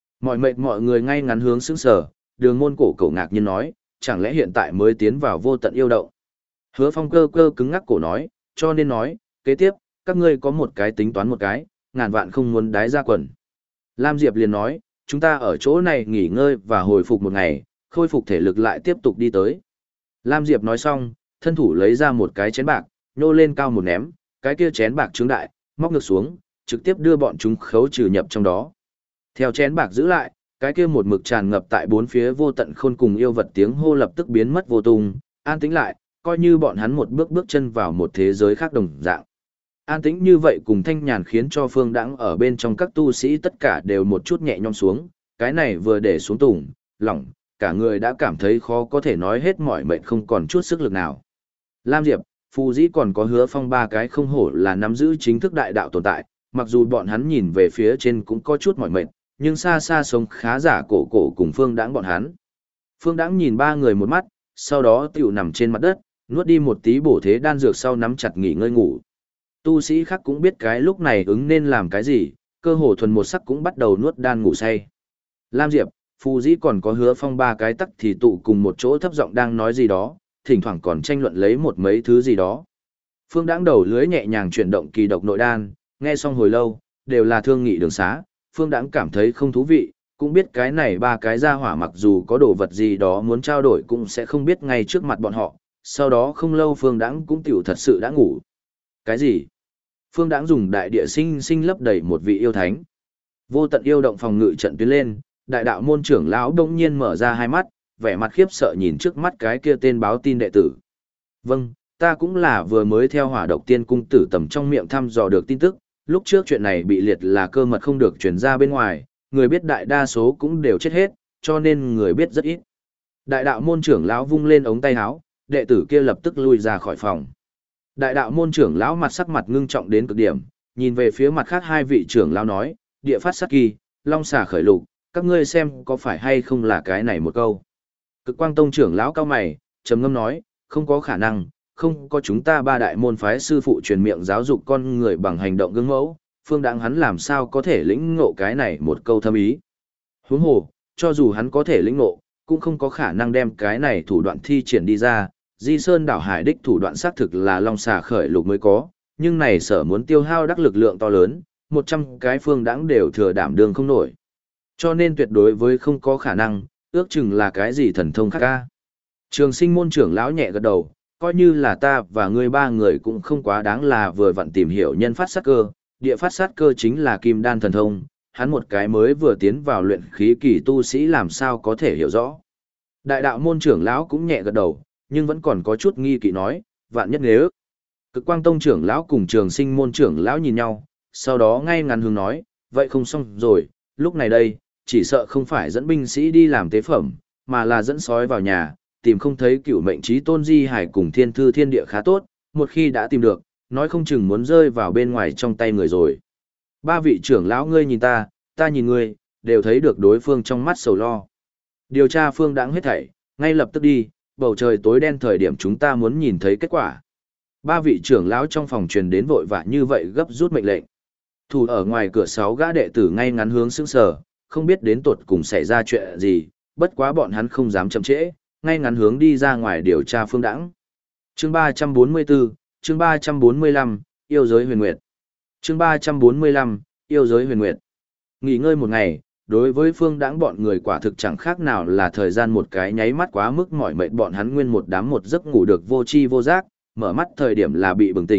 Mọi người ngay ngắn hướng sững sờ, Đường Môn cổ ngạc nhiên nói, chẳng lẽ hiện tại mới tiến vào vô tận yêu động? Hứa Phong cơ cứng ngắc cổ nói, cho nên nói, kế tiếp, các ngươi có một cái tính toán một cái, ngàn vạn không muốn đái ra quần. Lam Diệp liền nói, chúng ta ở chỗ này nghỉ ngơi và hồi phục một ngày, khôi phục thể lực lại tiếp tục đi tới. Lam Diệp nói xong, thân thủ lấy ra một cái chén bạc, nhô lên cao một ném, cái kia chén bạc trướng đại, móc ngược xuống, trực tiếp đưa bọn chúng khấu trừ nhập trong đó. Theo chén bạc giữ lại, cái kia một mực tràn ngập tại bốn phía vô tận khôn cùng yêu vật tiếng hô lập tức biến mất vô tung, an tĩnh lại, coi như bọn hắn một bước chân vào một thế giới khác đồng dạng. An tĩnh như vậy cùng thanh nhàn khiến cho Phương Đãng ở bên trong các tu sĩ tất cả đều một chút nhẹ nhõm xuống, cái này vừa để xuống tùng, lỏng, cả người đã cảm thấy khó có thể nói hết mỏi mệt không còn chút sức lực nào. Lam Diệp, Phù Dĩ còn có Hứa Phong ba cái không hổ là nắm giữ chính thức đại đạo tồn tại, mặc dù bọn hắn nhìn về phía trên cũng có chút mỏi mệt, nhưng xa xa sống khá giả cổ cùng Phương Đãng bọn hắn. Phương Đãng nhìn ba người một mắt, sau đó tiểu nằm trên mặt đất, nuốt đi một tí bổ thế đan dược sau nắm chặt nghỉ ngơi ngủ. Tu sĩ khác cũng biết cái lúc này ứng nên làm cái gì, cơ hồ thuần một sắc cũng bắt đầu nuốt đan ngủ say. Lam Diệp, Phù Dĩ còn có Hứa Phong ba cái tắc thì tụ cùng một chỗ thấp giọng đang nói gì đó, thỉnh thoảng còn tranh luận lấy một mấy thứ gì đó. Phương Đãng đầu lưới nhẹ nhàng chuyển động kỳ độc nội đan, nghe xong hồi lâu, đều là thương nghị đường xá, Phương Đãng cảm thấy không thú vị, cũng biết cái này ba cái gia hỏa mặc dù có đồ vật gì đó muốn trao đổi cũng sẽ không biết ngay trước mặt bọn họ, sau đó không lâu Phương Đãng cũng tiểu thật sự đã ngủ. Cái gì? Phương Đãng dùng đại địa sinh lấp đầy một vị yêu thánh. Vô tận yêu động phòng ngự trận tuyến lên, đại đạo môn trưởng lão đông nhiên mở ra hai mắt, vẻ mặt khiếp sợ nhìn trước mắt cái kia tên báo tin đệ tử. Vâng, ta cũng là vừa mới theo Hỏa Độc Tiên cung tử tầm trong miệng thăm dò được tin tức, lúc trước chuyện này bị liệt là cơ mật không được truyền ra bên ngoài, người biết đại đa số cũng đều chết hết, cho nên người biết rất ít. Đại đạo môn trưởng lão vung lên ống tay áo, đệ tử kia lập tức lui ra khỏi phòng. Đại đạo môn trưởng lão mặt sắc mặt ngưng trọng đến cực điểm, nhìn về phía mặt khác hai vị trưởng lão nói, địa phát sát kỳ, long xà khởi lục, các ngươi xem có phải hay không là cái này một câu. Cực Quang Tông trưởng lão cao mày, trầm ngâm nói, không có khả năng, không có chúng ta ba đại môn phái sư phụ truyền miệng giáo dục con người bằng hành động gương mẫu, Phương Đãng hắn làm sao có thể lĩnh ngộ cái này một câu thâm ý. Huống hồ, cho dù hắn có thể lĩnh ngộ, cũng không có khả năng đem cái này thủ đoạn thi triển đi ra, Di Sơn đảo hải đích thủ đoạn xác thực là long xà khởi lục mới có, nhưng này sở muốn tiêu hao đắc lực lượng to lớn, 100 cái Phương Đãng đều thừa đảm đương không nổi. Cho nên tuyệt đối với không có khả năng, ước chừng là cái gì thần thông khác ca. Trường Sinh môn trưởng lão nhẹ gật đầu, coi như là ta và ngươi ba người cũng không quá đáng là vừa vặn tìm hiểu nhân phát sát cơ, địa phát sát cơ chính là kim đan thần thông, hắn một cái mới vừa tiến vào luyện khí kỳ tu sĩ làm sao có thể hiểu rõ. Đại đạo môn trưởng lão cũng nhẹ gật đầu, nhưng vẫn còn có chút nghi kỵ nói, vạn nhất nếu. Cực Quang Tông trưởng lão cùng Trường Sinh môn trưởng lão nhìn nhau, sau đó ngay ngắn hướng nói, vậy không xong rồi, lúc này đây, chỉ sợ không phải dẫn binh sĩ đi làm tế phẩm, mà là dẫn sói vào nhà, tìm không thấy cửu mệnh chí tôn di hải cùng thiên thư thiên địa khá tốt, một khi đã tìm được, nói không chừng muốn rơi vào bên ngoài trong tay người rồi. Ba vị trưởng lão ngươi nhìn ta nhìn ngươi, đều thấy được đối phương trong mắt sầu lo. Điều tra Phương Đãng hết thảy, ngay lập tức đi, bầu trời tối đen thời điểm chúng ta muốn nhìn thấy kết quả. Ba vị trưởng lão trong phòng truyền đến vội vã như vậy gấp rút mệnh lệnh. Thủ ở ngoài cửa 6 gã đệ tử ngay ngắn hướng sững sờ, không biết đến tột cùng xảy ra chuyện gì, bất quá bọn hắn không dám chậm trễ, ngay ngắn hướng đi ra ngoài điều tra Phương Đãng. Chương 344, chương 345, yêu giới huyền nguyệt. Chương 345, yêu giới huyền nguyệt. Nghỉ ngơi một ngày, đối với Phương Đãng bọn người quả thực chẳng khác nào là thời gian một cái nháy mắt quá mức mỏi mệt, bọn hắn nguyên một đám một giấc ngủ được vô tri vô giác, mở mắt thời điểm là bị bừng tỉnh,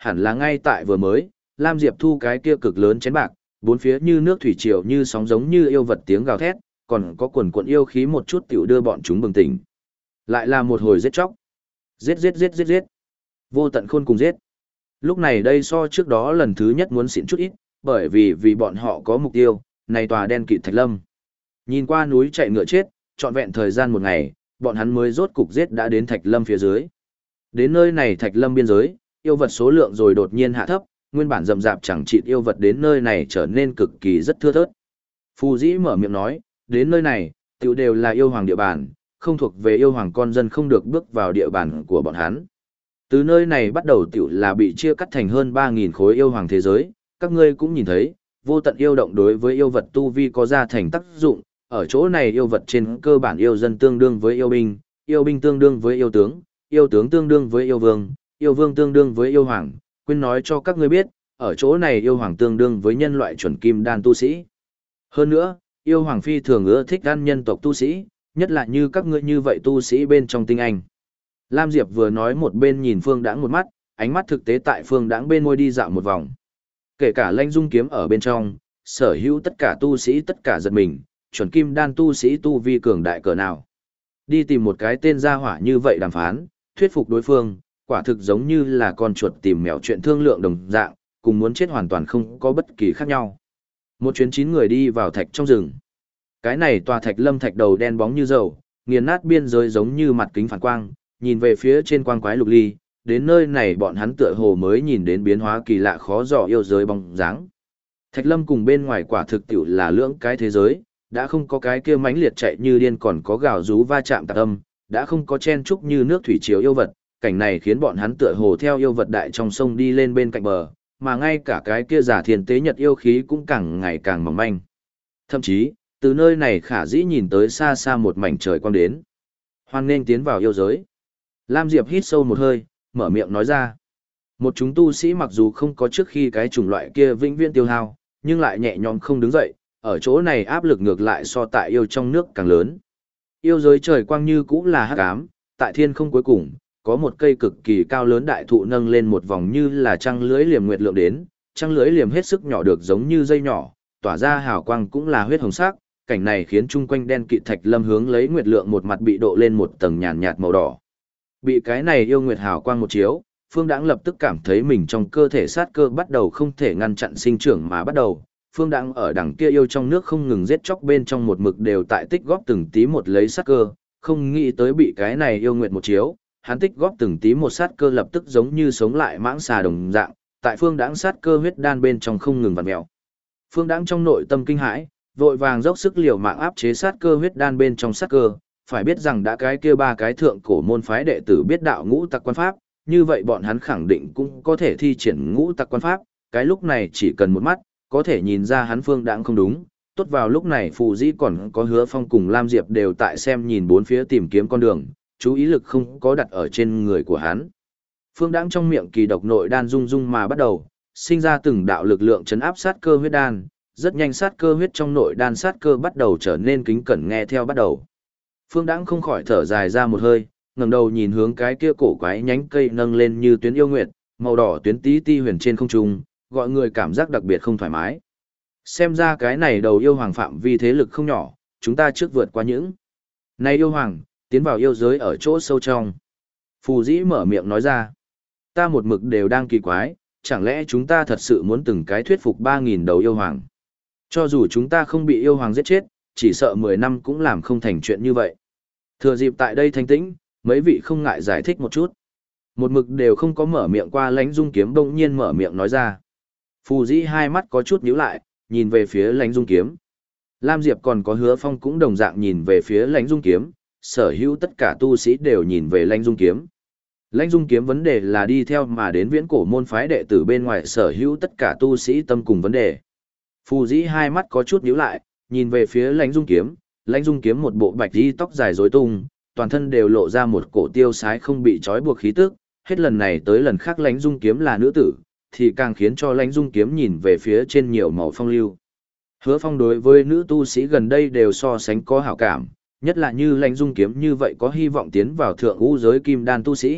hẳn là ngay tại vừa mới, Lam Diệp thu cái kia cực lớn chén bạc, bốn phía như nước thủy triều như sóng giống như yêu vật tiếng gào thét, còn có quần cuộn yêu khí một chút tiểu đưa bọn chúng bừng tỉnh. Lại là một hồi giết chóc. Giết giết giết giết giết. Vô tận khôn cùng giết. Lúc này đây so trước đó lần thứ nhất muốn xịn chút ít, bởi vì bọn họ có mục tiêu, này tòa đen kịt Thạch Lâm. Nhìn qua núi chạy ngựa chết, trọn vẹn thời gian một ngày, bọn hắn mới rốt cục giết đã đến Thạch Lâm phía dưới. Đến nơi này Thạch Lâm biên giới, yêu vật số lượng rồi đột nhiên hạ thấp, nguyên bản rậm rạp chẳng chịt yêu vật đến nơi này trở nên cực kỳ rất thưa thớt. Phù Dĩ mở miệng nói, đến nơi này, tiểu đều là yêu hoàng địa bàn, không thuộc về yêu hoàng con dân không được bước vào địa bàn của bọn hắn. Từ nơi này bắt đầu tiểu là bị chia cắt thành hơn 3.000 khối yêu hoàng thế giới, các ngươi cũng nhìn thấy, vô tận yêu động đối với yêu vật tu vi có ra thành tác dụng, ở chỗ này yêu vật trên cơ bản yêu dân tương đương với yêu binh tương đương với yêu tướng tương đương với yêu vương tương đương với yêu hoàng, quên nói cho các ngươi biết, ở chỗ này yêu hoàng tương đương với nhân loại chuẩn kim đan tu sĩ. Hơn nữa, yêu hoàng phi thường ưa thích ăn nhân tộc tu sĩ, nhất là như các ngươi như vậy tu sĩ bên trong tinh anh. Lam Diệp vừa nói một bên nhìn Phương Đãng một mắt, ánh mắt thực tế tại Phương Đãng bên môi đi dạo một vòng. Kể cả Lãnh Dung kiếm ở bên trong, sở hữu tất cả tu sĩ tất cả giật mình, chuẩn kim đan tu sĩ tu vi cường đại cỡ nào. Đi tìm một cái tên gia hỏa như vậy đàm phán, thuyết phục đối phương, quả thực giống như là con chuột tìm mèo chuyện thương lượng đồng dạng, cùng muốn chết hoàn toàn không có bất kỳ khác nhau. Một chuyến 9 người đi vào thạch trong rừng. Cái này tòa Thạch Lâm thạch đầu đen bóng như dầu, nghiền nát biên giới giống như mặt kính phản quang, nhìn về phía trên quang quái lục ly, đến nơi này bọn hắn tựa hồ mới nhìn đến biến hóa kỳ lạ khó dò yêu giới bóng dáng. Thạch Lâm cùng bên ngoài quả thực tiểu là lưỡng cái thế giới, đã không có cái kia mãnh liệt chạy như điên còn có gào rú va chạm tạc âm, đã không có chen trúc như nước thủy triều yêu vật, cảnh này khiến bọn hắn tựa hồ theo yêu vật đại trong sông đi lên bên cạnh bờ, mà ngay cả cái kia giả thiền tế nhật yêu khí cũng càng ngày càng mỏng manh. Thậm chí, từ nơi này khả dĩ nhìn tới xa xa một mảnh trời quang đến. Hoan nên tiến vào yêu giới. Lam Diệp hít sâu một hơi, mở miệng nói ra. Một chúng tu sĩ mặc dù không có trước khi cái chủng loại kia vĩnh viễn tiêu hao, nhưng lại nhẹ nhõm không đứng dậy, ở chỗ này áp lực ngược lại so tại yêu trong nước càng lớn. Yêu giới trời quang như cũng là hắc ám, tại thiên không cuối cùng, có một cây cực kỳ cao lớn đại thụ nâng lên một vòng như là trăng lưới liềm nguyệt lượng đến, trăng lưới liềm hết sức nhỏ được giống như dây nhỏ, tỏa ra hào quang cũng là huyết hồng sắc, cảnh này khiến chung quanh đen kịt Thạch Lâm hướng lấy nguyệt lượng một mặt bị độ lên một tầng nhàn nhạt màu đỏ. Bị cái này yêu nguyệt hào quang một chiếu, Phương Đãng lập tức cảm thấy mình trong cơ thể sát cơ bắt đầu không thể ngăn chặn sinh trưởng mà bắt đầu. Phương Đãng ở đằng kia yêu trong nước không ngừng giết chóc bên trong một mực đều tại tích góp từng tí một lấy sát cơ, không nghĩ tới bị cái này yêu nguyệt một chiếu, hắn tích góp từng tí một sát cơ lập tức giống như sống lại mãng xà đồng dạng, tại Phương Đãng sát cơ huyết đan bên trong không ngừng vặn mèo. Phương Đãng trong nội tâm kinh hãi, vội vàng dốc sức liều mạng áp chế sát cơ huyết đan bên trong sát cơ, phải biết rằng đã cái kia ba cái thượng cổ môn phái đệ tử biết đạo ngũ tặc quan pháp, như vậy bọn hắn khẳng định cũng có thể thi triển ngũ tặc quan pháp, cái lúc này chỉ cần một mắt, có thể nhìn ra hắn Phương Đãng không đúng. Tốt vào lúc này Phù Dĩ còn có Hứa Phong cùng Lam Diệp đều tại xem nhìn bốn phía tìm kiếm con đường, chú ý lực không có đặt ở trên người của hắn. Phương Đãng trong miệng kỳ độc nội đan rung rung mà bắt đầu, sinh ra từng đạo lực lượng chấn áp sát cơ huyết đan, rất nhanh sát cơ huyết trong nội đan sát cơ bắt đầu trở nên kính cẩn nghe theo bắt đầu. Phương Đãng không khỏi thở dài ra một hơi, ngẩng đầu nhìn hướng cái kia cổ quái nhánh cây nâng lên như tuyến yêu nguyệt, màu đỏ tuyến tí ti huyền trên không trung, gọi người cảm giác đặc biệt không thoải mái. Xem ra cái này đầu yêu hoàng phạm vi thế lực không nhỏ, chúng ta trước vượt qua những. Này yêu hoàng, tiến vào yêu giới ở chỗ sâu trong. Phù Dĩ mở miệng nói ra. Ta một mực đều đang kỳ quái, chẳng lẽ chúng ta thật sự muốn từng cái thuyết phục 3.000 đầu yêu hoàng. Cho dù chúng ta không bị yêu hoàng giết chết, chỉ sợ 10 năm cũng làm không thành chuyện như vậy. Thừa dịp tại đây thanh tĩnh, mấy vị không ngại giải thích một chút. Một mực đều không có mở miệng qua Lãnh Dung Kiếm bỗng nhiên mở miệng nói ra. Phù Dĩ hai mắt có chút nhíu lại, nhìn về phía Lãnh Dung Kiếm. Lam Diệp còn có Hứa Phong cũng đồng dạng nhìn về phía Lãnh Dung Kiếm, sở hữu tất cả tu sĩ đều nhìn về Lãnh Dung Kiếm. Lãnh Dung Kiếm vấn đề là đi theo mà đến viễn cổ môn phái đệ tử bên ngoài sở hữu tất cả tu sĩ tâm cùng vấn đề. Phù Dĩ hai mắt có chút nhíu lại, nhìn về phía Lãnh Dung Kiếm, Lãnh Dung Kiếm một bộ bạch y tóc dài rối tung, toàn thân đều lộ ra một cổ tiêu sái không bị trói buộc khí tức, hết lần này tới lần khác Lãnh Dung Kiếm là nữ tử, thì càng khiến cho Lãnh Dung Kiếm nhìn về phía trên nhiều màu phong lưu. Hứa Phong đối với nữ tu sĩ gần đây đều so sánh có hảo cảm, nhất là như Lãnh Dung Kiếm như vậy có hy vọng tiến vào thượng ngũ giới kim đan tu sĩ,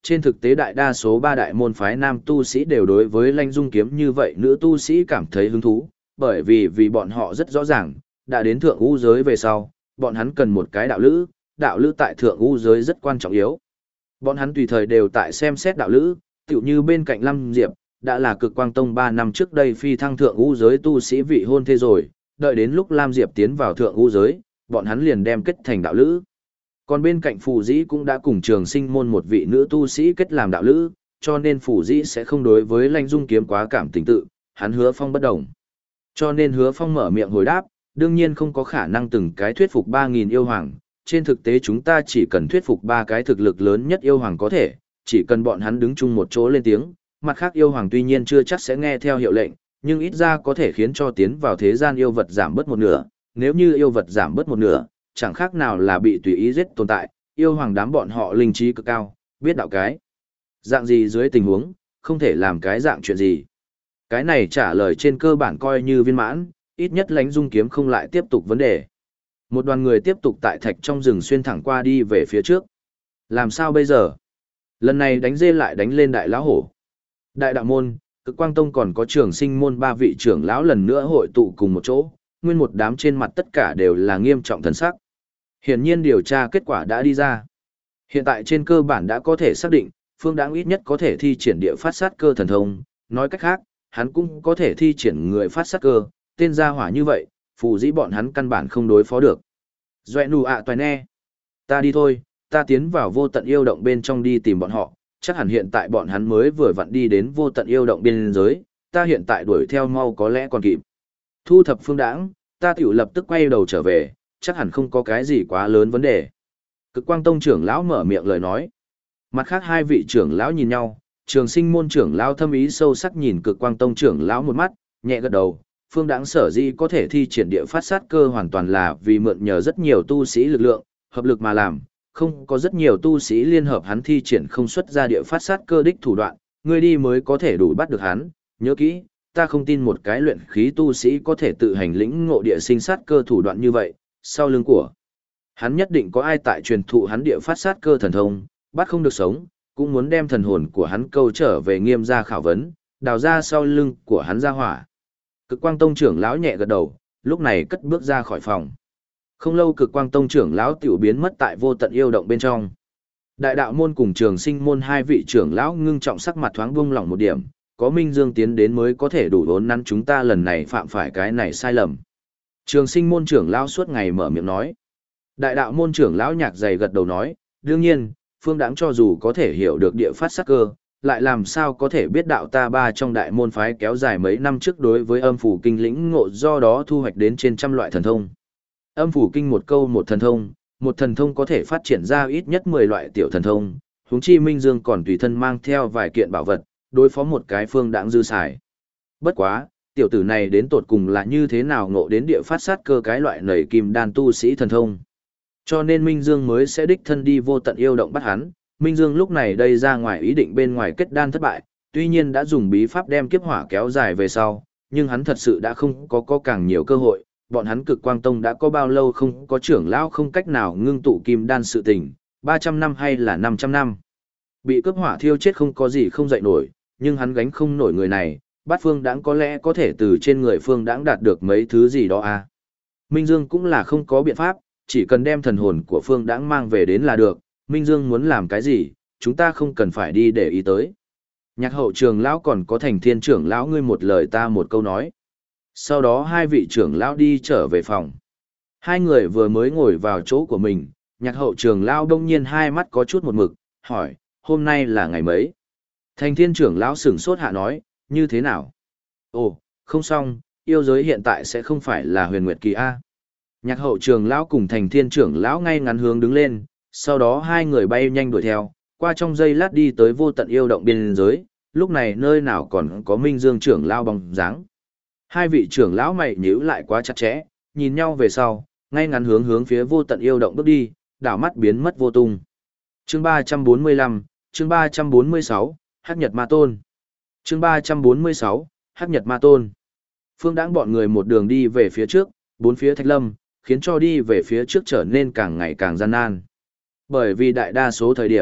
Trên thực tế đại đa số ba đại môn phái nam tu sĩ đều đối với Lãnh Dung kiếm như vậy nữ tu sĩ cảm thấy hứng thú, bởi vì bọn họ rất rõ ràng, đã đến thượng u giới về sau, bọn hắn cần một cái đạo lữ tại thượng u giới rất quan trọng yếu. Bọn hắn tùy thời đều tại xem xét đạo lữ, tựu như bên cạnh Lâm Diệp, đã là Cực Quang Tông 3 năm trước đây phi thăng thượng u giới tu sĩ vị hôn thê rồi, đợi đến lúc Lam Diệp tiến vào thượng u giới, bọn hắn liền đem kết thành đạo lữ. Còn bên cạnh Phù Dĩ cũng đã cùng Trường Sinh môn một vị nữ tu sĩ kết làm đạo lữ, cho nên Phù Dĩ sẽ không đối với Lãnh Dung kiếm quá cảm tình tự, hắn Hứa Phong bất đồng. Cho nên Hứa Phong mở miệng hồi đáp, đương nhiên không có khả năng từng cái thuyết phục 3.000 yêu hoàng, trên thực tế chúng ta chỉ cần thuyết phục 3 cái thực lực lớn nhất yêu hoàng có thể, chỉ cần bọn hắn đứng chung một chỗ lên tiếng, mặt khác yêu hoàng tuy nhiên chưa chắc sẽ nghe theo hiệu lệnh, nhưng ít ra có thể khiến cho tiến vào thế gian yêu vật giảm bớt một nửa, nếu như yêu vật giảm bớt một nửa, chẳng khác nào là bị tùy ý giết tồn tại, yêu hoàng đám bọn họ linh trí cực cao, biết đạo cái dạng gì dưới tình huống, không thể làm cái dạng chuyện gì. Cái này trả lời trên cơ bản coi như viên mãn, ít nhất Lãnh Dung kiếm không lại tiếp tục vấn đề. Một đoàn người tiếp tục tại thạch trong rừng xuyên thẳng qua đi về phía trước. Làm sao bây giờ? Lần này đánh dê lại đánh lên đại lão hổ. Đại đạo môn, Cực Quang Tông còn có Trường Sinh môn 3 vị trưởng lão lần nữa hội tụ cùng một chỗ, nguyên một đám trên mặt tất cả đều là nghiêm trọng thần sắc. Hiển nhiên điều tra kết quả đã đi ra. Hiện tại trên cơ bản đã có thể xác định, Phương Đãng ít nhất có thể thi triển địa phát sát cơ thần thông, nói cách khác, hắn cũng có thể thi triển người phát sát cơ, tên gia hỏa như vậy, Phù Dĩ bọn hắn căn bản không đối phó được. Doẹ nù ạ toài nè. Ta đi thôi, ta tiến vào vô tận yêu động bên trong đi tìm bọn họ, chắc hẳn hiện tại bọn hắn mới vừa vặn đi đến vô tận yêu động biên giới, ta hiện tại đuổi theo mau có lẽ còn kịp. Thu thập Phương Đãng, ta tiểu lập tức quay đầu trở về, chắc hẳn không có cái gì quá lớn vấn đề. Cực Quang Tông trưởng lão mở miệng lời nói. Mặt khác 2 vị trưởng lão nhìn nhau, Trường Sinh môn trưởng lão thâm ý sâu sắc nhìn Cực Quang Tông trưởng lão một mắt, nhẹ gật đầu. Phương Đãng sở dĩ có thể thi triển địa phát sát cơ hoàn toàn là vì mượn nhờ rất nhiều tu sĩ lực lượng, hợp lực mà làm, không có rất nhiều tu sĩ liên hợp hắn thi triển không xuất ra địa phát sát cơ đích thủ đoạn, người đi mới có thể đủ bắt được hắn, nhớ kỹ, ta không tin một cái luyện khí tu sĩ có thể tự hành lĩnh ngộ địa sinh sát cơ thủ đoạn như vậy, sau lưng của hắn nhất định có ai tại truyền thụ hắn địa phát sát cơ thần thông, bắt không được sống, cũng muốn đem thần hồn của hắn câu trở về Nghiêm gia khảo vấn, đào ra sau lưng của hắn ra hỏa. Cực Quang Tông trưởng lão nhẹ gật đầu, lúc này cất bước ra khỏi phòng. Không lâu Cực Quang Tông trưởng lão tiểu biến mất tại vô tận yêu động bên trong. Đại đạo môn cùng Trường Sinh môn 2 vị trưởng lão ngưng trọng sắc mặt thoáng buông lỏng một điểm, có Minh Dương tiến đến mới có thể đủ đốn nắn chúng ta lần này phạm phải cái này sai lầm. Trường Sinh môn trưởng lão suốt ngày mở miệng nói. Đại đạo môn trưởng lão nhạc dày gật đầu nói, đương nhiên, Phương Đãng cho dù có thể hiểu được địa phát sắc cơ, lại làm sao có thể biết đạo ta 3 trong đại môn phái kéo dài mấy năm trước đối với âm phủ kinh lĩnh ngộ, do đó thu hoạch đến trên trăm loại thần thông. Âm phủ kinh một câu một thần thông có thể phát triển ra ít nhất 10 loại tiểu thần thông, huống chi Minh Dương còn tùy thân mang theo vài kiện bảo vật, đối phó một cái Phương Đãng dư xài. Bất quá, tiểu tử này đến tột cùng là như thế nào ngộ đến địa phát sát cơ cái loại nảy kim đan tu sĩ thần thông. Cho nên Minh Dương mới sẽ đích thân đi vô tận yêu động bắt hắn. Minh Dương lúc này đây ra ngoài ý định bên ngoài kết đan thất bại, tuy nhiên đã dùng bí pháp đem kiếp hỏa kéo dài về sau, nhưng hắn thật sự đã không có càng nhiều cơ hội. Bọn hắn Cực Quang Tông đã có bao lâu không có trưởng lão không cách nào ngưng tụ kim đan sự tình, 300 năm hay là 500 năm. Bị cướp hỏa thiêu chết không có gì không dậy nổi, nhưng hắn gánh không nổi người này, Bát Phương Đãng có lẽ có thể từ trên người Phương Đãng đạt được mấy thứ gì đó à. Minh Dương cũng là không có biện pháp, chỉ cần đem thần hồn của Phương Đãng mang về đến là được, Minh Dương muốn làm cái gì, chúng ta không cần phải đi để ý tới. Nhạc hậu trường lão còn có Thành Thiên trưởng lão ngươi một lời ta một câu nói. Sau đó 2 vị trưởng lão đi trở về phòng. 2 người vừa mới ngồi vào chỗ của mình, nhạc hậu trường lão đông nhiên 2 mắt có chút một mực, hỏi, hôm nay là ngày mấy? Thành Thiên trưởng lão sửng sốt hạ nói, như thế nào? Ồ, không xong, yêu giới hiện tại sẽ không phải là huyền nguyệt kỳ A. Nhạc hậu trường lão cùng Thành Thiên trưởng lão ngay ngắn hướng đứng lên, sau đó 2 người bay nhanh đuổi theo, qua trong giây lát đi tới vô tận yêu động biên giới, lúc này nơi nào còn có Minh Dương trưởng lão bóng dáng. 2 vị trưởng lão mày nhíu lại quá chặt chẽ, nhìn nhau về sau, ngay ngắn hướng phía vô tận yêu động bước đi, đảo mắt biến mất vô tung. Chương 345, chương 346, Hắc Nhật Ma Tôn. Chương 346, Hắc Nhật Ma Tôn. Phương Đãng bọn người một đường đi về phía trước, bốn phía Thạch Lâm, khiến cho đi về phía trước trở nên càng ngày càng gian nan. Bởi vì đại đa số thời điểm,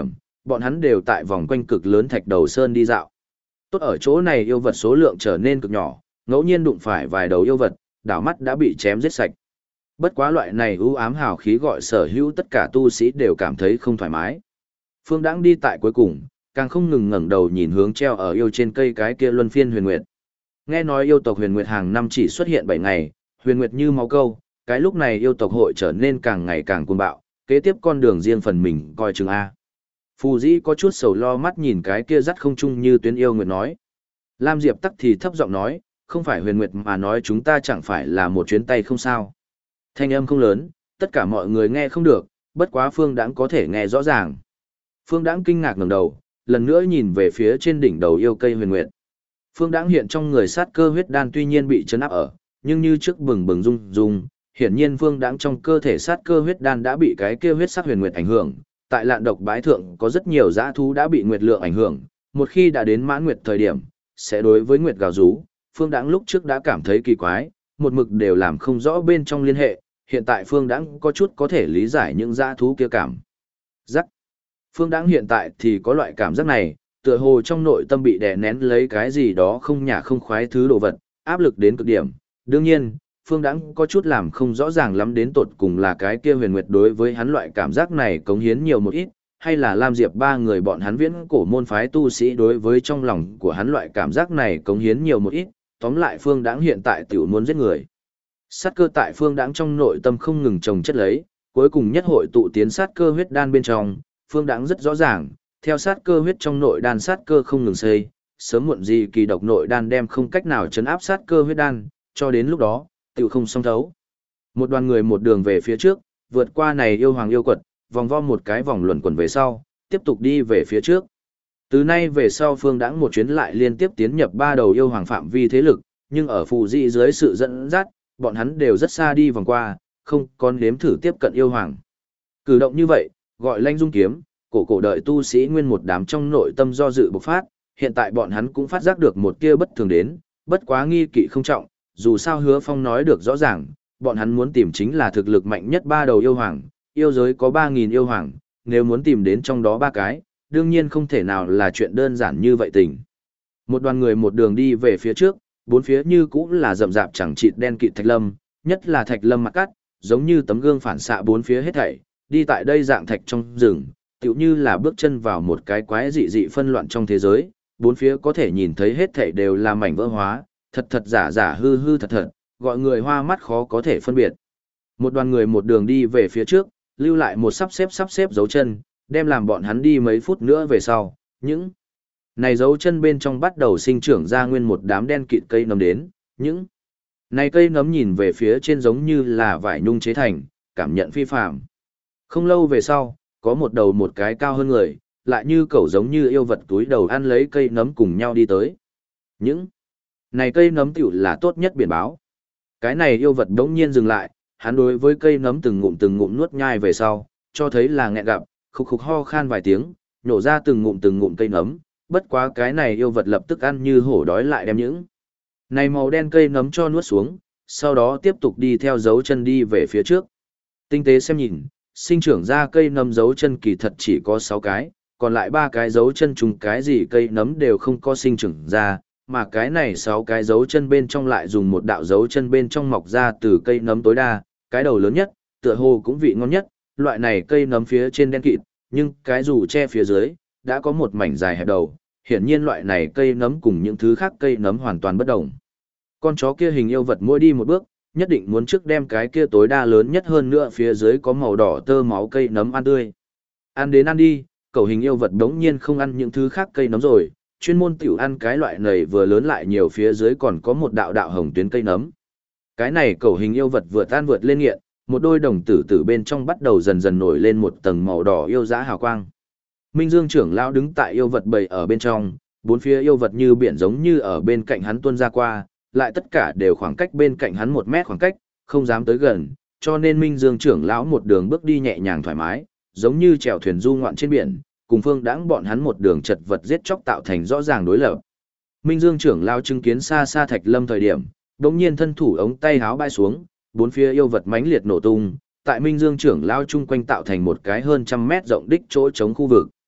Bọn hắn đều tại vòng quanh cực lớn thạch đầu sơn đi dạo. Tốt ở chỗ này yêu vật số lượng trở nên cực nhỏ, ngẫu nhiên đụng phải vài đầu yêu vật, đảo mắt đã bị chém giết sạch. Bất quá loại này u ám hào khí gọi sở hữu tất cả tu sĩ đều cảm thấy không thoải mái. Phương Đãng đi tại cuối cùng, càng không ngừng ngẩng đầu nhìn hướng treo ở yêu trên cây cái kia luân phiên huyền nguyệt. Nghe nói yêu tộc huyền nguyệt hàng năm chỉ xuất hiện 7 ngày, huyền nguyệt như máu câu, cái lúc này yêu tộc hội trở nên càng ngày càng cuồng bạo, kế tiếp con đường riêng phần mình coi chừng a. Phù Dĩ có chút sầu lo mắt nhìn cái kia dắt không chung như tuyến yêu nguyệt nói. Lam Diệp tắc thì thấp giọng nói, không phải huyền nguyệt mà nói chúng ta chẳng phải là một chuyến tay không sao. Thanh âm không lớn, tất cả mọi người nghe không được, bất quá Phương Đãng có thể nghe rõ ràng. Phương Đãng kinh ngạc ngẩng đầu, lần nữa nhìn về phía trên đỉnh đầu yêu cây huyền nguyệt. Phương Đãng hiện trong người sát cơ huyết đan tuy nhiên bị chấn áp ở, nhưng như trước bừng bừng rung rung, hiển nhiên Phương Đãng trong cơ thể sát cơ huyết đan đã bị cái kia huyết sắc huyền nguyệt ảnh hưởng. Tại Lạn Độc Bái Thượng có rất nhiều dã thú đã bị nguyệt lượng ảnh hưởng, một khi đã đến mãn nguyệt thời điểm, sẽ đối với nguyệt gào rú. Phương Đãng lúc trước đã cảm thấy kỳ quái, một mực đều làm không rõ bên trong liên hệ, hiện tại Phương Đãng có chút có thể lý giải những dã thú kia cảm giác. Phương Đãng hiện tại thì có loại cảm giác này, tựa hồ trong nội tâm bị đè nén lấy cái gì đó không nhả không khoái thứ đồ vật, áp lực đến cực điểm. Đương nhiên, Phương Đãng có chút làm không rõ ràng lắm đến tột cùng là cái kia huyền nguyệt đối với hắn loại cảm giác này cống hiến nhiều một ít, hay là Lam Diệp ba người bọn hắn viễn cổ môn phái tu sĩ đối với trong lòng của hắn loại cảm giác này cống hiến nhiều một ít, tóm lại Phương Đãng hiện tại tiểu muốn giết người. Sát cơ tại Phương Đãng trong nội tâm không ngừng chồng chất lấy, cuối cùng nhất hội tụ tiến sát cơ huyết đan bên trong, Phương Đãng rất rõ ràng, theo sát cơ huyết trong nội đan sát cơ không ngừng xây, sớm muộn gì kỳ độc nội đan đem không cách nào chấn áp sát cơ huyết đan, cho đến lúc đó, tiểu không song thấu. Một đoàn người một đường về phía trước, vượt qua này yêu hoàng yêu quật, vòng vo một cái vòng luẩn quẩn về sau, tiếp tục đi về phía trước. Từ nay về sau Phương Đãng một chuyến lại liên tiếp tiến nhập 3 đầu yêu hoàng phạm vi thế lực, nhưng ở Phù Dị dưới sự dẫn dắt, bọn hắn đều rất xa đi vòng qua, không còn nếm thử tiếp cận yêu hoàng. Cử động như vậy, gọi Lanh Dung kiếm, cổ đợi tu sĩ nguyên một đám trong nội tâm do dự bộc phát, hiện tại bọn hắn cũng phát giác được một tia bất thường đến, bất quá nghi kỵ không trọng, dù sao Hứa Phong nói được rõ ràng, bọn hắn muốn tìm chính là thực lực mạnh nhất 3 đầu yêu hoàng, yêu giới có 3.000 yêu hoàng, nếu muốn tìm đến trong đó 3 cái, đương nhiên không thể nào là chuyện đơn giản như vậy tình. Một đoàn người một đường đi về phía trước, bốn phía như cũng là rậm rạp chẳng chịt đen kịt thạch lâm, nhất là thạch lâm mặt cắt, giống như tấm gương phản xạ bốn phía hết thảy, đi tại đây dạng thạch trong rừng, tựu như là bước chân vào một cái quái dị dị phân loạn trong thế giới, bốn phía có thể nhìn thấy hết thảy đều là mảnh vỡ hóa, thật thật giả giả hư hư thật thật, gọi người hoa mắt khó có thể phân biệt. Một đoàn người một đường đi về phía trước, lưu lại một sắp xếp dấu chân, đem làm bọn hắn đi mấy phút nữa về sau, những này dấu chân bên trong bắt đầu sinh trưởng ra nguyên một đám đen kịt cây nấm đến, những này cây nấm nhìn về phía trên giống như là vải nhung chế thành, cảm nhận phi phàm. Không lâu về sau, có một đầu một cái cao hơn người, lại như cẩu giống như yêu vật túi đầu ăn lấy cây nấm cùng nhau đi tới. Những này cây nấm tiểu là tốt nhất biển báo. Cái này yêu vật đống nhiên dừng lại, hắn đối với cây nấm từng ngụm nuốt nhai về sau, cho thấy là nghẹn gặp, khục khục ho khan vài tiếng, nhổ ra từng ngụm cây nấm, bất quá cái này yêu vật lập tức ăn như hổ đói lại đem những này màu đen cây nấm cho nuốt xuống, sau đó tiếp tục đi theo dấu chân đi về phía trước. Tinh tế xem nhìn, sinh trưởng ra cây nấm dấu chân kỳ thật chỉ có 6 cái, còn lại 3 cái dấu chân trùng cái gì cây nấm đều không có sinh trưởng ra, mà cái này 6 cái dấu chân bên trong lại dùng một đạo dấu chân bên trong mọc ra từ cây nấm tối đa, cái đầu lớn nhất, tựa hồ cũng vị ngon nhất, loại này cây nấm phía trên đen kịt, nhưng cái dù che phía dưới, đã có một mảnh dài hẹp đầu, hiển nhiên loại này cây nấm cùng những thứ khác cây nấm hoàn toàn bất đồng. Con chó kia hình yêu vật mỗi đi một bước, nhất định muốn trước đem cái kia tối đa lớn nhất hơn nữa phía dưới có màu đỏ tơ máu cây nấm ăn tươi. Ăn đến ăn đi, cẩu hình yêu vật đống nhiên không ăn những thứ khác cây nấm rồi, chuyên môn tiểu ăn cái loại này vừa lớn lại nhiều phía dưới còn có một đạo đạo hồng tuyến cây nấm. Cái này cẩu hình yêu vật vừa tan vượt lên nghiện, một đôi đồng tử từ bên trong bắt đầu dần dần nổi lên một tầng màu đỏ yêu dã hào quang. Minh Dương trưởng lão đứng tại yêu vật bầy ở bên trong, bốn phía yêu vật như biển giống như ở bên cạnh hắn tuôn ra qua, lại tất cả đều khoảng cách bên cạnh hắn 1 mét khoảng cách, không dám tới gần, cho nên Minh Dương trưởng lão một đường bước đi nhẹ nhàng thoải mái, giống như chèo thuyền du ngoạn trên biển, cùng Phương Đãng bọn hắn một đường chật vật giết chóc tạo thành rõ ràng đối lập. Minh Dương trưởng lão chứng kiến xa xa Thạch Lâm thời điểm, đống nhiên thân thủ ống tay háo bay xuống, bốn phía yêu vật mãnh liệt nổ tung, tại Minh Dương trưởng lão chung quanh tạo thành một cái hơn 100 mét rộng đích chỗ trống khu vực.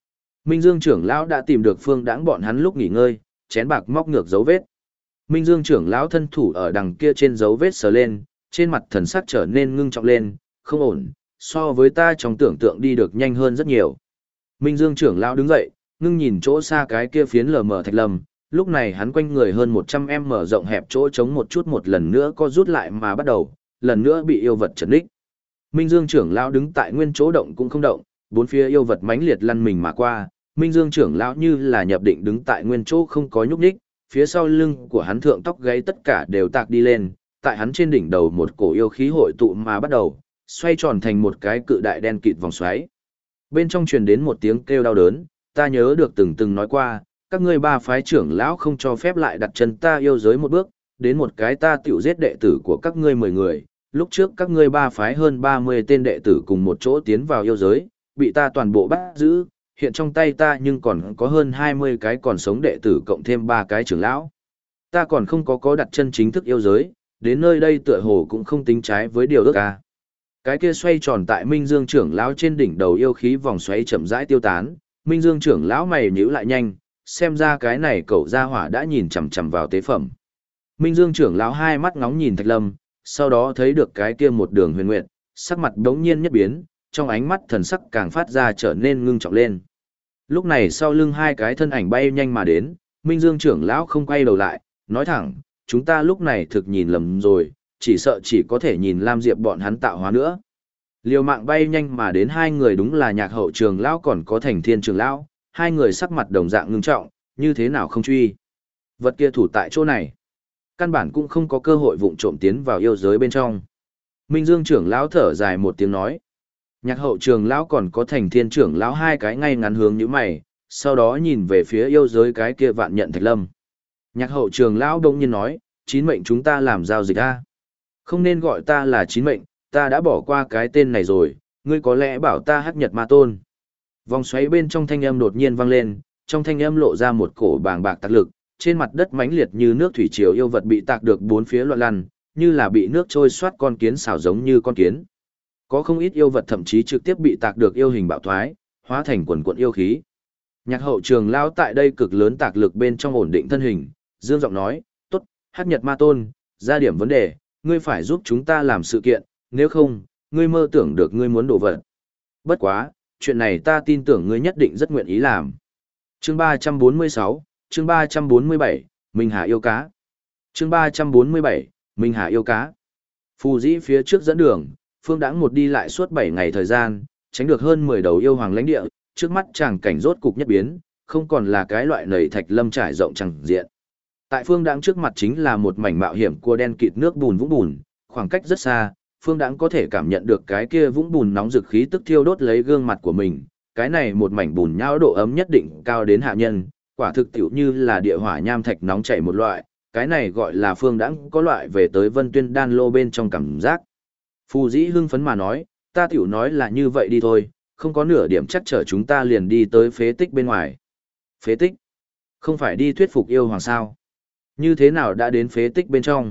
Minh Dương trưởng lão đã tìm được Phương Đãng bọn hắn lúc nghỉ ngơi, chén bạc móc ngược dấu vết. Minh Dương trưởng lão thân thủ ở đằng kia trên dấu vết sờ lên, trên mặt thần sắc trở nên ngưng trọng lên, không ổn, so với ta trong tưởng tượng đi được nhanh hơn rất nhiều. Minh Dương trưởng lão đứng dậy, ngưng nhìn chỗ xa cái kia phiến lờ mờ thạch lâm, lúc này hắn quanh người hơn 100 mở rộng hẹp chỗ trống một chút một lần nữa có rút lại mà bắt đầu, lần nữa bị yêu vật chấn đích. Minh Dương trưởng lão đứng tại nguyên chỗ động cũng không động, bốn phía yêu vật mãnh liệt lăn mình mà qua, Minh Dương trưởng lão như là nhập định đứng tại nguyên chỗ không có nhúc nhích, phía sau lưng của hắn thượng tóc gáy tất cả đều tạc đi lên, tại hắn trên đỉnh đầu một cổ yêu khí hội tụ mà bắt đầu, xoay tròn thành một cái cự đại đen kịt vòng xoáy. Bên trong truyền đến một tiếng kêu đau đớn, ta nhớ được từng nói qua, các ngươi ba phái trưởng lão không cho phép lại đặt chân ta yêu giới một bước, đến một cái ta tiểu giết đệ tử của các ngươi 10 người, lúc trước các ngươi ba phái hơn 30 tên đệ tử cùng một chỗ tiến vào yêu giới, bị ta toàn bộ bắt giữ, hiện trong tay ta nhưng còn có hơn 20 cái còn sống đệ tử cộng thêm 3 cái trưởng lão. Ta còn không có đặt chân chính thức yêu giới, đến nơi đây tựa hồ cũng không tính trái với điều ước ca. Cái kia xoay tròn tại Minh Dương trưởng lão trên đỉnh đầu yêu khí vòng xoáy chậm rãi tiêu tán, Minh Dương trưởng lão mày nhíu lại nhanh, xem ra cái này cậu gia hỏa đã nhìn chằm chằm vào tế phẩm. Minh Dương trưởng lão hai mắt ngóng nhìn Thạch Lâm, sau đó thấy được cái kia một đường huyền nguyệt, sắc mặt đống nhiên nhất biến, trong ánh mắt thần sắc càng phát ra trở nên ngưng trọng lên. Lúc này sau lưng hai cái thân ảnh bay nhanh mà đến, Minh Dương trưởng lão không quay đầu lại, nói thẳng, chúng ta lúc này thực nhìn lầm rồi, chỉ sợ chỉ có thể nhìn Lam Diệp bọn hắn tạo hóa nữa. Liều mạng bay nhanh mà đến hai người đúng là Nhạc Hậu trưởng lão còn có Thành Thiên trưởng lão, hai người sắc mặt đồng dạng ngưng trọng, như thế nào không truy. Vật kia thủ tại chỗ này, căn bản cũng không có cơ hội vụng trộm tiến vào yêu giới bên trong. Minh Dương trưởng lão thở dài một tiếng nói. Nhạc Hậu trưởng lão còn có Thành Thiên trưởng lão hai cái ngay ngắn hướng như mày, sau đó nhìn về phía yêu giới cái kia Vạn Nhận Thạch Lâm. Nhạc Hậu trưởng lão đông nhiên nói, chín mệnh chúng ta làm giao dịch a. Không nên gọi ta là chín mệnh, ta đã bỏ qua cái tên này rồi, ngươi có lẽ bảo ta Hắc Nhật Ma Tôn. Vòng xoáy bên trong thanh âm đột nhiên vang lên, trong thanh âm lộ ra một cổ bàng bạc tạc lực, trên mặt đất mãnh liệt như nước thủy triều yêu vật bị tạc được bốn phía loạn lăn, như là bị nước trôi xoát con kiến xào giống như con kiến. Có không ít yêu vật thậm chí trực tiếp bị tạc được yêu hình bạo thoái, hóa thành quần quần yêu khí. Nhạc Hậu trường lao tại đây cực lớn tạc lực bên trong ổn định thân hình, dương giọng nói, tốt, Hắc Nhật Ma Tôn, ra điểm vấn đề, ngươi phải giúp chúng ta làm sự kiện, nếu không, ngươi mơ tưởng được ngươi muốn đổ vật. Bất quá, chuyện này ta tin tưởng ngươi nhất định rất nguyện ý làm. Chương 346, chương 347, Minh Hà yêu cá. Chương 347, Minh Hà yêu cá. Phù Dĩ phía trước dẫn đường, Phương Đãng một đi lại suốt 7 ngày thời gian, tránh được hơn 10 đầu yêu hoàng lãnh địa, trước mắt chàng cảnh rốt cục nhất biến, không còn là cái loại nầy thạch lâm trải rộng chẳng diện. Tại Phương Đãng trước mặt chính là một mảnh mạo hiểm cua đen kịt nước bùn vũng bùn, khoảng cách rất xa, Phương Đãng có thể cảm nhận được cái kia vũng bùn nóng rực khí tức thiêu đốt lấy gương mặt của mình, cái này một mảnh bùn nhão độ ấm nhất định cao đến hạ nhân, quả thực tiểu như là địa hỏa nham thạch nóng chảy một loại, cái này gọi là Phương Đãng có loại về tới Vân Tuyên đan lô bên trong cảm giác. Phù Dĩ hưng phấn mà nói, ta tiểu nói là như vậy đi thôi, không có nửa điểm chắc chở chúng ta liền đi tới phế tích bên ngoài. Phế tích? Không phải đi thuyết phục yêu hoàng sao? Như thế nào đã đến phế tích bên trong?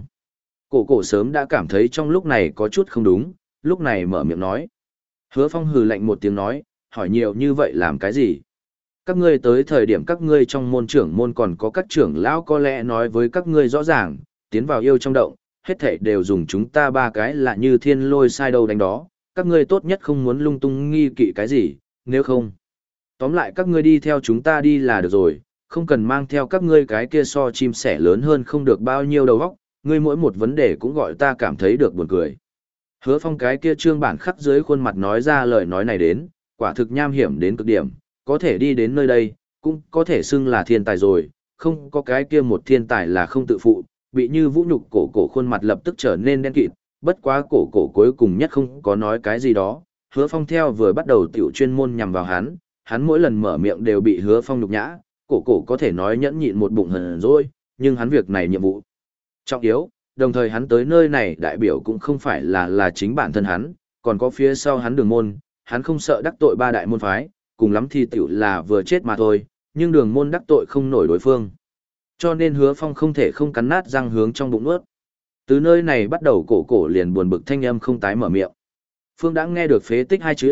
Cổ sớm đã cảm thấy trong lúc này có chút không đúng, lúc này mở miệng nói. Hứa Phong hừ lạnh một tiếng nói, hỏi nhiều như vậy làm cái gì? Các ngươi tới thời điểm các ngươi trong môn trưởng môn còn có các trưởng lão có lẽ nói với các ngươi rõ ràng, tiến vào yêu trong động, hết thảy đều dùng chúng ta ba cái là như thiên lôi sai đâu đánh đó, các ngươi tốt nhất không muốn lung tung nghi kỵ cái gì, nếu không. Tóm lại các ngươi đi theo chúng ta đi là được rồi, không cần mang theo các ngươi cái kia so chim sẻ lớn hơn không được bao nhiêu đầu óc, ngươi mỗi một vấn đề cũng gọi ta cảm thấy được buồn cười. Hứa Phong cái kia trương bản khắc dưới khuôn mặt nói ra lời nói này đến, quả thực nham hiểm đến cực điểm, có thể đi đến nơi đây, cũng có thể xưng là thiên tài rồi, không có cái kia một thiên tài là không tự phụ, bị như vũ nhục cổ khuôn mặt lập tức trở nên đen kịt, bất quá cổ cuối cùng nhất không có nói cái gì đó, Hứa Phong theo vừa bắt đầu tiểu chuyên môn nhằm vào hắn mỗi lần mở miệng đều bị Hứa Phong nhục nhã, cổ có thể nói nhẫn nhịn một bụng hờn rồi, nhưng hắn việc này nhiệm vụ trọng yếu, đồng thời hắn tới nơi này đại biểu cũng không phải là chính bản thân hắn, còn có phía sau hắn đường môn, hắn không sợ đắc tội ba đại môn phái, cùng lắm thì tiểu là vừa chết mà thôi, nhưng đường môn đắc tội không nổi đối phương. Cho nên Hứa Phong không thể không cắn nát răng hướng trong bụng nuốt. Từ nơi này bắt đầu cổ liền buồn bực thanh âm không tái mở miệng. Phương đã nghe được phế tích hai chữ,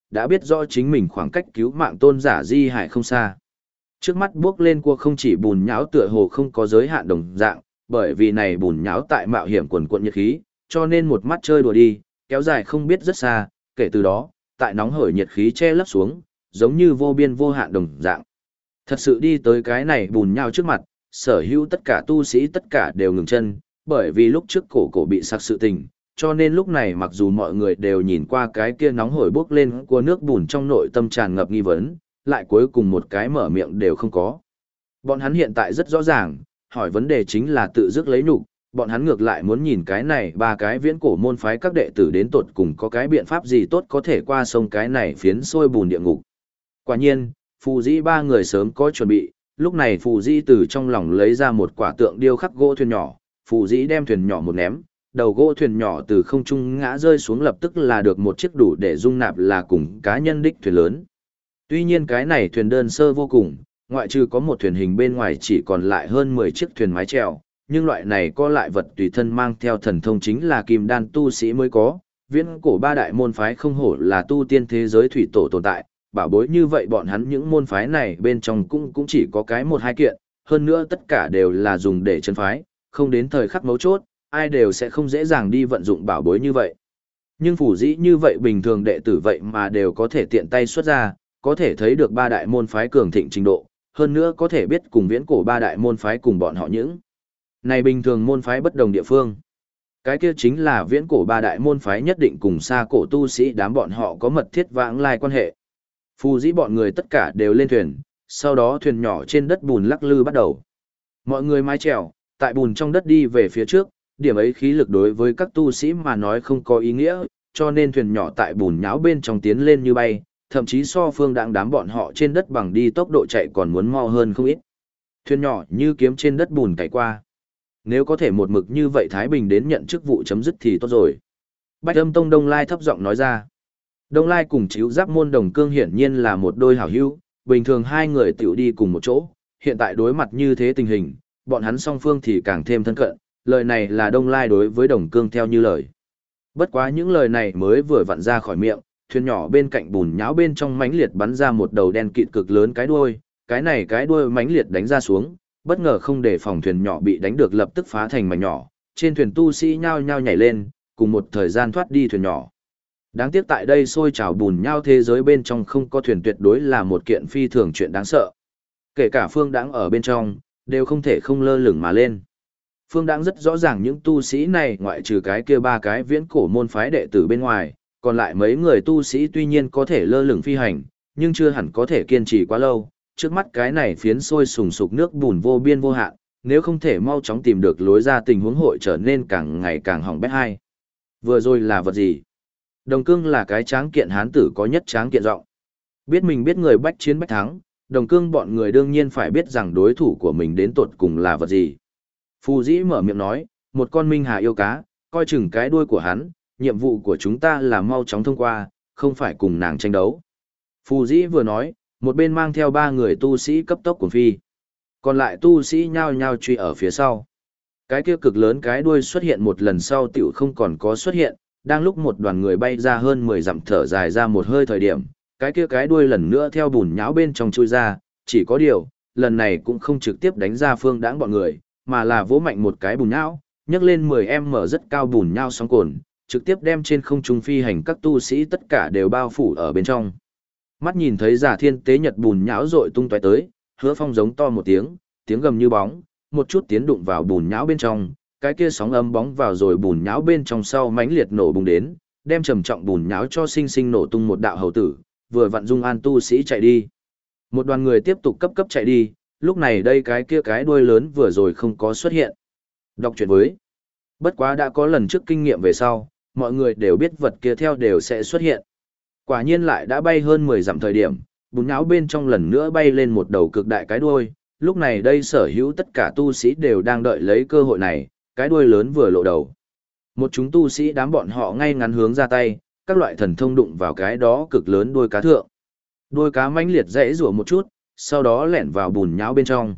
đã biết rõ chính mình khoảng cách cứu mạng Tôn Giả Di Hải không xa. Trước mắt bước lên cua không chỉ bùn nhão tựa hồ không có giới hạn đồng dạng, bởi vì này bùn nhão tại mạo hiểm quần quận nhiệt khí, cho nên một mắt chơi đùa đi, kéo dài không biết rất xa, kể từ đó, tại nóng hởi nhiệt khí che lấp xuống, giống như vô biên vô hạn đồng dạng. Thật sự đi tới cái này bùn nhão trước mặt, sở hữu tất cả tu sĩ tất cả đều ngừng chân, bởi vì lúc trước cổ bị sặc sự tình, cho nên lúc này mặc dù mọi người đều nhìn qua cái kia nóng hổi bốc lên của nước bùn trong nội tâm tràn ngập nghi vấn, lại cuối cùng một cái mở miệng đều không có. Bọn hắn hiện tại rất rõ ràng, hỏi vấn đề chính là tự dứt lấy nhục, bọn hắn ngược lại muốn nhìn cái này ba cái viễn cổ môn phái các đệ tử đến tột cùng có cái biện pháp gì tốt có thể qua sông cái này phiến sôi bùn địa ngục. Quả nhiên, phù dĩ ba người sớm có chuẩn bị, lúc này phù dĩ từ trong lòng lấy ra một quả tượng điêu khắc gỗ thuyền nhỏ, phù dĩ đem thuyền nhỏ một ném, đầu gỗ thuyền nhỏ từ không trung ngã rơi xuống lập tức là được một chiếc đủ để dung nạp là cùng cá nhân đích thuyền lớn. Tuy nhiên cái này thuyền đơn sơ vô cùng, ngoại trừ có một thuyền hình bên ngoài chỉ còn lại hơn 10 chiếc thuyền mái chèo, nhưng loại này có lại vật tùy thân mang theo thần thông chính là kim đan tu sĩ mới có. Viễn cổ ba đại môn phái không hổ là tu tiên thế giới thủy tổ tồn tại, bảo bối như vậy bọn hắn những môn phái này bên trong cũng chỉ có cái một hai kiện, hơn nữa tất cả đều là dùng để chân phái, không đến thời khắc mấu chốt, ai đều sẽ không dễ dàng đi vận dụng bảo bối như vậy. Nhưng phủ dĩ như vậy bình thường đệ tử vậy mà đều có thể tiện tay xuất ra, có thể thấy được ba đại môn phái cường thịnh trình độ, hơn nữa có thể biết cùng viễn cổ ba đại môn phái cùng bọn họ những này bình thường môn phái bất đồng địa phương. Cái kia chính là viễn cổ ba đại môn phái nhất định cùng xa cổ tu sĩ đám bọn họ có mật thiết vãng lai quan hệ. Phù dĩ bọn người tất cả đều lên thuyền, sau đó thuyền nhỏ trên đất bùn lắc lư bắt đầu. Mọi người mái chèo, tại bùn trong đất đi về phía trước, điểm ấy khí lực đối với các tu sĩ mà nói không có ý nghĩa, cho nên thuyền nhỏ tại bùn nhão bên trong tiến lên như bay, thậm chí so phương đãng đám bọn họ trên đất bằng đi tốc độ chạy còn muốn mau hơn không ít. Thuyền nhỏ như kiếm trên đất bùn cày qua. Nếu có thể một mực như vậy Thái Bình đến nhận chức vụ chấm dứt thì tốt rồi. Bạch Âm Tông Đông Lai thấp giọng nói ra. Đông Lai cùng Chíu Giáp Môn Đồng Cương hiển nhiên là một đôi hảo hữu, bình thường hai người tiểu đi cùng một chỗ, hiện tại đối mặt như thế tình hình, bọn hắn song phương thì càng thêm thân cận, lời này là Đông Lai đối với Đồng Cương theo như lời. Bất quá những lời này mới vừa vặn ra khỏi miệng, thuyền nhỏ bên cạnh bùn nhão bên trong mãnh liệt bắn ra một đầu đen kịt cực lớn cái đuôi, cái này cái đuôi mãnh liệt đánh ra xuống, bất ngờ không để phòng thuyền nhỏ bị đánh được lập tức phá thành mảnh nhỏ, trên thuyền tu sĩ nhao nhao nhảy lên, cùng một thời gian thoát đi thuyền nhỏ. Đáng tiếc tại đây sôi trào bùn nhão thế giới bên trong không có thuyền tuyệt đối là một kiện phi thường chuyện đáng sợ. Kể cả Phương Đãng ở bên trong, đều không thể không lơ lửng mà lên. Phương Đãng rất rõ ràng những tu sĩ này ngoại trừ cái kia ba cái viễn cổ môn phái đệ tử bên ngoài, còn lại mấy người tu sĩ tuy nhiên có thể lơ lửng phi hành, nhưng chưa hẳn có thể kiên trì quá lâu. Trước mắt cái này phiến sôi sùng sục nước bùn vô biên vô hạn, nếu không thể mau chóng tìm được lối ra tình huống hội trở nên càng ngày càng hỏng bét hai. Vừa rồi là vật gì? Đồng Cương là cái tráng kiện hán tử có nhất tráng kiện giọng. Biết mình biết người bách chiến bách thắng, Đồng Cương bọn người đương nhiên phải biết rằng đối thủ của mình đến tột cùng là vật gì. Phù Dĩ mở miệng nói, một con minh hà yêu cá, coi chừng cái đuôi của hắn, nhiệm vụ của chúng ta là mau chóng thông qua, không phải cùng nàng tranh đấu. Phù Dĩ vừa nói, một bên mang theo ba người tu sĩ cấp tốc cuồng phi. Còn lại tu sĩ nhao nhao truy ở phía sau. Cái kia cực lớn cái đuôi xuất hiện một lần sau tiểu không còn có xuất hiện, đang lúc một đoàn người bay ra hơn 10 dặm thở dài ra một hơi thời điểm, cái kia cái đuôi lần nữa theo bùn nhão bên trong chui ra, chỉ có điều, lần này cũng không trực tiếp đánh ra Phương Đãng bọn người, mà là vỗ mạnh một cái bùn nhão, nhấc lên 10m rất cao bùn nhão sóng cồn, trực tiếp đem trên không trung phi hành các tu sĩ tất cả đều bao phủ ở bên trong. Mắt nhìn thấy Giả Thiên Tế Nhật bùn nhão rội tung tóe tới, Hứa Phong giống to một tiếng, tiếng gầm như bóng, một chút tiến đụng vào bùn nhão bên trong, cái kia sóng âm bóng vào rồi bùn nhão bên trong sau mãnh liệt nổ bùng đến, đem trầm trọng bùn nhão cho sinh sinh nổ tung một đạo hầu tử, vừa vặn dung an tu sĩ chạy đi. Một đoàn người tiếp tục cấp chạy đi, lúc này đây cái kia cái đuôi lớn vừa rồi không có xuất hiện. Đọc truyện với. Bất quá đã có lần trước kinh nghiệm về sau, mọi người đều biết vật kia theo đều sẽ xuất hiện. Quả nhiên lại đã bay hơn 10 dặm thời điểm, bùn nhão bên trong lần nữa bay lên một đầu cực đại cái đuôi, lúc này đây sở hữu tất cả tu sĩ đều đang đợi lấy cơ hội này, cái đuôi lớn vừa lộ đầu. Một chúng tu sĩ đám bọn họ ngay ngắn hướng ra tay, các loại thần thông đụng vào cái đó cực lớn đuôi cá thượng. Đuôi cá mãnh liệt rẽ rủa một chút, sau đó lẻn vào bùn nhão bên trong.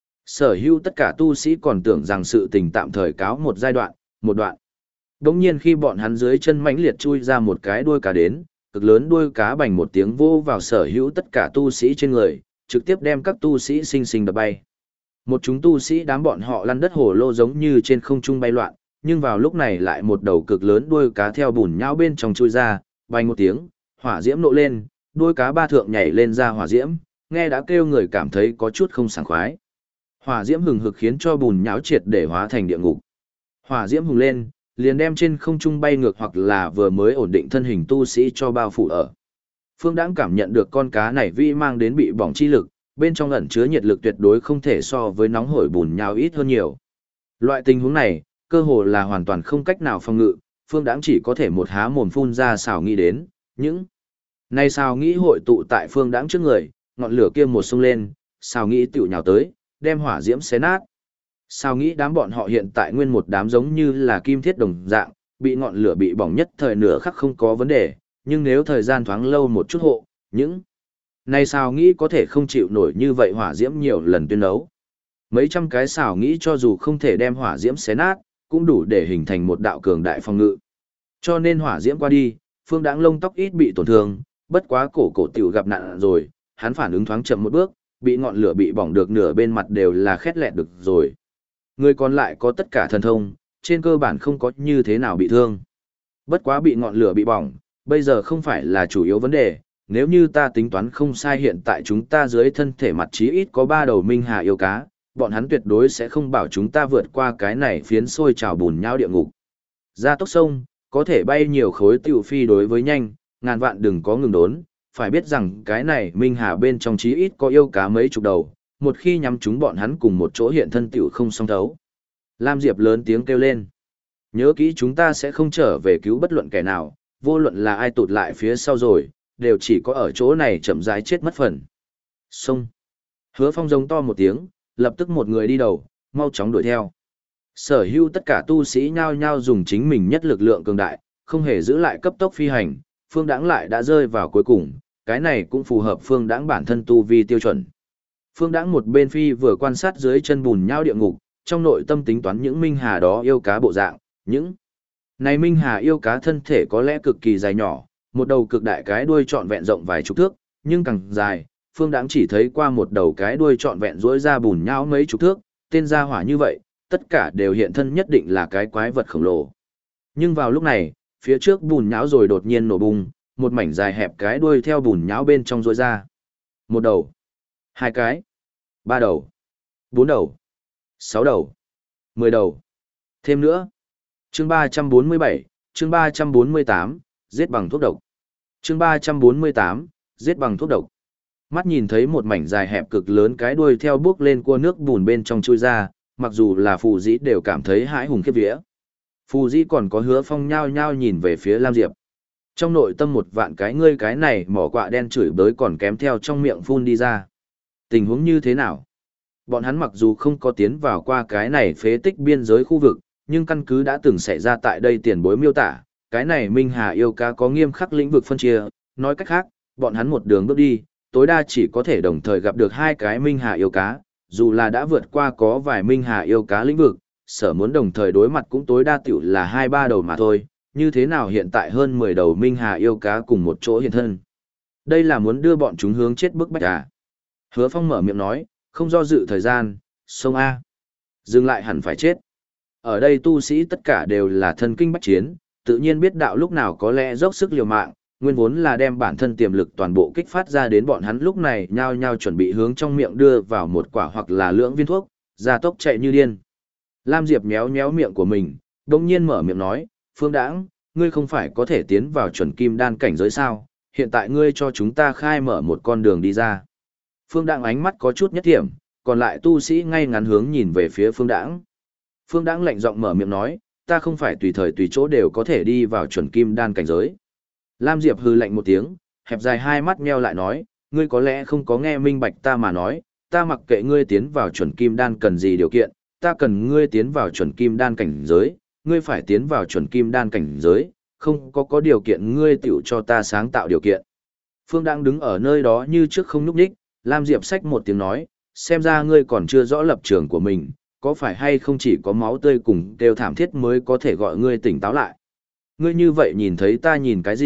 Sở hữu tất cả tu sĩ còn tưởng rằng sự tình tạm thời cáo một giai đoạn, một đoạn. Đống nhiên khi bọn hắn dưới chân mãnh liệt chui ra một cái đuôi cá đến, cực lớn đuôi cá bành một tiếng vô vào sở hữu tất cả tu sĩ trên người, trực tiếp đem các tu sĩ sinh sinh đập bay. Một chúng tu sĩ đám bọn họ lăn đất hồ lô giống như trên không trung bay loạn, nhưng vào lúc này lại một đầu cực lớn đuôi cá theo bùn nhão bên trong chui ra, bành một tiếng, hỏa diễm nộ lên, đuôi cá ba thượng nhảy lên ra hỏa diễm, nghe đã kêu người cảm thấy có chút không sảng khoái. Hỏa diễm hừng hực khiến cho bùn nhão triệt để hóa thành địa ngục. Hỏa diễm hùng lên, liền đem trên không trung bay ngược hoặc là vừa mới ổn định thân hình tu sĩ cho bao phủ ở. Phương Đãng cảm nhận được con cá này vi mang đến bị bỏng chi lực, bên trong ẩn chứa nhiệt lực tuyệt đối không thể so với nóng hổi bùn nhão ít hơn nhiều. Loại tình huống này, cơ hồ là hoàn toàn không cách nào phòng ngự, Phương Đãng chỉ có thể một há mồm phun ra xào nghĩ đến, những này xào nghĩ hội tụ tại Phương Đãng trước người, ngọn lửa kia một xông lên, xào nghĩ tiểu nhào tới, đem hỏa diễm xé nát. Xào nghĩ đám bọn họ hiện tại nguyên một đám giống như là kim thiết đồng dạng, bị ngọn lửa bị bỏng nhất thời nửa khắc không có vấn đề, nhưng nếu thời gian thoáng lâu một chút hộ, những này xào nghĩ có thể không chịu nổi như vậy hỏa diễm nhiều lần tuyên đấu. Mấy trăm cái xào nghĩ cho dù không thể đem hỏa diễm xé nát, cũng đủ để hình thành một đạo cường đại phòng ngự. Cho nên hỏa diễm qua đi, Phương Đãng lông tóc ít bị tổn thương, bất quá cổ tiểu gặp nạn rồi, hắn phản ứng thoáng chậm một bước, bị ngọn lửa bị bỏng được nửa bên mặt đều là khét lẹt được rồi. Người còn lại có tất cả thần thông, trên cơ bản không có như thế nào bị thương. Bất quá bị ngọn lửa bị bỏng, bây giờ không phải là chủ yếu vấn đề, nếu như ta tính toán không sai hiện tại chúng ta dưới thân thể mặt chí ít có 3 đầu minh hà yêu cá, bọn hắn tuyệt đối sẽ không bảo chúng ta vượt qua cái này phiến sôi trào bùn nhão địa ngục. Ra tốc sông, có thể bay nhiều khối tiểu phi đối với nhanh, ngàn vạn đừng có ngừng đốn, phải biết rằng cái này minh hà bên trong chí ít có yêu cá mấy chục đầu, một khi nhắm chúng bọn hắn cùng một chỗ hiện thân tiểu không song thấu. Lam Diệp lớn tiếng kêu lên. Nhớ kỹ chúng ta sẽ không trở về cứu bất luận kẻ nào, vô luận là ai tụt lại phía sau rồi, đều chỉ có ở chỗ này chậm rãi chết mất phần. Xông. Hứa Phong giống to một tiếng, lập tức một người đi đầu, mau chóng đuổi theo. Sở hữu tất cả tu sĩ nhao nhao dùng chính mình nhất lực lượng cường đại, không hề giữ lại cấp tốc phi hành, Phương Đãng lại đã rơi vào cuối cùng, cái này cũng phù hợp Phương Đãng bản thân tu vi tiêu chuẩn. Phương Đãng một bên phi vừa quan sát dưới chân bùn nhão địa ngục, trong nội tâm tính toán những minh hà đó yêu cá bộ dạng, những này minh hà yêu cá thân thể có lẽ cực kỳ dài nhỏ, một đầu cực đại cái đuôi trọn vẹn rộng vài chục thước, nhưng càng dài, Phương Đãng chỉ thấy qua một đầu cái đuôi trọn vẹn rỗi ra bùn nhão mấy chục thước, tên gia hỏa như vậy, tất cả đều hiện thân nhất định là cái quái vật khổng lồ. Nhưng vào lúc này, phía trước bùn nhão rồi đột nhiên nổ bung, một mảnh dài hẹp cái đuôi theo bùn nhão bên trong rỗi ra. Một đầu, hai cái, ba đầu, bốn đầu, 6 đầu, 10 đầu. Thêm nữa. Chương 347, chương 348, giết bằng thuốc độc. Chương 348, giết bằng thuốc độc. Mắt nhìn thấy một mảnh dài hẹp cực lớn cái đuôi theo bước lên cua nước bùn bên trong chui ra, mặc dù là Phù Dĩ đều cảm thấy hãi hùng khiếp vía. Phù Dĩ còn có Hứa Phong nhao nhao nhìn về phía Lam Diệp. Trong nội tâm một vạn cái ngươi cái này mỏ quạ đen chửi bới còn kém theo trong miệng phun đi ra. Tình huống như thế nào? Bọn hắn mặc dù không có tiến vào qua cái này phế tích biên giới khu vực, nhưng căn cứ đã từng xảy ra tại đây tiền bối miêu tả, cái này Minh Hà yêu cá có nghiêm khắc lĩnh vực phân chia, nói cách khác, bọn hắn một đường bước đi, tối đa chỉ có thể đồng thời gặp được 2 cái Minh Hà yêu cá, dù là đã vượt qua có vài Minh Hà yêu cá lĩnh vực, sở muốn đồng thời đối mặt cũng tối đa tiểu là 2-3 đầu mà thôi, như thế nào hiện tại hơn 10 đầu Minh Hà yêu cá cùng một chỗ hiện thân. Đây là muốn đưa bọn chúng hướng chết bức bách à? Hứa Phong mở miệng nói, không do dự thời gian, sông A. Dừng lại hẳn phải chết. Ở đây tu sĩ tất cả đều là thân kinh bách chiến, tự nhiên biết đạo lúc nào có lẽ dốc sức liều mạng, nguyên vốn là đem bản thân tiềm lực toàn bộ kích phát ra đến bọn hắn lúc này nhao nhao chuẩn bị hướng trong miệng đưa vào một quả hoặc là lưỡng viên thuốc, gia tốc chạy như điên. Lam Diệp méo méo miệng của mình, đồng nhiên mở miệng nói, Phương Đãng, ngươi không phải có thể tiến vào chuẩn kim đan cảnh giới sao, hiện tại ngươi cho chúng ta khai mở một con đường đi ra. Phương Đãng ánh mắt có chút nhất thiểm, còn lại tu sĩ ngay ngắn hướng nhìn về phía Phương Đãng. Phương Đãng lạnh giọng mở miệng nói, ta không phải tùy thời tùy chỗ đều có thể đi vào chuẩn kim đan cảnh giới. Lam Diệp hừ lạnh một tiếng, hẹp dài hai mắt nheo lại nói, ngươi có lẽ không có nghe minh bạch ta mà nói, ta mặc kệ ngươi tiến vào chuẩn kim đan cần gì điều kiện, ta cần ngươi tiến vào chuẩn kim đan cảnh giới, ngươi phải tiến vào chuẩn kim đan cảnh giới, không có điều kiện ngươi tiểu cho ta sáng tạo điều kiện. Phương Đãng đứng ở nơi đó như trước không nhúc nhích, Lam Diệp xách một tiếng nói, xem ra ngươi còn chưa rõ lập trường của mình, có phải hay không chỉ có máu tươi cùng kêu thảm thiết mới có thể gọi ngươi tỉnh táo lại. Ngươi như vậy nhìn thấy ta nhìn cái gì,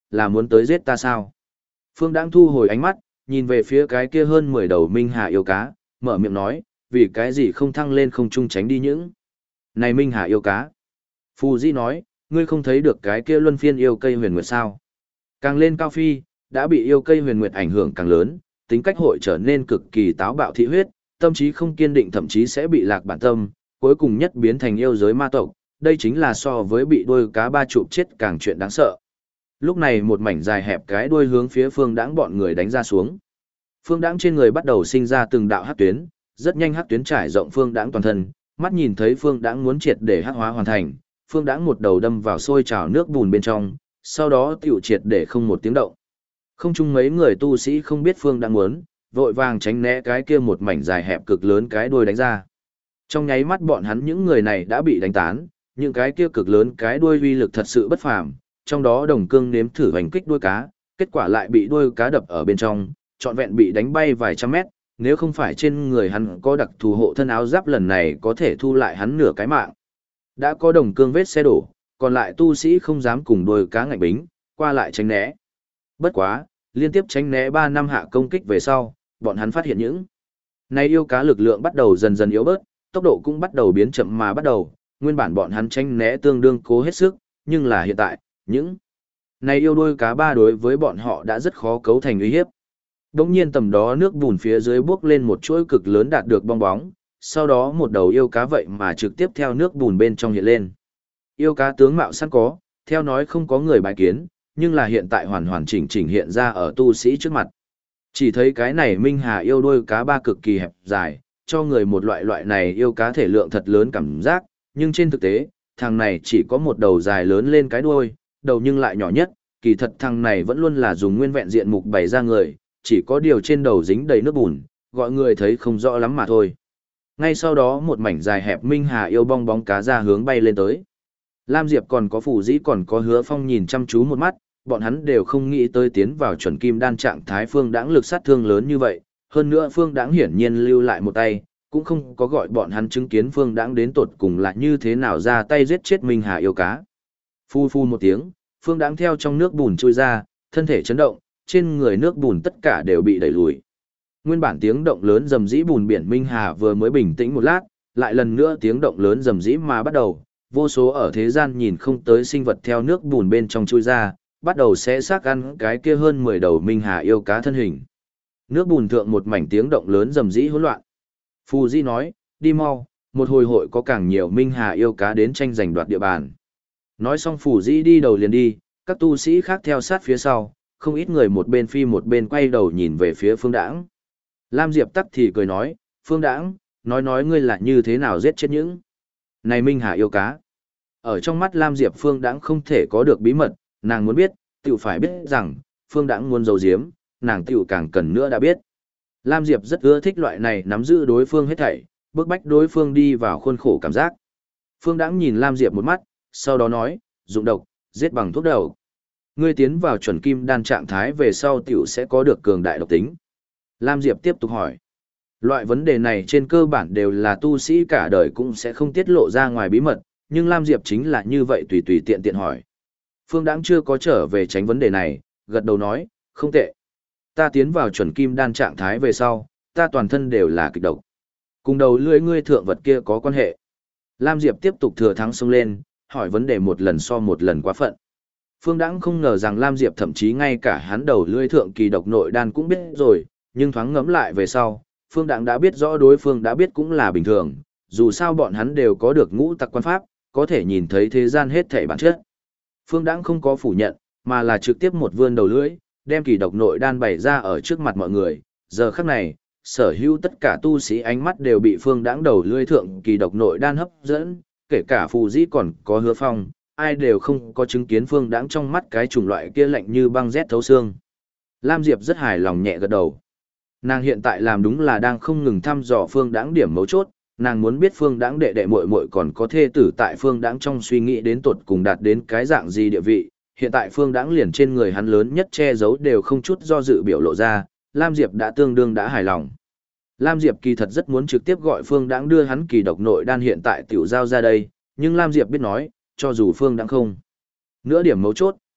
là muốn tới giết ta sao? Phương Đãng thu hồi ánh mắt, nhìn về phía cái kia hơn 10 đầu Minh Hà yêu cá, mở miệng nói, vì cái gì không thăng lên không trung tránh đi những. Này Minh Hà yêu cá. Phù Di nói, ngươi không thấy được cái kia luân phiên yêu cây huyền nguyệt sao? Càng lên cao phi, đã bị yêu cây huyền nguyệt ảnh hưởng càng lớn, tính cách hội trở nên cực kỳ táo bạo thị huyết, tâm trí không kiên định thậm chí sẽ bị lạc bản tâm, cuối cùng nhất biến thành yêu giới ma tộc, đây chính là so với bị đuôi cá ba chụp chết càng chuyện đáng sợ. Lúc này một mảnh dài hẹp cái đuôi hướng phía Phương Đãng bọn người đánh ra xuống. Phương Đãng trên người bắt đầu sinh ra từng đạo hắc tuyến, rất nhanh hắc tuyến trải rộng Phương Đãng toàn thân, mắt nhìn thấy Phương Đãng muốn triệt để hắc hóa hoàn thành, Phương Đãng một đầu đâm vào sôi trào nước bùn bên trong, sau đó tiểu triệt để không một tiếng động. Không chung mấy người tu sĩ không biết Phương Đãng muốn, vội vàng tránh né cái kia một mảnh dài hẹp cực lớn cái đuôi đánh ra. Trong nháy mắt bọn hắn những người này đã bị đánh tán, những cái kia cực lớn cái đuôi uy lực thật sự bất phàm, trong đó Đồng Cương nếm thử hành kích đuôi cá, kết quả lại bị đuôi cá đập ở bên trong, trọn vẹn bị đánh bay vài trăm mét, nếu không phải trên người hắn có đặc thù hộ thân áo giáp lần này có thể thu lại hắn nửa cái mạng. Đã có Đồng Cương vết xe đổ, còn lại tu sĩ không dám cùng đuôi cá ngạnh bính, qua lại tránh né. Bất quá, liên tiếp tránh né 3 năm hạ công kích về sau, bọn hắn phát hiện những này yêu cá lực lượng bắt đầu dần dần yếu bớt, tốc độ cũng bắt đầu biến chậm mà bắt đầu, nguyên bản bọn hắn tránh né tương đương cố hết sức, nhưng là hiện tại, những này yêu đuôi cá ba đối với bọn họ đã rất khó cấu thành uy hiếp. Đống nhiên tầm đó nước bùn phía dưới bốc lên một chuỗi cực lớn đạt được bong bóng, sau đó một đầu yêu cá vậy mà trực tiếp theo nước bùn bên trong hiện lên. Yêu cá tướng mạo sẵn có, theo nói không có người bài kiến, nhưng là hiện tại hoàn hoàn chỉnh chỉnh hiện ra ở tu sĩ trước mặt. Chỉ thấy cái này Minh Hà yêu đuôi cá ba cực kỳ hẹp dài, cho người một loại này yêu cá thể lượng thật lớn cảm giác, nhưng trên thực tế, thằng này chỉ có một đầu dài lớn lên cái đuôi, đầu nhưng lại nhỏ nhất, kỳ thật thằng này vẫn luôn là dùng nguyên vẹn diện mục bày ra người, chỉ có điều trên đầu dính đầy nước bùn, gọi người thấy không rõ lắm mà thôi. Ngay sau đó một mảnh dài hẹp Minh Hà yêu bong bóng cá ra hướng bay lên tới. Lam Diệp còn có Phù Dĩ còn có Hứa Phong nhìn chăm chú một mắt, bọn hắn đều không nghĩ tới tiến vào chuẩn kim đan trạng thái Phương Đãng lực sát thương lớn như vậy, hơn nữa Phương Đãng hiển nhiên lưu lại một tay, cũng không có gọi bọn hắn chứng kiến Phương Đãng đến tột cùng là như thế nào ra tay giết chết Minh Hà yêu cá. Phu phu một tiếng, Phương Đãng theo trong nước bùn trôi ra, thân thể chấn động, trên người nước bùn tất cả đều bị đẩy lùi. Nguyên bản tiếng động lớn rầm rĩ bùn biển Minh Hà vừa mới bình tĩnh một lát, lại lần nữa tiếng động lớn rầm rĩ mà bắt đầu, vô số ở thế gian nhìn không tới sinh vật theo nước bùn bên trong trôi ra, bắt đầu xé xác ăn cái kia hơn 10 đầu Minh Hà yêu cá thân hình. Nước bùn thượng một mảnh tiếng động lớn rầm rĩ hỗn loạn. Phù Di nói, đi mau, một hồi hội có càng nhiều Minh Hà yêu cá đến tranh giành đoạt địa bàn. Nói xong Phù Di đi đầu liền đi, các tu sĩ khác theo sát phía sau, không ít người một bên phi một bên quay đầu nhìn về phía Phương Đãng. Lam Diệp tắc thì cười nói, Phương Đãng, nói ngươi là như thế nào giết chết những này Minh Hà yêu cá. Ở trong mắt Lam Diệp Phương Đãng không thể có được bí mật, nàng muốn biết, tiểu phải biết rằng, Phương Đãng muốn giấu giếm, nàng tiểu càng cần nữa đã biết. Lam Diệp rất ưa thích loại này nắm giữ đối phương hết thảy, bức bách đối phương đi vào khuôn khổ cảm giác. Phương Đãng nhìn Lam Diệp một mắt, sau đó nói, dụng độc, giết bằng thuốc đầu. Ngươi tiến vào chuẩn kim đan trạng thái về sau tiểu sẽ có được cường đại độc tính. Lam Diệp tiếp tục hỏi. Loại vấn đề này trên cơ bản đều là tu sĩ cả đời cũng sẽ không tiết lộ ra ngoài bí mật, nhưng Lam Diệp chính là như vậy tùy tùy tiện tiện hỏi. Phương Đãng chưa có trở về tránh vấn đề này, gật đầu nói, không tệ. Ta tiến vào chuẩn kim đan trạng thái về sau, ta toàn thân đều là kịch độc. Cùng đầu lưỡi ngươi thượng vật kia có quan hệ. Lam Diệp tiếp tục thừa thắng xông lên, hỏi vấn đề một lần so một lần quá phận. Phương Đãng không ngờ rằng Lam Diệp thậm chí ngay cả hắn đầu lưỡi thượng kỳ độc nội đan cũng biết rồi, nhưng thoáng ngẫm lại về sau, Phương Đãng đã biết rõ đối phương đã biết cũng là bình thường, dù sao bọn hắn đều có được ngũ tặc quan pháp, có thể nhìn thấy thế gian hết thảy bản chất. Phương Đãng không có phủ nhận, mà là trực tiếp một vươn đầu lưỡi, đem kỳ độc nội đan bày ra ở trước mặt mọi người. Giờ khắc này, sở hữu tất cả tu sĩ ánh mắt đều bị Phương Đãng đầu lưỡi thượng kỳ độc nội đan hấp dẫn, kể cả Phù Dĩ còn có Hứa Phong, ai đều không có chứng kiến Phương Đãng trong mắt cái chủng loại kia lạnh như băng rét thấu xương. Lam Diệp rất hài lòng nhẹ gật đầu. Nàng hiện tại làm đúng là đang không ngừng thăm dò Phương Đãng điểm mấu chốt, nàng muốn biết Phương Đãng đệ đệ muội muội còn có thê tử tại Phương Đãng trong suy nghĩ đến tột cùng đạt đến cái dạng gì địa vị. Hiện tại Phương Đãng liền trên người hắn lớn nhất che giấu đều không chút do dự biểu lộ ra, Lam Diệp đã tương đương đã hài lòng. Lam Diệp kỳ thật rất muốn trực tiếp gọi Phương Đãng đưa hắn kỳ độc nội đan hiện tại tiểu giao ra đây, nhưng Lam Diệp biết nói, cho dù Phương Đãng không nữa điểm mấu chốt,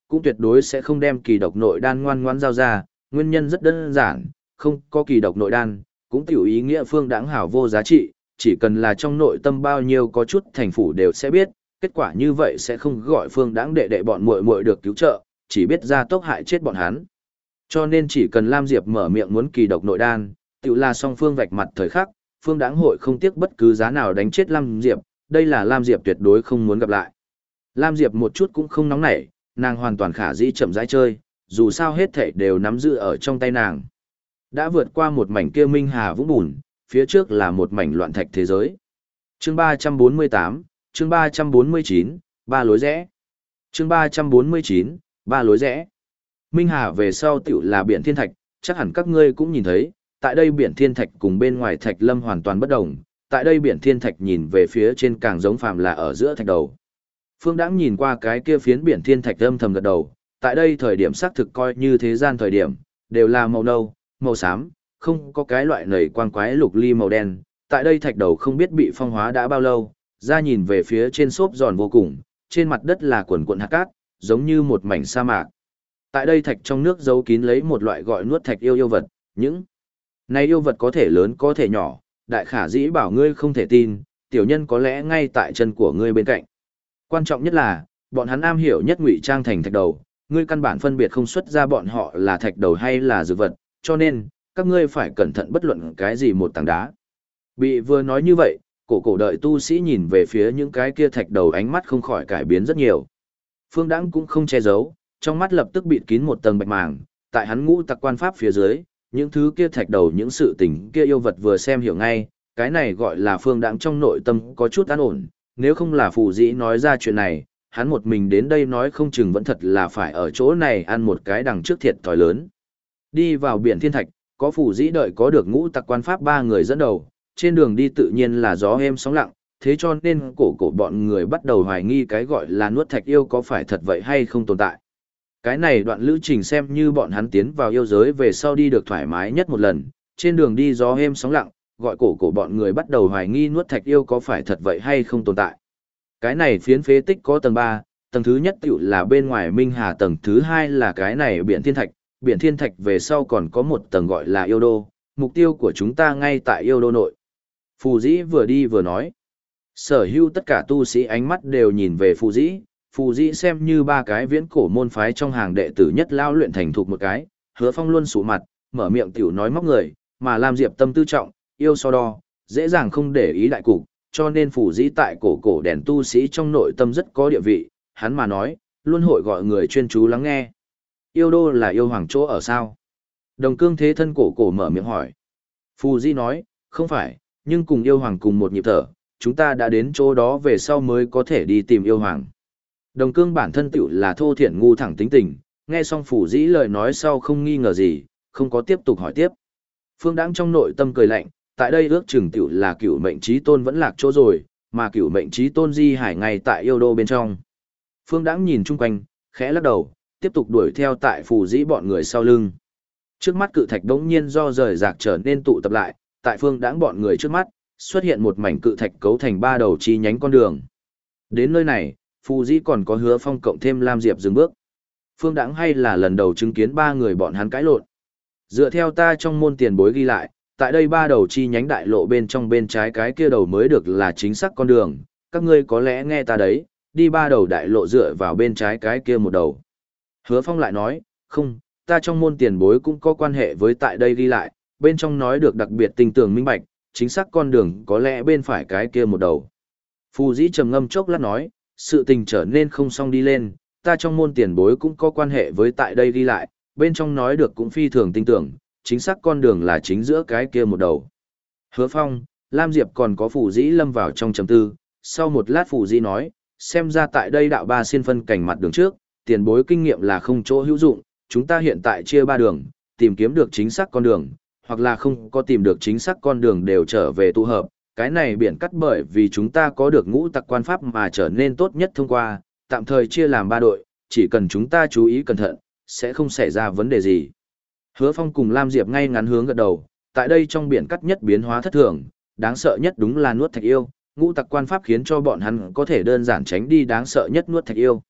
cũng tuyệt đối sẽ không đem kỳ độc nội đan ngoan ngoãn giao ra, nguyên nhân rất đơn giản, không có kỳ độc nội đan, cũng tiểu ý nghĩa Phương Đãng hảo vô giá trị, chỉ cần là trong nội tâm bao nhiêu có chút thành phủ đều sẽ biết, kết quả như vậy sẽ không gọi Phương Đãng đệ đệ bọn muội muội được cứu trợ, chỉ biết ra tốc hại chết bọn hắn. Cho nên chỉ cần Lam Diệp mở miệng muốn kỳ độc nội đan, tiểu là song phương vạch mặt thời khắc, Phương Đãng hội không tiếc bất cứ giá nào đánh chết Lam Diệp, đây là Lam Diệp tuyệt đối không muốn gặp lại. Lam Diệp một chút cũng không nóng nảy, nàng hoàn toàn khả dĩ chậm rãi chơi, dù sao hết thảy đều nắm giữ ở trong tay nàng. Đã vượt qua một mảnh kia minh hà vũng bùn, phía trước là một mảnh loạn thạch thế giới. Chương 348, chương 349, ba lối rẽ. Chương 349, ba lối rẽ. Minh hà về sau tiểu là biển thiên thạch, chắc hẳn các ngươi cũng nhìn thấy, tại đây biển thiên thạch cùng bên ngoài thạch lâm hoàn toàn bất đồng, tại đây biển thiên thạch nhìn về phía trên càng giống phàm là ở giữa thạch đầu. Phương Đãng nhìn qua cái kia phiến biển thiên thạch âm thầm gật đầu, tại đây thời điểm xác thực coi như thế gian thời điểm, đều là màu nâu, màu xám, không có cái loại nầy quang quái lục ly màu đen, tại đây thạch đầu không biết bị phong hóa đã bao lâu, ra nhìn về phía trên xốp giòn vô cùng, trên mặt đất là quần quần hạt cát, giống như một mảnh sa mạc. Tại đây thạch trong nước giấu kín lấy một loại gọi nuốt thạch yêu vật, những này yêu vật có thể lớn có thể nhỏ, đại khả dĩ bảo ngươi không thể tin, tiểu nhân có lẽ ngay tại chân của ngươi bên cạnh. Quan trọng nhất là, bọn hắn am hiểu nhất ngụy trang thành thạch đầu, ngươi căn bản phân biệt không xuất ra bọn họ là thạch đầu hay là dược vật, cho nên, các ngươi phải cẩn thận bất luận cái gì một tảng đá. Bị vừa nói như vậy, cổ đợi tu sĩ nhìn về phía những cái kia thạch đầu ánh mắt không khỏi cải biến rất nhiều. Phương Đãng cũng không che giấu, trong mắt lập tức bịt kín một tầng bạch màng, tại hắn ngũ tặc quan pháp phía dưới, những thứ kia thạch đầu những sự tình kia yêu vật vừa xem hiểu ngay, cái này gọi là Phương Đãng trong nội tâm có chút an ổn, nếu không là phù dĩ nói ra chuyện này, hắn một mình đến đây nói không chừng vẫn thật là phải ở chỗ này ăn một cái đằng trước thiệt thòi lớn. Đi vào biển thiên thạch, có phù dĩ đợi có được ngũ tặc quan pháp ba người dẫn đầu, trên đường đi tự nhiên là gió êm sóng lặng, thế cho nên cổ bọn người bắt đầu hoài nghi cái gọi là nuốt thạch yêu có phải thật vậy hay không tồn tại. Cái này đoạn lữ trình xem như bọn hắn tiến vào yêu giới về sau đi được thoải mái nhất một lần, trên đường đi gió êm sóng lặng, gọi cổ bọn người bắt đầu hoài nghi nuốt thạch yêu có phải thật vậy hay không tồn tại. Cái này phiến phế tích có tầng 3, tầng thứ nhất tiểu là bên ngoài Minh Hà, tầng thứ 2 là cái này biển thiên thạch về sau còn có một tầng gọi là yêu đô, mục tiêu của chúng ta ngay tại yêu đô nội. Phù dĩ vừa đi vừa nói. Sở hữu tất cả tu sĩ ánh mắt đều nhìn về Phù dĩ xem như ba cái viễn cổ môn phái trong hàng đệ tử nhất lao luyện thành thục một cái, Hứa Phong luôn sụ mặt, mở miệng tiểu nói móc người, mà Lam Diệp tâm tư trọng, yêu so đo, dễ dàng không để ý đại cục, cho nên Phù dĩ tại cổ đèn tu sĩ trong nội tâm rất có địa vị, hắn mà nói, luôn hội gọi người chuyên chú lắng nghe. Yêu đô là yêu hoàng chỗ ở sao? Đồng cương thế thân cổ mở miệng hỏi. Phù dĩ nói, không phải, nhưng cùng yêu hoàng cùng một nhịp thở, chúng ta đã đến chỗ đó về sau mới có thể đi tìm yêu hoàng. Đồng cương bản thân tiểu là thô thiển ngu thẳng tính tình, nghe xong Phù dĩ lời nói sau không nghi ngờ gì, không có tiếp tục hỏi tiếp. Phương Đãng trong nội tâm cười lạnh, tại đây ước chừng tiểu là cửu mệnh chí tôn vẫn lạc chỗ rồi, mà cửu mệnh chí tôn di hải ngay tại yêu đô bên trong. Phương Đãng nhìn chung quanh, khẽ lắc đầu, tiếp tục đuổi theo tại Phù dĩ bọn người sau lưng. Trước mắt cự thạch đống nhiên do rời rạc trở nên tụ tập lại, tại Phương Đãng bọn người trước mắt, xuất hiện một mảnh cự thạch cấu thành ba đầu chi nhánh con đường. Đến nơi này, Phù dĩ còn có Hứa Phong cộng thêm Lam Diệp dừng bước. Phương Đãng hay là lần đầu chứng kiến ba người bọn hắn cãi lộn. Dựa theo ta trong môn tiền bối ghi lại, tại đây ba đầu chi nhánh đại lộ bên trong bên trái cái kia đầu mới được là chính xác con đường, các ngươi có lẽ nghe ta đấy, đi ba đầu đại lộ dựa vào bên trái cái kia một đầu. Hứa Phong lại nói, không, ta trong môn tiền bối cũng có quan hệ với tại đây ghi lại, bên trong nói được đặc biệt tinh tường minh bạch, chính xác con đường có lẽ bên phải cái kia một đầu. Phù dĩ trầm ngâm chốc lát nói, sự tình trở nên không xong đi lên, ta trong môn tiền bối cũng có quan hệ với tại đây ghi lại, bên trong nói được cũng phi thường tinh tưởng, chính xác con đường là chính giữa cái kia một đầu. Hứa Phong, Lam Diệp còn có Phù dĩ lâm vào trong trầm tư, sau một lát Phù dĩ nói, xem ra tại đây đạo ba xiên phân cảnh mặt đường trước, tiền bối kinh nghiệm là không chỗ hữu dụng, chúng ta hiện tại chia ba đường, tìm kiếm được chính xác con đường, hoặc là không có tìm được chính xác con đường đều trở về tụ hợp, cái này biển cắt bởi vì chúng ta có được ngũ tặc quan pháp mà trở nên tốt nhất thông qua, tạm thời chia làm ba đội, chỉ cần chúng ta chú ý cẩn thận, sẽ không xảy ra vấn đề gì. Hứa Phong cùng Lam Diệp ngay ngắn hướng gật đầu, tại đây trong biển cắt nhất biến hóa thất thường, đáng sợ nhất đúng là nuốt thạch yêu, ngũ tặc quan pháp khiến cho bọn hắn có thể đơn giản tránh đi đáng sợ nhất nuốt thạch yêu.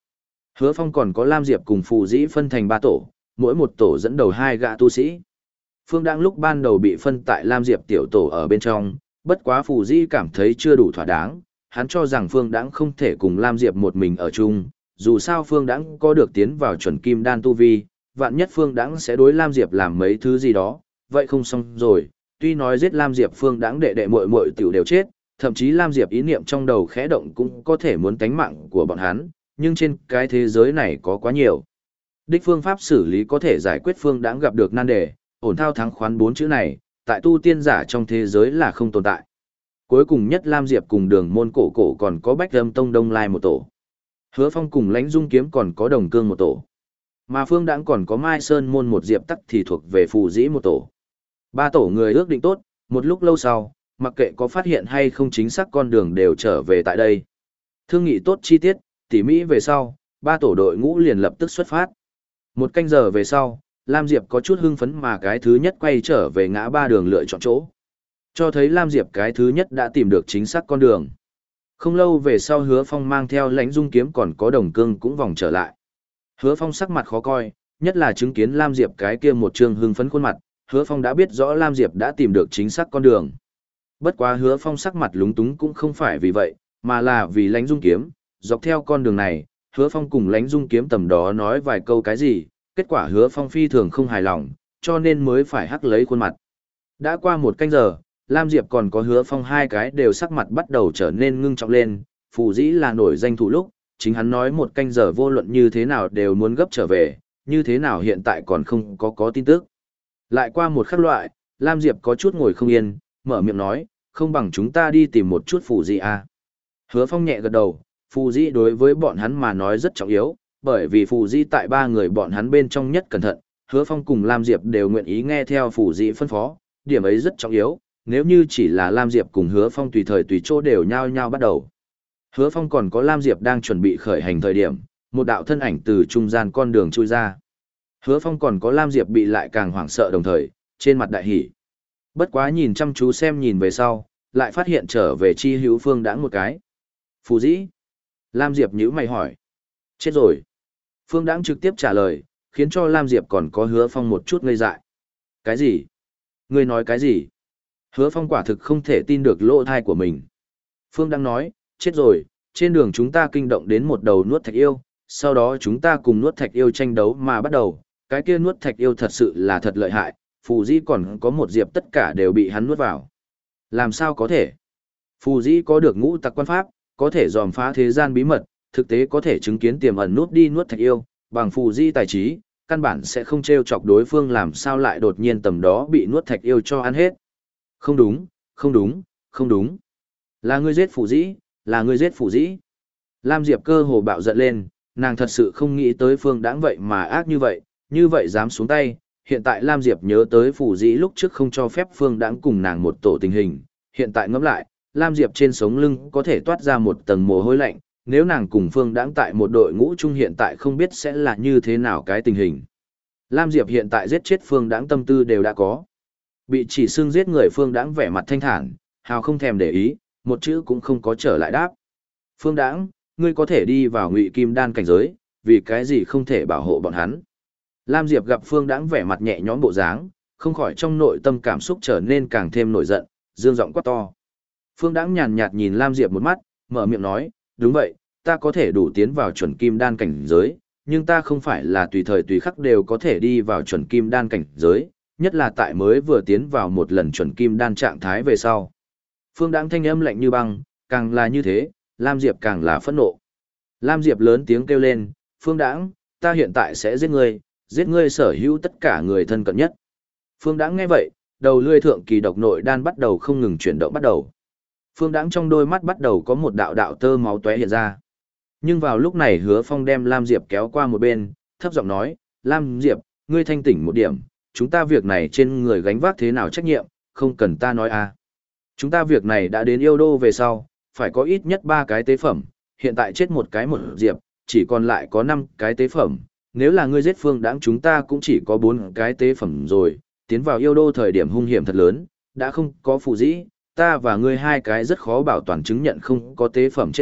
Hứa Phong còn có Lam Diệp cùng Phù Dĩ phân thành 3 tổ, mỗi một tổ dẫn đầu 2 gã tu sĩ. Phương Đãng lúc ban đầu bị phân tại Lam Diệp tiểu tổ ở bên trong, bất quá Phù Dĩ cảm thấy chưa đủ thỏa đáng, hắn cho rằng Phương Đãng không thể cùng Lam Diệp một mình ở chung, dù sao Phương Đãng có được tiến vào chuẩn kim đan tu vi, vạn nhất Phương Đãng sẽ đối Lam Diệp làm mấy thứ gì đó, vậy không xong rồi, tuy nói giết Lam Diệp Phương Đãng đệ đệ muội muội tiểu đều chết, thậm chí Lam Diệp ý niệm trong đầu khẽ động cũng có thể muốn tánh mạng của bọn hắn, nhưng trên cái thế giới này có quá nhiều đích phương pháp xử lý có thể giải quyết Phương Đãng gặp được nan đề, ổn thao thắng khoán 4 chữ này, tại tu tiên giả trong thế giới là không tồn tại. Cuối cùng nhất Lam Diệp cùng Đường Môn Cổ Cổ còn có Bách Âm Tông Đông Lai một tổ. Hứa Phong cùng Lãnh Dung Kiếm còn có Đồng Cương một tổ. Mà Phương Đãng còn có Mai Sơn Môn một Diệp Tắc thì thuộc về Phù Dĩ một tổ. 3 tổ người ước định tốt, một lúc lâu sau, mặc kệ có phát hiện hay không chính xác con đường đều trở về tại đây. Thương nghị tốt chi tiết, tỉ mỹ về sau, 3 tổ đội ngũ liền lập tức xuất phát. 1 canh giờ về sau, Lam Diệp có chút hưng phấn mà cái thứ nhất quay trở về ngã ba đường lựa chọn chỗ. Cho thấy Lam Diệp cái thứ nhất đã tìm được chính xác con đường. Không lâu về sau Hứa Phong mang theo Lãnh Dung Kiếm còn có Đồng Cương cũng vòng trở lại. Hứa Phong sắc mặt khó coi, nhất là chứng kiến Lam Diệp cái kia một trương hưng phấn khuôn mặt, Hứa Phong đã biết rõ Lam Diệp đã tìm được chính xác con đường. Bất quá Hứa Phong sắc mặt lúng túng cũng không phải vì vậy, mà là vì Lãnh Dung Kiếm, dọc theo con đường này, Hứa Phong cùng Lãnh Dung Kiếm tầm đó nói vài câu cái gì, kết quả Hứa Phong phi thường không hài lòng, cho nên mới phải hắc lấy khuôn mặt. Đã qua 1 canh giờ, Lam Diệp còn có Hứa Phong hai cái đều sắc mặt bắt đầu trở nên ngưng trọng lên, Phù Dĩ là nổi danh thủ lúc, chính hắn nói 1 canh giờ vô luận như thế nào đều muốn gấp trở về, như thế nào hiện tại còn không có tin tức. Lại qua một khắc loại, Lam Diệp có chút ngồi không yên, mở miệng nói, không bằng chúng ta đi tìm một chút Phù Dĩ à. Hứa Phong nhẹ gật đầu, Phù Dĩ đối với bọn hắn mà nói rất trọng yếu, bởi vì Phù Dĩ tại 3 người bọn hắn bên trong nhất cẩn thận, Hứa Phong cùng Lam Diệp đều nguyện ý nghe theo Phù Dĩ phân phó, điểm ấy rất trọng yếu, nếu như chỉ là Lam Diệp cùng Hứa Phong tùy thời tùy chỗ đều nhao nhao bắt đầu. Hứa Phong còn có Lam Diệp đang chuẩn bị khởi hành thời điểm, một đạo thân ảnh từ trung gian con đường chui ra. Hứa Phong còn có Lam Diệp bị lại càng hoảng sợ đồng thời, trên mặt đại hỉ. Bất quá nhìn chăm chú xem nhìn về sau, lại phát hiện trở về chi hữu Phương Đãng một cái. Phù Dĩ. Lam Diệp nhíu mày hỏi. Chết rồi. Phương Đãng trực tiếp trả lời, khiến cho Lam Diệp còn có Hứa Phong một chút ngây dại. Cái gì? Ngươi nói cái gì? Hứa Phong quả thực không thể tin được lỗ thai của mình. Phương Đãng nói, chết rồi, trên đường chúng ta kinh động đến một đầu nuốt thạch yêu, sau đó chúng ta cùng nuốt thạch yêu tranh đấu mà bắt đầu, cái kia nuốt thạch yêu thật sự là thật lợi hại, Phù Dĩ còn có một Diệp tất cả đều bị hắn nuốt vào. Làm sao có thể? Phù Dĩ có được ngũ tặc quan pháp, có thể dòm phá thế gian bí mật, thực tế có thể chứng kiến tiềm ẩn nuốt đi nuốt thạch yêu, bằng Phù Dĩ tài trí, căn bản sẽ không trêu chọc đối phương làm sao lại đột nhiên tầm đó bị nuốt thạch yêu cho ăn hết. Không đúng, không đúng, không đúng. Là ngươi giết Phù Dĩ, là ngươi giết Phù Dĩ. Lam Diệp cơ hồ bạo giận lên, nàng thật sự không nghĩ tới Phương Đãng vậy mà ác như vậy dám xuống tay. Hiện tại Lam Diệp nhớ tới Phù Dĩ lúc trước không cho phép Phương Đãng cùng nàng một tổ tình hình, hiện tại ngẫm lại, Lam Diệp trên sống lưng có thể toát ra một tầng mồ hôi lạnh, nếu nàng cùng Phương Đãng tại một đội ngũ chung hiện tại không biết sẽ là như thế nào cái tình hình. Lam Diệp hiện tại giết chết Phương Đãng tâm tư đều đã có. Bị chỉ xưng giết người Phương Đãng vẻ mặt thanh thản, hào không thèm để ý, một chữ cũng không có trở lại đáp. Phương Đãng, ngươi có thể đi vào Ngụy Kim Đan cảnh giới, vì cái gì không thể bảo hộ bọn hắn? Lam Diệp gặp Phương Đãng vẻ mặt nhẹ nhõm bộ dáng, không khỏi trong nội tâm cảm xúc trở nên càng thêm nổi giận, dương giọng quát to. Phương Đãng nhàn nhạt nhìn Lam Diệp một mắt, mở miệng nói, đúng vậy, ta có thể đủ tiến vào chuẩn Kim Đan cảnh giới, nhưng ta không phải là tùy thời tùy khắc đều có thể đi vào chuẩn Kim Đan cảnh giới, nhất là tại mới vừa tiến vào một lần chuẩn Kim Đan trạng thái về sau. Phương Đãng thanh âm lạnh như băng, càng là như thế, Lam Diệp càng là phẫn nộ. Lam Diệp lớn tiếng kêu lên, Phương Đãng, ta hiện tại sẽ giết ngươi sở hữu tất cả người thân cận nhất. Phương Đãng nghe vậy, đầu lươi thượng kỳ độc nội đan bắt đầu không ngừng chuyển động bắt đầu. Phương Đãng trong đôi mắt bắt đầu có một đạo đạo tơ máu tóe hiện ra. Nhưng vào lúc này Hứa Phong đem Lam Diệp kéo qua một bên, thấp giọng nói, Lam Diệp, ngươi thanh tỉnh một điểm, chúng ta việc này trên người gánh vác thế nào trách nhiệm, không cần ta nói à. Chúng ta việc này đã đến yêu đô về sau, phải có ít nhất 3 cái tế phẩm, hiện tại chết một cái một Diệp, chỉ còn lại có 5 cái tế phẩm. Nếu là ngươi giết Phương Đãng chúng ta cũng chỉ có 4 cái tế phẩm rồi, tiến vào yêu đô thời điểm hung hiểm thật lớn, đã không có Phù Dĩ, ta và ngươi 2 cái rất khó bảo toàn chứng nhận không có tế phẩm chết mất,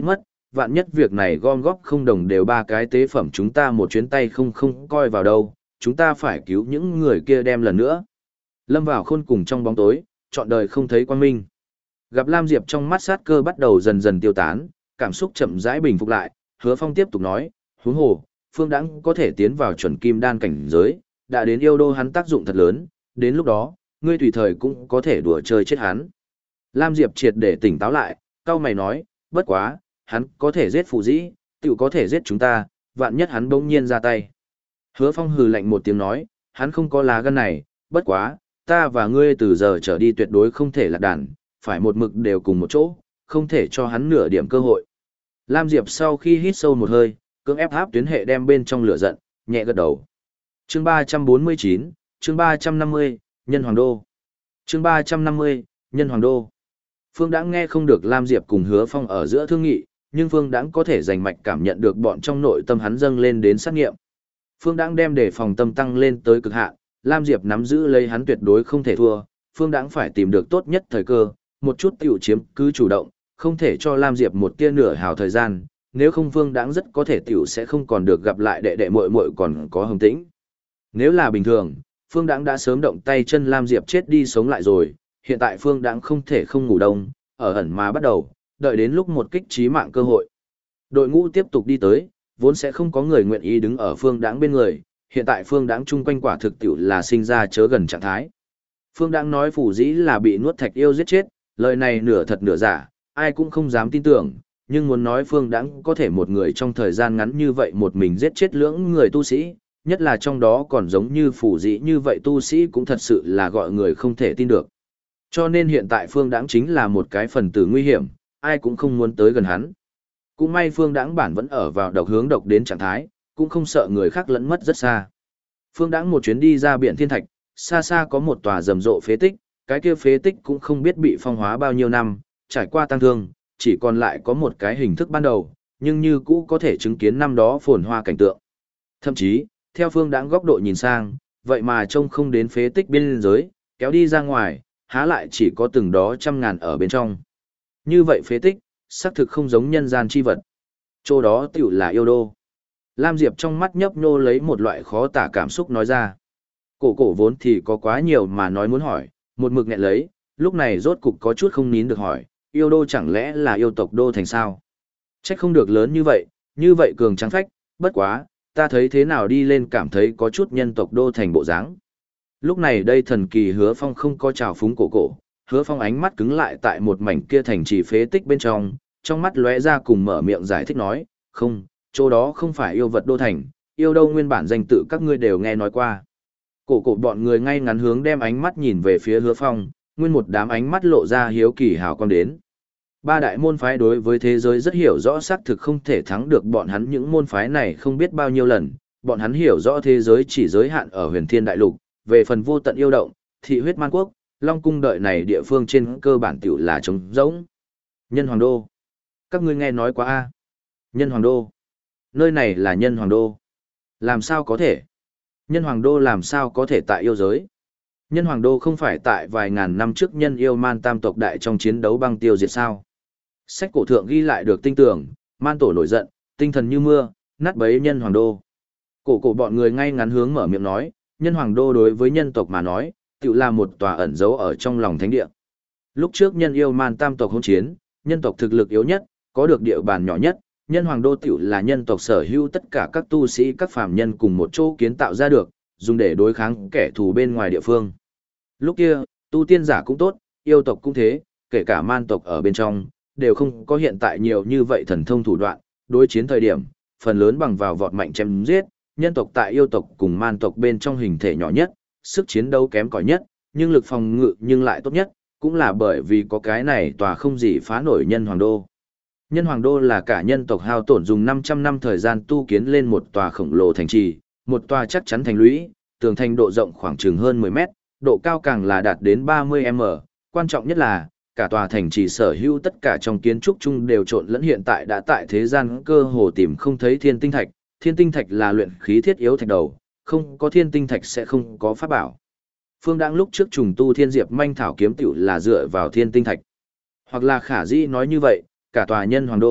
vạn nhất việc này gom góp không đồng đều ba cái tế phẩm chúng ta một chuyến tay không coi vào đâu, chúng ta phải cứu những người kia đem lần nữa. Lâm vào khôn cùng trong bóng tối, trọn đời không thấy quang minh. Gặp Lam Diệp trong mắt sát cơ bắt đầu dần dần tiêu tán, cảm xúc chậm rãi bình phục lại, Hứa Phong tiếp tục nói, huống hồ, Phương Đãng có thể tiến vào chuẩn kim đan cảnh giới, đã đến yêu đô hắn tác dụng thật lớn, đến lúc đó, ngươi tùy thời cũng có thể đùa chơi chết hắn. Lam Diệp triệt để tỉnh táo lại, cau mày nói, bất quá, hắn có thể giết Phù Dĩ, tự có thể giết chúng ta, vạn nhất hắn bỗng nhiên ra tay. Hứa Phong hừ lạnh một tiếng nói, hắn không có lá gan này, bất quá, ta và ngươi từ giờ trở đi tuyệt đối không thể lạc đàn, phải một mực đều cùng một chỗ, không thể cho hắn nửa điểm cơ hội. Lam Diệp sau khi hít sâu một hơi, cưỡng ép áp tuyến hệ đem bên trong lửa giận, nhẹ gật đầu. Chương 349, chương 350, Nhân Hoàng Đô. Chương 350, Nhân Hoàng Đô. Phương Đãng nghe không được Lam Diệp cùng Hứa Phong ở giữa thương nghị, nhưng Phương Đãng có thể rành mạch cảm nhận được bọn trong nội tâm hắn dâng lên đến sát nghiệm. Phương Đãng đem đề phòng tâm tăng lên tới cực hạn, Lam Diệp nắm giữ lấy hắn tuyệt đối không thể thua, Phương Đãng phải tìm được tốt nhất thời cơ, một chút tiểu chiếm cứ chủ động, không thể cho Lam Diệp một tia nửa hào thời gian, nếu không Phương Đãng rất có thể tiểu sẽ không còn được gặp lại đệ đệ muội muội còn có Hồng Tĩnh. Nếu là bình thường, Phương Đãng đã sớm động tay chân Lam Diệp chết đi sống lại rồi, hiện tại Phương Đãng không thể không ngủ đông, ở ẩn mà bắt đầu, đợi đến lúc một kích chí mạng cơ hội. Đội ngũ tiếp tục đi tới, vốn sẽ không có người nguyện ý đứng ở Phương Đãng bên người, hiện tại Phương Đãng chung quanh quả thực tiểu là sinh ra chớ gần trạng thái. Phương Đãng nói Phù Dĩ là bị nuốt thạch yêu giết chết, lời này nửa thật nửa giả, ai cũng không dám tin tưởng, nhưng muốn nói Phương Đãng có thể một người trong thời gian ngắn như vậy một mình giết chết lưỡng người tu sĩ, nhất là trong đó còn giống như Phù Dĩ như vậy tu sĩ cũng thật sự là gọi người không thể tin được. Cho nên hiện tại Phương Đãng chính là một cái phần tử nguy hiểm, ai cũng không muốn tới gần hắn. Cũng may Phương Đãng bản vẫn ở vào độc hướng độc đến trạng thái, cũng không sợ người khác lẫn mất rất xa. Phương Đãng một chuyến đi ra biển thiên thạch, xa xa có một tòa rầm rộ phế tích, cái kia phế tích cũng không biết bị phong hóa bao nhiêu năm, trải qua tăng thương, chỉ còn lại có một cái hình thức ban đầu, nhưng như cũ có thể chứng kiến năm đó phồn hoa cảnh tượng. Thậm chí, theo Phương Đãng góc độ nhìn sang, vậy mà trông không đến phế tích biên giới, kéo đi ra ngoài, há lại chỉ có từng đó trăm ngàn ở bên trong. Như vậy phế tích, xác thực không giống nhân gian chi vật. Chỗ đó tiểu là yêu đô. Lam Diệp trong mắt nhấp nhô lấy một loại khó tả cảm xúc nói ra. Cổ vốn thì có quá nhiều mà nói muốn hỏi, một mực nghẹn lấy, lúc này rốt cục có chút không nín được hỏi, yêu đô chẳng lẽ là yêu tộc đô thành sao? Trách không được lớn như vậy cường trắng phách, bất quá, ta thấy thế nào đi lên cảm thấy có chút nhân tộc đô thành bộ dáng. Lúc này đây thần kỳ Hứa Phong không có trào phúng cổ, Hứa Phong ánh mắt cứng lại tại một mảnh kia thành trì phế tích bên trong mắt lóe ra cùng mở miệng giải thích nói, không, chỗ đó không phải yêu vật đô thành, yêu đâu nguyên bản danh tự các ngươi đều nghe nói qua. Cổ bọn người ngay ngắn hướng đem ánh mắt nhìn về phía Hứa Phong, nguyên một đám ánh mắt lộ ra hiếu kỳ hào quang đến. Ba đại môn phái đối với thế giới rất hiểu rõ xác thực không thể thắng được bọn hắn, những môn phái này không biết bao nhiêu lần, bọn hắn hiểu rõ thế giới chỉ giới hạn ở Huyền Thiên Đại Lục, về phần vô tận yêu động, thị huyết man quốc, Long cung đợi này địa phương trên cơ bản tiểu là trống rỗng. Nhân Hoàng Đô. Các ngươi nghe nói quá a? Nhân Hoàng Đô. Nơi này là Nhân Hoàng Đô. Làm sao có thể? Nhân Hoàng Đô làm sao có thể tại yêu giới? Nhân Hoàng Đô không phải tại vài ngàn năm trước nhân yêu man tam tộc đại trong chiến đấu băng tiêu diệt sao? Sách cổ thượng ghi lại được tinh tưởng, man tổ nổi giận, tinh thần như mưa, nát bấy Nhân Hoàng Đô. Cổ bọn người ngay ngắn hướng mở miệng nói, Nhân Hoàng Đô đối với nhân tộc mà nói, tự là một tòa ẩn giấu ở trong lòng thánh địa. Lúc trước nhân yêu man tam tộc hỗn chiến, nhân tộc thực lực yếu nhất, có được địa bàn nhỏ nhất, Nhân Hoàng Đô tiểu là nhân tộc sở hữu tất cả các tu sĩ các phàm nhân cùng một chỗ kiến tạo ra được, dùng để đối kháng kẻ thù bên ngoài địa phương. Lúc kia, tu tiên giả cũng tốt, yêu tộc cũng thế, kể cả man tộc ở bên trong, đều không có hiện tại nhiều như vậy thần thông thủ đoạn, đối chiến thời điểm, phần lớn bằng vào vọt mạnh chém giết, nhân tộc tại yêu tộc cùng man tộc bên trong hình thể nhỏ nhất, sức chiến đấu kém cỏi nhất, nhưng lực phòng ngự nhưng lại tốt nhất, cũng là bởi vì có cái này tòa không gì phá nổi Nhân Hoàng Đô. Nhân Hoàng Đô là cả nhân tộc hao tổn dùng 500 năm thời gian tu kiến lên một tòa khổng lồ thành trì, một tòa chắc chắn thành lũy, tường thành độ rộng khoảng chừng hơn 10 mét, độ cao càng là đạt đến 30m, quan trọng nhất là, cả tòa thành trì sở hữu tất cả trong kiến trúc chung đều trộn lẫn hiện tại đã tại thế gian cơ hồ tìm không thấy thiên tinh thạch là luyện khí thiết yếu thạch đầu, không có thiên tinh thạch sẽ không có pháp bảo. Phương Đãng lúc trước trùng tu thiên diệp manh thảo kiếm tiểu là dựa vào thiên tinh thạch. Hoặc là khả dĩ nói như vậy, cả tòa Nhân Hoàng Đô,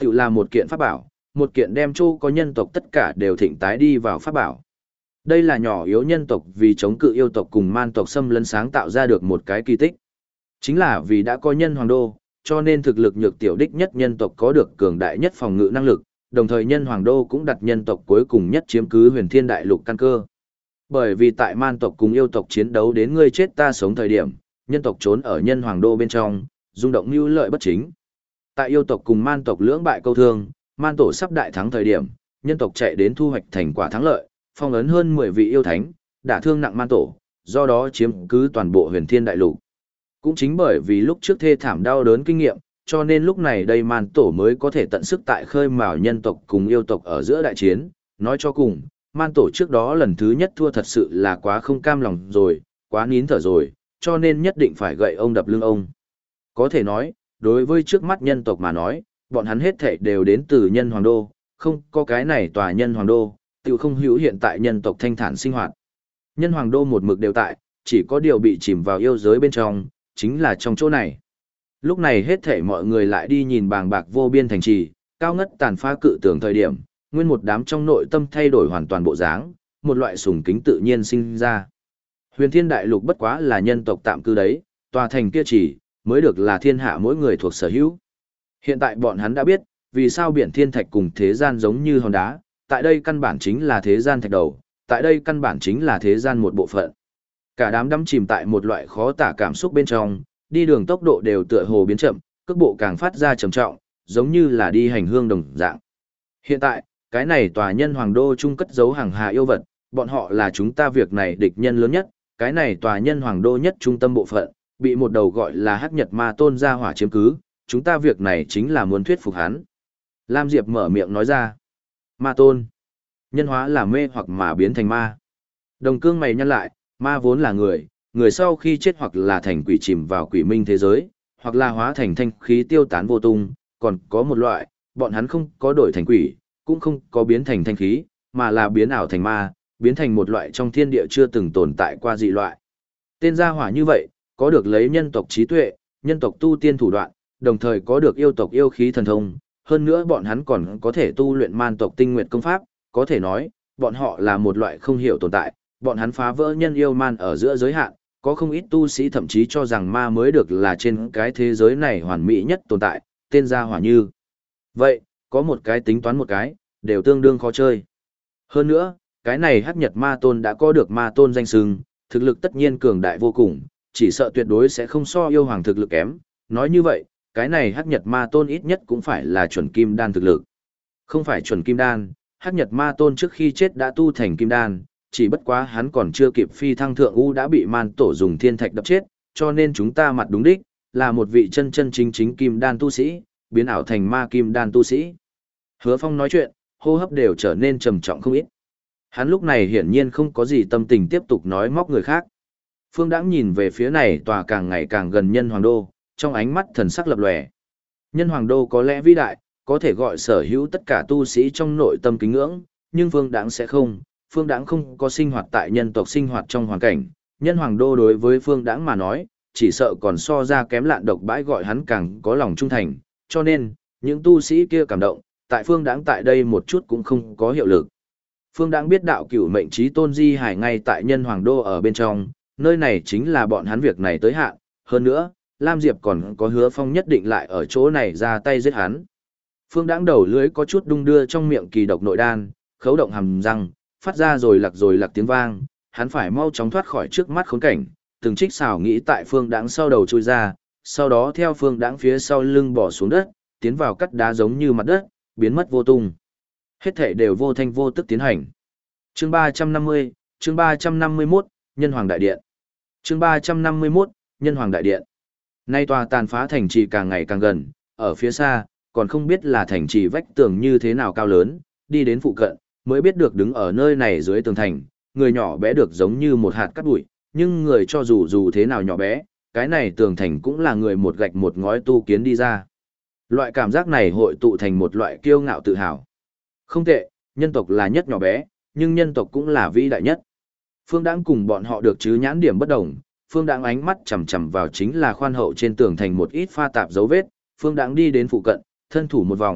tự là một kiện pháp bảo, một kiện đem châu có nhân tộc tất cả đều thịnh tái đi vào pháp bảo. Đây là nhỏ yếu nhân tộc vì chống cự yêu tộc cùng man tộc xâm lấn sáng tạo ra được một cái kỳ tích. Chính là vì đã có nhân hoàng đô, cho nên thực lực nhược tiểu đích nhất nhân tộc có được cường đại nhất phòng ngự năng lực, đồng thời nhân hoàng đô cũng đặt nhân tộc cuối cùng nhất chiếm cứ huyền thiên đại lục căn cơ. Bởi vì tại man tộc cùng yêu tộc chiến đấu đến ngươi chết ta sống thời điểm, nhân tộc trốn ở nhân hoàng đô bên trong, rung động mưu lợi bất chính. Tại yêu tộc cùng man tộc lưỡng bại câu thương, man tổ sắp đại thắng thời điểm, nhân tộc chạy đến thu hoạch thành quả thắng lợi, phong ấn hơn 10 vị yêu thánh, đả thương nặng man tổ, do đó chiếm cứ toàn bộ huyền thiên đại lục. Cũng chính bởi vì lúc trước thê thảm đau đớn kinh nghiệm, cho nên lúc này đây man tổ mới có thể tận sức tại khơi mào nhân tộc cùng yêu tộc ở giữa đại chiến. Nói cho cùng, man tổ trước đó lần thứ nhất thua thật sự là quá không cam lòng rồi, quá nín thở rồi, cho nên nhất định phải gậy ông đập lưng ông. Có thể nói, đối với trước mắt nhân tộc mà nói, bọn hắn hết thảy đều đến từ nhân hoàng đô, không có cái này tòa nhân hoàng đô, tự không hữu hiện tại nhân tộc thanh thản sinh hoạt. Nhân hoàng đô một mực đều tại, chỉ có điều bị chìm vào yêu giới bên trong, chính là trong chỗ này. Lúc này hết thảy mọi người lại đi nhìn bàng bạc vô biên thành trì, cao ngất tàn phá cự tường thời điểm, nguyên một đám trong nội tâm thay đổi hoàn toàn bộ dáng, một loại sùng kính tự nhiên sinh ra. Huyền Thiên Đại Lục bất quá là nhân tộc tạm cư đấy, tòa thành kia chỉ mới được là thiên hạ mỗi người thuộc sở hữu. Hiện tại bọn hắn đã biết, vì sao biển thiên thạch cùng thế gian giống như hòn đá, tại đây căn bản chính là thế gian thạch đầu, tại đây căn bản chính là thế gian một bộ phận. Cả đám đắm chìm tại một loại khó tả cảm xúc bên trong, đi đường tốc độ đều tựa hồ biến chậm, cước bộ càng phát ra trầm trọng, giống như là đi hành hương đồng dạng. Hiện tại, cái này tòa nhân hoàng đô trung cất giấu hàng hà yêu vật, bọn họ là chúng ta việc này địch nhân lớn nhất, cái này tòa nhân hoàng đô nhất trung tâm bộ phận, bị một đầu gọi là Hắc Nhật Ma Tôn ra hỏa chiếm cứ, chúng ta việc này chính là muốn thuyết phục hắn. Lam Diệp mở miệng nói ra. Ma Tôn. Nhân hóa là mê hoặc mà biến thành ma. Đồng cương mày nhăn lại, ma vốn là người, người sau khi chết hoặc là thành quỷ chìm vào quỷ minh thế giới, hoặc là hóa thành thanh khí tiêu tán vô tung, còn có một loại, bọn hắn không có đổi thành quỷ, cũng không có biến thành thanh khí, mà là biến ảo thành ma, biến thành một loại trong thiên địa chưa từng tồn tại qua dị loại. Tên gia hỏa như vậy, có được lấy nhân tộc trí tuệ, nhân tộc tu tiên thủ đoạn, đồng thời có được yêu tộc yêu khí thần thông, hơn nữa bọn hắn còn có thể tu luyện man tộc tinh nguyệt công pháp, có thể nói, bọn họ là một loại không hiểu tồn tại, bọn hắn phá vỡ nhân yêu man ở giữa giới hạn, có không ít tu sĩ thậm chí cho rằng ma mới được là trên cái thế giới này hoàn mỹ nhất tồn tại, tên gia hỏa như. Vậy, có một cái tính toán một cái, đều tương đương khó chơi. Hơn nữa, cái này Hắc Nhật Ma Tôn đã có được Ma Tôn danh xưng, thực lực tất nhiên cường đại vô cùng, chỉ sợ tuyệt đối sẽ không so yêu hoàng thực lực kém. Nói như vậy, cái này Hắc Nhật Ma Tôn ít nhất cũng phải là chuẩn kim đan thực lực. Không phải chuẩn kim đan, Hắc Nhật Ma Tôn trước khi chết đã tu thành kim đan, chỉ bất quá hắn còn chưa kịp phi thăng thượng u đã bị man tổ dùng thiên thạch đập chết, cho nên chúng ta mặt đúng đích, là một vị chân chân chính chính kim đan tu sĩ, biến ảo thành ma kim đan tu sĩ. Hứa Phong nói chuyện, hô hấp đều trở nên trầm trọng không ít. Hắn lúc này hiển nhiên không có gì tâm tình tiếp tục nói móc người khác. Phương Đãng nhìn về phía này tòa càng ngày càng gần nhân hoàng đô, trong ánh mắt thần sắc lập lòe. Nhân hoàng đô có lẽ vĩ đại, có thể gọi sở hữu tất cả tu sĩ trong nội tâm kính ngưỡng, nhưng Phương Đãng sẽ không. Phương Đãng không có sinh hoạt tại nhân tộc sinh hoạt trong hoàn cảnh, nhân hoàng đô đối với Phương Đãng mà nói, chỉ sợ còn so ra kém lạn độc bãi gọi hắn càng có lòng trung thành, cho nên, những tu sĩ kia cảm động, tại Phương Đãng tại đây một chút cũng không có hiệu lực. Phương Đãng biết đạo cửu mệnh trí tôn di hải ngay tại nhân hoàng đô ở bên trong, nơi này chính là bọn hắn việc này tới hạn, hơn nữa, Lam Diệp còn có Hứa Phong nhất định lại ở chỗ này ra tay giết hắn. Phương Đãng đầu lưỡi có chút đung đưa trong miệng kỳ độc nội đan, khấu động hàm răng, phát ra rồi lạc tiếng vang, hắn phải mau chóng thoát khỏi trước mắt khốn cảnh, từng trích xảo nghĩ tại Phương Đãng sau đầu chui ra, sau đó theo Phương Đãng phía sau lưng bỏ xuống đất, tiến vào cắt đá giống như mặt đất, biến mất vô tung. Hết thể đều vô thanh vô tức tiến hành. Chương 350, chương 351, Nhân Hoàng Đại Điện. Chương 351, Nhân Hoàng Đại Điện. Nay tòa tàn phá thành trì càng ngày càng gần, ở phía xa, còn không biết là thành trì vách tường như thế nào cao lớn, đi đến phụ cận, mới biết được đứng ở nơi này dưới tường thành, người nhỏ bé được giống như một hạt cát bụi, nhưng người cho dù thế nào nhỏ bé, cái này tường thành cũng là người một gạch một ngói tu kiến đi ra. Loại cảm giác này hội tụ thành một loại kiêu ngạo tự hào. Không tệ, nhân tộc là nhất nhỏ bé, nhưng nhân tộc cũng là vĩ đại nhất. Phương Đãng cùng bọn họ được chứ nhãn điểm bất đồng, Phương Đãng ánh mắt chằm chằm vào chính là khoan hậu trên tường thành một ít pha tạp dấu vết, Phương Đãng đi đến phụ cận, thân thủ một vòng,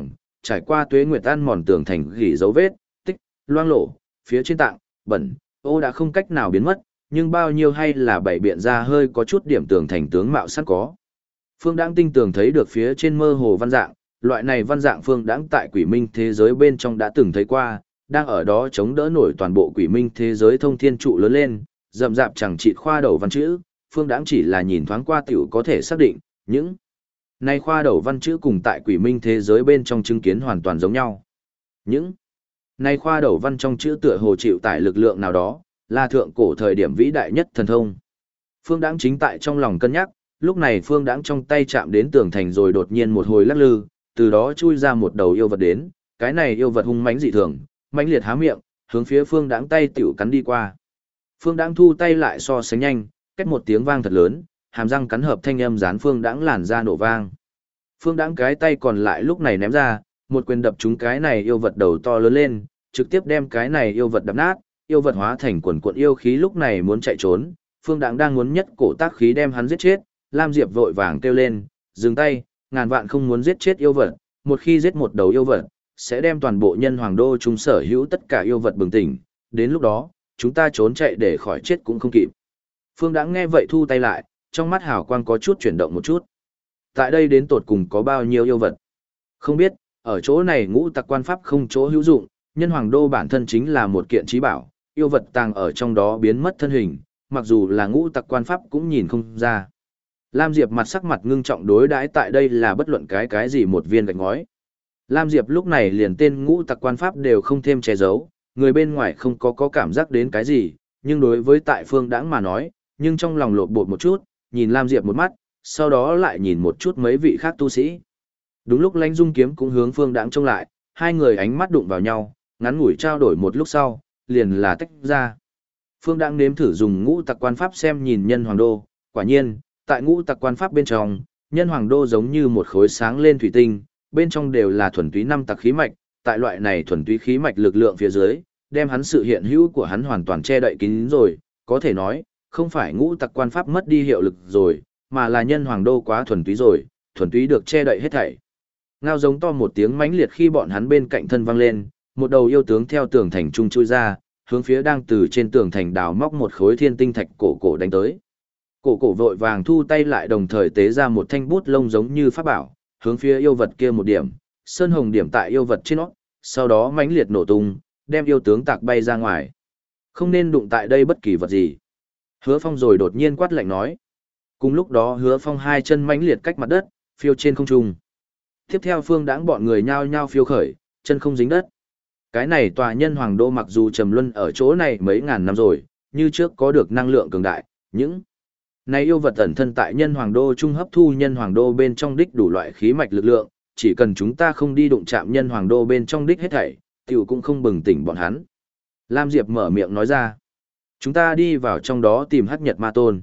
trải qua tuế nguyệt ăn mòn tường thành gỉ dấu vết, tích, loang lổ, phía trên tạng, bẩn, ô đã không cách nào biến mất, nhưng bao nhiêu hay là bảy biện ra hơi có chút điểm tường thành tướng mạo sẵn có. Phương Đãng tinh tường thấy được phía trên mơ hồ văn dạng, loại này văn dạng Phương Đãng tại quỷ minh thế giới bên trong đã từng thấy qua, đang ở đó chống đỡ nổi toàn bộ quỷ minh thế giới thông thiên trụ lớn lên, rậm rạp chẳng chịt khoa đầu văn chữ, Phương Đãng chỉ là nhìn thoáng qua tiểu có thể xác định, những này khoa đầu văn chữ cùng tại quỷ minh thế giới bên trong chứng kiến hoàn toàn giống nhau. Những này khoa đầu văn trong chữ tựa hồ chịu tải lực lượng nào đó, là thượng cổ thời điểm vĩ đại nhất thần thông. Phương Đãng chính tại trong lòng cân nhắc, lúc này Phương Đãng trong tay chạm đến tường thành rồi đột nhiên một hồi lắc lư, từ đó chui ra một đầu yêu vật đến, cái này yêu vật hung mãnh dị thường, mãnh liệt há miệng, hướng phía Phương Đãng tay tiểu cắn đi qua. Phương Đãng thu tay lại so sánh nhanh, két một tiếng vang thật lớn, hàm răng cắn hợp thanh âm dán Phương Đãng làn ra nổ vang. Phương Đãng cái tay còn lại lúc này ném ra, một quyền đập trúng cái này yêu vật đầu to lớn lên, trực tiếp đem cái này yêu vật đập nát, yêu vật hóa thành quần cuộn yêu khí lúc này muốn chạy trốn, Phương Đãng đang muốn nhất cổ tác khí đem hắn giết chết, Lam Diệp vội vàng kêu lên, dừng tay, ngàn vạn không muốn giết chết yêu vật, một khi giết một đầu yêu vật, sẽ đem toàn bộ nhân hoàng đô chúng sở hữu tất cả yêu vật bừng tỉnh, đến lúc đó, chúng ta trốn chạy để khỏi chết cũng không kịp. Phương Đãng nghe vậy thu tay lại, trong mắt hào quang có chút chuyển động một chút. Tại đây đến tột cùng có bao nhiêu yêu vật? Không biết, ở chỗ này ngũ tặc quan pháp không chỗ hữu dụng, nhân hoàng đô bản thân chính là một kiện trí bảo, yêu vật tàng ở trong đó biến mất thân hình, mặc dù là ngũ tặc quan pháp cũng nhìn không ra. Lam Diệp mặt sắc mặt ngưng trọng đối đãi tại đây là bất luận cái gì một viên gạch ngói. Lam Diệp lúc này liền tên ngũ tặc quan pháp đều không thêm che giấu, người bên ngoài không có cảm giác đến cái gì, nhưng đối với tại Phương Đãng mà nói, nhưng trong lòng lộn bột một chút, nhìn Lam Diệp một mắt, sau đó lại nhìn một chút mấy vị khác tu sĩ. Đúng lúc Lãnh Dung Kiếm cũng hướng Phương Đãng trông lại, hai người ánh mắt đụng vào nhau, ngắn ngủi trao đổi một lúc sau, liền là tách ra. Phương Đãng nếm thử dùng ngũ tặc quan pháp xem nhìn nhân hoàng đô, quả nhiên, tại ngũ tặc quan pháp bên trong, nhân hoàng đô giống như một khối sáng lên thủy tinh, bên trong đều là thuần túy năm tặc khí mạch, tại loại này thuần túy khí mạch lực lượng phía dưới, đem hắn sự hiện hữu của hắn hoàn toàn che đậy kín rồi, có thể nói, không phải ngũ tặc quan pháp mất đi hiệu lực rồi, mà là nhân hoàng đô quá thuần túy rồi, thuần túy được che đậy hết thảy. Ngao giống to một tiếng mãnh liệt khi bọn hắn bên cạnh thân vang lên, một đầu yêu tướng theo tường thành trung chui ra, hướng phía đang từ trên tường thành đào móc một khối thiên tinh thạch cổ đánh tới. Cổ vội vàng thu tay lại đồng thời tế ra một thanh bút lông giống như pháp bảo, hướng phía yêu vật kia một điểm, sơn hồng điểm tại yêu vật trên nó, sau đó mãnh liệt nổ tung, đem yêu tướng tạc bay ra ngoài. Không nên đụng tại đây bất kỳ vật gì. Hứa Phong rồi đột nhiên quát lạnh nói. Cùng lúc đó Hứa Phong hai chân mãnh liệt cách mặt đất, phiêu trên không trung. Tiếp theo Phương Đãng bọn người nhao nhao phiêu khởi, chân không dính đất. Cái này tòa nhân hoàng đô mặc dù trầm luân ở chỗ này mấy ngàn năm rồi, như trước có được năng lượng cường đại, những này yêu vật ẩn thân tại nhân hoàng đô trung hấp thu nhân hoàng đô bên trong đích đủ loại khí mạch lực lượng, chỉ cần chúng ta không đi đụng chạm nhân hoàng đô bên trong đích hết thảy, tiểu cũng không bừng tỉnh bọn hắn. Lam Diệp mở miệng nói ra, chúng ta đi vào trong đó tìm Hắc Nhật Ma Tôn.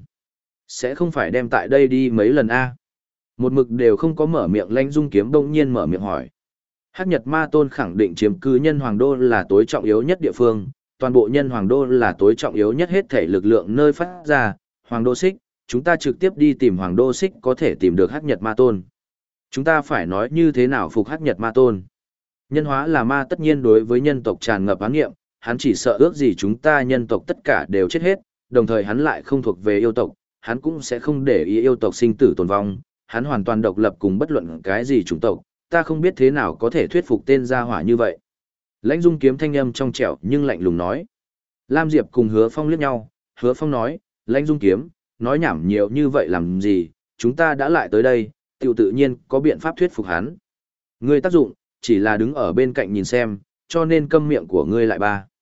Sẽ không phải đem tại đây đi mấy lần a? Một mực đều không có mở miệng Lãnh Dung Kiếm bỗng nhiên mở miệng hỏi. Hắc Nhật Ma Tôn khẳng định chiếm cứ nhân hoàng đô là tối trọng yếu nhất địa phương, toàn bộ nhân hoàng đô là tối trọng yếu nhất hết thể lực lượng nơi phát ra, hoàng đô xích, chúng ta trực tiếp đi tìm hoàng đô xích có thể tìm được Hắc Nhật Ma Tôn. Chúng ta phải nói như thế nào phục Hắc Nhật Ma Tôn? Nhân hóa là ma tất nhiên đối với nhân tộc tràn ngập ám nghiệm, hắn chỉ sợ ước gì chúng ta nhân tộc tất cả đều chết hết, đồng thời hắn lại không thuộc về yêu tộc, hắn cũng sẽ không để ý yêu tộc sinh tử tồn vong, hắn hoàn toàn độc lập cùng bất luận cái gì chủng tộc, ta không biết thế nào có thể thuyết phục tên gia hỏa như vậy. Lãnh Dung Kiếm thanh âm trong trẻo nhưng lạnh lùng nói. Lam Diệp cùng Hứa Phong liếc nhau, Hứa Phong nói, Lãnh Dung Kiếm, nói nhảm nhiều như vậy làm gì, chúng ta đã lại tới đây, tự nhiên có biện pháp thuyết phục hắn. Ngươi tác dụng, chỉ là đứng ở bên cạnh nhìn xem, cho nên câm miệng của ngươi lại ba.